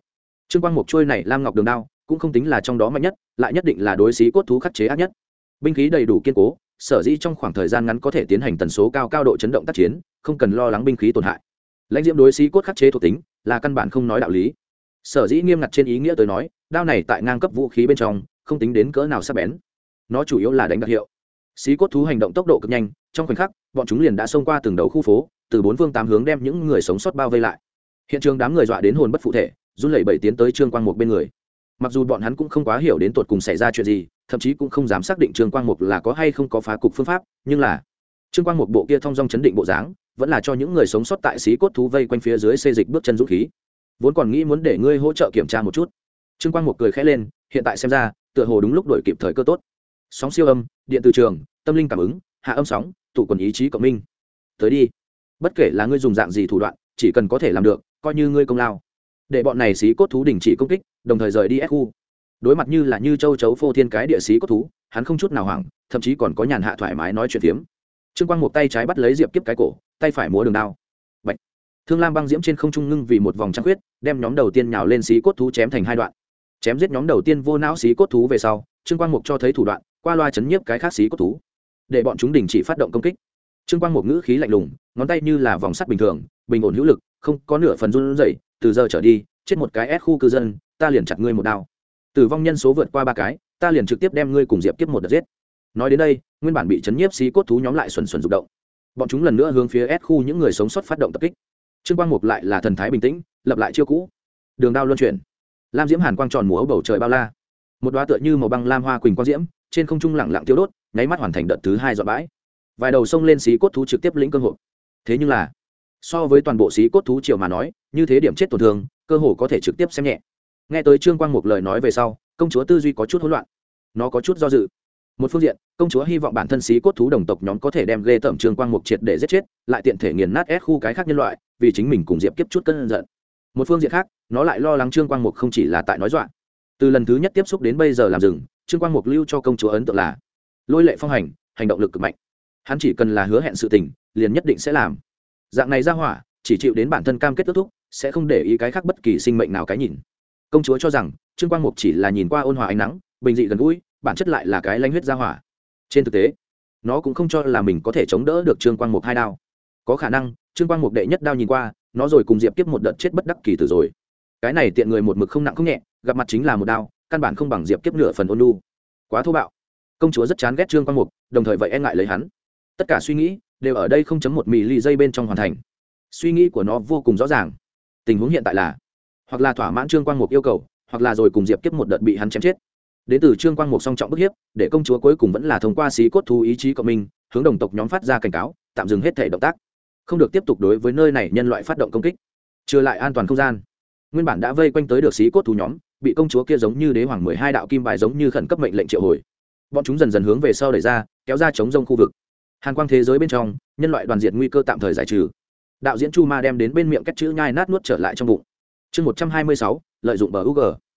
Trương Quang Mục trôi này lam ngọc đường đao cũng không tính là trong đó mạnh nhất, lại nhất định là đối xí cốt thú khắc chế ác nhất. Binh khí đầy đủ kiên cố, sở dĩ trong khoảng thời gian ngắn có thể tiến hành tần số cao độ chấn động tác chiến, không cần lo lắng binh khí tổn hại. Lãnh diễm đối xí cốt khắc chế thuộc tính là căn bản không nói đạo lý. Sở dĩ nghiêm ngặt trên ý nghĩa tới nói, đao này tại ngang cấp vũ khí bên trong không tính đến cỡ nào sắc bén, nó chủ yếu là đánh đặc hiệu. Xí cốt thú hành động tốc độ cực nhanh, trong khoảnh khắc bọn chúng liền đã xông qua từng đầu khu phố, từ bốn phương tám hướng đem những người sống sót bao vây lại. Hiện trường đám người dọa đến hồn bất phụ thể, run lẩy bẩy tiến tới Trương Quang Mục bên người. Mặc dù bọn hắn cũng không quá hiểu đến tột cùng xảy ra chuyện gì, thậm chí cũng không dám xác định Trương Quang Mục là có hay không có phá cục phương pháp, nhưng là Trương Quang Mục bộ kia thong dong chấn định bộ dáng, vẫn là cho những người sống sót tại xí cốt thú vây quanh phía dưới xê dịch bước chân dũng khí. Vốn còn nghĩ muốn để ngươi hỗ trợ kiểm tra một chút. Trương Quang Mục cười khẽ lên, hiện tại xem ra, tựa hồ đúng lúc đổi kịp thời cơ tốt. Sóng siêu âm, điện từ trường, tâm linh cảm ứng, hạ âm sóng, tụ quần ý chí cộng minh. Tới đi. Bất kể là ngươi dùng dạng gì thủ đoạn, chỉ cần có thể làm được, coi như ngươi công lao. Để bọn này xí cốt thú đình chỉ công kích, đồng thời rời đi ép khu. Đối mặt như là như châu chấu phô thiên cái địa xí cốt thú, hắn không chút nào hoảng, thậm chí còn có nhàn hạ thoải mái nói chuyện phiếm. Trương Quang một tay trái bắt lấy Diệp Kiếp cái cổ, tay phải múa đường đao. Bạch. Thương lam băng diễm trên không trung ngưng vì một vòng trăng khuyết, đem nhóm đầu tiên nhào lên xí cốt thú chém thành hai đoạn. Chém giết nhóm đầu tiên vô não xí cốt thú về sau, Trương Quang Mục cho thấy thủ đoạn, qua loa chấn nhiếp cái khác xí cốt thú, để bọn chúng đình chỉ phát động công kích. Trương Quang Mục ngữ khí lạnh lùng, ngón tay như là vòng sắt bình thường, bình ổn hữu lực, không có nửa phần run rẩy. Từ giờ trở đi, chết một cái S khu cư dân, ta liền chặt ngươi một đao. Tử vong nhân số vượt qua 3 cái, ta liền trực tiếp đem ngươi cùng Diệp Kiếp một đợt giết. Nói đến đây, nguyên bản bị chấn nhiếp xí cốt thú nhóm lại xuẩn rụng động. Bọn chúng lần nữa hướng phía S khu những người sống sót phát động tập kích. Trương Quang Mục lại là thần thái bình tĩnh, lập lại chiêu cũ. Đường đao luân chuyển, lam diễm hàn quang tròn múa bầu trời bao la. Một đóa tựa như màu băng lam hoa quỳnh quang diễm, trên không trung lặng lặng tiêu đốt, nháy mắt hoàn thành đợt thứ 2 dọn bãi. Vài đầu sông lên xí cốt thú trực tiếp lĩnh cơ hội. Thế nhưng là, so với toàn bộ xí cốt thú triều mà nói, như thế điểm chết tổn thương, cơ hồ có thể trực tiếp xem nhẹ. Nghe tới Trương Quang Mục lời nói về sau, công chúa tư duy có chút hỗn loạn, nó có chút do dự. Một phương diện, công chúa hy vọng bản thân xí cốt thú đồng tộc nhóm có thể đem ghê tởm Trương Quang Mục triệt để giết chết, lại tiện thể nghiền nát S khu cái khác nhân loại, vì chính mình cùng Diệp Kiếp chút cơn giận. Một phương diện khác, nó lại lo lắng Trương Quang Mục không chỉ là tại nói dọa. Từ lần thứ nhất tiếp xúc đến bây giờ làm rừng, Trương Quang Mục lưu cho công chúa ấn tượng là lôi lệ phong hành, hành động lực cực mạnh. Hắn chỉ cần là hứa hẹn sự tình, liền nhất định sẽ làm. Dạng này ra hỏa, chỉ chịu đến bản thân cam kết ước thúc, sẽ không để ý cái khác bất kỳ sinh mệnh nào cái nhìn. Công chúa cho rằng Trương Quang Mục chỉ là nhìn qua ôn hòa ánh nắng, bình dị gần gũi, bản chất lại là cái lãnh huyết ra hỏa. Trên thực tế, nó cũng không cho là mình có thể chống đỡ được Trương Quang Mục 2 đao. Có khả năng Trương Quang Mục đệ nhất đao nhìn qua, nó rồi cùng Diệp Kiếp một đợt chết bất đắc kỳ tử rồi. Cái này tiện người một mực không nặng không nhẹ, gặp mặt chính là một đao, căn bản không bằng Diệp Kiếp nửa phần ôn nhu. Quá thô bạo. Công chúa rất chán ghét Trương Quang Mục, đồng thời vậy e ngại lấy hắn. Tất cả suy nghĩ đều ở đây 0.1 mili giây bên trong hoàn thành. Suy nghĩ của nó vô cùng rõ ràng. Tình huống hiện tại là, hoặc là thỏa mãn Trương Quang Mục yêu cầu, hoặc là rồi cùng Diệp Kiếp một đợt bị hắn chém chết. Đến từ Trương Quang Mục song trọng bức hiếp, để công chúa cuối cùng vẫn là thông qua xí cốt thú ý chí cộng minh, hướng đồng tộc nhóm phát ra cảnh cáo, tạm dừng hết thể động tác, không được tiếp tục đối với nơi này nhân loại phát động công kích, trừ lại an toàn không gian. Nguyên bản đã vây quanh tới được xí cốt thú nhóm, bị công chúa kia giống như đế hoàng 12 đạo kim bài giống như khẩn cấp mệnh lệnh triệu hồi. Bọn chúng dần dần hướng về sau đẩy ra, kéo ra chống rông khu vực. Hàn quang thế giới bên trong, nhân loại đoàn diệt nguy cơ tạm thời giải trừ. Đạo diễn Chu Ma đem đến bên miệng cách chữ nhai nát nuốt trở lại trong bụng. Chương 126, lợi dụng bờ UG.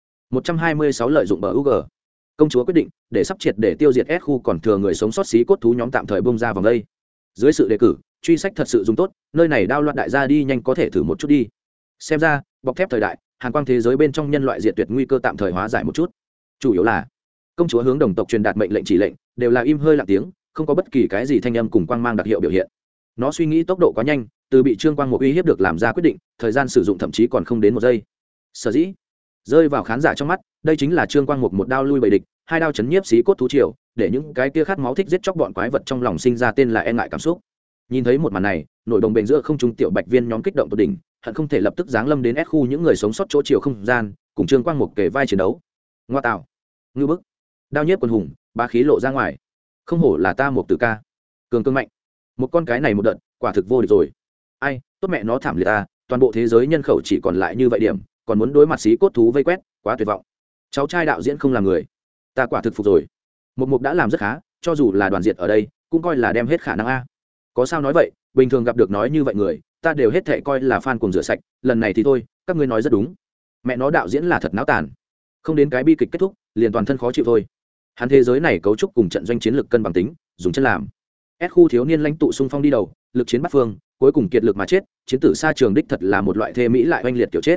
126 lợi dụng bờ UG. Công chúa quyết định để sắp triệt để tiêu diệt S khu còn thừa người sống sót xí cốt thú nhóm tạm thời bung ra vòng đây. Dưới sự đề cử, truy sách thật sự dùng tốt, nơi này đao loạn đại gia đi nhanh có thể thử một chút đi. Xem ra, bọc thép thời đại, hàn quang thế giới bên trong nhân loại diệt tuyệt nguy cơ tạm thời hóa giải một chút. Chủ yếu là, công chúa hướng đồng tộc truyền đạt mệnh lệnh chỉ lệnh, đều là im hơi lặng tiếng, không có bất kỳ cái gì thanh âm cùng quang mang đặc hiệu biểu hiện. Nó suy nghĩ tốc độ quá nhanh, từ bị Trương Quang Mục uy hiếp được làm ra quyết định, thời gian sử dụng thậm chí còn không đến 1 giây. Sở dĩ rơi vào khán giả trong mắt, đây chính là Trương Quang Mục một đao lui bầy địch, 2 đao chấn nhiếp xí cốt thú triều, để những cái kia khát máu thích giết chóc bọn quái vật trong lòng sinh ra tên là e ngại cảm xúc. Nhìn thấy một màn này, nổi đồng bền giữa không trung tiểu bạch viên nhóm kích động tột đỉnh, hận không thể lập tức giáng lâm đến S khu những người sống sót chỗ chiều không gian, cùng Trương Quang Mục kề vai chiến đấu. Ngoa tạo, ngư bức, đao nhiếp quần hùng, bá khí lộ ra ngoài. Không hổ là ta Mục Tử ca, cường cương mạnh. Một con cái này một đợt, quả thực vô địch rồi. Ai, tốt mẹ nó thảm liệt ta, toàn bộ thế giới nhân khẩu chỉ còn lại như vậy điểm, còn muốn đối mặt xí cốt thú vây quét, quá tuyệt vọng. Cháu trai đạo diễn không làm người, ta quả thực phục rồi. Một Mục đã làm rất khá, cho dù là đoàn diệt ở đây, cũng coi là đem hết khả năng a. Có sao nói vậy, bình thường gặp được nói như vậy người, ta đều hết thệ coi là fan cùng rửa sạch, lần này thì thôi, các ngươi nói rất đúng. Mẹ nó đạo diễn là thật náo tàn. Không đến cái bi kịch kết thúc, liền toàn thân khó chịu thôi. Hắn thế giới này cấu trúc cùng trận doanh chiến lược cân bằng tính, dùng chân làm. S khu thiếu niên lãnh tụ xung phong đi đầu, lực chiến bắt phương, cuối cùng kiệt lực mà chết, chiến tử xa trường đích thật là một loại thê mỹ lại oanh liệt kiểu chết.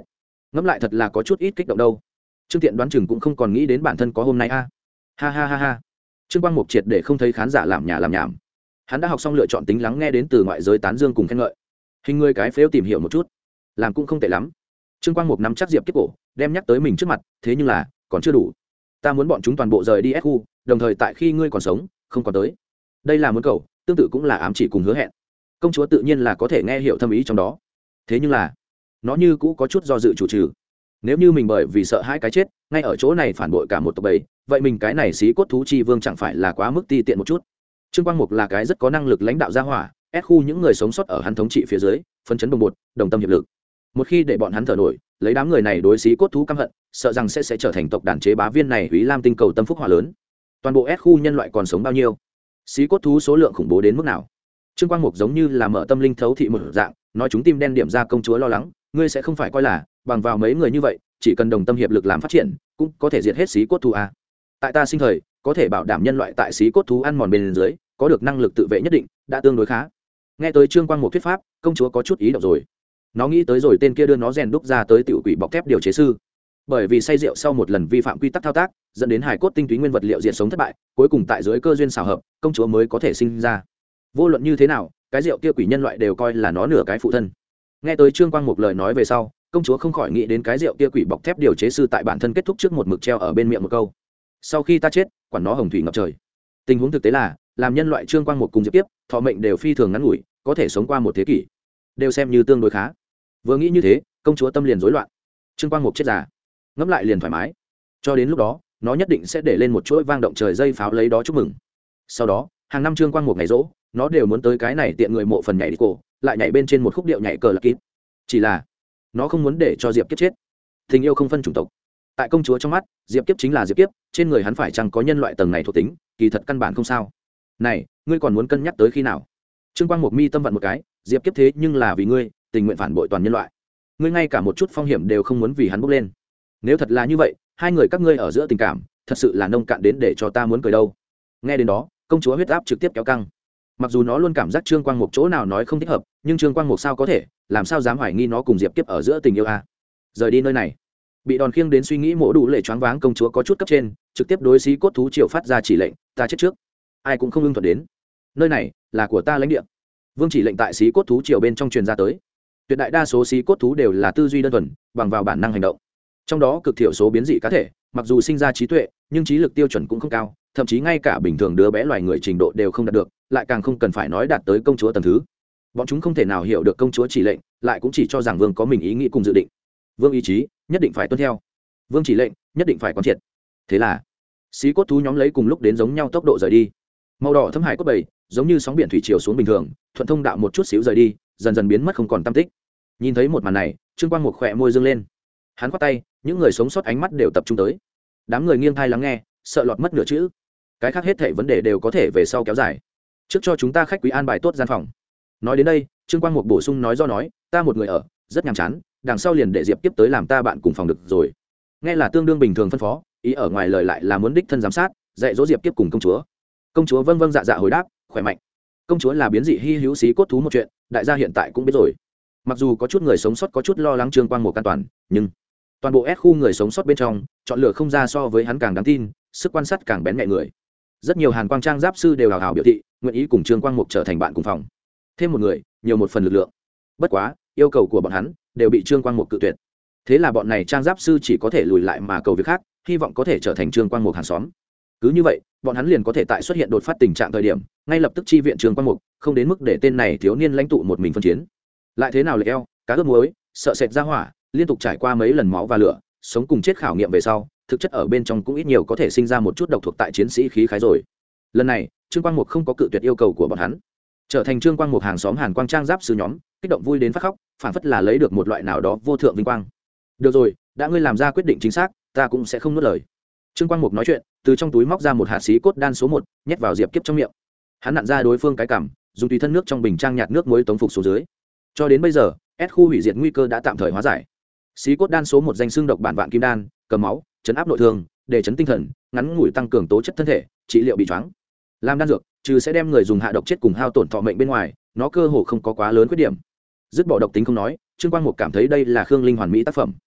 ngẫm lại thật là có chút ít kích động đâu. Trương Tiện đoán chừng cũng không còn nghĩ đến bản thân có hôm nay a. Ha ha ha ha. Trương Quang Mục triệt để không thấy khán giả làm nhà làm nhảm. Hắn đã học xong lựa chọn tính lắng nghe đến từ ngoại giới tán dương cùng khen ngợi. Hình người cái phếu tìm hiểu một chút, làm cũng không tệ lắm. Trương Quang Mục nắm chắc Diệp Kiếp cổ, đem nhắc tới mình trước mặt, thế nhưng là còn chưa đủ. Ta muốn bọn chúng toàn bộ rời đi S khu, đồng thời tại khi ngươi còn sống, không còn tới. Đây là muốn cầu, tương tự cũng là ám chỉ cùng hứa hẹn. Công chúa tự nhiên là có thể nghe hiểu thâm ý trong đó. Thế nhưng là, nó như cũ có chút do dự chủ trừ. Nếu như mình bởi vì sợ hãi cái chết, ngay ở chỗ này phản bội cả một tộc bầy, vậy mình cái này xí cốt thú chi vương chẳng phải là quá mức ti tiện một chút. Trương Quang Mục là cái rất có năng lực lãnh đạo gia hỏa, S khu những người sống sót ở hắn thống trị phía dưới, phấn chấn bồng bột, đồng tâm hiệp lực. Một khi để bọn hắn thở nổi, lấy đám người này đối xí cốt thú căm hận, sợ rằng sẽ trở thành tộc đàn chế bá viên này Úy Lam tinh cầu tâm phúc hỏa lớn. Toàn bộ S khu nhân loại còn sống bao nhiêu? Xí cốt thú số lượng khủng bố đến mức nào? Trương Quang Mục giống như là mở tâm linh thấu thị một dạng, nói chúng tim đen điểm ra công chúa lo lắng, ngươi sẽ không phải coi là bằng vào mấy người như vậy, chỉ cần đồng tâm hiệp lực làm phát triển, cũng có thể diệt hết xí cốt thú à? Tại ta sinh thời, có thể bảo đảm nhân loại tại xí cốt thú ăn mòn bên dưới, có được năng lực tự vệ nhất định, đã tương đối khá. Nghe tới Trương Quang Mục thuyết pháp, công chúa có chút ý động rồi. Nó nghĩ tới rồi tên kia đưa nó rèn đúc ra tới tiểu quỷ bọc thép điều chế sư, bởi vì say rượu sau một lần vi phạm quy tắc thao tác, dẫn đến hài cốt tinh túy nguyên vật liệu diệt sống thất bại, cuối cùng tại dưới cơ duyên xảo hợp, công chúa mới có thể sinh ra. Vô luận như thế nào, cái rượu kia quỷ nhân loại đều coi là nó nửa cái phụ thân. Nghe tới Trương Quang Mục lời nói về sau, công chúa không khỏi nghĩ đến cái rượu kia quỷ bọc thép điều chế sư tại bản thân kết thúc trước một mực treo ở bên miệng một câu: sau khi ta chết, quản nó hồng thủy ngập trời. Tình huống thực tế là, làm nhân loại Trương Quang Mục cùng Diệp Tiếp, thọ mệnh đều phi thường ngắn ngủi, có thể sống qua một thế kỷ, đều xem như tương đối khá. Vừa nghĩ như thế, công chúa tâm liền rối loạn. Trương Quang Mục chết già, ngẫm lại liền thoải mái. Cho đến lúc đó, nó nhất định sẽ để lên một chuỗi vang động trời dây pháo lấy đó chúc mừng. Sau đó, hàng năm Trương Quang Mục ngày rỗ, nó đều muốn tới cái này tiện người mộ phần nhảy đi cổ, lại nhảy bên trên một khúc điệu nhảy cờ lạc kín. Chỉ là, nó không muốn để cho Diệp Kiếp chết. Tình yêu không phân chủng tộc. Tại công chúa trong mắt, Diệp Kiếp chính là Diệp Kiếp, trên người hắn phải chăng có nhân loại tầng này thuộc tính, kỳ thật căn bản không sao. Này, ngươi còn muốn cân nhắc tới khi nào? Trương Quang Mục mi tâm vận một cái, Diệp Kiếp thế nhưng là vì ngươi, tình nguyện phản bội toàn nhân loại. Ngươi ngay cả một chút phong hiểm đều không muốn vì hắn bốc lên. Nếu thật là như vậy, hai người các ngươi ở giữa tình cảm, thật sự là nông cạn đến để cho ta muốn cười đâu. Nghe đến đó, công chúa huyết áp trực tiếp kéo căng. Mặc dù nó luôn cảm giác Trương Quang Mục chỗ nào nói không thích hợp, nhưng Trương Quang Mục sao có thể, làm sao dám hoài nghi nó cùng Diệp Kiếp ở giữa tình yêu a? Rời đi nơi này. Bị đòn khiêng đến suy nghĩ mổ đủ lệ choáng váng, công chúa có chút cấp trên, trực tiếp đối xí cốt thú triều phát ra chỉ lệnh, ta chết trước. Ai cũng không ưng thuận đến. Nơi này là của ta lãnh địa. Vương chỉ lệnh tại xí cốt thú triều bên trong truyền ra tới. Tuyệt đại đa số xí cốt thú đều là tư duy đơn thuần, bằng vào bản năng hành động. Trong đó cực thiểu số biến dị cá thể, mặc dù sinh ra trí tuệ, nhưng trí lực tiêu chuẩn cũng không cao, thậm chí ngay cả bình thường đứa bé loài người trình độ đều không đạt được, lại càng không cần phải nói đạt tới công chúa tầng thứ. Bọn chúng không thể nào hiểu được công chúa chỉ lệnh, lại cũng chỉ cho rằng vương có mình ý nghĩ cùng dự định. Vương ý chí nhất định phải tuân theo, vương chỉ lệnh nhất định phải quán triệt. Thế là xí cốt thú nhóm lấy cùng lúc đến giống nhau tốc độ rời đi. Màu đỏ thâm hải cốt bầy giống như sóng biển thủy chiều xuống bình thường, thuận thông đạo một chút xíu rời đi, dần dần biến mất không còn tăm tích. Nhìn thấy một màn này, Trương Quang Mục khỏe môi dương lên. Hắn quát tay, những người sống sót ánh mắt đều tập trung tới. Đám người nghiêng thai lắng nghe, sợ lọt mất nửa chữ. Cái khác hết thảy vấn đề đều có thể về sau kéo dài. Trước cho chúng ta khách quý an bài tốt gian phòng. Nói đến đây, Trương Quang Mục bổ sung nói, ta một người ở, rất nhàm chán, đằng sau liền để Diệp Kiếp tới làm ta bạn cùng phòng được rồi. Nghe là tương đương bình thường phân phó, ý ở ngoài lời lại là muốn đích thân giám sát, dạy dỗ Diệp Kiếp cùng công chúa. Công chúa vâng vâng dạ dạ hồi đáp, khỏe mạnh. Công chúa là biến dị hy hữu xí cốt thú một chuyện, đại gia hiện tại cũng biết rồi. Mặc dù có chút người sống sót có chút lo lắng Trương Quang Mục an toàn, nhưng toàn bộ S khu người sống sót bên trong, chọn lựa không ra so với hắn càng đáng tin, sức quan sát càng bén nhạy người. Rất nhiều hàn quang trang giáp sư đều hào hào biểu thị nguyện ý cùng Trương Quang Mục trở thành bạn cùng phòng. Thêm một người, nhiều một phần lực lượng. Bất quá, yêu cầu của bọn hắn đều bị Trương Quang Mục cự tuyệt. Thế là bọn này trang giáp sư chỉ có thể lùi lại mà cầu việc khác, hy vọng có thể trở thành Trương Quang Mục hàng xóm. Cứ như vậy, bọn hắn liền có thể tại xuất hiện đột phát tình trạng thời điểm, ngay lập tức chi viện Trương Quang Mục, không đến mức để tên này thiếu niên lãnh tụ một mình phân chiến. Lại thế nào lệch eo, cá ướp muối, sợ sệt ra hỏa, liên tục trải qua mấy lần máu và lửa, sống cùng chết khảo nghiệm về sau, thực chất ở bên trong cũng ít nhiều có thể sinh ra một chút độc thuộc tại chiến sĩ khí khái rồi. Lần này, Trương Quang Mục không có cự tuyệt yêu cầu của bọn hắn, trở thành Trương Quang Mục hàng xóm hàn quang trang giáp sư nhóm, kích động vui đến phát khóc, phảng phất là lấy được một loại nào đó vô thượng vinh quang. Được rồi, đã ngươi làm ra quyết định chính xác, ta cũng sẽ không nuốt lời. Trương Quang Mục nói chuyện, từ trong túi móc ra một hạt xí cốt đan số 1, nhét vào Diệp Kiếp trong miệng. Hắn nặn ra đối phương cái cằm, dùng tùy thân nước trong bình trang nhạt nước muối tống phục xuống dưới. Cho đến bây giờ, S khu hủy diệt nguy cơ đã tạm thời hóa giải. Xí cốt đan số 1 danh xưng độc bản vạn kim đan, cầm máu, chấn áp nội thương, để chấn tinh thần, ngắn ngủi tăng cường tố chất thân thể, trị liệu bị choáng. Làm đan dược, trừ sẽ đem người dùng hạ độc chết cùng hao tổn thọ mệnh bên ngoài, nó cơ hồ không có quá lớn khuyết điểm. Dứt bỏ độc tính không nói, Trương Quang Mục cảm thấy đây là Khương Linh hoàn mỹ tác phẩm.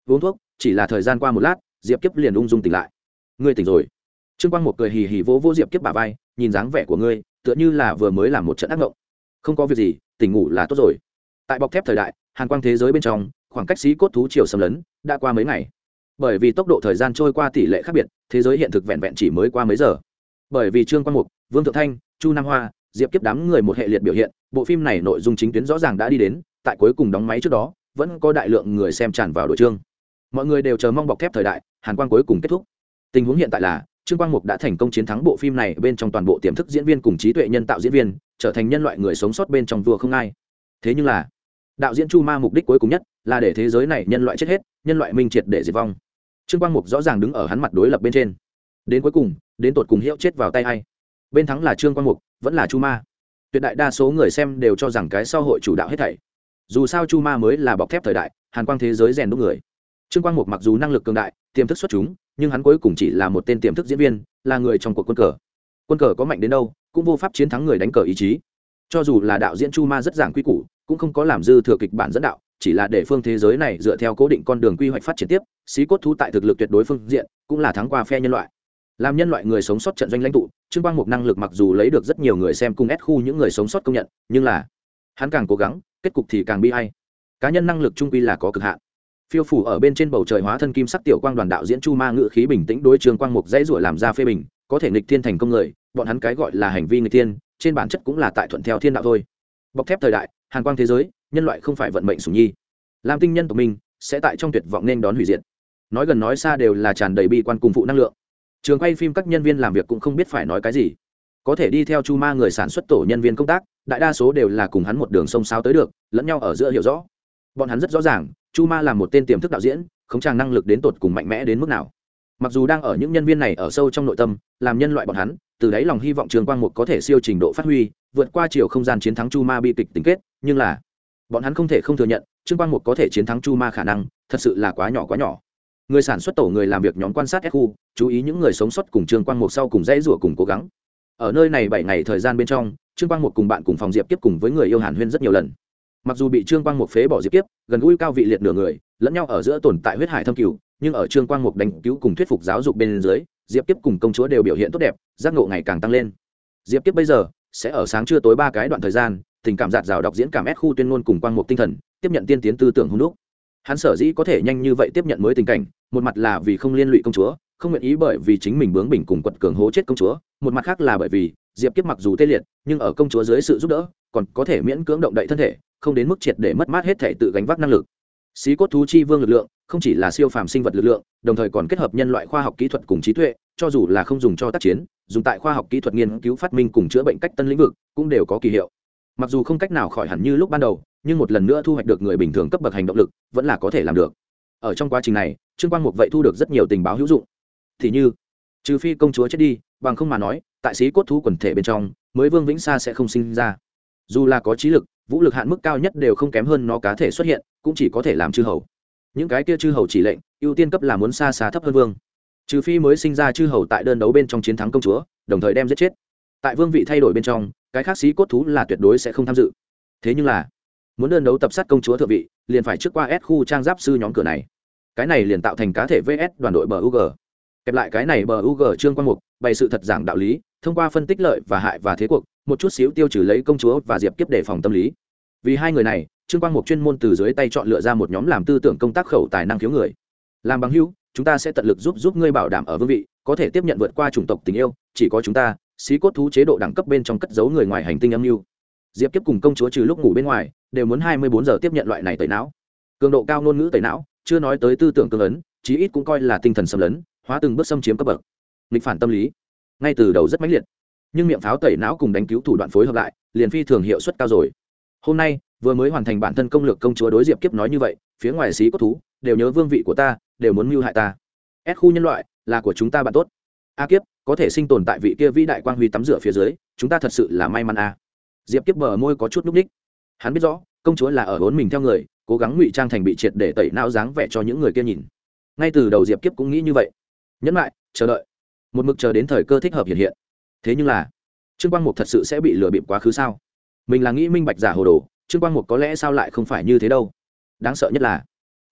uống thuốc chỉ là thời gian qua một lát, Diệp Kiếp liền ung dung tỉnh lại. Ngươi tỉnh rồi? Trương Quang Một cười hì hì vỗ vỗ Diệp Kiếp bả vai, nhìn dáng vẻ của ngươi tựa như là vừa mới làm một trận ác mộng. Không có việc gì, tỉnh ngủ là tốt rồi. Tại bọc thép thời đại, hàn quang thế giới bên trong, khoảng cách xí cốt thú triều xâm lấn đã qua mấy ngày. Bởi vì tốc độ thời gian trôi qua tỷ lệ khác biệt, thế giới hiện thực vẹn vẹn chỉ mới qua mấy giờ. Bởi vì Trương Quang Mục, Vương Thượng Thanh, Chu Nam Hoa, Diệp Kiếp đám người một hệ liệt biểu hiện, bộ phim này nội dung chính tuyến rõ ràng đã đi đến, tại cuối cùng đóng máy trước đó, vẫn có đại lượng người xem tràn vào đội chương. Mọi người đều chờ mong bọc thép thời đại, hàn quang cuối cùng kết thúc. Tình huống hiện tại là Trương Quang Mục đã thành công chiến thắng bộ phim này bên trong toàn bộ tiềm thức diễn viên cùng trí tuệ nhân tạo diễn viên, trở thành nhân loại người sống sót bên trong vua không ai. Thế nhưng là, đạo diễn Chu Ma mục đích cuối cùng nhất là để thế giới này nhân loại chết hết, nhân loại minh triệt để diệt vong. Trương Quang Mục rõ ràng đứng ở hắn mặt đối lập bên trên. Đến cuối cùng, đến tột cùng Hiệu chết vào tay ai? Bên thắng là Trương Quang Mục, vẫn là Chu Ma? Tuyệt đại đa số người xem đều cho rằng cái sau hội chủ đạo hết thảy. Dù sao Chu Ma mới là bọc thép thời đại, hàn quang thế giới rèn đúc người. Trương Quang Mục mặc dù năng lực cường đại, tiềm thức xuất chúng, nhưng hắn cuối cùng chỉ là một tên tiềm thức diễn viên, là người trong cuộc quân cờ. Quân cờ có mạnh đến đâu, cũng vô pháp chiến thắng người đánh cờ ý chí. Cho dù là đạo diễn Chu Ma rất giảng quy củ, cũng không có làm dư thừa kịch bản dẫn đạo, chỉ là để phương thế giới này dựa theo cố định con đường quy hoạch phát triển tiếp, xí cốt thú tại thực lực tuyệt đối phương diện, cũng là thắng qua phe nhân loại. Làm nhân loại người sống sót trận doanh lãnh tụ, Trương Quang Mục năng lực mặc dù lấy được rất nhiều người xem cùng ép khu những người sống sót công nhận, nhưng là hắn càng cố gắng, kết cục thì càng bi ai. Cá nhân năng lực trung quy là có cực hạn. Phiêu phủ ở bên trên bầu trời hóa thân kim sắc tiểu quang đoàn đạo diễn Chu Ma ngự khí bình tĩnh đối Trương Quang Mục dãy rủa làm ra phê bình, có thể nghịch thiên thành công người, bọn hắn cái gọi là hành vi nghịch thiên, trên bản chất cũng là tại thuận theo thiên đạo thôi. Bọc thép thời đại, hàn quang thế giới, nhân loại không phải vận mệnh sủng nhi. Làm tinh nhân tộc mình sẽ tại trong tuyệt vọng nên đón hủy diệt. Nói gần nói xa đều là tràn đầy bi quan cùng phụ năng lượng. Trường quay phim các nhân viên làm việc cũng không biết phải nói cái gì. Có thể đi theo Chu Ma người sản xuất tổ nhân viên công tác, đại đa số đều là cùng hắn một đường sông sáo tới được, lẫn nhau ở giữa hiểu rõ. Bọn hắn rất rõ ràng, Chu Ma là một tên tiềm thức đạo diễn, không chàng năng lực đến tột cùng mạnh mẽ đến mức nào. Mặc dù đang ở những nhân viên này ở sâu trong nội tâm, làm nhân loại bọn hắn, từ đáy lòng hy vọng Trường Quang Mục có thể siêu trình độ phát huy, vượt qua chiều không gian chiến thắng Chu Ma bi kịch tình kết, nhưng là bọn hắn không thể không thừa nhận, Trương Quang Mục có thể chiến thắng Chu Ma khả năng, thật sự là quá nhỏ quá nhỏ. Người sản xuất tổ người làm việc nhóm quan sát S khu, chú ý những người sống sót cùng Trương Quang Mục sau cùng dãy rủa cùng cố gắng. Ở nơi này 7 ngày thời gian bên trong, Trương Quang Mục cùng bạn cùng phòng Diệp Kiếp cùng với người yêu Hàn Huyên rất nhiều lần. Mặc dù bị Trương Quang Mục phế bỏ Diệp Kiếp, gần gũi cao vị liệt nửa người, lẫn nhau ở giữa tồn tại huyết hải thâm cừu, nhưng ở Trương Quang Mục đánh cứu cùng thuyết phục giáo dục bên dưới, Diệp Kiếp cùng công chúa đều biểu hiện tốt đẹp, giác ngộ ngày càng tăng lên. Diệp Kiếp bây giờ sẽ ở sáng trưa tối 3 cái đoạn thời gian, tình cảm dạt dào đọc diễn cảm S khu tuyên ngôn cùng Quang Mục tinh thần, tiếp nhận tiên tiến tư tưởng hung đúc. Hắn sở dĩ có thể nhanh như vậy tiếp nhận mới tình cảnh, một mặt là vì không liên lụy công chúa, không nguyện ý bởi vì chính mình bướng bỉnh cùng quật cường hố chết công chúa, một mặt khác là bởi vì Diệp Kiếp mặc dù tê liệt, nhưng ở công chúa dưới sự giúp đỡ, còn có thể miễn cưỡng động đậy thân thể, không đến mức triệt để mất mát hết thể tự gánh vác năng lực. Xí cốt thú chi vương lực lượng, không chỉ là siêu phàm sinh vật lực lượng, đồng thời còn kết hợp nhân loại khoa học kỹ thuật cùng trí tuệ, cho dù là không dùng cho tác chiến, dùng tại khoa học kỹ thuật nghiên cứu phát minh cùng chữa bệnh cách tân lĩnh vực, cũng đều có kỳ hiệu. Mặc dù không cách nào khỏi hẳn như lúc ban đầu, nhưng một lần nữa thu hoạch được người bình thường cấp bậc hành động lực, vẫn là có thể làm được. Ở trong quá trình này, Trương Quang Mục vậy thu được rất nhiều tình báo hữu dụng. Thì như, trừ phi công chúa chết đi, bằng không mà nói, tại xí cốt thú quần thể bên trong, mới Vương Vĩnh Sa sẽ không sinh ra. Dù là có trí lực, vũ lực hạn mức cao nhất đều không kém hơn nó cá thể xuất hiện, cũng chỉ có thể làm chư hầu. Những cái kia chư hầu chỉ lệnh, ưu tiên cấp là muốn xa xa thấp hơn vương. Trừ phi mới sinh ra chư hầu tại đơn đấu bên trong chiến thắng công chúa, đồng thời đem giết chết. Tại vương vị thay đổi bên trong, cái khác xí cốt thú là tuyệt đối sẽ không tham dự. Thế nhưng là, muốn đơn đấu tập sát công chúa thượng vị, liền phải trước qua S khu trang giáp sư nhóm cửa này. Cái này liền tạo thành cá thể VS đoàn đội BUG. Kẹp lại cái này BUG Trương Quang Mục, bày sự thật giảng đạo lý, thông qua phân tích lợi và hại và thế cuộc, một chút xíu tiêu trừ lấy công chúa và Diệp Kiếp để phòng tâm lý. Vì hai người này, Trương Quang Mục chuyên môn từ dưới tay chọn lựa ra một nhóm làm tư tưởng công tác khẩu tài năng thiếu người. Làm bằng hữu, chúng ta sẽ tận lực giúp ngươi bảo đảm ở vương vị, có thể tiếp nhận vượt qua chủng tộc tình yêu, chỉ có chúng ta, xí cốt thú chế độ đẳng cấp bên trong cất giấu người ngoài hành tinh âm mưu. Diệp Kiếp cùng công chúa trừ lúc ngủ bên ngoài, đều muốn 24 giờ tiếp nhận loại này tẩy não. Cường độ cao ngôn ngữ tẩy não, chưa nói tới tư tưởng cứng ấn, chí ít cũng coi là tinh thần xâm lấn, hóa từng bước xâm chiếm cấp bậc. Nghịch phản tâm lý, ngay từ đầu rất mãnh liệt, nhưng miệng pháo tẩy não cùng đánh cứu thủ đoạn phối hợp lại, liền phi thường hiệu suất cao rồi. Hôm nay, vừa mới hoàn thành bản thân công lược công chúa đối Diệp Kiếp nói như vậy, phía ngoài xí cốt thú đều nhớ vương vị của ta, đều muốn mưu hại ta. S khu nhân loại là của chúng ta bạn tốt. A Kiếp có thể sinh tồn tại vị kia vĩ đại quang huy tắm rửa phía dưới, chúng ta thật sự là may mắn a. Diệp Kiếp bờ môi có chút núc ních. Hắn biết rõ, công chúa là ở vốn mình theo người, cố gắng ngụy trang thành bị triệt để tẩy não dáng vẻ cho những người kia nhìn. Ngay từ đầu Diệp Kiếp cũng nghĩ như vậy, nhẫn lại, chờ đợi, một mực chờ đến thời cơ thích hợp hiện hiện. Thế nhưng là, Trương Quang Mục thật sự sẽ bị lừa bịp quá khứ sao? Mình là nghĩ minh bạch giả hồ đồ, Trương Quang Mục có lẽ sao lại không phải như thế đâu. Đáng sợ nhất là,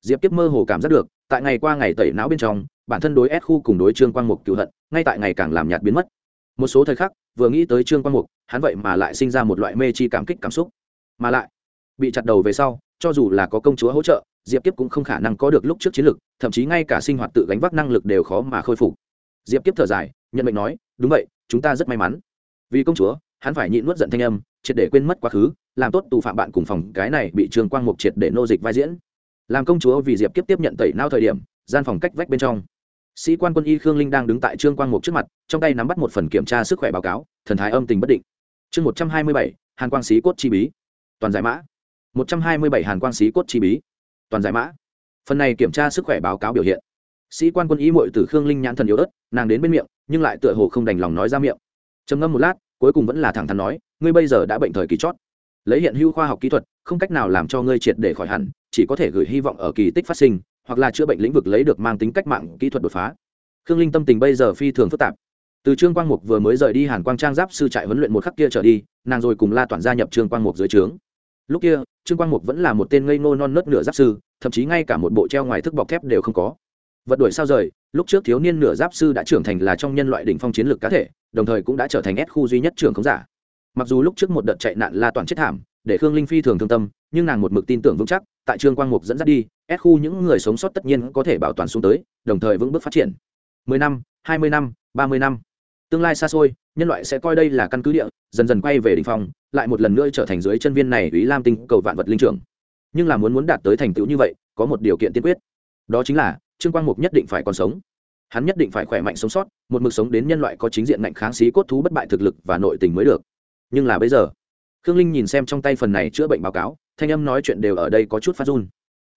Diệp Kiếp mơ hồ cảm giác được tại ngày qua ngày tẩy não bên trong, bản thân đối S khu cùng đối Trương Quang Mục cựu hận ngay tại ngày càng làm nhạt biến mất. Một số thời khắc vừa nghĩ tới Trương Quang Mục, hắn vậy mà lại sinh ra một loại mê chi cảm kích cảm xúc, mà lại bị chặt đầu về sau, cho dù là có công chúa hỗ trợ, Diệp Kiếp cũng không khả năng có được lúc trước chiến lực, thậm chí ngay cả sinh hoạt tự gánh vác năng lực đều khó mà khôi phục. Diệp Kiếp thở dài, nhận mệnh nói, đúng vậy, chúng ta rất may mắn. Vì công chúa, hắn phải nhịn nuốt giận thanh âm, triệt để quên mất quá khứ, làm tốt tù phạm bạn cùng phòng cái này bị Trương Quang Mục triệt để nô dịch vai diễn. Làm công chúa vì Diệp Kiếp tiếp nhận tẩy não thời điểm, gian phòng cách vách bên trong, sĩ quan quân y Khương Linh đang đứng tại Trương Quang Mục trước mặt, trong tay nắm bắt một phần kiểm tra sức khỏe báo cáo, thần thái âm tình bất định. Chương 127, Hàn Quang Sĩ cốt chi bí. Toàn giải mã. 127 Hàn Quang Sĩ cốt chi bí. Toàn giải mã. Phần này kiểm tra sức khỏe báo cáo biểu hiện, sĩ quan quân y muội tử Khương Linh nhãn thần yếu ớt, nàng đến bên miệng, nhưng lại tựa hồ không đành lòng nói ra miệng. Trầm ngâm một lát, cuối cùng vẫn là thẳng thắn nói, ngươi bây giờ đã bệnh thời kỳ chót, lấy hiện hữu khoa học kỹ thuật không cách nào làm cho ngươi triệt để khỏi hẳn, chỉ có thể gửi hy vọng ở kỳ tích phát sinh, hoặc là chữa bệnh lĩnh vực lấy được mang tính cách mạng kỹ thuật đột phá. Khương Linh tâm tình bây giờ phi thường phức tạp. Từ Trương Quang Mục vừa mới rời đi Hàn Quang Trang giáp sư trại huấn luyện một khắc kia trở đi, nàng rồi cùng La Toản gia nhập Trương Quang Mục dưới trướng. Lúc kia Trương Quang Mục vẫn là một tên ngây ngô non nớt nửa giáp sư, thậm chí ngay cả một bộ treo ngoài thức bọc thép đều không có. Vật đuổi sao rời, lúc trước thiếu niên nửa giáp sư đã trưởng thành là trong nhân loại đỉnh phong chiến lược cá thể, đồng thời cũng đã trở thành S khu duy nhất trưởng khống giả. Mặc dù lúc trước một đợt chạy nạn La Toản chết thảm, để Khương Linh phi thường thương tâm, nhưng nàng một mực tin tưởng vững chắc, tại Trương Quang Mục dẫn dắt đi, S khu những người sống sót tất nhiên có thể bảo toàn xuống tới, đồng thời vững bước phát triển. 10 năm, 20 năm, 30 năm, tương lai xa xôi, nhân loại sẽ coi đây là căn cứ địa, dần dần quay về đỉnh phong, lại một lần nữa trở thành dưới chân viên này Úy Lam tinh cầu vạn vật linh trưởng. Nhưng là muốn đạt tới thành tựu như vậy, có một điều kiện tiên quyết, đó chính là Trương Quang Mục nhất định phải còn sống. Hắn nhất định phải khỏe mạnh sống sót, một mực sống đến nhân loại có chính diện ngạnh kháng xí cốt thú bất bại thực lực và nội tình mới được. Nhưng là bây giờ, Khương Linh nhìn xem trong tay phần này chữa bệnh báo cáo, thanh âm nói chuyện đều ở đây có chút phát run.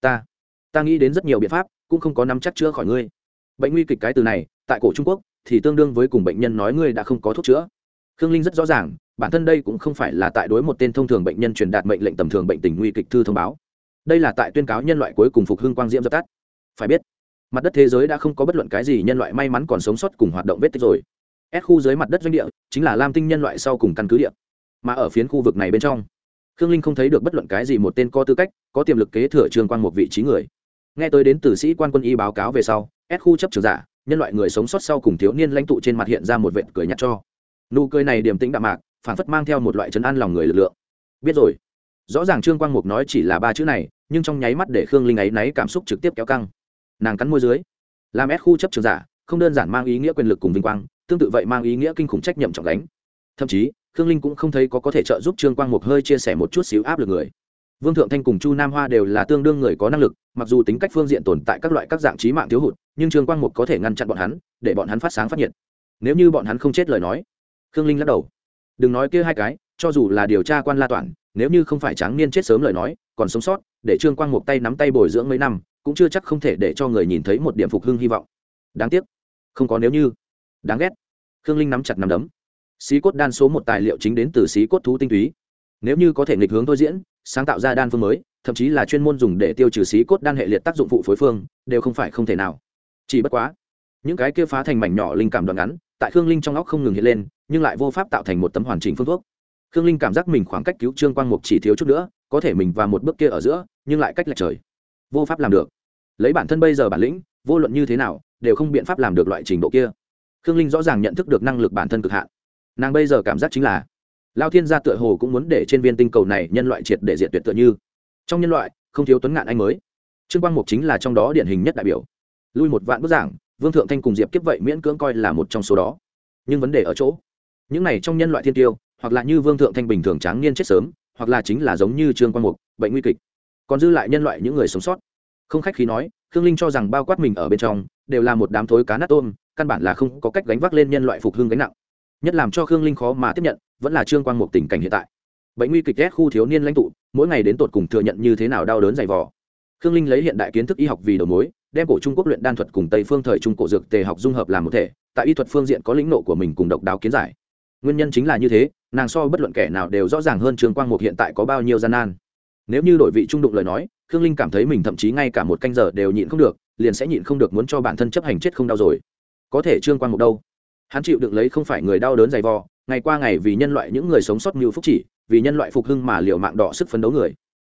Ta nghĩ đến rất nhiều biện pháp, cũng không có nắm chắc chữa khỏi ngươi. Bệnh nguy kịch cái từ này, tại cổ Trung Quốc thì tương đương với cùng bệnh nhân nói ngươi đã không có thuốc chữa. Khương Linh rất rõ ràng, bản thân đây cũng không phải là tại đối một tên thông thường bệnh nhân truyền đạt mệnh lệnh tầm thường bệnh tình nguy kịch thư thông báo. Đây là tại tuyên cáo nhân loại cuối cùng phục hưng quang diễm dập tắt. Phải biết, mặt đất thế giới đã không có bất luận cái gì nhân loại may mắn còn sống sót cùng hoạt động vết tích rồi. S khu dưới mặt đất doanh địa chính là Lam tinh nhân loại sau cùng căn cứ địa. Mà ở phiến khu vực này bên trong, Khương Linh không thấy được bất luận cái gì một tên có tư cách, có tiềm lực kế thừa Trương Quang một vị trí người. Nghe tới đến từ sĩ quan quân y báo cáo về sau, S khu chấp trưởng giả, nhân loại người sống sót sau cùng thiếu niên lãnh tụ trên mặt hiện ra một vệt cười nhạt cho. Nụ cười này điềm tĩnh đạm mạc, phảng phất mang theo một loại trấn an lòng người lực lượng. Biết rồi. Rõ ràng Trương Quang Mục nói chỉ là ba chữ này, nhưng trong nháy mắt để Khương Linh ấy náy cảm xúc trực tiếp kéo căng. Nàng cắn môi dưới. Làm S khu chấp trưởng giả, không đơn giản mang ý nghĩa quyền lực cùng vinh quang, tương tự vậy mang ý nghĩa kinh khủng trách nhiệm trọng gánh. Thậm chí, Khương Linh cũng không thấy có thể trợ giúp Trương Quang Mục hơi chia sẻ một chút xíu áp lực người. Vương Thượng Thanh cùng Chu Nam Hoa đều là tương đương người có năng lực, mặc dù tính cách phương diện tồn tại các loại các dạng chí mạng thiếu hụt, nhưng Trương Quang Mục có thể ngăn chặn bọn hắn, để bọn hắn phát sáng phát nhiệt. Nếu như bọn hắn không chết lời nói, Khương Linh lắc đầu. Đừng nói kia hai cái, cho dù là điều tra quan La Toản, nếu như không phải Tráng Niên chết sớm lời nói, còn sống sót, để Trương Quang Mục tay nắm tay bồi dưỡng mấy năm, cũng chưa chắc không thể để cho người nhìn thấy một điểm phục hưng hy vọng. Đáng tiếc, không có nếu như. Đáng ghét. Khương Linh nắm chặt nắm đấm. Xí cốt đan số một tài liệu chính đến từ xí cốt thú tinh túy. Nếu như có thể nghịch hướng thôi diễn, sáng tạo ra đan phương mới, thậm chí là chuyên môn dùng để tiêu trừ xí cốt đan hệ liệt tác dụng phụ phối phương, đều không phải không thể nào. Chỉ bất quá, những cái kia phá thành mảnh nhỏ linh cảm đoạn ngắn, tại Khương Linh trong óc không ngừng hiện lên, nhưng lại vô pháp tạo thành một tấm hoàn chỉnh phương thuốc. Khương Linh cảm giác mình khoảng cách cứu Trương Quang Mục chỉ thiếu chút nữa, có thể mình và một bước kia ở giữa, nhưng lại cách lệch trời. Vô pháp làm được. Lấy bản thân bây giờ bản lĩnh, vô luận như thế nào, đều không biện pháp làm được loại trình độ kia. Khương Linh rõ ràng nhận thức được năng lực bản thân cực hạn. Nàng bây giờ cảm giác chính là Lao Thiên gia tựa hồ cũng muốn để trên viên tinh cầu này nhân loại triệt để diệt tuyệt tựa như. Trong nhân loại, không thiếu tuấn ngạn anh mới. Trương Quang Mục chính là trong đó điển hình nhất đại biểu. Lui một vạn bước giảng, Vương Thượng Thanh cùng Diệp Kiếp vậy miễn cưỡng coi là một trong số đó. Nhưng vấn đề ở chỗ, những này trong nhân loại thiên tiêu, hoặc là như Vương Thượng Thanh bình thường Tráng Niên chết sớm, hoặc là chính là giống như Trương Quang Mục, bệnh nguy kịch. Còn dư lại nhân loại những người sống sót. Không khách khí nói, Khương Linh cho rằng bao quát mình ở bên trong, đều là một đám thối cá nát tôm, căn bản là không có cách gánh vác lên nhân loại phục hưng gánh nặng. Nhất làm cho Khương Linh khó mà tiếp nhận, vẫn là Trương Quang Mục tình cảnh hiện tại. Bệnh nguy kịch ghét khu thiếu niên lãnh tụ, mỗi ngày đến tột cùng thừa nhận như thế nào đau đớn dày vò. Khương Linh lấy hiện đại kiến thức y học vì đầu mối, đem cổ Trung Quốc luyện đan thuật cùng Tây phương thời trung cổ dược tề học dung hợp làm một thể, tại y thuật phương diện có lĩnh ngộ của mình cùng độc đáo kiến giải. Nguyên nhân chính là như thế, nàng so bất luận kẻ nào đều rõ ràng hơn Trương Quang Mục hiện tại có bao nhiêu gian nan. Nếu như đổi vị trung đụng lời nói, Khương Linh cảm thấy mình thậm chí ngay cả một canh giờ đều nhịn không được, liền sẽ nhịn không được muốn cho bản thân chấp hành chết không đau rồi. Có thể Trương Quang Mục đâu? Hắn chịu đựng lấy không phải người đau đớn dày vò, ngày qua ngày vì nhân loại những người sống sót như phúc chỉ, vì nhân loại phục hưng mà liều mạng đỏ sức phấn đấu người.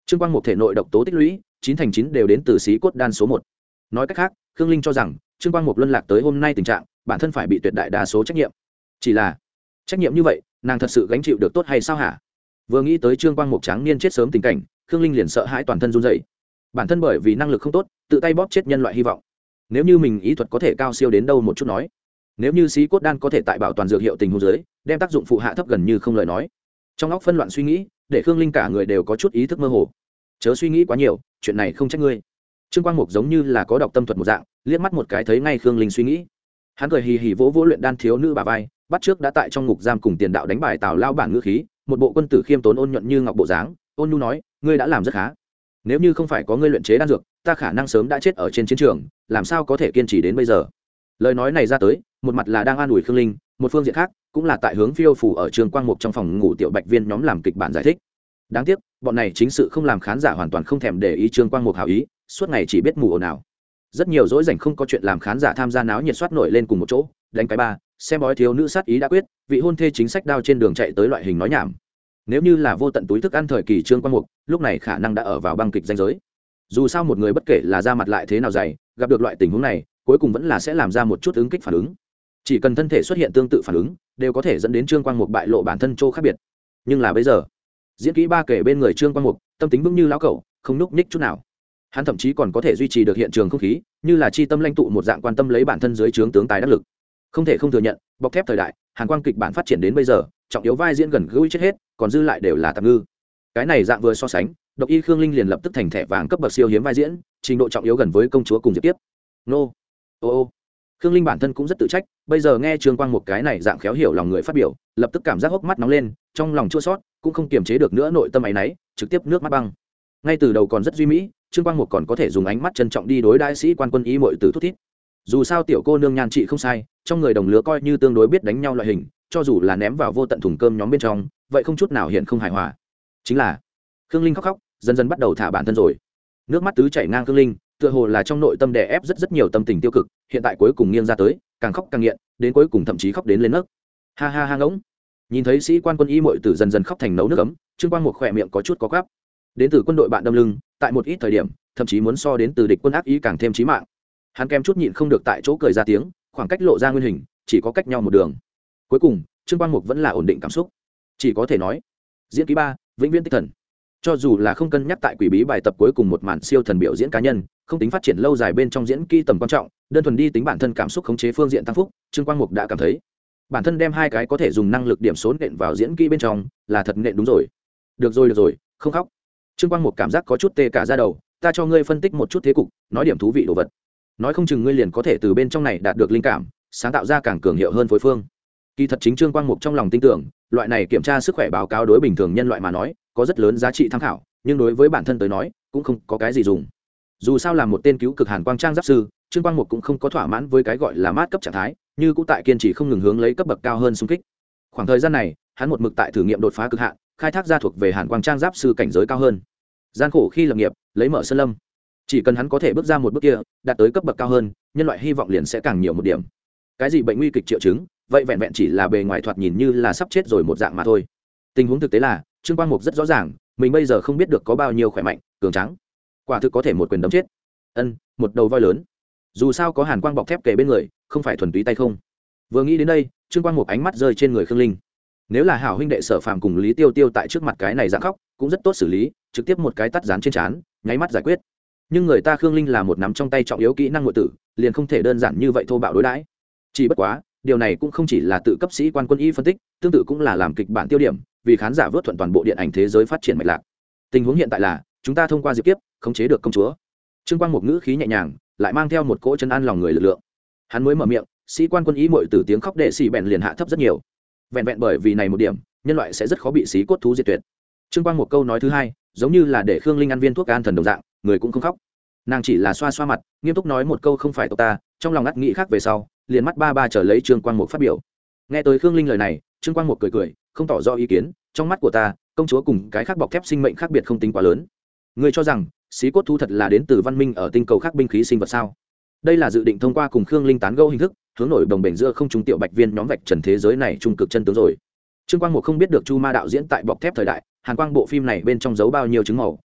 Trương Quang Mục thể nội độc tố tích lũy 9/9 đều đến từ xí cốt đan số 1. Nói cách khác, Khương Linh cho rằng Trương Quang Mục luân lạc tới hôm nay tình trạng, bản thân phải bị tuyệt đại đa số trách nhiệm. Chỉ là, trách nhiệm như vậy, nàng thật sự gánh chịu được tốt hay sao hả? Vừa nghĩ tới Trương Quang Mục tráng niên chết sớm tình cảnh, Khương Linh liền sợ hãi toàn thân run rẩy. Bản thân bởi vì năng lực không tốt, tự tay bóp chết nhân loại hy vọng. Nếu như mình ý thuật có thể cao siêu đến đâu một chút nói, nếu như xí cốt đan có thể tại bảo toàn dược hiệu tình huống dưới, đem tác dụng phụ hạ thấp gần như không lời nói. Trong óc phân loạn suy nghĩ, để Khương Linh cả người đều có chút ý thức mơ hồ. Chớ suy nghĩ quá nhiều, chuyện này không trách ngươi. Trương Quang Mục giống như là có đọc tâm thuật một dạng, liếc mắt một cái thấy ngay Khương Linh suy nghĩ. Hắn cười hì hì vỗ vỗ luyện đan thiếu nữ bà vai, bắt trước đã tại trong ngục giam cùng tiền đạo đánh bài Tào lao bản ngữ khí, một bộ quân tử khiêm tốn ôn nhuận như ngọc bộ dáng, ôn nhu nói, ngươi đã làm rất khá. Nếu như không phải có ngươi luyện chế đan dược, ta khả năng sớm đã chết ở trên chiến trường, làm sao có thể kiên trì đến bây giờ. Lời nói này ra tới, một mặt là đang an ủi Khương Linh, một phương diện khác cũng là tại hướng phiêu phù ở Trương Quang Mục trong phòng ngủ tiểu bạch viên nhóm làm kịch bản giải thích. Đáng tiếc, bọn này chính sự không làm khán giả hoàn toàn không thèm để ý Trương Quang Mục hảo ý, suốt ngày chỉ biết mù ồn ào. Rất nhiều dỗi rảnh không có chuyện làm khán giả tham gia náo nhiệt soát nổi lên cùng một chỗ, đánh cái ba, xem bói thiếu nữ sát ý đã quyết, vị hôn thê chính sách đao trên đường chạy tới loại hình nói nhảm. Nếu như là vô tận túi thức ăn thời kỳ Trương Quang Mục, lúc này khả năng đã ở vào băng kịch danh giới. Dù sao một người bất kể là da mặt lại thế nào dày, gặp được loại tình huống này, cuối cùng vẫn là sẽ làm ra một chút ứng kích phản ứng. Chỉ cần thân thể xuất hiện tương tự phản ứng, đều có thể dẫn đến Trương Quang Mục bại lộ bản thân chỗ khác biệt. Nhưng là bây giờ, diễn kỹ ba kể bên người Trương Quang Mục, tâm tính vững như lão cẩu, không núc ních chút nào. Hắn thậm chí còn có thể duy trì được hiện trường không khí, như là chi tâm lãnh tụ một dạng quan tâm lấy bản thân dưới trướng tướng tài đắc lực. Không thể không thừa nhận, bọc thép thời đại, Hàn Quang kịch bản phát triển đến bây giờ, trọng yếu vai diễn gần gũi chết hết, còn dư lại đều là tạm ngư. Cái này dạng vừa so sánh, Độc Y Khương Linh liền lập tức thành thẻ vàng cấp bậc siêu hiếm vai diễn, trình độ trọng yếu gần với công chúa cùng Diệp Tiếp. Nô. Ô. Khương Linh bản thân cũng rất tự trách, bây giờ nghe Trương Quang một cái này dạng khéo hiểu lòng người phát biểu, lập tức cảm giác hốc mắt nóng lên, trong lòng chua xót, cũng không kiềm chế được nữa nội tâm áy náy, trực tiếp nước mắt băng. Ngay từ đầu còn rất duy mỹ, Trương Quang một còn có thể dùng ánh mắt trân trọng đi đối đãi sĩ quan quân y muội tử thút thít. Dù sao tiểu cô nương nhan trị không sai, trong người đồng lứa coi như tương đối biết đánh nhau loại hình, cho dù là ném vào vô tận thùng cơm nhóm bên trong, vậy không chút nào hiện không hài hòa. Chính là Khương Linh khóc, dần dần bắt đầu thả bản thân rồi. Nước mắt tứ chảy ngang Khương Linh, tựa hồ là trong nội tâm đè ép rất nhiều tâm tình tiêu cực, hiện tại cuối cùng nghiêng ra tới, càng khóc càng nghiện, đến cuối cùng thậm chí khóc đến lên nấc. Ha ha ha ngỗng. Nhìn thấy sĩ quan quân y muội tử dần dần khóc thành nấu nước ấm, Trương Quang một khỏe miệng có chút có quắp. Đến từ quân đội bạn đâm lưng, tại một ít thời điểm, thậm chí muốn so đến từ địch quân ác ý càng thêm chí mạng. Hắn kèm chút nhịn không được tại chỗ cười ra tiếng, khoảng cách lộ ra nguyên hình, chỉ có cách nhau một đường. Cuối cùng, Trương Quang Mục vẫn là ổn định cảm xúc, chỉ có thể nói, diễn ký 3, vĩnh viễn tích thần. Cho dù là không cân nhắc tại quỷ bí bài tập cuối cùng một màn siêu thần biểu diễn cá nhân, không tính phát triển lâu dài bên trong diễn kỹ tầm quan trọng, đơn thuần đi tính bản thân cảm xúc khống chế phương diện tăng phúc, Trương Quang Mục đã cảm thấy bản thân đem hai cái có thể dùng năng lực điểm số nện vào diễn kỹ bên trong, là thật nện đúng rồi. Được rồi, không khóc. Trương Quang Mục cảm giác có chút tê cả da đầu, ta cho ngươi phân tích một chút thế cục, nói điểm thú vị đồ vật. Nói không chừng ngươi liền có thể từ bên trong này đạt được linh cảm, sáng tạo ra càng cường hiệu hơn phối phương. Kỳ thật chính Trương Quang Mục trong lòng tin tưởng, loại này kiểm tra sức khỏe báo cáo đối bình thường nhân loại mà nói, có rất lớn giá trị tham khảo, nhưng đối với bản thân tới nói, cũng không có cái gì dùng. Dù sao là một tên cứu cực hàn quang trang giáp sư, Trương Quang Mục cũng không có thỏa mãn với cái gọi là mát cấp trạng thái, như cũng tại kiên trì không ngừng hướng lấy cấp bậc cao hơn xung kích. Khoảng thời gian này, hắn một mực tại thử nghiệm đột phá cực hạn, khai thác ra thuộc về hàn quang trang giáp sư cảnh giới cao hơn. Gian khổ khi lập nghiệp, lấy mở sơn lâm. Chỉ cần hắn có thể bước ra một bước kia, đạt tới cấp bậc cao hơn, nhân loại hy vọng liền sẽ càng nhiều một điểm. Cái gì bệnh nguy kịch triệu chứng, vậy vẹn vẹn chỉ là bề ngoài thoạt nhìn như là sắp chết rồi một dạng mà thôi. Tình huống thực tế là, Trương Quang Mục rất rõ ràng, mình bây giờ không biết được có bao nhiêu khỏe mạnh, cường tráng. Quả thực có thể một quyền đấm chết. Một đầu voi lớn. Dù sao có hàn quang bọc thép kề bên người, không phải thuần túy tay không. Vừa nghĩ đến đây, Trương Quang Mục ánh mắt rơi trên người Khương Linh. Nếu là hảo huynh đệ Sở Phàm cùng Lý Tiêu Tiêu tại trước mặt cái này dạng khóc, cũng rất tốt xử lý, trực tiếp một cái tát dán trên trán, nháy mắt giải quyết. Nhưng người ta Khương Linh là một nắm trong tay trọng yếu kỹ năng ngụy tử, liền không thể đơn giản như vậy thô bạo đối đãi. Chỉ bất quá, điều này cũng không chỉ là tự cấp sĩ quan quân y phân tích, tương tự cũng là làm kịch bản tiêu điểm, vì khán giả vớt thuận toàn bộ điện ảnh thế giới phát triển mạch lạc. Tình huống hiện tại là, chúng ta thông qua Diệp Kiếp, khống chế được công chúa. Trương Quang một ngữ khí nhẹ nhàng, lại mang theo một cỗ chân an lòng người lực lượng. Hắn mới mở miệng, sĩ quan quân y muội tử tiếng khóc đệ sĩ bèn liền hạ thấp rất nhiều. Vẹn vẹn bởi vì này một điểm, nhân loại sẽ rất khó bị xí cốt thú diệt tuyệt. Trương Quang một câu nói thứ hai, giống như là để Khương Linh ăn viên thuốc an thần đồng dạng, người cũng không khóc. Nàng chỉ là xoa xoa mặt, nghiêm túc nói một câu không phải tộc ta, trong lòng ngắt nghĩ khác về sau, liền mắt ba trở lấy Trương Quang một phát biểu. Nghe tới Khương Linh lời này, Trương Quang một cười, không tỏ rõ ý kiến, trong mắt của ta, công chúa cùng cái khác bọc thép sinh mệnh khác biệt không tính quá lớn. Ngươi cho rằng xí cốt thú thật là đến từ văn minh ở tinh cầu khác binh khí sinh vật sao? Đây là dự định thông qua cùng Khương Linh tán gẫu hình thức, hướng nổi đồng bền giữa không trung tiểu bạch viên nhóm vạch trần thế giới này trung cực chân tướng rồi. Trương Quang một không biết được Chu Ma đạo diễn tại bọc thép thời đại, Hàn Quang bộ phim này bên trong giấu bao nhiêu chứng màu,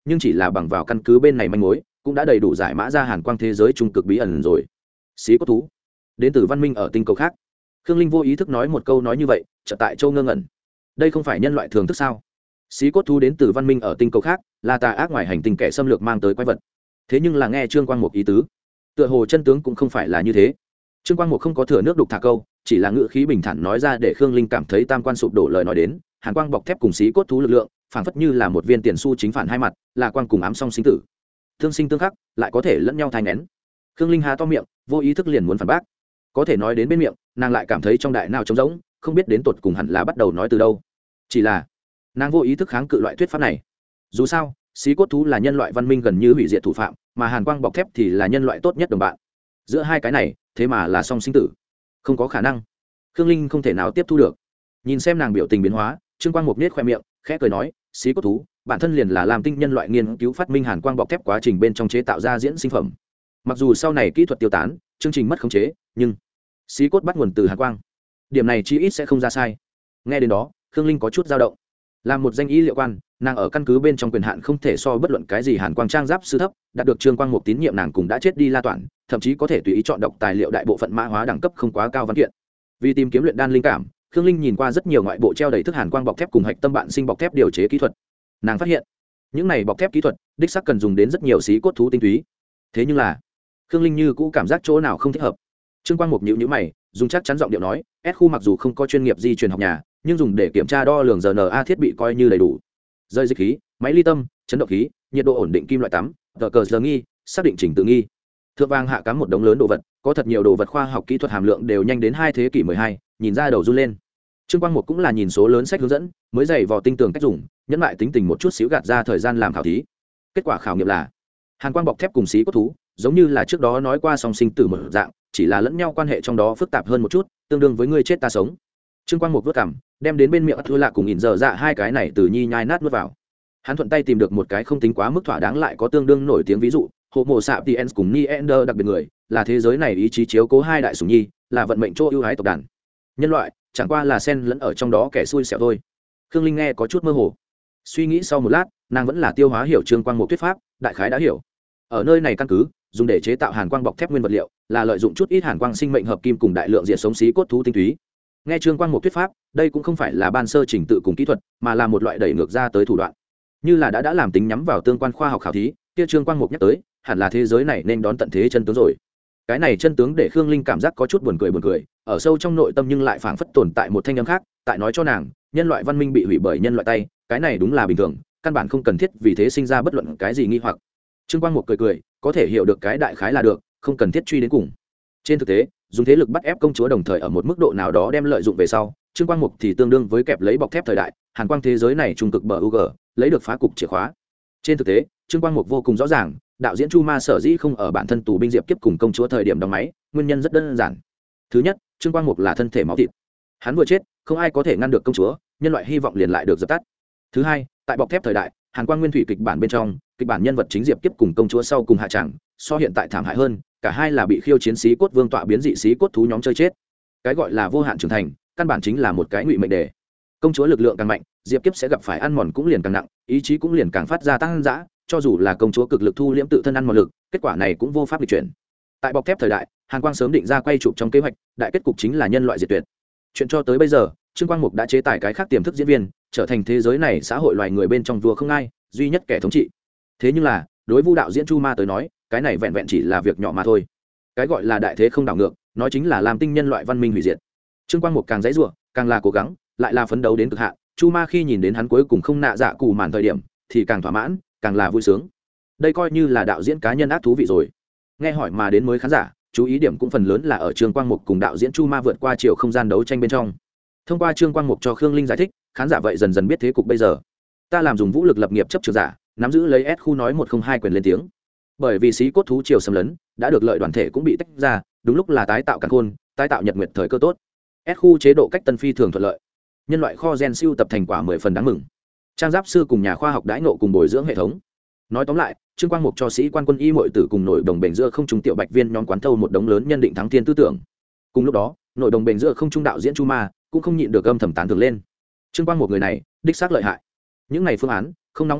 nhưng chỉ là bằng vào căn cứ bên này manh mối cũng đã đầy đủ giải mã ra hàn quang thế giới trung cực bí ẩn rồi. Xí cốt thú đến từ văn minh ở tinh cầu khác. Khương Linh vô ý thức nói một câu nói như vậy, chợt tại châu ngơ ngẩn. Đây không phải nhân loại thường thức sao? Xí cốt thú đến từ văn minh ở tinh cầu khác, là tà ác ngoài hành tinh kẻ xâm lược mang tới quái vật. Thế nhưng là nghe Trương Quang Mục ý tứ, tựa hồ chân tướng cũng không phải là như thế. Trương Quang Mục không có thừa nước đục thả câu, chỉ là ngữ khí bình thản nói ra để Khương Linh cảm thấy tam quan sụp đổ lời nói đến. Hàn quang bọc thép cùng xí cốt thú lực lượng, phảng phất như là một viên tiền xu chính phản hai mặt, là quang cùng ám song sinh tử, tương sinh tương khắc, lại có thể lẫn nhau thay nén. Khương Linh há to miệng, vô ý thức liền muốn phản bác, có thể nói đến bên miệng, nàng lại cảm thấy trong đại não trống rỗng, không biết đến tột cùng hẳn là bắt đầu nói từ đâu. Chỉ là nàng vô ý thức kháng cự loại thuyết pháp này. Dù sao, xí cốt thú là nhân loại văn minh gần như hủy diệt thủ phạm, mà hàn quang bọc thép thì là nhân loại tốt nhất đồng bạn. Giữa hai cái này, thế mà là song sinh tử, không có khả năng. Khương Linh không thể nào tiếp thu được. Nhìn xem nàng biểu tình biến hóa, Trương Quang Mục nết khoe miệng, khẽ cười nói, xí cốt thú bản thân liền là làm tinh nhân loại nghiên cứu phát minh hàn quang bọc thép quá trình bên trong chế tạo ra diễn sinh phẩm. Mặc dù sau này kỹ thuật tiêu tán, chương trình mất khống chế, nhưng xí cốt bắt nguồn từ hàn quang, điểm này chi ít sẽ không ra sai. Nghe đến đó, Khương Linh có chút dao động. Làm một danh y liệu quan, nàng ở căn cứ bên trong quyền hạn không thể so bất luận cái gì hàn quang trang giáp sư thấp, đạt được Trương Quang Mục tín nhiệm nàng cũng đã chết đi la toàn, thậm chí có thể tùy ý chọn đọc tài liệu đại bộ phận mã hóa đẳng cấp không quá cao văn kiện. Vì tìm kiếm luyện đan linh cảm, Khương Linh nhìn qua rất nhiều ngoại bộ treo đầy thức hàn quang bọc thép cùng hạch tâm bạn sinh bọc thép điều chế kỹ thuật. Nàng phát hiện, những này bọc thép kỹ thuật, đích xác cần dùng đến rất nhiều xí cốt thú tinh túy. Thế nhưng là, Khương Linh như cũ cảm giác chỗ nào không thích hợp. Trương Quang Mục nhíu nhíu mày, dùng chắc chắn giọng điệu nói, S khu mặc dù không có chuyên nghiệp di truyền học nhà, nhưng dùng để kiểm tra đo lường RNA thiết bị coi như đầy đủ. Rơi dịch khí, máy ly tâm, chấn động khí, nhiệt độ ổn định kim loại tắm, tờ cờ giờ nghi, xác định trình tự nghi. Thượng vàng hạ cắm một đống lớn đồ vật, có thật nhiều đồ vật khoa học kỹ thuật hàm lượng đều nhanh đến 2 thế kỷ 12, nhìn ra đầu run lên. Trương Quang Mục cũng là nhìn số lớn sách hướng dẫn, mới dày vò tinh tường cách dùng, nhẫn lại tính tình một chút xíu gạt ra thời gian làm khảo thí. Kết quả khảo nghiệm là hàn quang bọc thép cùng xí cốt thú, giống như là trước đó nói qua song sinh tử một dạng, chỉ là lẫn nhau quan hệ trong đó phức tạp hơn một chút, tương đương với ngươi chết ta sống. Trương Quang Mục vớt cằm, đem đến bên miệng thua lạ cùng ỉn giờ dạ hai cái này từ nhi nhai nát nuốt vào. Hắn thuận tay tìm được một cái không tính quá mức thỏa đáng lại có tương đương nổi tiếng ví dụ, Homo sapiens cùng Neander đặc biệt người, là thế giới này ý chí chiếu cố hai đại sủng nhi, là vận mệnh chỗ ưu ái tộc đàn. Nhân loại chẳng qua là xen lẫn ở trong đó kẻ xui xẻo thôi. Khương Linh nghe có chút mơ hồ, suy nghĩ sau một lát, nàng vẫn là tiêu hóa hiểu Trương Quang Mục thuyết pháp, đại khái đã hiểu. Ở nơi này căn cứ dùng để chế tạo hàn quang bọc thép nguyên vật liệu là lợi dụng chút ít hàn quang sinh mệnh hợp kim cùng đại lượng diệt sống xí cốt thú tinh túy. Nghe Trương Quang Mục thuyết pháp, đây cũng không phải là ban sơ trình tự cùng kỹ thuật, mà là một loại đẩy ngược ra tới thủ đoạn, như là đã làm tính nhắm vào tương quan khoa học khảo thí. Kia Trương Quang Mục nhắc tới, hẳn là thế giới này nên đón tận thế chân tướng rồi. Cái này chân tướng để Khương Linh cảm giác có chút buồn cười, ở sâu trong nội tâm nhưng lại phảng phất tồn tại một thanh âm khác, tại nói cho nàng, nhân loại văn minh bị hủy bởi nhân loại tay, cái này đúng là bình thường, căn bản không cần thiết vì thế sinh ra bất luận cái gì nghi hoặc. Trương Quang Mục cười, có thể hiểu được cái đại khái là được, không cần thiết truy đến cùng. Trên thực tế, dùng thế lực bắt ép công chúa đồng thời ở một mức độ nào đó đem lợi dụng về sau, Trương Quang Mục thì tương đương với kẹp lấy bọc thép thời đại, hàn quang thế giới này trung cực bờ UG, lấy được phá cục chìa khóa. Trên thực tế, Trương Quang Mục vô cùng rõ ràng, đạo diễn Chu Ma sở dĩ không ở bản thân tù binh Diệp Kiếp cùng công chúa thời điểm đóng máy, nguyên nhân rất đơn giản. Thứ nhất, Trương Quang Mục là thân thể máu thịt, hắn vừa chết, không ai có thể ngăn được công chúa, nhân loại hy vọng liền lại được dập tắt. Thứ hai, tại bọc thép thời đại, hàn quang nguyên thủy kịch bản bên trong, kịch bản nhân vật chính Diệp Kiếp cùng công chúa sau cùng hạ tràng, so hiện tại thảm hại hơn, cả hai là bị khiêu chiến sĩ cốt vương tọa biến dị sĩ cốt thú nhóm chơi chết. Cái gọi là vô hạn trưởng thành, căn bản chính là một cái ngụy mệnh đề. Công chúa lực lượng càng mạnh, Diệp Kiếp sẽ gặp phải ăn mòn cũng liền càng nặng, ý chí cũng liền càng phát ra tăng dã, cho dù là công chúa cực lực thu liễm tự thân ăn mòn lực, kết quả này cũng vô pháp lịch chuyển. Tại bọc thép thời đại, hàn quang sớm định ra quay chụp trong kế hoạch, đại kết cục chính là nhân loại diệt tuyệt. Chuyện cho tới bây giờ, Trương Quang Mục đã chế tài cái khác tiềm thức diễn viên, trở thành thế giới này xã hội loài người bên trong vua không ai, duy nhất kẻ thống trị. Thế nhưng là, đối Vu đạo diễn Chu Ma tới nói, cái này vẹn vẹn chỉ là việc nhỏ mà thôi. Cái gọi là đại thế không đảo ngược, nói chính là làm tinh nhân loại văn minh hủy diệt. Trương Quang Mục càng dãy rủa, càng là cố gắng, lại là phấn đấu đến cực hạn. Chu Ma khi nhìn đến hắn cuối cùng không nạ dạ cù màn thời điểm, thì càng thỏa mãn, càng là vui sướng. Đây coi như là đạo diễn cá nhân ác thú vị rồi. Nghe hỏi mà đến mới khán giả, chú ý điểm cũng phần lớn là ở Trương Quang Mục cùng đạo diễn Chu Ma vượt qua chiều không gian đấu tranh bên trong. Thông qua Trương Quang Mục cho Khương Linh giải thích, khán giả vậy dần dần biết thế cục bây giờ. Ta làm dùng vũ lực lập nghiệp chấp trường giả, nắm giữ lấy S khu nói 102 quyền lên tiếng. Bởi vì xí cốt thú chiều xâm lấn, đã được lợi đoàn thể cũng bị tách ra, đúng lúc là tái tạo càn khôn, tái tạo nhật nguyệt thời cơ tốt. S khu chế độ cách tân phi thường thuận lợi. Nhân loại kho gen siêu tập thành quả 10 phần đáng mừng. Trang giáp sư cùng nhà khoa học đãi ngộ cùng bồi dưỡng hệ thống. Nói tóm lại, Trương Quang Mục cho sĩ quan quân y muội tử cùng nội đồng bền giữa không trung tiểu bạch viên nhóm quán thâu một đống lớn nhân định thắng thiên tư tưởng. Cùng lúc đó, nội đồng bền giữa không trung đạo diễn Chu Ma cũng không nhịn được âm thầm tán thưởng lên. Trương Quang Mục người này, đích xác lợi hại. Những này phương án, không nóng không nội,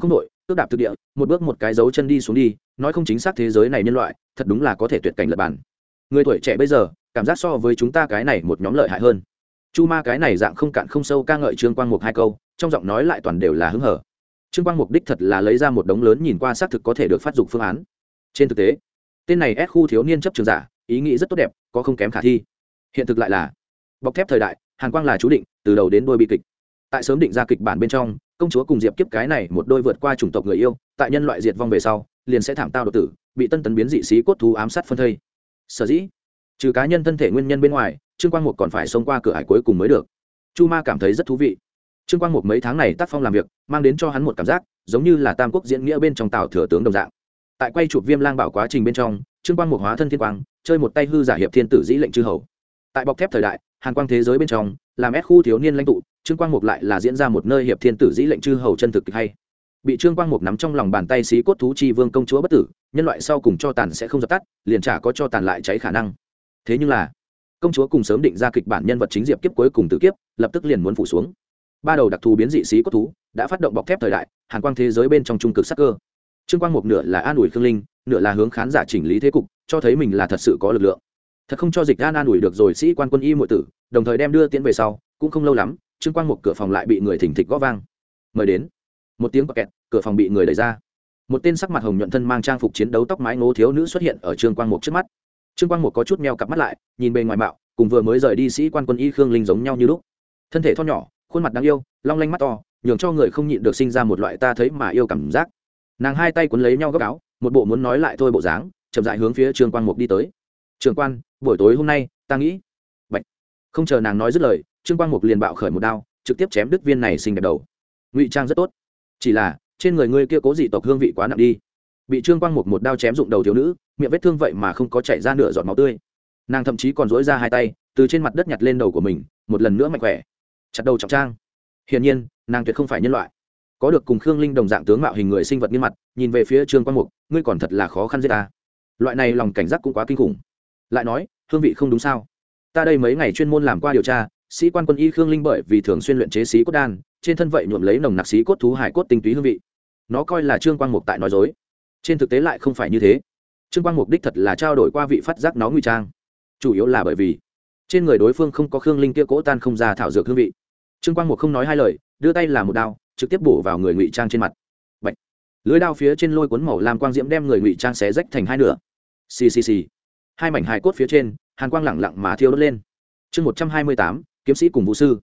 cước đạp thực địa, một bước một cái dấu chân đi xuống đi, nói không chính xác thế giới này nhân loại thật đúng là có thể tuyệt cảnh lật bản. Người tuổi trẻ bây giờ cảm giác so với chúng ta cái này một nhóm lợi hại hơn. Chu Ma cái này dạng không cạn không sâu ca ngợi Trương Quang Mục hai câu, trong giọng nói lại toàn đều là hứng hở. Trương Quang Mục đích thật là lấy ra một đống lớn nhìn qua xác thực có thể được phát dụng phương án. Trên thực tế, tên này ép khu thiếu niên chấp trường giả, ý nghĩ rất tốt đẹp, có không kém khả thi. Hiện thực lại là bọc thép thời đại, Hàn Quang là chú định, từ đầu đến đuôi bi kịch. Tại sớm định ra kịch bản bên trong, công chúa cùng Diệp Kiếp cái này một đôi vượt qua chủng tộc người yêu, tại nhân loại diệt vong về sau, liền sẽ thảm tao đột tử, bị tân tấn biến dị xí cốt thú ám sát phân thây. Sở dĩ, trừ cá nhân thân thể nguyên nhân bên ngoài, Trương Quang Mục còn phải xông qua cửa ải cuối cùng mới được. Chu Ma cảm thấy rất thú vị. Trương Quang Mục mấy tháng này tác phong làm việc, mang đến cho hắn một cảm giác giống như là Tam Quốc diễn nghĩa bên trong Tào thừa tướng đồng dạng. Tại quay chụp Viêm Lang Bảo quá trình bên trong, Trương Quang Mục hóa thân thiên quang, chơi một tay hư giả hiệp thiên tử dĩ lệnh chư hầu. Tại bọc thép thời đại, Hàn Quang thế giới bên trong, làm ép khu thiếu niên lãnh tụ, Trương Quang Mục lại là diễn ra một nơi hiệp thiên tử dĩ lệnh chư hầu chân thực kịch hay. Bị Trương Quang Mục nắm trong lòng bàn tay xí cốt thú chi vương công chúa bất tử, nhân loại sau cùng cho tàn sẽ không dập tắt, liền chả có cho tàn lại cháy khả năng. Thế nhưng là, công chúa cùng sớm định ra kịch bản nhân vật chính Diệp Kiếp cuối cùng tử kiếp, lập tức liền muốn phủ xuống. Ba đầu đặc thù biến dị xí cốt thú đã phát động bọc thép thời đại, Hàn Quang thế giới bên trong trung cực sắc cơ. Trương Quang Mục nửa là an ủi Khương Linh, nửa là hướng khán giả chỉnh lý thế cục, cho thấy mình là thật sự có lực lượng. Thật không cho Dịch an ủi được rồi sĩ quan quân y muội tử, đồng thời đem đưa tiễn về sau, cũng không lâu lắm, Trương Quang Mục cửa phòng lại bị người thình thịch gõ vang. Mời đến. Một tiếng kẹt, cửa phòng bị người đẩy ra. Một tên sắc mặt hồng nhuận thân mang trang phục chiến đấu tóc mái ngố thiếu nữ xuất hiện ở Trương Quang Mục trước mắt. Trương Quang Mục có chút meo cặp mắt lại, nhìn bề ngoài mạo, cùng vừa mới rời đi sĩ quan quân y Khương Linh giống nhau như lúc. Thân thể thon nhỏ, khuôn mặt đáng yêu, long lanh mắt to, nhường cho người không nhịn được sinh ra một loại ta thấy mà yêu cảm giác. Nàng hai tay quấn lấy nhau góc áo, một bộ muốn nói lại thôi bộ dáng, chậm rãi hướng phía Trương Quang Mục đi tới. Trường quan, buổi tối hôm nay ta nghĩ Bạch. Không chờ nàng nói dứt lời, Trương Quang Mục liền bạo khởi một đao, trực tiếp chém đứt viên này xinh đẹp đầu. Ngụy trang rất tốt, chỉ là trên người ngươi kia cố dị tộc hương vị quá nặng đi. Bị Trương Quang Mục một đao chém dụng đầu thiếu nữ, miệng vết thương vậy mà không có chảy ra nửa giọt máu tươi. Nàng thậm chí còn dỗi ra hai tay, từ trên mặt đất nhặt lên đầu của mình, một lần nữa mạnh khỏe, chặt đầu trọng trang. Hiển nhiên, nàng tuyệt không phải nhân loại. Có được cùng Khương Linh đồng dạng tướng mạo hình người sinh vật nghiêm mặt, nhìn về phía Trương Quang Mục, ngươi còn thật là khó khăn giết ta. Loại này lòng cảnh giác cũng quá kinh khủng. Lại nói, hương vị không đúng sao? Ta đây mấy ngày chuyên môn làm qua điều tra, sĩ quan quân y Khương Linh bởi vì thường xuyên luyện chế xí cốt đan, trên thân vậy nhuộm lấy nồng nặc xí cốt thú hải cốt tinh túy hương vị. Nó coi là Trương Quang Mục tại nói dối. Trên thực tế lại không phải như thế. Trương Quang Mục đích thật là trao đổi qua vị phát giác nó ngụy trang, chủ yếu là bởi vì trên người đối phương không có Khương Linh kia cỗ tan không ra thảo dược hương vị. Trương Quang Mục không nói hai lời, đưa tay là một đao, trực tiếp bổ vào người ngụy trang trên mặt. Bạch. Lưỡi đao phía trên lôi cuốn màu làm quang diễm đem người ngụy trang xé rách thành hai nửa. Xì xì xì. Hai mảnh hài cốt phía trên, hàn quang lẳng lặng mà thiêu đốt lên. Chương 128, kiếm sĩ cùng vũ sư.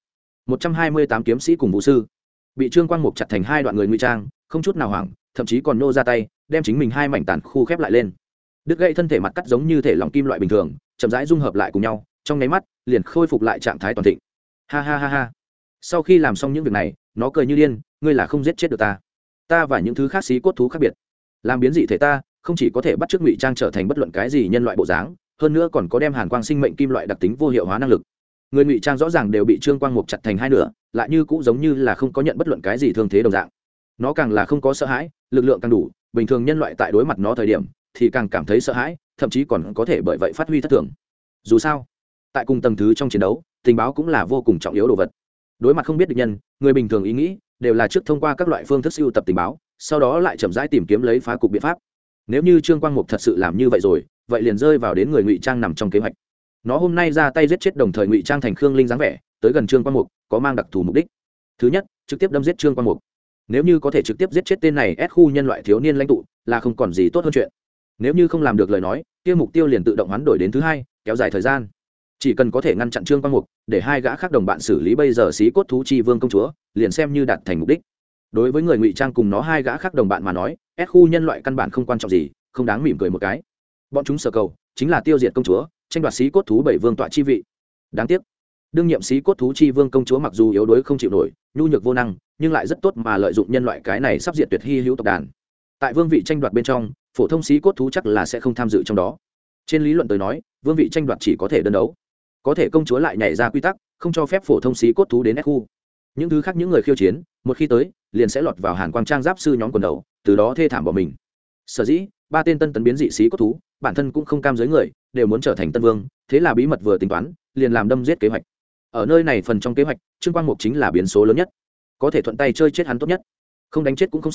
128 kiếm sĩ cùng vũ sư. Bị Trương Quang Mục chặt thành hai đoạn người ngụy trang, không chút nào hoảng, thậm chí còn nô ra tay, đem chính mình hai mảnh tàn khu khép lại lên. Đứt gãy thân thể mặt cắt giống như thể lỏng kim loại bình thường, chậm rãi dung hợp lại cùng nhau, trong nháy mắt, liền khôi phục lại trạng thái toàn thịnh. Ha ha ha ha. Sau khi làm xong những việc này, nó cười như điên, ngươi là không giết chết được ta. Ta và những thứ khác xí cốt thú khác biệt. Làm biến dị thể ta, không chỉ có thể bắt chước ngụy trang trở thành bất luận cái gì nhân loại bộ dáng, hơn nữa còn có đem hàn quang sinh mệnh kim loại đặc tính vô hiệu hóa năng lực. Người ngụy trang rõ ràng đều bị Trương Quang Mục chặt thành hai nửa, lại như cũ giống như là không có nhận bất luận cái gì thương thế đồng dạng. Nó càng là không có sợ hãi, lực lượng càng đủ, bình thường nhân loại tại đối mặt nó thời điểm thì càng cảm thấy sợ hãi, thậm chí còn có thể bởi vậy phát huy thất thường. Dù sao, tại cùng tầng thứ trong chiến đấu, tình báo cũng là vô cùng trọng yếu đồ vật. Đối mặt không biết địch nhân, người bình thường ý nghĩ đều là trước thông qua các loại phương thức sưu tập tình báo, sau đó lại chậm rãi tìm kiếm lấy phá cục biện pháp. Nếu như Trương Quang Mục thật sự làm như vậy rồi, vậy liền rơi vào đến người ngụy trang nằm trong kế hoạch. Nó hôm nay ra tay giết chết đồng thời ngụy trang thành Khương Linh dáng vẻ, tới gần Trương Quang Mục, có mang đặc thù mục đích. Thứ nhất, trực tiếp đâm giết Trương Quang Mục. Nếu như có thể trực tiếp giết chết tên này ép khu nhân loại thiếu niên lãnh tụ, là không còn gì tốt hơn chuyện. Nếu như không làm được lời nói, kia mục tiêu liền tự động hoán đổi đến thứ hai, kéo dài thời gian. Chỉ cần có thể ngăn chặn Trương Quang Mục, để hai gã khác đồng bạn xử lý bây giờ xí cốt thú chi vương công chúa, liền xem như đạt thành mục đích. Đối với người ngụy trang cùng nó hai gã khác đồng bạn mà nói, ép khu nhân loại căn bản không quan trọng gì, không đáng mỉm cười một cái. Bọn chúng sở cầu chính là tiêu diệt công chúa, tranh đoạt xí cốt thú bảy vương tọa chi vị. Đáng tiếc, đương nhiệm xí cốt thú chi vương công chúa mặc dù yếu đuối không chịu nổi, nhu nhược vô năng, nhưng lại rất tốt mà lợi dụng nhân loại cái này sắp diệt tuyệt hy hữu tộc đàn. Tại vương vị tranh đoạt bên trong, phổ thông xí cốt thú chắc là sẽ không tham dự trong đó. Trên lý luận tới nói, vương vị tranh đoạt chỉ có thể đơn đấu. Có thể công chúa lại nhảy ra quy tắc, không cho phép phổ thông xí cốt thú đến ép khu. Những thứ khác những người khiêu chiến, một khi tới, liền sẽ lọt vào hàn quang trang giáp sư nhóm quần đầu, từ đó thê thảm bỏ mình. Sở dĩ, ba tên tân tấn biến dị xí cốt thú, bản thân cũng không cam giới người, đều muốn trở thành tân vương, thế là bí mật vừa tính toán, liền làm đâm giết kế hoạch. Ở nơi này phần trong kế hoạch, Trương Quang Mục chính là biến số lớn nhất, có thể thuận tay chơi chết hắn tốt nhất. Không đánh chết cũng không sao,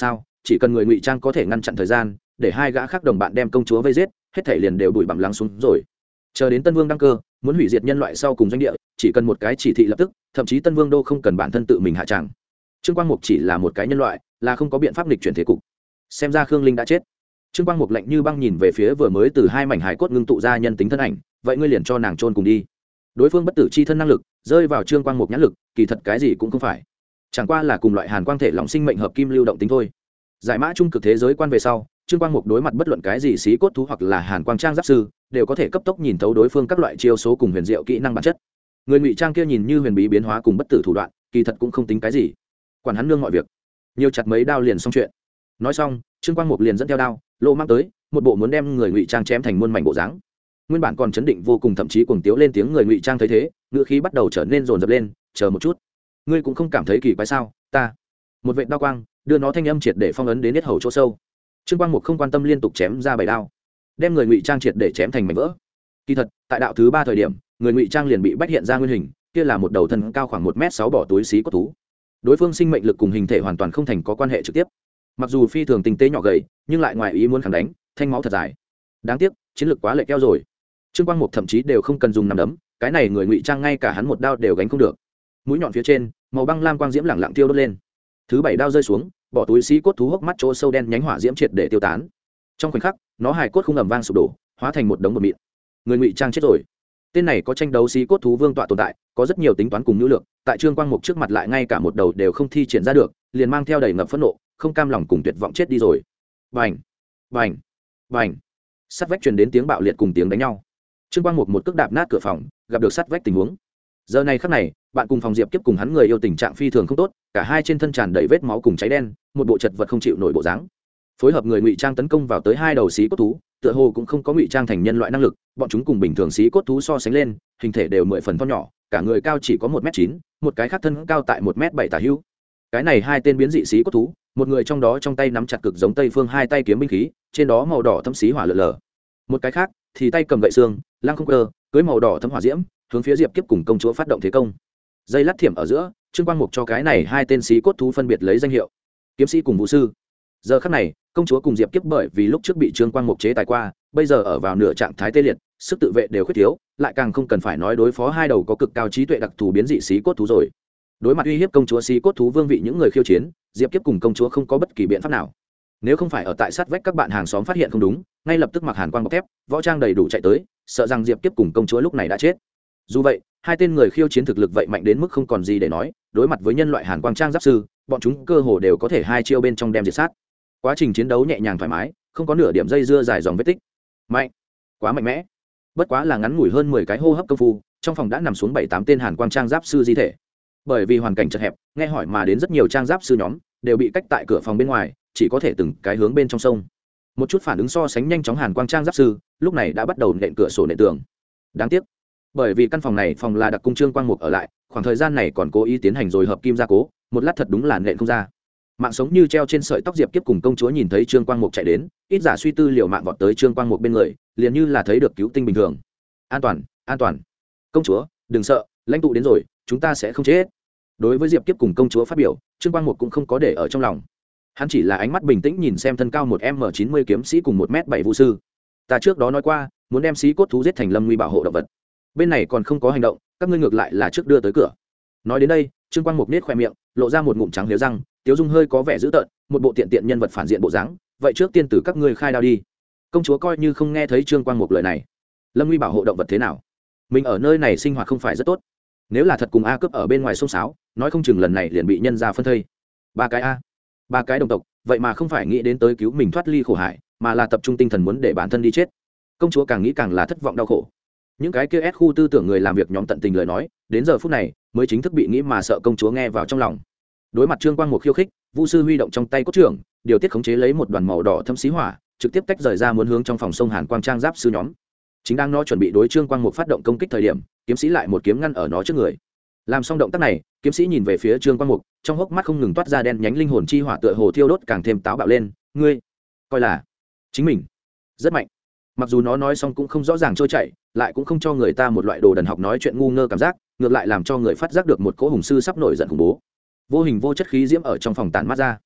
chỉ cần người ngụy trang có thể ngăn chặn thời gian để hai gã khác đồng bạn đem công chúa vây giết, hết thể liền đều bụi bặm lắng xuống rồi. Chờ đến Tân Vương đăng cơ, muốn hủy diệt nhân loại sau cùng doanh địa, chỉ cần một cái chỉ thị lập tức, thậm chí Tân Vương đô không cần bản thân tự mình hạ tràng. Trương Quang Mục chỉ là một cái nhân loại, là không có biện pháp nghịch chuyển thế cục. Xem ra Khương Linh đã chết. Trương Quang Mục lạnh như băng nhìn về phía vừa mới từ hai mảnh hài cốt ngưng tụ ra nhân tính thân ảnh, vậy ngươi liền cho nàng chôn cùng đi. Đối phương bất tử chi thân năng lực, rơi vào Trương Quang Mục nhãn lực, kỳ thật cái gì cũng không phải. Chẳng qua là cùng loại hàn quang thể lỏng sinh mệnh hợp kim lưu động tính thôi. Giải mã trung cực thế giới quan về sau, Trương Quang Mục đối mặt bất luận cái gì xí cốt thú hoặc là hàn quang trang giáp sư, đều có thể cấp tốc nhìn thấu đối phương các loại chiêu số cùng huyền diệu kỹ năng bản chất. Người ngụy trang kia nhìn như huyền bí biến hóa cùng bất tử thủ đoạn, kỳ thật cũng không tính cái gì. Quản hắn nương mọi việc, nhiều chặt mấy đao liền xong chuyện. Nói xong, Trương Quang Mục liền dẫn theo đao, lô mang tới, một bộ muốn đem người ngụy trang chém thành muôn mảnh bộ dáng. Nguyên bản còn chấn định vô cùng, thậm chí cuồng tiếu lên tiếng người ngụy trang thấy thế, ngựa khí bắt đầu trở nên rồn rập lên. Chờ một chút, ngươi cũng không cảm thấy kỳ quái sao? Ta một vệt đao quang đưa nó thanh âm triệt để phong ấn đến yết hầu chỗ sâu. Trương Quang Mục không quan tâm liên tục chém ra 7 đao, đem người ngụy trang triệt để chém thành mảnh vỡ. Kỳ thật, tại đạo thứ 3 thời điểm, người ngụy trang liền bị bách hiện ra nguyên hình, kia là một đầu thân cao khoảng 1m6 bỏ túi xí cốt thú. Đối phương sinh mệnh lực cùng hình thể hoàn toàn không thành có quan hệ trực tiếp. Mặc dù phi thường tinh tế nhỏ gầy, nhưng lại ngoài ý muốn khẳng đánh, thanh máu thật dài. Đáng tiếc, chiến lực quá lệch keo rồi. Trương Quang Mục thậm chí đều không cần dùng nắm đấm, cái này người ngụy trang ngay cả hắn một đao đều gánh không được. Mũi nhọn phía trên, màu băng lam quang diễm lẳng lặng tiêu đốt lên. Thứ 7 đao rơi xuống, bỏ túi xí cốt thú hốc mắt chỗ sâu đen nhánh hỏa diễm triệt để tiêu tán. Trong khoảnh khắc, nó hài cốt không ầm vang sụp đổ, hóa thành một đống bột mịn. Người ngụy trang chết rồi. Tên này có tranh đấu xí cốt thú vương tọa tồn tại, có rất nhiều tính toán cùng nhu lược, tại Trương Quang Mục trước mặt lại ngay cả một đầu đều không thi triển ra được, liền mang theo đầy ngập phẫn nộ, không cam lòng cùng tuyệt vọng chết đi rồi. Bành, bành, bành. Sắt vách truyền đến tiếng bạo liệt cùng tiếng đánh nhau. Trương Quang Mục một cước đạp nát cửa phòng, gặp được sắt vách tình huống. Giờ này khắc này, bạn cùng phòng Diệp Kiếp cùng hắn người yêu tình trạng phi thường không tốt, cả hai trên thân tràn đầy vết máu cùng cháy đen, một bộ chật vật không chịu nổi bộ dáng. Phối hợp người ngụy trang tấn công vào tới hai đầu xí cốt thú, tựa hồ cũng không có ngụy trang thành nhân loại năng lực, bọn chúng cùng bình thường xí cốt thú so sánh lên, hình thể đều 10 phần to nhỏ, cả người cao chỉ có 1m9, một cái khác thân cao tại 1m7 tả hữu. Cái này hai tên biến dị xí cốt thú, một người trong đó trong tay nắm chặt cực giống Tây Phương hai tay kiếm binh khí, trên đó màu đỏ thâm xí hỏa lờ lờ. Một cái khác thì tay cầm gậy xương, lăng không cơ, cưỡi màu đỏ thâm hỏa diễm, hướng phía Diệp Kiếp cùng công chúa phát động thế công. Dây lát thiểm ở giữa, Trương Quang Mục cho cái này hai tên xí cốt thú phân biệt lấy danh hiệu kiếm sĩ cùng vũ sư. Giờ khắc này, công chúa cùng Diệp Kiếp bởi vì lúc trước bị Trương Quang Mục chế tài qua, bây giờ ở vào nửa trạng thái tê liệt, sức tự vệ đều khuyết thiếu, lại càng không cần phải nói đối phó hai đầu có cực cao trí tuệ đặc thù biến dị xí cốt thú rồi. Đối mặt uy hiếp công chúa xí cốt thú vương vị những người khiêu chiến, Diệp Kiếp cùng công chúa không có bất kỳ biện pháp nào. Nếu không phải ở tại sát vách các bạn hàng xóm phát hiện không đúng, ngay lập tức mặc hàn quang bọc thép, võ trang đầy đủ chạy tới, sợ rằng Diệp Kiếp cùng công chúa lúc này đã chết. Dù vậy, hai tên người khiêu chiến thực lực vậy mạnh đến mức không còn gì để nói, đối mặt với nhân loại hàn quang trang giáp sư, bọn chúng cơ hồ đều có thể hai chiêu bên trong đem diệt sát. Quá trình chiến đấu nhẹ nhàng thoải mái, không có nửa điểm dây dưa dài dòng vết tích. Mạnh, quá mạnh mẽ. Bất quá là ngắn ngủi hơn 10 cái hô hấp công phu, trong phòng đã nằm xuống 7-8 tên hàn quang trang giáp sư di thể. Bởi vì hoàn cảnh chật hẹp, nghe hỏi mà đến rất nhiều trang giáp sư nhóm đều bị cách tại cửa phòng bên ngoài, chỉ có thể từng cái hướng bên trong sông. Một chút phản ứng so sánh nhanh chóng hàn quang trang giáp sư, lúc này đã bắt đầu nện cửa sổ nện tường. Đáng tiếc, bởi vì căn phòng này phòng là đặc cung Trương Quang Mục ở lại, khoảng thời gian này còn cố ý tiến hành rồi hợp kim gia cố, một lát thật đúng là nện không ra. Mạng sống như treo trên sợi tóc Diệp Kiếp cùng công chúa nhìn thấy Trương Quang Mục chạy đến, ít giả suy tư liều mạng vọt tới Trương Quang Mục bên người, liền như là thấy được cứu tinh bình thường. An toàn, an toàn. Công chúa, đừng sợ, lãnh tụ đến rồi, chúng ta sẽ không chết. Đối với Diệp Kiếp cùng công chúa phát biểu, Trương Quang Mục cũng không có để ở trong lòng. Hắn chỉ là ánh mắt bình tĩnh nhìn xem thân cao 1m90 kiếm sĩ cùng 1m7 vũ sư. Ta trước đó nói qua, muốn đem xí cốt thú giết thành lâm nguy bảo hộ động vật. Bên này còn không có hành động, các ngươi ngược lại là trước đưa tới cửa. Nói đến đây, Trương Quang Mục nết khoe miệng, lộ ra một ngụm trắng liếu răng, tiếu dung hơi có vẻ dữ tợn, một bộ tiện nhân vật phản diện bộ dáng. Vậy trước tiên tử các ngươi khai đao đi. Công chúa coi như không nghe thấy Trương Quang Mục lời này. Lâm nguy bảo hộ động vật thế nào? Mình ở nơi này sinh hoạt không phải rất tốt. Nếu là thật cùng A cướp ở bên ngoài xông xáo, nói không chừng lần này liền bị nhân ra phân thây. Ba cái đồng tộc, vậy mà không phải nghĩ đến tới cứu mình thoát ly khổ hải, mà là tập trung tinh thần muốn để bản thân đi chết. Công chúa càng nghĩ càng là thất vọng đau khổ. Những cái kia ép khu tư tưởng người làm việc nhóm tận tình lời nói, đến giờ phút này mới chính thức bị nghĩ mà sợ công chúa nghe vào trong lòng. Đối mặt Trương Quang Mục khiêu khích, Vu sư huy động trong tay cốt trưởng, điều tiết khống chế lấy một đoàn màu đỏ thâm xí hỏa, trực tiếp tách rời ra muốn hướng trong phòng sông hàn quang trang giáp sư nhóm. Chính đang nó chuẩn bị đối Trương Quang Mục phát động công kích thời điểm, kiếm sĩ lại một kiếm ngăn ở nó trước người. Làm xong động tác này, kiếm sĩ nhìn về phía Trương Quang Mục, trong hốc mắt không ngừng toát ra đen nhánh linh hồn chi hỏa tựa hồ thiêu đốt càng thêm táo bạo lên. Ngươi coi là chính mình rất mạnh. Mặc dù nó nói xong cũng không rõ ràng trôi chảy, lại cũng không cho người ta một loại đồ đần học nói chuyện ngu ngơ cảm giác, ngược lại làm cho người phát giác được một cỗ hùng sư sắp nổi giận khủng bố. Vô hình vô chất khí diễm ở trong phòng tản mát ra.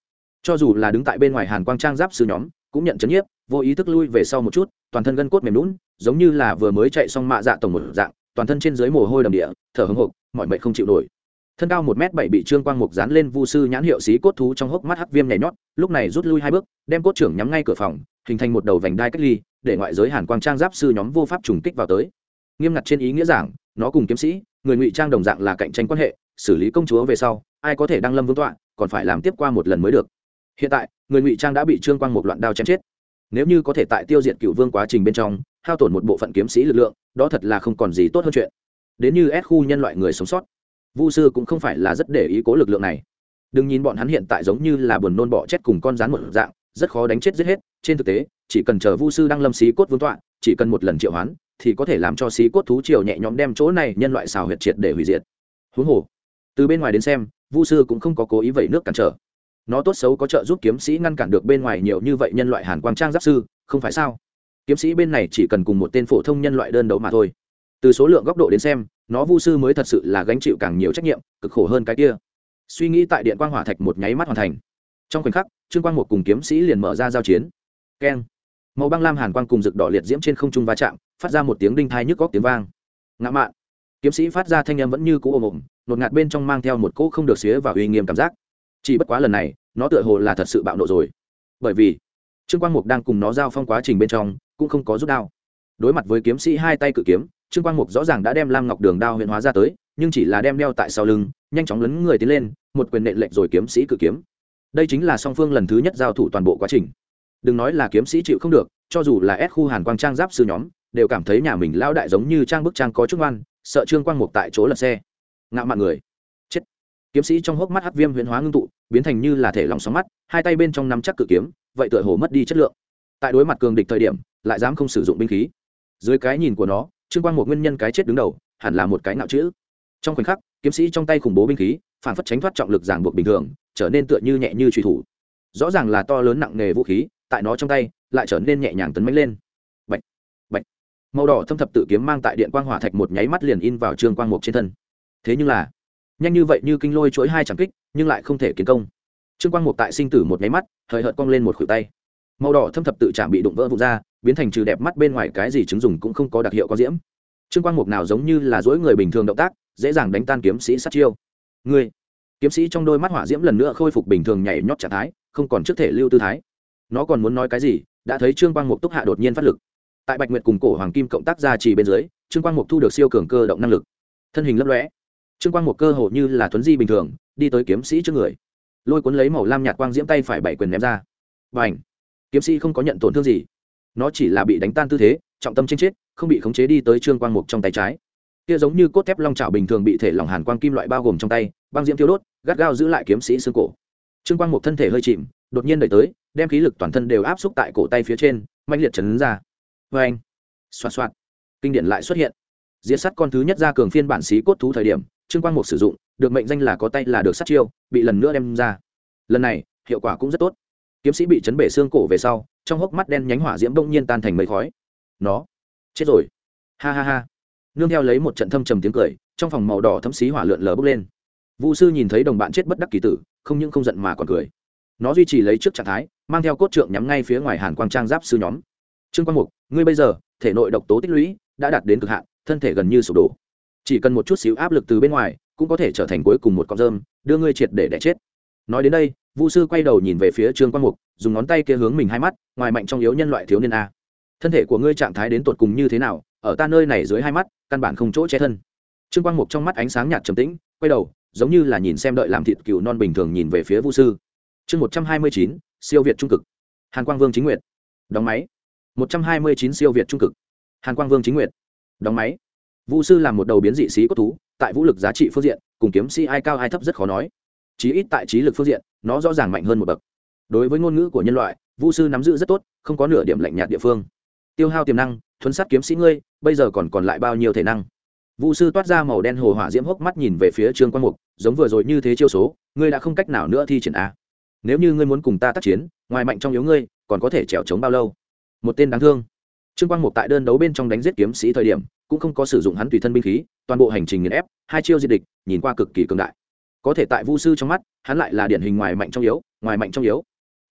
cho dù là đứng tại bên ngoài hàn quang trang giáp sư nhóm cũng nhận chấn nhiếp, vô ý thức lui về sau một chút, toàn thân gân cốt mềm lún, giống như là vừa mới chạy xong mạ dạ tổng một dạng, toàn thân trên dưới mồ hôi đầm địa, thở hổn hộc, mọi mệnh không chịu nổi. Thân cao 1m7 bị Trương Quang Mục dán lên vu sư nhãn hiệu xí cốt thú trong hốc mắt hắc viêm nhảy nhót, lúc này rút lui 2 bước, đem cốt trưởng nhắm ngay cửa phòng, hình thành một đầu vành đai cách ly, để ngoại giới hàn quang trang giáp sư nhóm vô pháp trùng kích vào tới. Nghiêm ngặt trên ý nghĩa giảng, nó cùng kiếm sĩ, người ngụy trang đồng dạng là cạnh tranh quan hệ, xử lý công chúa về sau, ai có thể đăng lâm vương tọa, còn phải làm tiếp qua một lần mới được. Hiện tại, người ngụy trang đã bị Trương Quang Mục loạn đao chém chết. Nếu như có thể tại tiêu diệt cựu vương quá trình bên trong hao tổn một bộ phận kiếm sĩ lực lượng, đó thật là không còn gì tốt hơn chuyện. Đến như S khu nhân loại người sống sót, vu sư cũng không phải là rất để ý cố lực lượng này. Đừng nhìn bọn hắn hiện tại giống như là buồn nôn bọ chết cùng con rắn một dạng, rất khó đánh chết giết hết. Trên thực tế, chỉ cần chờ vu sư đăng lâm xí cốt vương tọa, chỉ cần một lần triệu hoán, thì có thể làm cho xí cốt thú triều nhẹ nhõm đem chỗ này nhân loại xào huyệt triệt để hủy diệt. Huống hồ, từ bên ngoài đến xem, vu sư cũng không có cố ý vẩy nước cản trở. Nó tốt xấu có trợ giúp kiếm sĩ ngăn cản được bên ngoài nhiều như vậy nhân loại hàn quang trang giáp sư, không phải sao? Kiếm sĩ bên này chỉ cần cùng một tên phổ thông nhân loại đơn đấu mà thôi. Từ số lượng góc độ đến xem, nó vu sư mới thật sự là gánh chịu càng nhiều trách nhiệm, cực khổ hơn cái kia. Suy nghĩ tại điện quang hỏa thạch một nháy mắt hoàn thành. Trong khoảnh khắc, Trương Quang Mục cùng kiếm sĩ liền mở ra giao chiến. Keng! Màu băng lam hàn quang cùng rực đỏ liệt diễm trên không trung va chạm, phát ra một tiếng đinh thai nhức góc tiếng vang. Ngã mạn! Kiếm sĩ phát ra thanh âm vẫn như cũ ồm ồm, nột ngạt bên trong mang theo một cỗ không được xía và uy nghiêm cảm giác. Chỉ bất quá lần này, nó tựa hồ là thật sự bạo nộ rồi. Bởi vì Trương Quang Mục đang cùng nó giao phong quá trình bên trong, cũng không có rút đao. Đối mặt với kiếm sĩ hai tay cự kiếm, Trương Quang Mục rõ ràng đã đem lam ngọc đường đao huyền hóa ra tới, nhưng chỉ là đem đeo tại sau lưng, nhanh chóng lấn người tiến lên, một quyền nện lệch rồi kiếm sĩ cự kiếm. Đây chính là song phương lần thứ nhất giao thủ toàn bộ quá trình. Đừng nói là kiếm sĩ chịu không được, cho dù là S khu hàn quang trang giáp sư nhóm, đều cảm thấy nhà mình lao đại giống như trang bức trang có chút ngoan, sợ Trương Quang Mục tại chỗ lật xe. Ngạo mạn người. Chết. Kiếm sĩ trong hốc mắt hắc viêm huyền hóa ngưng tụ, biến thành như là thể lòng sóng mắt, hai tay bên trong nắm chắc cự kiếm, vậy tựa hồ mất đi chất lượng. Tại đối mặt cường địch thời điểm, lại dám không sử dụng binh khí. Dưới cái nhìn của nó, Trương Quang Mục nguyên nhân cái chết đứng đầu, hẳn là một cái ngạo chữ. Trong khoảnh khắc, kiếm sĩ trong tay khủng bố binh khí, phản phất tránh thoát trọng lực ràng buộc bình thường, trở nên tựa như nhẹ như chùy thủ. Rõ ràng là to lớn nặng nghề vũ khí, tại nó trong tay, lại trở nên nhẹ nhàng tấn mãnh lên. Bạch, bạch. Màu đỏ thâm thập tự kiếm mang tại điện quang hỏa thạch một nháy mắt liền in vào Trương Quang Mục trên thân. Thế nhưng là, nhanh như vậy như kinh lôi chuỗi hai chẳng kích, nhưng lại không thể kiến công. Trương Quang Mục tại sinh tử một nháy mắt, hời hợt cong lên một khuỷu tay. Màu đỏ thâm thập tự chạm bị đụng vỡ vụn ra, biến thành trừ đẹp mắt bên ngoài cái gì chứng dùng cũng không có đặc hiệu có diễm. Trương Quang Mục nào giống như là dỗi người bình thường động tác, dễ dàng đánh tan kiếm sĩ sát chiêu. Ngươi, kiếm sĩ trong đôi mắt hỏa diễm lần nữa khôi phục bình thường nhảy nhót trạng thái, không còn trước thể lưu tư thái. Nó còn muốn nói cái gì, đã thấy Trương Quang Mục túc hạ đột nhiên phát lực. Tại Bạch Nguyệt cùng cổ hoàng kim cộng tác ra chỉ bên dưới, Trương Quang Mục thu được siêu cường cơ động năng lực, thân hình lấp lóe. Trương Quang Mục cơ hồ như là thuấn di bình thường, đi tới kiếm sĩ trước người, lôi cuốn lấy màu lam nhạt quang diễm tay phải bảy quyền ném ra. Bành! Kiếm sĩ không có nhận tổn thương gì, nó chỉ là bị đánh tan tư thế, trọng tâm trên chết, không bị khống chế đi tới Trương Quang Mục trong tay trái. Kia giống như cốt thép long chảo bình thường bị thể lỏng hàn quang kim loại bao gồm trong tay, băng diễm thiêu đốt, gắt gao giữ lại kiếm sĩ xương cổ. Trương Quang Mục thân thể hơi chìm, đột nhiên đẩy tới, đem khí lực toàn thân đều áp xúc tại cổ tay phía trên, mạnh liệt chấn ra. Oeng! Xoạt xoạt! Kinh điển lại xuất hiện. Diệt sát con thứ nhất ra cường phiên bản xí cốt thú thời điểm, Trương Quang Mục sử dụng, được mệnh danh là có tay là được sát chiêu, bị lần nữa đem ra. Lần này, hiệu quả cũng rất tốt. Kiếm sĩ bị chấn bể xương cổ về sau, trong hốc mắt đen nhánh hỏa diễm bỗng nhiên tan thành mây khói. Nó chết rồi. Ha ha ha. Nương theo lấy một trận thâm trầm tiếng cười, trong phòng màu đỏ thấm xí hỏa lượn lờ bốc lên. Vu sư nhìn thấy đồng bạn chết bất đắc kỳ tử, không những không giận mà còn cười. Nó duy trì lấy trước trạng thái, mang theo cốt trượng nhắm ngay phía ngoài hàn quang trang giáp sư nhóm. Trương Quang Mục, ngươi bây giờ thể nội độc tố tích lũy đã đạt đến cực hạn, thân thể gần như sụp đổ. Chỉ cần một chút xíu áp lực từ bên ngoài, cũng có thể trở thành cuối cùng một cọng rơm, đưa ngươi triệt để đẻ chết. Nói đến đây, Vu sư quay đầu nhìn về phía Trương Quang Mục, dùng ngón tay kia hướng mình hai mắt, ngoài mạnh trong yếu nhân loại thiếu niên a. Thân thể của ngươi trạng thái đến tột cùng như thế nào, ở ta nơi này dưới hai mắt, căn bản không chỗ che thân. Trương Quang Mục trong mắt ánh sáng nhạt trầm tĩnh, quay đầu, giống như là nhìn xem đợi làm thịt cừu non bình thường nhìn về phía Vu sư. Chương 129, siêu việt trung cực. Hàn Quang Vương Chính Nguyệt. Đóng máy. 129 siêu việt trung cực. Hàn Quang Vương Chính Nguyệt. Đóng máy. Vu sư làm một đầu biến dị xí cốt thú, tại vũ lực giá trị phương diện, cùng kiếm sĩ ai cao ai thấp rất khó nói. Chí ít tại trí lực phương diện, nó rõ ràng mạnh hơn một bậc. Đối với ngôn ngữ của nhân loại, Vu sư nắm giữ rất tốt, không có nửa điểm lạnh nhạt địa phương. Tiêu hao tiềm năng, thuấn sát kiếm sĩ ngươi, bây giờ còn lại bao nhiêu thể năng? Vu sư toát ra màu đen hồ hỏa diễm hốc mắt nhìn về phía Trương Quang Mục, giống vừa rồi như thế chiêu số, ngươi đã không cách nào nữa thi triển a. Nếu như ngươi muốn cùng ta tác chiến, ngoài mạnh trong yếu ngươi, còn có thể trèo chống bao lâu? Một tên đáng thương. Trương Quang Mục tại đơn đấu bên trong đánh giết kiếm sĩ thời điểm, cũng không có sử dụng hắn tùy thân binh khí, toàn bộ hành trình nghiền ép, hai chiêu diệt địch, nhìn qua cực kỳ cường đại. Có thể tại Vu sư trong mắt, hắn lại là điển hình ngoài mạnh trong yếu, ngoài mạnh trong yếu,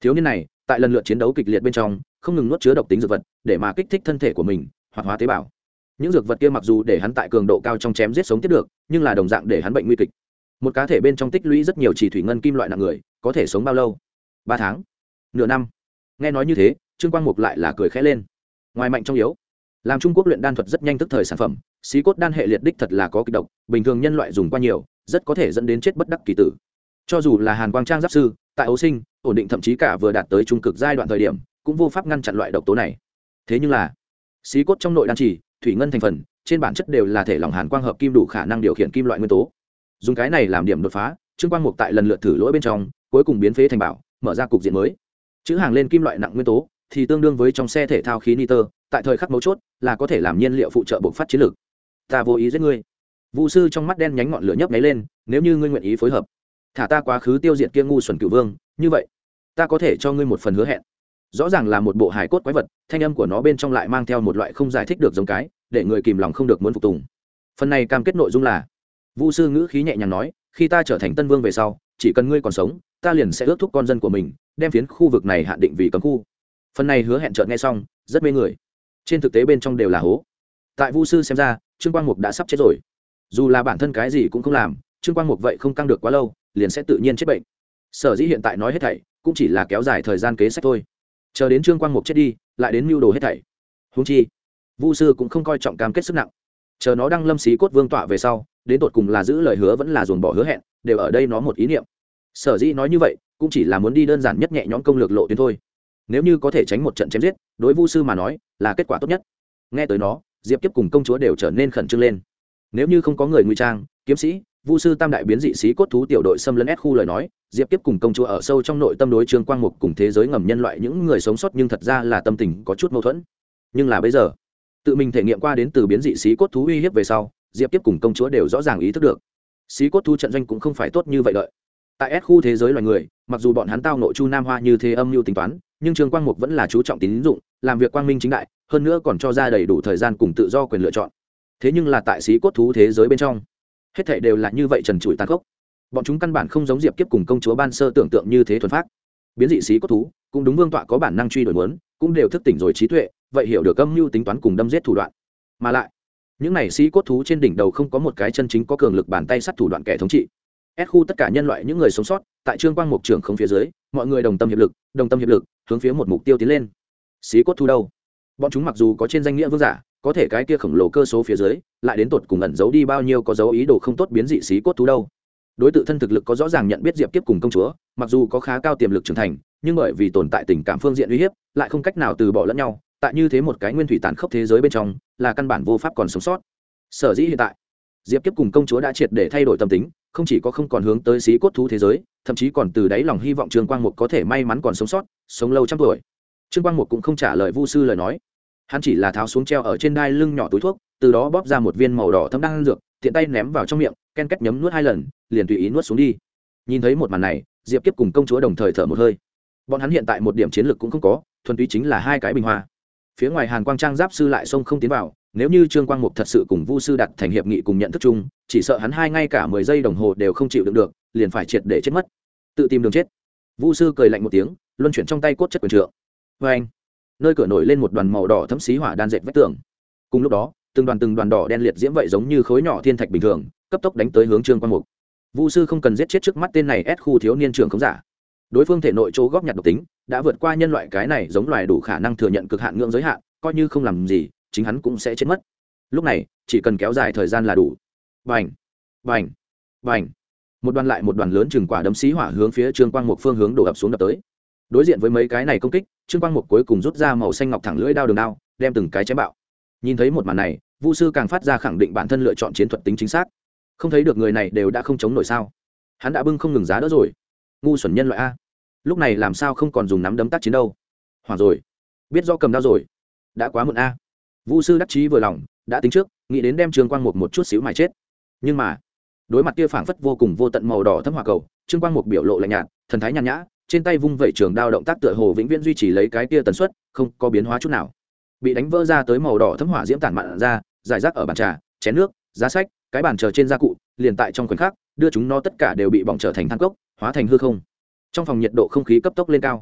Thiếu niên này tại lần lượt chiến đấu kịch liệt bên trong không ngừng nuốt chứa độc tính dược vật để mà kích thích thân thể của mình hoạt hóa tế bào. Những dược vật kia mặc dù để hắn tại cường độ cao trong chém giết sống tiếp được, nhưng là đồng dạng để hắn bệnh nguy kịch. Một cá thể bên trong tích lũy rất nhiều chỉ thủy ngân kim loại nặng người, có thể sống bao lâu? 3 tháng, nửa năm. Nghe nói như thế, Trương Quang Mục lại là cười khẽ lên. Ngoài mạnh trong yếu, làm Trung Quốc luyện đan thuật rất nhanh tức thời sản phẩm, xí cốt đan hệ liệt đích thật là có kịch độc, bình thường nhân loại dùng qua nhiều, rất có thể dẫn đến chết bất đắc kỳ tử. Cho dù là Hàn Quang Trang giáp sư, tại ấu sinh, ổn định thậm chí cả vừa đạt tới trung cực giai đoạn thời điểm, cũng vô pháp ngăn chặn loại độc tố này. Thế nhưng là, xí cốt trong nội đan chỉ, thủy ngân thành phần, trên bản chất đều là thể lỏng hàn quang hợp kim đủ khả năng điều khiển kim loại nguyên tố. Dùng cái này làm điểm đột phá, Trương Quang Mục tại lần lượt thử lỗi bên trong, cuối cùng biến phế thành bảo, mở ra cục diện mới. Chữ hàng lên kim loại nặng nguyên tố, thì tương đương với trong xe thể thao khí nitơ, tại thời khắc mấu chốt, là có thể làm nhiên liệu phụ trợ bộc phát chiến lược. Ta vô ý giết ngươi. Vu sư trong mắt đen nhánh ngọn lửa nhấp nháy lên, nếu như ngươi nguyện ý phối hợp, thả ta quá khứ tiêu diệt kia ngu xuẩn cửu vương, như vậy, ta có thể cho ngươi một phần hứa hẹn. Rõ ràng là một bộ hài cốt quái vật, thanh âm của nó bên trong lại mang theo một loại không giải thích được giống cái, để người kìm lòng không được muốn phục tùng. Phần này cam kết nội dung là, Vu sư ngữ khí nhẹ nhàng nói, khi ta trở thành tân vương về sau, chỉ cần ngươi còn sống, ta liền sẽ ước thúc con dân của mình, đem phiến khu vực này hạn định vì cấm khu. Phần này hứa hẹn chợt nghe xong, rất mê người. Trên thực tế bên trong đều là hố. Tại Vu sư xem ra, Trương Quang Mục đã sắp chết rồi. Dù là bản thân cái gì cũng không làm, Trương Quang Mục vậy không căng được quá lâu, liền sẽ tự nhiên chết bệnh. Sở dĩ hiện tại nói hết thảy, cũng chỉ là kéo dài thời gian kế sách thôi. Chờ đến Trương Quang Mục chết đi, lại đến mưu đồ hết thảy. Huống chi, Vu sư cũng không coi trọng cam kết sức nặng. Chờ nó đăng lâm xí cốt vương tọa về sau, đến tột cùng là giữ lời hứa vẫn là dồn bỏ hứa hẹn, đều ở đây nó một ý niệm. Sở dĩ nói như vậy, cũng chỉ là muốn đi đơn giản nhất nhẹ nhõm công lược lộ tuyến thôi. Nếu như có thể tránh một trận chém giết, đối Vu sư mà nói, là kết quả tốt nhất. Nghe tới nó, Diệp Kiếp cùng công chúa đều trở nên khẩn trương lên. Nếu như không có người ngụy trang, kiếm sĩ, Vu sư tam đại biến dị xí cốt thú tiểu đội xâm lấn ép khu lời nói, Diệp Kiếp cùng công chúa ở sâu trong nội tâm đối Trương Quang Mục cùng thế giới ngầm nhân loại những người sống sót, nhưng thật ra là tâm tình có chút mâu thuẫn. Nhưng là bây giờ, tự mình thể nghiệm qua đến từ biến dị xí cốt thú uy hiếp về sau, Diệp Kiếp cùng công chúa đều rõ ràng ý thức được, xí cốt thú trận doanh cũng không phải tốt như vậy đợi. Tại S khu thế giới loài người, mặc dù bọn hắn tao nội Chu Nam Hoa như thế âm mưu tính toán, nhưng Trương Quang Mục vẫn là chú trọng tín dụng, làm việc quang minh chính đại, hơn nữa còn cho ra đầy đủ thời gian cùng tự do quyền lựa chọn. Thế nhưng là tại xí cốt thú thế giới bên trong, hết thảy đều là như vậy trần trụi tàn khốc. Bọn chúng căn bản không giống Diệp Kiếp cùng công chúa ban sơ tưởng tượng như thế thuần phác. Biến dị xí cốt thú cũng đúng vương tọa có bản năng truy đuổi muốn, cũng đều thức tỉnh rồi trí tuệ, vậy hiểu được âm mưu tính toán cùng đâm giết thủ đoạn. Mà lại, những này xí cốt thú trên đỉnh đầu không có một cái chân chính có cường lực bàn tay sắt thủ đoạn kẻ thống trị. S khu tất cả nhân loại những người sống sót, tại Trương Quang Mục trưởng không phía dưới, mọi người đồng tâm hiệp lực, hướng phía một mục tiêu tiến lên. Xí cốt thú đâu? Bọn chúng mặc dù có trên danh nghĩa vương giả, có thể cái kia khổng lồ cơ số phía dưới, lại đến tột cùng ẩn giấu đi bao nhiêu có dấu ý đồ không tốt biến dị xí cốt thú đâu? Đối tự thân thực lực có rõ ràng nhận biết Diệp Kiếp cùng công chúa, mặc dù có khá cao tiềm lực trưởng thành, nhưng bởi vì tồn tại tình cảm phương diện uy hiếp, lại không cách nào từ bỏ lẫn nhau, tại như thế một cái nguyên thủy tàn khốc thế giới bên trong, là căn bản vô pháp còn sống sót. Sở dĩ hiện tại, Diệp Kiếp cùng công chúa đã triệt để thay đổi tâm tính, không chỉ có không còn hướng tới xí cốt thú thế giới, thậm chí còn từ đáy lòng hy vọng Trương Quang Mục có thể may mắn còn sống sót, sống lâu trăm tuổi. Trương Quang Mục cũng không trả lời Vu sư lời nói, hắn chỉ là tháo xuống treo ở trên đai lưng nhỏ túi thuốc, từ đó bóp ra một viên màu đỏ thấm đan dược, tiện tay ném vào trong miệng, ken két nhấm nuốt 2 lần, liền tùy ý nuốt xuống đi. Nhìn thấy một màn này, Diệp Kiếp cùng công chúa đồng thời thở một hơi. Bọn hắn hiện tại một điểm chiến lược cũng không có, thuần túy chính là hai cái bình hoa. Phía ngoài Hàn Quang Trang giáp sư lại xông không tiến vào, nếu như Trương Quang Mục thật sự cùng Vu sư đặt thành hiệp nghị cùng nhận thức chung, chỉ sợ hắn hai ngay cả 10 giây đồng hồ đều không chịu đựng được, liền phải triệt để chết mất, tự tìm đường chết. Vu sư cười lạnh một tiếng, luân chuyển trong tay cốt chất quyền trượng. Oeng! Nơi cửa nổi lên một đoàn màu đỏ thấm xí hỏa đan dệt vách tường. Cùng lúc đó, từng đoàn đỏ đen liệt diễm vậy giống như khối nhỏ thiên thạch bình thường, cấp tốc đánh tới hướng Trương Quang Mục. Vu sư không cần giết chết trước mắt tên này ép khu thiếu niên trưởng không giả. Đối phương thể nội chỗ góp nhặt độc tính đã vượt qua nhân loại cái này giống loài đủ khả năng thừa nhận cực hạn ngưỡng giới hạn, coi như không làm gì, chính hắn cũng sẽ chết mất. Lúc này, chỉ cần kéo dài thời gian là đủ. Bành, bành, bành. Một đoàn lại một đoàn lớn chừng quả đấm xí hỏa hướng phía Trương Quang Mục phương hướng đổ ập xuống đập tới. Đối diện với mấy cái này công kích, Trương Quang Mục cuối cùng rút ra màu xanh ngọc thẳng lưỡi đao đường đao, đem từng cái chém bạo. Nhìn thấy một màn này, Vu sư càng phát ra khẳng định bản thân lựa chọn chiến thuật tính chính xác. Không thấy được người này đều đã không chống nổi sao? Hắn đã bưng không ngừng giá đỡ rồi. Ngu xuẩn nhân loại a. Lúc này làm sao không còn dùng nắm đấm tác chiến đâu? Hoảng rồi, biết do cầm đao rồi. Đã quá muộn a. Vu sư đắc chí vừa lòng, đã tính trước, nghĩ đến đem Trương Quang Mục một chút xíu mà chết. Nhưng mà, đối mặt kia phảng phất vô cùng vô tận màu đỏ thấm hỏa cầu, Trương Quang Mục biểu lộ lạnh nhạt, thần thái nhàn nhã, trên tay vung vẩy trường đao động tác tựa hồ vĩnh viễn duy trì lấy cái kia tần suất, không có biến hóa chút nào. Bị đánh vỡ ra tới màu đỏ thấm hỏa diễm tản mạn ra, rải rác ở bàn trà, chén nước, giá sách, cái bàn chờ trên gia cụ, liền tại trong khoảnh khắc, đưa chúng nó tất cả đều bị bỏng trở thành than cốc, hóa thành hư không. Trong phòng nhiệt độ không khí cấp tốc lên cao.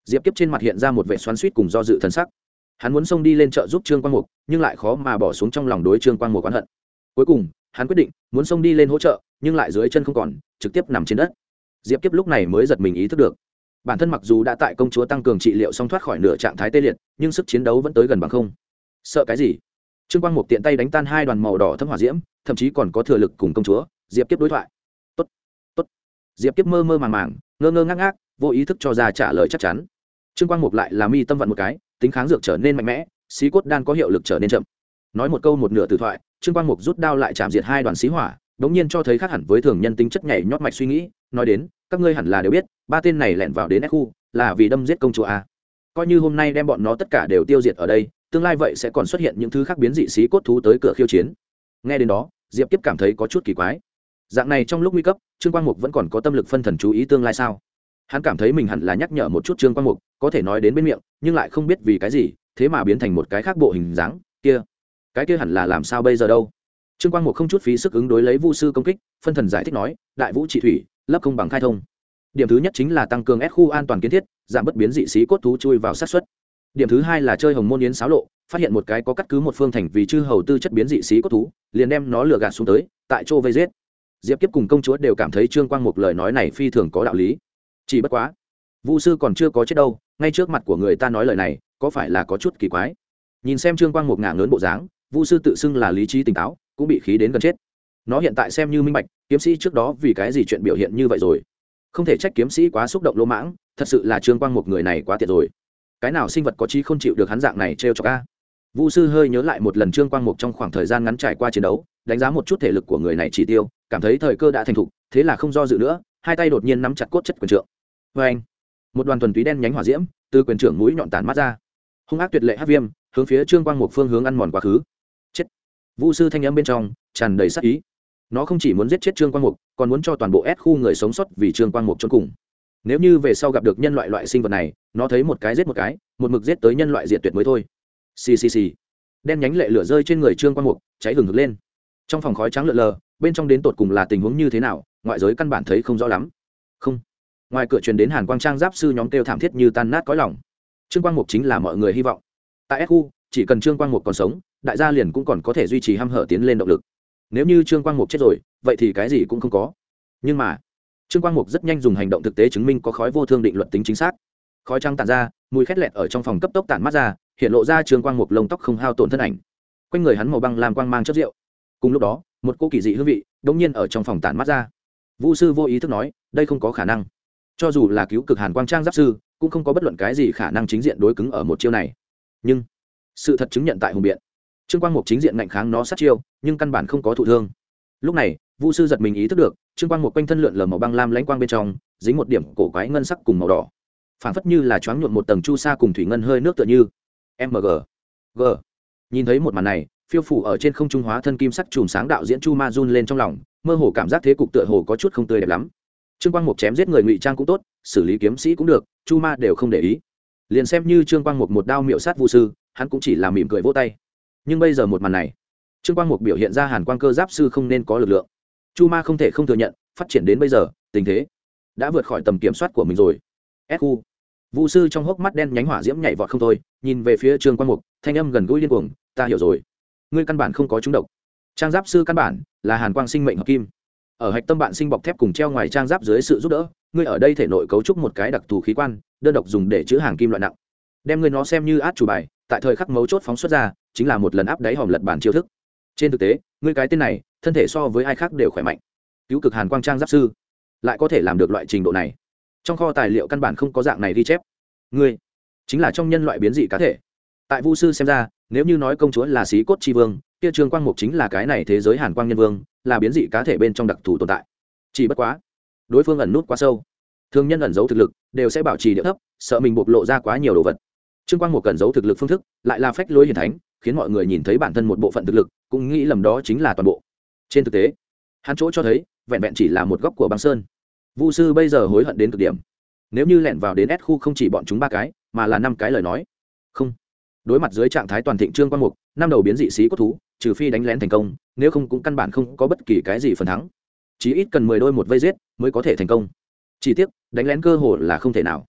Diệp Kiếp trên mặt hiện ra một vẻ xoắn xuýt cùng do dự thần sắc. Hắn muốn xông đi lên trợ giúp Trương Quang Mục, nhưng lại khó mà bỏ xuống trong lòng đối Trương Quang Mục oán hận. Cuối cùng, hắn quyết định muốn xông đi lên hỗ trợ, nhưng lại dưới chân không còn, trực tiếp nằm trên đất. Diệp Kiếp lúc này mới giật mình ý thức được, bản thân mặc dù đã tại công chúa tăng cường trị liệu xong thoát khỏi nửa trạng thái tê liệt, nhưng sức chiến đấu vẫn tới gần bằng không. Sợ cái gì? Trương Quang Mục tiện tay đánh tan hai đoàn màu đỏ thấm hỏa diễm, thậm chí còn có thừa lực cùng công chúa Diệp Kiếp đối thoại. Tốt, tốt. Diệp Kiếp mơ mơ màng màng, ngơ ngơ ngác ngác, vô ý thức cho ra trả lời chắc chắn. Trương Quang Mục lại là mi tâm vận một cái, tính kháng dược trở nên mạnh mẽ, xí cốt đan có hiệu lực trở nên chậm. Nói một câu một nửa từ thoại, Trương Quang Mục rút đao lại chạm diệt hai đoàn xí hỏa, đống nhiên cho thấy khác hẳn với thường nhân tính chất nhảy nhót mạch suy nghĩ, nói đến, các ngươi hẳn là đều biết, ba tên này lẻn vào đến S khu, là vì đâm giết công chúa a. Coi như hôm nay đem bọn nó tất cả đều tiêu diệt ở đây, tương lai vậy sẽ còn xuất hiện những thứ khác biến dị xí cốt thú tới cửa khiêu chiến. Nghe đến đó, Diệp Kiếp cảm thấy có chút kỳ quái. Dạng này trong lúc nguy cấp, Trương Quang Mục vẫn còn có tâm lực phân thần chú ý tương lai sao? Hắn cảm thấy mình hẳn là nhắc nhở một chút Trương Quang Mục, có thể nói đến bên miệng, nhưng lại không biết vì cái gì, thế mà biến thành một cái khác bộ hình dáng kia. Cái kia hẳn là làm sao bây giờ đâu? Trương Quang Mục không chút phí sức ứng đối lấy Vu sư công kích, phân thần giải thích nói, đại vũ trị thủy, lấp không bằng khai thông. Điểm thứ nhất chính là tăng cường S khu an toàn kiến thiết, giảm bất biến dị xí cốt thú chui vào sát suất. Điểm thứ hai là chơi hồng môn yến xáo lộ, phát hiện một cái có cắt cứ một phương thành vì chư hầu tư chất biến dị xí cốt thú, liền đem nó lừa gạt xuống tới, tại chỗ vây giết. Diệp Kiếp cùng công chúa đều cảm thấy Trương Quang Mục lời nói này phi thường có đạo lý. Chỉ bất quá, Vu sư còn chưa có chết đâu, ngay trước mặt của người ta nói lời này, có phải là có chút kỳ quái? Nhìn xem Trương Quang Mục ngả ngớn bộ dáng, Vu sư tự xưng là lý trí tỉnh táo, cũng bị khí đến gần chết. Nó hiện tại xem như minh bạch, kiếm sĩ trước đó vì cái gì chuyện biểu hiện như vậy rồi. Không thể trách kiếm sĩ quá xúc động lỗ mãng, thật sự là Trương Quang Mục người này quá tiệt rồi. Cái nào sinh vật có trí không chịu được hắn dạng này trêu chọc a. Vu sư hơi nhớ lại một lần Trương Quang Mục trong khoảng thời gian ngắn trải qua chiến đấu, đánh giá một chút thể lực của người này chỉ tiêu, cảm thấy thời cơ đã thành thục, thế là không do dự nữa, hai tay đột nhiên nắm chặt cốt chất quyền trượng. Và anh, một đoàn thuần túy đen nhánh hỏa diễm từ quyền trượng mũi nhọn tản mắt ra, hung ác tuyệt lệ hắc viêm hướng phía Trương Quang Mục phương hướng ăn mòn quá khứ. Chết! Vu sư thanh âm bên trong tràn đầy sát ý. Nó không chỉ muốn giết chết Trương Quang Mục, còn muốn cho toàn bộ S khu người sống sót vì Trương Quang Mục chôn cùng. Nếu như về sau gặp được nhân loại sinh vật này, nó thấy một cái giết một cái, một mực giết tới nhân loại diệt tuyệt mới thôi. Xì xì xì. Đen nhánh lệ lửa rơi trên người Trương Quang Mục, cháy hừng hực lên. Trong phòng khói trắng lượn lờ, bên trong đến tột cùng là tình huống như thế nào, ngoại giới căn bản thấy không rõ lắm. Không. Ngoài cửa truyền đến Hàn Quang Trang giáp sư nhóm kêu thảm thiết như tan nát cõi lòng. Trương Quang Mục chính là mọi người hy vọng. Tại S khu, chỉ cần Trương Quang Mục còn sống, đại gia liền cũng còn có thể duy trì hăm hở tiến lên động lực. Nếu như Trương Quang Mục chết rồi, vậy thì cái gì cũng không có. Nhưng mà Trương Quang Mục rất nhanh dùng hành động thực tế chứng minh có khói vô thương định luật tính chính xác. Khói trắng tản ra, mùi khét lẹt ở trong phòng cấp tốc tản mắt ra, hiện lộ ra Trương Quang Mục lông tóc không hao tổn thân ảnh. Quanh người hắn màu băng làm quang mang chất rượu. Cùng lúc đó, một cô kỳ dị hương vị đột nhiên ở trong phòng tản mắt ra. Vu sư vô ý thức nói, đây không có khả năng. Cho dù là cứu cực Hàn Quang Trang giáp sư, cũng không có bất luận cái gì khả năng chính diện đối cứng ở một chiêu này. Nhưng sự thật chứng nhận tại hùng biện. Trương Quang Mục chính diện ngạnh kháng nó sát chiêu, nhưng căn bản không có thụ thương. Lúc này, Vu sư giật mình ý thức được, Trương Quang Mục quanh thân lượn lờ màu băng lam lãnh quang bên trong, dính một điểm cổ quái ngân sắc cùng màu đỏ, phảng phất như là choáng nhuộm một tầng chu sa cùng thủy ngân hơi nước tựa như. MG. G. Nhìn thấy một màn này, phiêu phủ ở trên không trung hóa thân kim sắc chùm sáng đạo diễn Chu Ma run lên trong lòng, mơ hồ cảm giác thế cục tựa hồ có chút không tươi đẹp lắm. Trương Quang Mục chém giết người ngụy trang cũng tốt, xử lý kiếm sĩ cũng được, Chu Ma đều không để ý. Liền xem như Trương Quang Mục một đao miệu sát Vu sư, hắn cũng chỉ là mỉm cười vỗ tay. Nhưng bây giờ một màn này, Trương Quang Mục biểu hiện ra Hàn Quang cơ giáp sư không nên có lực lượng. Chu Ma không thể không thừa nhận, phát triển đến bây giờ, tình thế đã vượt khỏi tầm kiểm soát của mình rồi. S khu. Vu sư trong hốc mắt đen nhánh hỏa diễm nhảy vọt không thôi, nhìn về phía Trương Quang Mục, thanh âm gần gũi điên cuồng, ta hiểu rồi. Ngươi căn bản không có trúng độc. Trang giáp sư căn bản là Hàn Quang sinh mệnh hợp kim. Ở hạch tâm bạn sinh bọc thép cùng treo ngoài trang giáp dưới sự giúp đỡ, ngươi ở đây thể nội cấu trúc một cái đặc thù khí quan, đơn độc dùng để chứa hàng kim loại nặng. Đem ngươi nó xem như át chủ bài, tại thời khắc mấu chốt phóng xuất ra, chính là một lần áp đáy hòm lật bản chiêu thức. Trên thực tế, ngươi cái tên này, thân thể so với ai khác đều khỏe mạnh. Cứu cực Hàn Quang Trang giáp sư lại có thể làm được loại trình độ này. Trong kho tài liệu căn bản không có dạng này ghi chép. Ngươi chính là trong nhân loại biến dị cá thể. Tại Vu sư xem ra, nếu như nói công chúa là xí cốt chi vương, kia Trương Quang Mục chính là cái này thế giới Hàn Quang nhân vương, là biến dị cá thể bên trong đặc thù tồn tại. Chỉ bất quá, đối phương ẩn nút quá sâu, thường nhân ẩn giấu thực lực đều sẽ bảo trì địa thấp, sợ mình bộc lộ ra quá nhiều đồ vật. Trương Quang Mục ẩn giấu thực lực phương thức lại là phách lối hiển thánh, khiến mọi người nhìn thấy bản thân một bộ phận thực lực, cũng nghĩ lầm đó chính là toàn bộ. Trên thực tế, hắn chỗ cho thấy, vẹn vẹn chỉ là một góc của băng sơn. Vu sư bây giờ hối hận đến cực điểm. Nếu như lẻn vào đến S khu không chỉ bọn chúng 3 cái, mà là 5 cái lời nói. Không. Đối mặt dưới trạng thái toàn thịnh Trương Quang Mục, 5 đầu biến dị xí cốt thú, trừ phi đánh lén thành công, nếu không cũng căn bản không có bất kỳ cái gì phần thắng. Chí ít cần 10 đôi một vây giết mới có thể thành công. Chỉ tiếc, đánh lén cơ hội là không thể nào.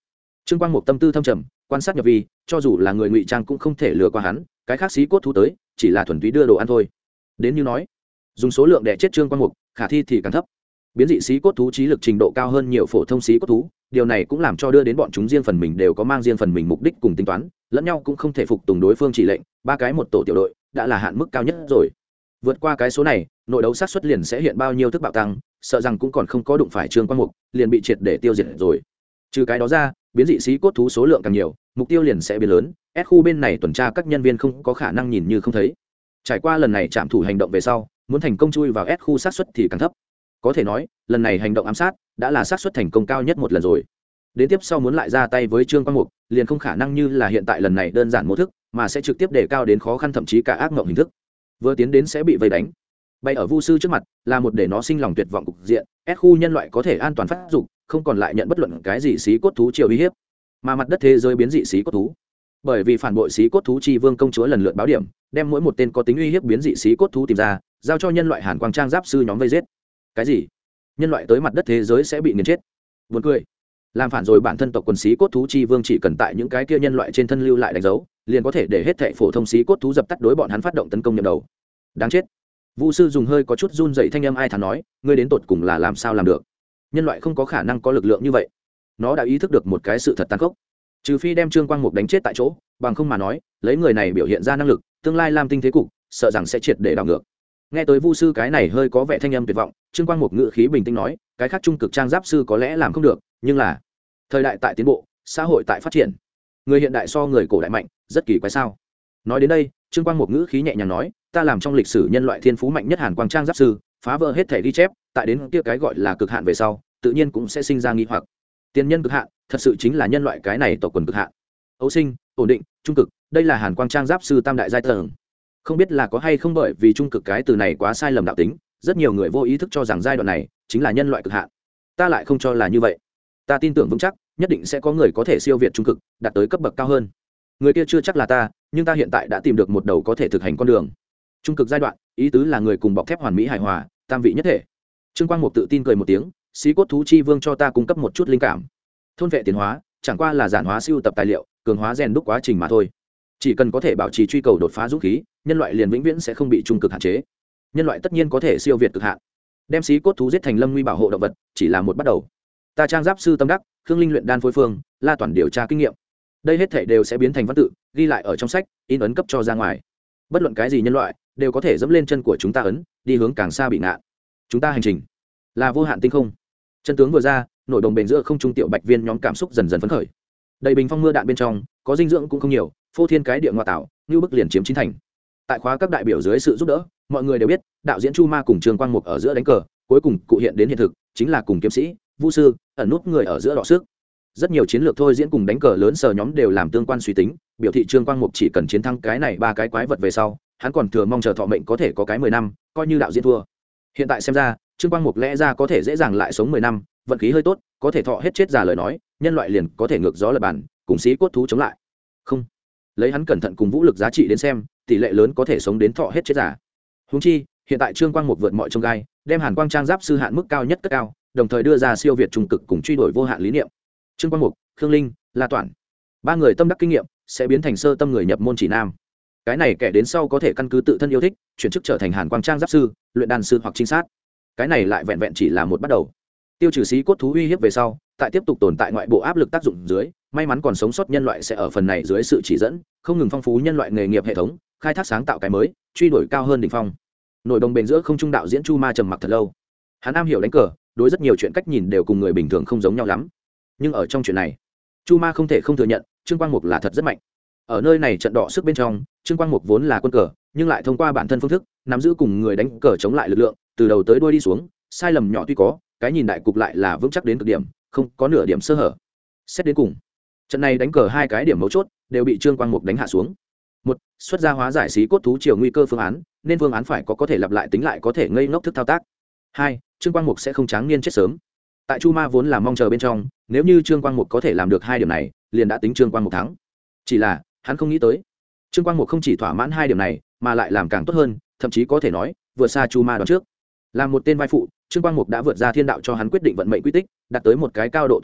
Trương Quang Mục tâm tư thâm trầm, quan sát nhập vi, cho dù là người ngụy trang cũng không thể lừa qua hắn, cái khác xí cốt thú tới chỉ là thuần túy đưa đồ ăn thôi. Đến như nói dùng số lượng để chết Trương Quang Mục, khả thi thì càng thấp. Biến dị xí cốt thú trí lực trình độ cao hơn nhiều phổ thông xí cốt thú, điều này cũng làm cho đưa đến bọn chúng riêng phần mình đều có mang riêng phần mình mục đích cùng tính toán, lẫn nhau cũng không thể phục tùng đối phương chỉ lệnh, ba cái một tổ tiểu đội đã là hạn mức cao nhất rồi. Vượt qua cái số này, nội đấu sát xuất liền sẽ hiện bao nhiêu thức bạo tăng, sợ rằng cũng còn không có đụng phải Trương Quang Mục, liền bị triệt để tiêu diệt rồi. Trừ cái đó ra, biến dị xí cốt thú số lượng càng nhiều, mục tiêu liền sẽ biến lớn, S khu bên này tuần tra các nhân viên không có khả năng nhìn như không thấy. Trải qua lần này trạm thủ hành động về sau, muốn thành công chui vào S khu sát suất thì càng thấp. Có thể nói, lần này hành động ám sát đã là sát suất thành công cao nhất một lần rồi. Đến tiếp sau muốn lại ra tay với Trương Quang Mục, liền không khả năng như là hiện tại lần này đơn giản mô thức, mà sẽ trực tiếp đề cao đến khó khăn thậm chí cả ác mộng hình thức. Vừa tiến đến sẽ bị vây đánh. Bay ở Vu sư trước mặt, là một để nó sinh lòng tuyệt vọng cục diện, S khu nhân loại có thể an toàn phát dục, không còn lại nhận bất luận cái gì xí cốt thú chiều uy hiếp. Mà mặt đất thế giới biến dị xí cốt thú, bởi vì phản bội xí cốt thú chi vương công chúa lần lượt báo điểm, đem mỗi một tên có tính uy hiếp biến dị xí cốt thú tìm ra, giao cho nhân loại Hàn Quang Trang giáp sư nhóm vây giết. Cái gì? Nhân loại tới mặt đất thế giới sẽ bị nghiền chết? Buồn cười. Làm phản rồi bản thân tộc quần xí cốt thú chi vương chỉ cần tại những cái kia nhân loại trên thân lưu lại đánh dấu, liền có thể để hết thảy phổ thông xí cốt thú dập tắt đối bọn hắn phát động tấn công nhằm đầu. Đáng chết. Vu sư dùng hơi có chút run rẩy thanh âm ai thán nói, ngươi đến tột cùng là làm sao làm được? Nhân loại không có khả năng có lực lượng như vậy. Nó đã ý thức được một cái sự thật tàn khốc. Trừ phi đem Trương Quang Mục đánh chết tại chỗ, bằng không mà nói, lấy người này biểu hiện ra năng lực, tương lai Lam Tinh thế cục, sợ rằng sẽ triệt để đảo ngược. Nghe tới Vu sư cái này hơi có vẻ thanh âm tuyệt vọng, Trương Quang Mục ngữ khí bình tĩnh nói, cái khác trung cực trang giáp sư có lẽ làm không được, nhưng là thời đại tại tiến bộ, xã hội tại phát triển, người hiện đại so người cổ đại mạnh, rất kỳ quái sao? Nói đến đây, Trương Quang Mục ngữ khí nhẹ nhàng nói, ta làm trong lịch sử nhân loại thiên phú mạnh nhất Hàn Quang Trang giáp sư, phá vỡ hết thể ghi chép, tại đến kia cái gọi là cực hạn về sau, tự nhiên cũng sẽ sinh ra nghi hoặc. Tiên nhân cực hạn, thật sự chính là nhân loại cái này tộc quần cực hạn. Ấu sinh, ổn định, trung cực, đây là Hàn Quang Trang giáp sư tam đại giai tầng. Không biết là có hay không bởi vì trung cực cái từ này quá sai lầm đạo tính, rất nhiều người vô ý thức cho rằng giai đoạn này chính là nhân loại cực hạn. Ta lại không cho là như vậy. Ta tin tưởng vững chắc, nhất định sẽ có người có thể siêu việt trung cực, đạt tới cấp bậc cao hơn. Người kia chưa chắc là ta, nhưng ta hiện tại đã tìm được một đầu có thể thực hành con đường. Trung cực giai đoạn, ý tứ là người cùng bọc thép hoàn mỹ hài hòa, tam vị nhất thể. Trương Quang Mục tự tin cười một tiếng, xí cốt thú chi vương cho ta cung cấp một chút linh cảm. Thôn vệ tiến hóa, chẳng qua là giản hóa siêu tập tài liệu, cường hóa rèn đúc quá trình mà thôi. Chỉ cần có thể bảo trì truy cầu đột phá dũng khí, nhân loại liền vĩnh viễn sẽ không bị trung cực hạn chế. Nhân loại tất nhiên có thể siêu việt cực hạn. Đem xí cốt thú giết thành lâm nguy bảo hộ động vật, chỉ là một bắt đầu. Ta trang giáp sư tâm đắc, Khương Linh luyện đan phối phương, La toàn điều tra kinh nghiệm. Đây hết thảy đều sẽ biến thành văn tự, ghi lại ở trong sách, in ấn cấp cho ra ngoài. Bất luận cái gì nhân loại đều có thể dẫm lên chân của chúng ta ấn, đi hướng càng xa bị ngạn. Chúng ta hành trình là vô hạn tinh không. Chân tướng vừa ra, nội đồng bền giữa không trung tiểu bạch viên nhóm cảm xúc dần dần phấn khởi. Đầy bình phong mưa đạn bên trong, có dinh dưỡng cũng không nhiều, phô thiên cái địa ngoại tạo, như bức liền chiếm chín thành. Tại khóa các đại biểu dưới sự giúp đỡ, mọi người đều biết, đạo diễn Chu Ma cùng Trương Quang Mục ở giữa đánh cờ, cuối cùng cụ hiện đến hiện thực, chính là cùng kiếm sĩ, Vu sư, ẩn nút người ở giữa đọ sức. Rất nhiều chiến lược thôi diễn cùng đánh cờ lớn sờ nhóm đều làm tương quan suy tính, biểu thị Trương Quang Mục chỉ cần chiến thắng cái này ba cái quái vật về sau, hắn còn thừa mong chờ thọ mệnh có thể có cái 10 năm, coi như đạo diễn thua. Hiện tại xem ra, Trương Quang Mục lẽ ra có thể dễ dàng lại sống 10 năm, vận khí hơi tốt, có thể thọ hết chết già lời nói, nhân loại liền có thể ngược gió lật bàn, cùng xí cốt thú chống lại. Không, lấy hắn cẩn thận cùng vũ lực giá trị đến xem, tỷ lệ lớn có thể sống đến thọ hết chết già. Huống chi, hiện tại Trương Quang Mục vượt mọi chông gai, đem Hàn Quang Trang giáp sư hạn mức cao nhất cất cao, đồng thời đưa ra siêu việt trung cực cùng truy đuổi vô hạn lý niệm. Trương Quang Mục, Khương Linh, La Toản, ba người tâm đắc kinh nghiệm sẽ biến thành sơ tâm người nhập môn chỉ nam. Cái này kẻ đến sau có thể căn cứ tự thân yêu thích, chuyển chức trở thành Hàn Quang Trang giáp sư, luyện đan sư hoặc trinh sát. Cái này lại vẹn vẹn chỉ là một bắt đầu. Tiêu trừ xí cốt thú uy hiếp về sau, tại tiếp tục tồn tại ngoại bộ áp lực tác dụng dưới, may mắn còn sống sót nhân loại sẽ ở phần này dưới sự chỉ dẫn, không ngừng phong phú nhân loại nghề nghiệp hệ thống, khai thác sáng tạo cái mới, truy đuổi cao hơn đỉnh phong. Nội đồng bền giữa không trung đạo diễn Chu Ma trầm mặc thật lâu. Hắn am hiểu đánh cờ, đối rất nhiều chuyện cách nhìn đều cùng người bình thường không giống nhau lắm. Nhưng ở trong chuyện này, Chu Ma không thể không thừa nhận, Trương Quang Mục là thật rất mạnh. Ở nơi này trận đọ sức bên trong, Trương Quang Mục vốn là quân cờ, nhưng lại thông qua bản thân phương thức, nắm giữ cùng người đánh cờ chống lại lực lượng, từ đầu tới đuôi đi xuống, sai lầm nhỏ tuy có, cái nhìn đại cục lại là vững chắc đến cực điểm, không có nửa điểm sơ hở. Xét đến cùng, trận này đánh cờ hai cái điểm mấu chốt đều bị Trương Quang Mục đánh hạ xuống. Một, xuất ra hóa giải xí cốt thú chiều nguy cơ phương án, nên phương án phải có thể lặp lại tính lại có thể ngây ngốc thức thao tác. Hai, Trương Quang Mục sẽ không tráng niên chết sớm. Tại Chu Ma vốn là mong chờ bên trong, nếu như Trương Quang Mục có thể làm được hai điểm này, liền đã tính Trương Quang Mục thắng. Chỉ là, hắn không nghĩ tới, Trương Quang Mục không chỉ thỏa mãn hai điểm này, mà lại làm càng tốt hơn, thậm chí có thể nói, vượt xa Chu Ma đoán trước. Làm một tên vai phụ, Trương Quang Mục đã vượt ra thiên đạo cho hắn quyết định vận mệnh quy tích, đạt tới một cái cao độ toàn mới,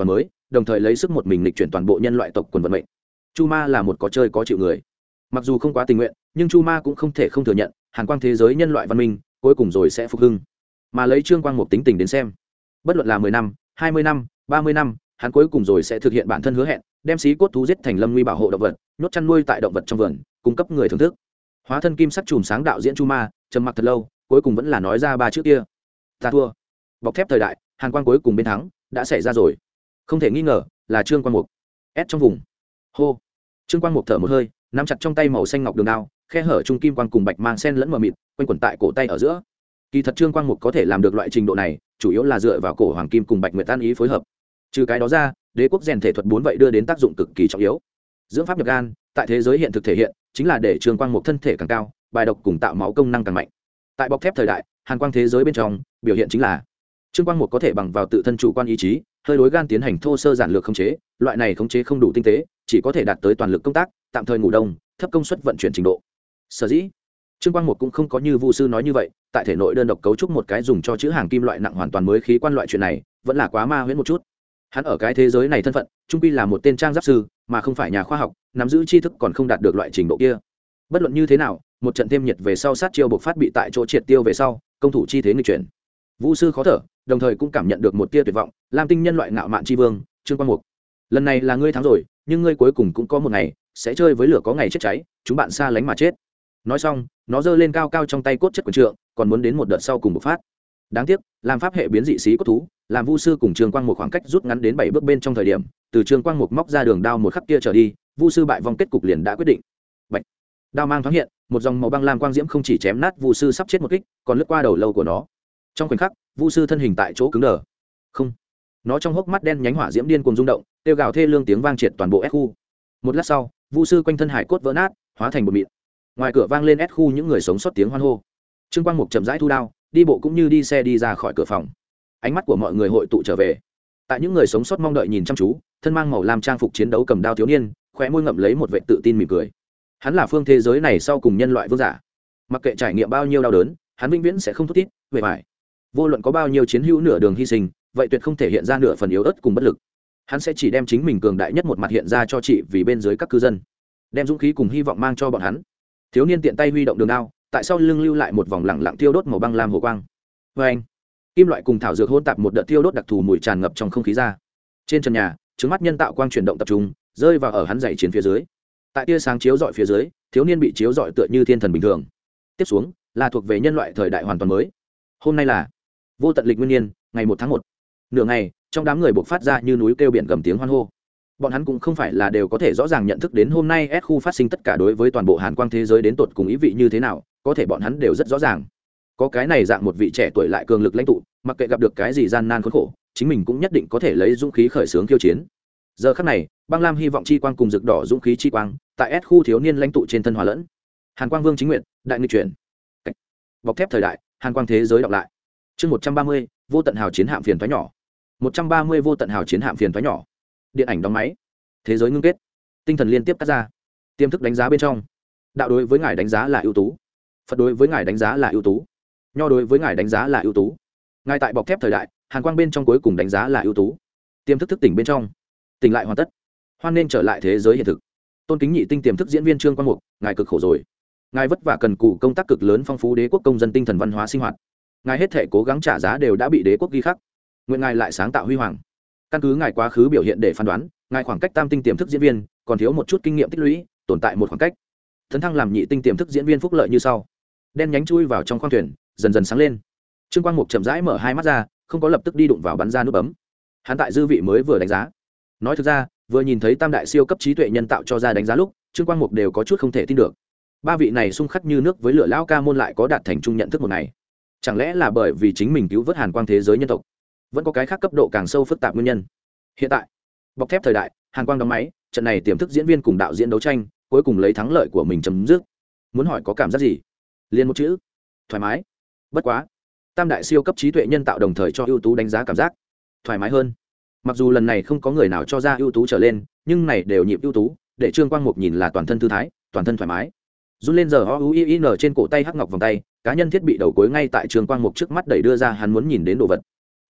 đồng thời lấy sức một mình lịch chuyển toàn bộ nhân loại tộc quần vận mệnh. Chu Ma là một có chơi có chịu người, mặc dù không quá tình nguyện, nhưng Chu Ma cũng không thể không thừa nhận hàn quang thế giới nhân loại văn minh cuối cùng rồi sẽ phục hưng. Mà lấy Trương Quang Mục tính tình đến xem, bất luận là 10 năm 20 năm 30 năm, hắn cuối cùng rồi sẽ thực hiện bản thân hứa hẹn, đem xí cốt thú giết thành lâm nguy bảo hộ động vật, nhốt chăn nuôi tại động vật trong vườn, cung cấp người thưởng thức. Hóa thân kim sắc chùm sáng đạo diễn Chu Ma trầm mặc thật lâu, cuối cùng vẫn là nói ra ba chữ kia: ta thua. Bọc thép thời đại, hàn quang cuối cùng bên thắng đã xảy ra rồi, không thể nghi ngờ là Trương Quang Mục. Ép trong vùng hô. Trương Quang Mục thở một hơi, nắm chặt trong tay màu xanh ngọc đường đao, khe hở trung kim quang cùng bạch mang sen lẫn mờ mịt, quanh quẩn tại cổ tay ở giữa. Kỳ thật Trương Quang Mục có thể làm được loại trình độ này, chủ yếu là dựa vào cổ hoàng kim cùng bạch nguyệt tan ý phối hợp. Trừ cái đó ra, đế quốc rèn thể thuật 4 vậy đưa đến tác dụng cực kỳ trọng yếu. Dưỡng pháp nhập gan, tại thế giới hiện thực thể hiện, chính là để Trương Quang Mục thân thể càng cao, bài độc cùng tạo máu công năng càng mạnh. Tại bọc thép thời đại, hàn quang thế giới bên trong, biểu hiện chính là Trương Quang Mục có thể bằng vào tự thân chủ quan ý chí, hơi đối gan tiến hành thô sơ giản lược khống chế, loại này khống chế không đủ tinh tế, chỉ có thể đạt tới toàn lực công tác, tạm thời ngủ đông, thấp công suất vận chuyển trình độ. Sở dĩ, Trương Quang Mục cũng không có như Vu sư nói như vậy, tại thể nội đơn độc cấu trúc một cái dùng cho chữ hàng kim loại nặng hoàn toàn mới khí quan loại chuyện này, vẫn là quá ma huyễn một chút. Hắn ở cái thế giới này thân phận, trung quy là một tên trang giáp sư, mà không phải nhà khoa học, nắm giữ tri thức còn không đạt được loại trình độ kia. Bất luận như thế nào, một trận thêm nhiệt về sau sát chiêu bộc phát bị tại chỗ triệt tiêu về sau, công thủ chi thế nghịch chuyển. Vu sư khó thở, đồng thời cũng cảm nhận được một tia tuyệt vọng, Lam Tinh nhân loại ngạo mạn chi vương, Trương Quang Mục. Lần này là ngươi thắng rồi, nhưng ngươi cuối cùng cũng có một ngày sẽ chơi với lửa có ngày chết cháy, chúng bạn xa lánh mà chết. Nói xong, nó giơ lên cao cao trong tay cốt chất quyền trượng, còn muốn đến một đợt sau cùng bộc phát. Đáng tiếc, làm pháp hệ biến dị xí cốt thú, làm Vu sư cùng Trương Quang Mục khoảng cách rút ngắn đến 7 bước bên trong thời điểm, từ Trương Quang Mục móc ra đường đao một khắc kia trở đi, Vu sư bại vong kết cục liền đã quyết định. Bạch. Đao mang thoáng hiện, một dòng màu băng lam quang diễm không chỉ chém nát Vu sư sắp chết một kích, còn lướt qua đầu lâu của nó. Trong khoảnh khắc, Vu sư thân hình tại chỗ cứng đờ. Không. Nó trong hốc mắt đen nhánh hỏa diễm điên cuồng rung động, kêu gào thê lương tiếng vang triệt toàn bộ S khu. Một lát sau, Vu sư quanh thân hải cốt vỡ nát, hóa thành bột mịn. Ngoài cửa vang lên S khu những người sống sót tiếng hoan hô. Trương Quang Mục chậm rãi thu đao, đi bộ cũng như đi xe đi ra khỏi cửa phòng. Ánh mắt của mọi người hội tụ trở về. Tại những người sống sót mong đợi nhìn chăm chú, thân mang màu lam trang phục chiến đấu cầm đao thiếu niên, khóe môi ngậm lấy một vẻ tự tin mỉm cười. Hắn là phương thế giới này sau cùng nhân loại vương giả. Mặc kệ trải nghiệm bao nhiêu đau đớn, hắn vĩnh viễn sẽ không thút thít, về mãi. Vô luận có bao nhiêu chiến hữu nửa đường hy sinh, vậy tuyệt không thể hiện ra nửa phần yếu ớt cùng bất lực. Hắn sẽ chỉ đem chính mình cường đại nhất một mặt hiện ra cho chị vì bên dưới các cư dân, đem dũng khí cùng hy vọng mang cho bọn hắn. Thiếu niên tiện tay huy động đường đao, tại sau lưng lưu lại một vòng lẳng lặng thiêu đốt màu băng lam hồ quang. Vê anh, kim loại cùng thảo dược hỗn tạp một đợt thiêu đốt đặc thù mùi tràn ngập trong không khí ra. Trên trần nhà, trứng mắt nhân tạo quang chuyển động tập trung, rơi vào ở hắn dãy chiến phía dưới. Tại tia sáng chiếu rọi phía dưới, thiếu niên bị chiếu rọi tựa như thiên thần bình thường. Tiếp xuống là thuộc về nhân loại thời đại hoàn toàn mới. Hôm nay là vô tận lịch nguyên niên, ngày 1 tháng 1. Nửa ngày, trong đám người buộc phát ra như núi kêu biển gầm tiếng hoan hô. Bọn hắn cũng không phải là đều có thể rõ ràng nhận thức đến hôm nay S khu phát sinh tất cả đối với toàn bộ hàn quang thế giới đến tột cùng ý vị như thế nào, có thể bọn hắn đều rất rõ ràng. Có cái này dạng một vị trẻ tuổi lại cường lực lãnh tụ, mặc kệ gặp được cái gì gian nan khốn khổ, chính mình cũng nhất định có thể lấy dũng khí khởi xướng khiêu chiến. Giờ khắc này, băng lam hy vọng chi quang cùng rực đỏ dũng khí chi quang, tại S khu thiếu niên lãnh tụ trên thân hòa lẫn. Hàn Quang Vương chính nguyện, đại nghịch chuyển. Bọc thép thời đại, hàn quang thế giới đọc lại. Chương 130, vô tận hào chiến hạm phiền toái nhỏ. 130 vô tận hào chiến hạm phiền toái nhỏ. Điện ảnh đóng máy. Thế giới ngưng kết. Tinh thần liên tiếp cắt ra. Tiềm thức đánh giá bên trong. Đạo đối với ngài đánh giá là ưu tú. Phật đối với ngài đánh giá là ưu tú. Nho đối với ngài đánh giá là ưu tú. Ngài tại bọc thép thời đại, hàn quang bên trong cuối cùng đánh giá là ưu tú. Tiềm thức thức tỉnh bên trong. Tỉnh lại hoàn tất. Hoan nên trở lại thế giới hiện thực. Tôn kính nhị tinh tiềm thức diễn viên Trương Quang Mục, ngài cực khổ rồi. Ngài vất vả cần cù công tác cực lớn phong phú đế quốc công dân tinh thần văn hóa sinh hoạt. Ngài hết thể cố gắng trả giá đều đã bị đế quốc ghi khắc. Nguyện ngài lại sáng tạo huy hoàng. Căn cứ ngài quá khứ biểu hiện để phán đoán, ngài khoảng cách tam tinh tiềm thức diễn viên còn thiếu một chút kinh nghiệm tích lũy, tồn tại một khoảng cách. Tấn thăng làm nhị tinh tiềm thức diễn viên phúc lợi như sau. Đen nhánh chui vào trong khoang thuyền, dần dần sáng lên. Trương Quang Mục chậm rãi mở hai mắt ra, không có lập tức đi đụng vào bắn ra nút bấm. Hắn tại dư vị mới vừa đánh giá. Nói thực ra, vừa nhìn thấy tam đại siêu cấp trí tuệ nhân tạo cho ra đánh giá lúc, Trương Quang Mục đều có chút không thể tin được. Ba vị này xung khắc như nước với lửa lão ca môn lại có đạt thành chung nhận thức một ngày. Chẳng lẽ là bởi vì chính mình cứu vớt hàn quang thế giới nhân tộc? Vẫn có cái khác cấp độ càng sâu phức tạp nguyên nhân. Hiện tại, bọc thép thời đại, hàn quang đóng máy, trận này tiềm thức diễn viên cùng đạo diễn đấu tranh, cuối cùng lấy thắng lợi của mình chấm dứt. Muốn hỏi có cảm giác gì? Liên một chữ: thoải mái. Bất quá, tam đại siêu cấp trí tuệ nhân tạo đồng thời cho ưu tú đánh giá cảm giác thoải mái hơn. Mặc dù lần này không có người nào cho ra ưu tú trở lên, nhưng này đều nhịp ưu tú, để Trương Quang Mục nhìn là toàn thân thư thái, toàn thân thoải mái. Run lên giờ OUIN trên cổ tay hắc ngọc vòng tay, cá nhân thiết bị đầu cuối ngay tại Trương Quang Mục trước mắt đẩy đưa ra hắn muốn nhìn đến đồ vật.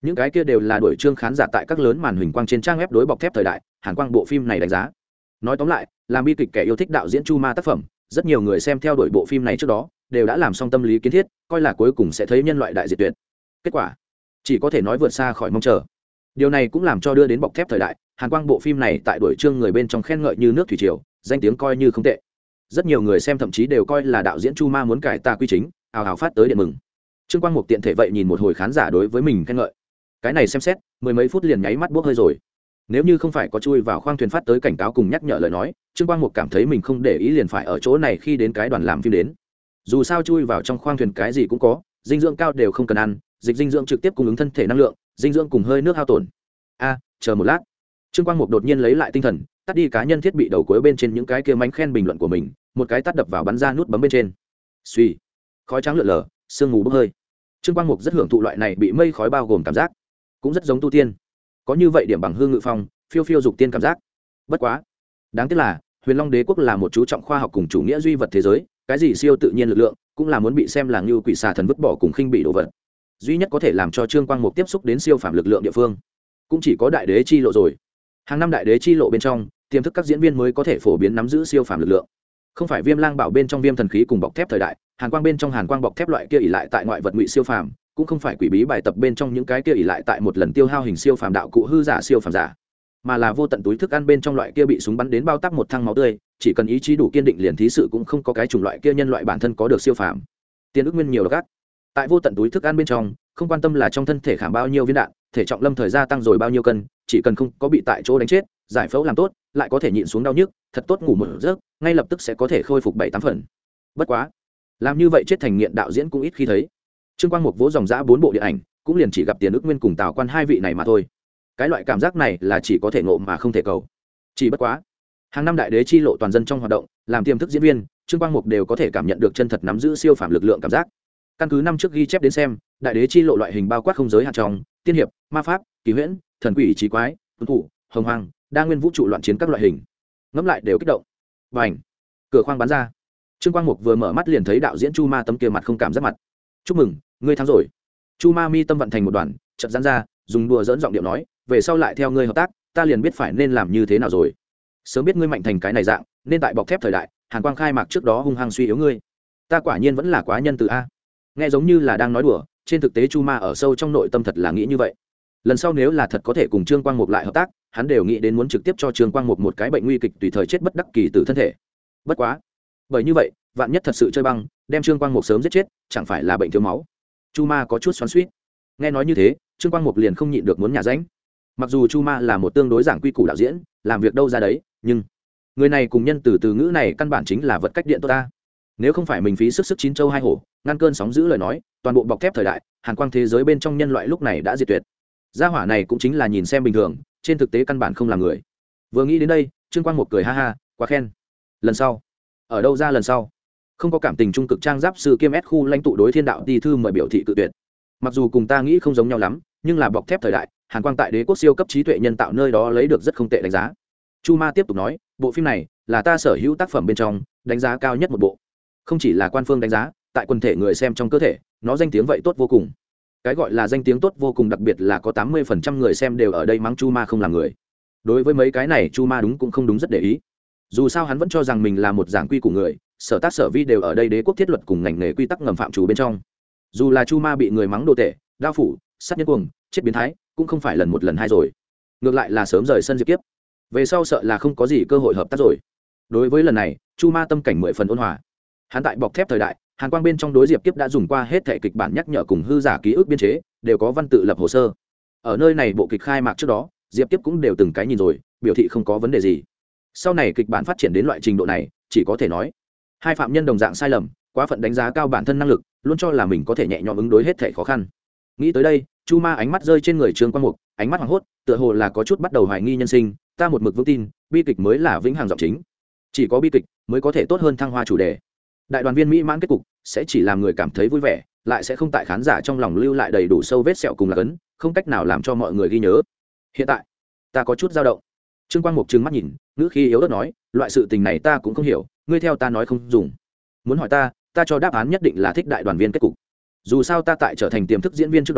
những cái kia đều là đuổi trương khán giả tại các lớn màn hình quang trên trang web đối bọc thép thời đại hàn quang bộ phim này đánh giá. Nói tóm lại, làm bi kịch kẻ yêu thích đạo diễn Chu Ma tác phẩm, rất nhiều người xem theo đuổi bộ phim này trước đó đều đã làm xong tâm lý kiến thiết, coi là cuối cùng sẽ thấy nhân loại đại diệt tuyệt. Kết quả chỉ có thể nói vượt xa khỏi mong chờ. Điều này cũng làm cho đưa đến bọc thép thời đại hàn quang bộ phim này tại đuổi trương người bên trong khen ngợi như nước thủy triều, danh tiếng coi như không tệ. Rất nhiều người xem thậm chí đều coi là đạo diễn Chu Ma muốn cải tà quy chính, ào ào phát tới điện mừng. Trương Quang Mục tiện thể vậy nhìn một hồi khán giả đối với mình khen ngợi, cái này xem xét mười mấy phút liền nháy mắt bốc hơi rồi. Nếu như không phải có chui vào khoang thuyền phát tới cảnh cáo cùng nhắc nhở lời nói, Trương Quang Mục cảm thấy mình không để ý liền phải ở chỗ này khi đến cái đoàn làm phim đến. Dù sao chui vào trong khoang thuyền cái gì cũng có, dinh dưỡng cao đều không cần ăn, dịch dinh dưỡng trực tiếp cung ứng thân thể năng lượng, dinh dưỡng cùng hơi nước hao tổn. Chờ một lát. Trương Quang Mục đột nhiên lấy lại tinh thần, tắt đi cá nhân thiết bị đầu cuối bên trên những cái kia mánh khen bình luận của mình, một cái tắt đập vào bắn ra nút bấm bên trên. Suy, khói trắng lượn lờ, sương mù bốc hơi. Trương Quang Mục rất hưởng thụ loại này bị mây khói bao gồm cảm giác, cũng rất giống tu tiên. Có như vậy điểm bằng hương ngự phong, phiêu phiêu dục tiên cảm giác. Bất quá, đáng tiếc là Huyền Long Đế quốc là một chú trọng khoa học cùng chủ nghĩa duy vật thế giới, cái gì siêu tự nhiên lực lượng cũng là muốn bị xem là như quỷ xà thần vứt bỏ cùng khinh bị đồ vật. Duy nhất có thể làm cho Trương Quang Mục tiếp xúc đến siêu phàm lực lượng địa phương, cũng chỉ có đại đế chi lộ rồi. Hàng năm đại đế chi lộ bên trong, tiềm thức các diễn viên mới có thể phổ biến nắm giữ siêu phàm lực lượng. Không phải Viêm Lang Bảo bên trong viêm thần khí cùng bọc thép thời đại, Hàn Quang bên trong Hàn Quang bọc thép loại kia ỷ lại tại ngoại vật ngụy siêu phàm, cũng không phải quỷ bí bài tập bên trong những cái kia ỷ lại tại một lần tiêu hao hình siêu phàm đạo cụ hư giả siêu phàm giả, mà là vô tận túi thức ăn bên trong loại kia bị súng bắn đến bao tắc một thang máu tươi, chỉ cần ý chí đủ kiên định liền thí sự cũng không có cái chủng loại kia nhân loại bản thân có được siêu phàm. Tiên ức nguyên nhiều độc ác. Tại vô tận túi thức ăn bên trong, không quan tâm là trong thân thể khảm bao nhiêu viên đạn, thể trọng lâm thời gia tăng rồi bao nhiêu cân, chỉ cần không có bị tại chỗ đánh chết, giải phẫu làm tốt, lại có thể nhịn xuống đau nhức, thật tốt ngủ một giấc, ngay lập tức sẽ có thể khôi phục 7-8 phần. Bất quá, làm như vậy chết thành nghiện đạo diễn cũng ít khi thấy. Trương Quang Mục vỗ dòng dã 4 bộ điện ảnh, cũng liền chỉ gặp Tiền Ức Nguyên cùng Tào Quan hai vị này mà thôi. Cái loại cảm giác này là chỉ có thể ngộ mà không thể cầu. Chỉ bất quá, hàng năm đại đế chi lộ toàn dân trong hoạt động, làm tiềm thức diễn viên, Trương Quang Mục đều có thể cảm nhận được chân thật nắm giữ siêu phàm lực lượng cảm giác. Căn cứ năm trước ghi chép đến xem, đại đế chi lộ loại hình bao quát không giới hạn trong tiên hiệp, ma pháp, kỳ huyễn, thần quỷ trí quái, tuấn thủ, hồng hoàng, đa nguyên vũ trụ loạn chiến các loại hình. Ngẫm lại đều kích động. Bành! Cửa khoang bắn ra. Trương Quang Mục vừa mở mắt liền thấy đạo diễn Chu Ma tấm kia mặt không cảm giác mặt. Chúc mừng, ngươi thắng rồi. Chu Ma mi tâm vận thành một đoàn, chợt giãn ra, dùng đùa dỡn giọng điệu nói, về sau lại theo ngươi hợp tác, ta liền biết phải nên làm như thế nào rồi. Sớm biết ngươi mạnh thành cái này dạng, nên tại bọc thép thời đại, Hàn Quang khai mạc trước đó hung hăng suy yếu ngươi. Ta quả nhiên vẫn là quá nhân từ a. Nghe giống như là đang nói đùa, trên thực tế Chu Ma ở sâu trong nội tâm thật là nghĩ như vậy. Lần sau nếu là thật có thể cùng Trương Quang Mục lại hợp tác, hắn đều nghĩ đến muốn trực tiếp cho Trương Quang Mục một cái bệnh nguy kịch tùy thời chết bất đắc kỳ từ thân thể. Bất quá, bởi như vậy, vạn nhất thật sự chơi băng, đem Trương Quang Mục sớm giết chết, chẳng phải là bệnh thiếu máu. Chu Ma có chút xoắn xuýt. Nghe nói như thế, Trương Quang Mục liền không nhịn được muốn nhả ránh. Mặc dù Chu Ma là một tương đối giảng quy củ đạo diễn, làm việc đâu ra đấy, nhưng người này cùng nhân từ ngữ này căn bản chính là vật cách điện tốt ta. Nếu không phải mình phí sức chín châu hai hổ, ngăn cơn sóng dữ lời nói, toàn bộ bọc thép thời đại, Hàn Quang thế giới bên trong nhân loại lúc này đã diệt tuyệt. Gia hỏa này cũng chính là nhìn xem bình thường, trên thực tế căn bản không là người. Vừa nghĩ đến đây, Trương Quang Mục cười ha ha, quá khen. Lần sau, ở đâu ra lần sau? Không có cảm tình trung cực trang giáp sư kiêm S khu lãnh tụ đối thiên đạo đi thư mời biểu thị cự tuyệt. Mặc dù cùng ta nghĩ không giống nhau lắm, nhưng là bọc thép thời đại, Hàn Quang tại đế quốc siêu cấp trí tuệ nhân tạo nơi đó lấy được rất không tệ đánh giá. Chu Ma tiếp tục nói, bộ phim này là ta sở hữu tác phẩm bên trong đánh giá cao nhất một bộ. Không chỉ là quan phương đánh giá, tại quần thể người xem trong cơ thể, nó danh tiếng vậy tốt vô cùng. Cái gọi là danh tiếng tốt vô cùng đặc biệt là có 80% người xem đều ở đây mắng Chu Ma không làm người. Đối với mấy cái này Chu Ma đúng cũng không đúng rất để ý. Dù sao hắn vẫn cho rằng mình là một giảng quy của người, sở tác sở vi đều ở đây đế quốc thiết luật cùng ngành nghề quy tắc ngầm phạm chủ bên trong. Dù là Chu Ma bị người mắng đồ tệ, đao phủ, sát nhân cuồng, chết biến thái, cũng không phải lần một lần hai rồi. Ngược lại là sớm rời sân diệt kiếp. Về sau sợ là không có gì cơ hội hợp tác rồi. Đối với lần này, Chu Ma tâm cảnh 10 phần ôn hòa. Hắn tại bọc thép thời đại, Hàn Quang bên trong đối diệp kiếp đã dùng qua hết thể kịch bản nhắc nhở cùng hư giả ký ức biên chế, đều có văn tự lập hồ sơ. Ở nơi này bộ kịch khai mạc trước đó, diệp kiếp cũng đều từng cái nhìn rồi, biểu thị không có vấn đề gì. Sau này kịch bản phát triển đến loại trình độ này, chỉ có thể nói hai phạm nhân đồng dạng sai lầm, quá phận đánh giá cao bản thân năng lực, luôn cho là mình có thể nhẹ nhõm ứng đối hết thể khó khăn. Nghĩ tới đây, Chu Ma ánh mắt rơi trên người Trương Quang Mục, ánh mắt hoảng hốt, tựa hồ là có chút bắt đầu hoài nghi nhân sinh. Ta một mực vững tin, bi kịch mới là vĩnh hằng giọng chính, chỉ có bi kịch mới có thể tốt hơn thăng hoa chủ đề. Đại đoàn viên mỹ mãn kết cục sẽ chỉ làm người cảm thấy vui vẻ, lại sẽ không tại khán giả trong lòng lưu lại đầy đủ sâu vết sẹo cùng là cấn, không cách nào làm cho mọi người ghi nhớ. Hiện tại, ta có chút dao động. Trương Quang Mục trừng mắt nhìn, ngữ khí yếu ớt nói, loại sự tình này ta cũng không hiểu, ngươi theo ta nói không dùng. Muốn hỏi ta cho đáp án nhất định là thích đại đoàn viên kết cục. Dù sao ta tại trở thành tiềm thức diễn viên trước đó,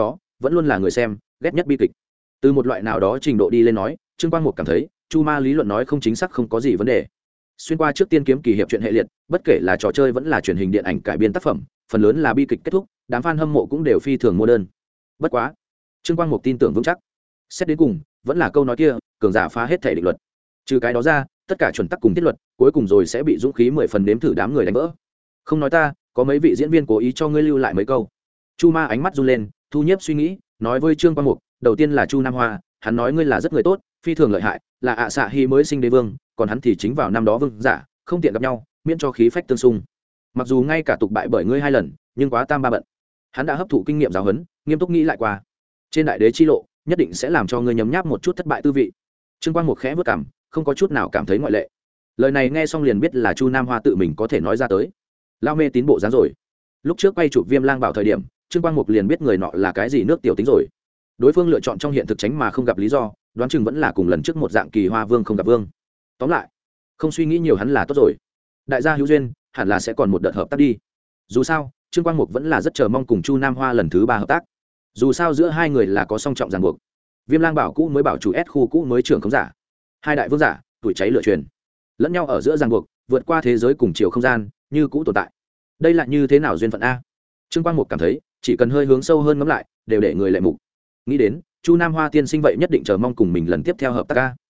vẫn luôn là người xem ghét nhất bi kịch. Từ một loại nào đó trình độ đi lên nói, Trương Quang Mục cảm thấy Chu Ma lý luận nói không chính xác không có gì vấn đề. Xuyên qua trước tiên kiếm kỳ hiệp chuyện hệ liệt, bất kể là trò chơi vẫn là truyền hình điện ảnh cải biên tác phẩm, phần lớn là bi kịch kết thúc, đám fan hâm mộ cũng đều phi thường mua đơn. Bất quá, Trương Quang Mục tin tưởng vững chắc, xét đến cùng vẫn là câu nói kia, cường giả phá hết thể định luật. Trừ cái đó ra, tất cả chuẩn tắc cùng thiết luật, cuối cùng rồi sẽ bị dũng khí 10 phần nếm thử đám người đánh vỡ. Không nói ta, có mấy vị diễn viên cố ý cho ngươi lưu lại mấy câu. Chu Ma ánh mắt run lên, thu nhiếp suy nghĩ, nói với Trương Quang Mục, đầu tiên là Chu Nam Hoa, hắn nói ngươi là rất người tốt, phi thường lợi hại, là ạ xạ hy mới sinh đế vương, còn hắn thì chính vào năm đó vương giả, không tiện gặp nhau, miễn cho khí phách tương xung. Mặc dù ngay cả tục bại bởi ngươi 2 lần, nhưng quá tam ba bận. Hắn đã hấp thụ kinh nghiệm giáo huấn, nghiêm túc nghĩ lại qua. Trên đại đế chi lộ, nhất định sẽ làm cho ngươi nhấm nháp một chút thất bại tư vị. Trương Quang Mục khẽ vút cằm, không có chút nào cảm thấy ngoại lệ. Lời này nghe xong liền biết là Chu Nam Hoa tự mình có thể nói ra tới. Lao mê tín bộ dáng rồi. Lúc trước quay chụp Viêm Lang Bảo thời điểm, Trương Quang Mục liền biết người nọ là cái gì nước tiểu tính rồi. Đối phương lựa chọn trong hiện thực tránh mà không gặp lý do, đoán chừng vẫn là cùng lần trước một dạng Kỳ Hoa Vương không gặp vương. Tóm lại, không suy nghĩ nhiều hắn là tốt rồi. Đại gia hữu duyên, hẳn là sẽ còn một đợt hợp tác đi. Dù sao, Trương Quang Mục vẫn là rất chờ mong cùng Chu Nam Hoa lần thứ 3 hợp tác. Dù sao giữa hai người là có song trọng ràng buộc. Viêm Lang Bảo cũ mới bảo chủ S khu cũ mới trưởng không giả. Hai đại vương giả, tuổi cháy lửa truyền. Lẫn nhau ở giữa ràng buộc, vượt qua thế giới cùng chiều không gian, như cũ tồn tại. Đây là như thế nào duyên phận a? Trương Quang Mục cảm thấy, chỉ cần hơi hướng sâu hơn ngẫm lại, đều để người lệ mục. Nghĩ đến, Chu Nam Hoa tiên sinh vậy nhất định chờ mong cùng mình lần tiếp theo hợp tác a.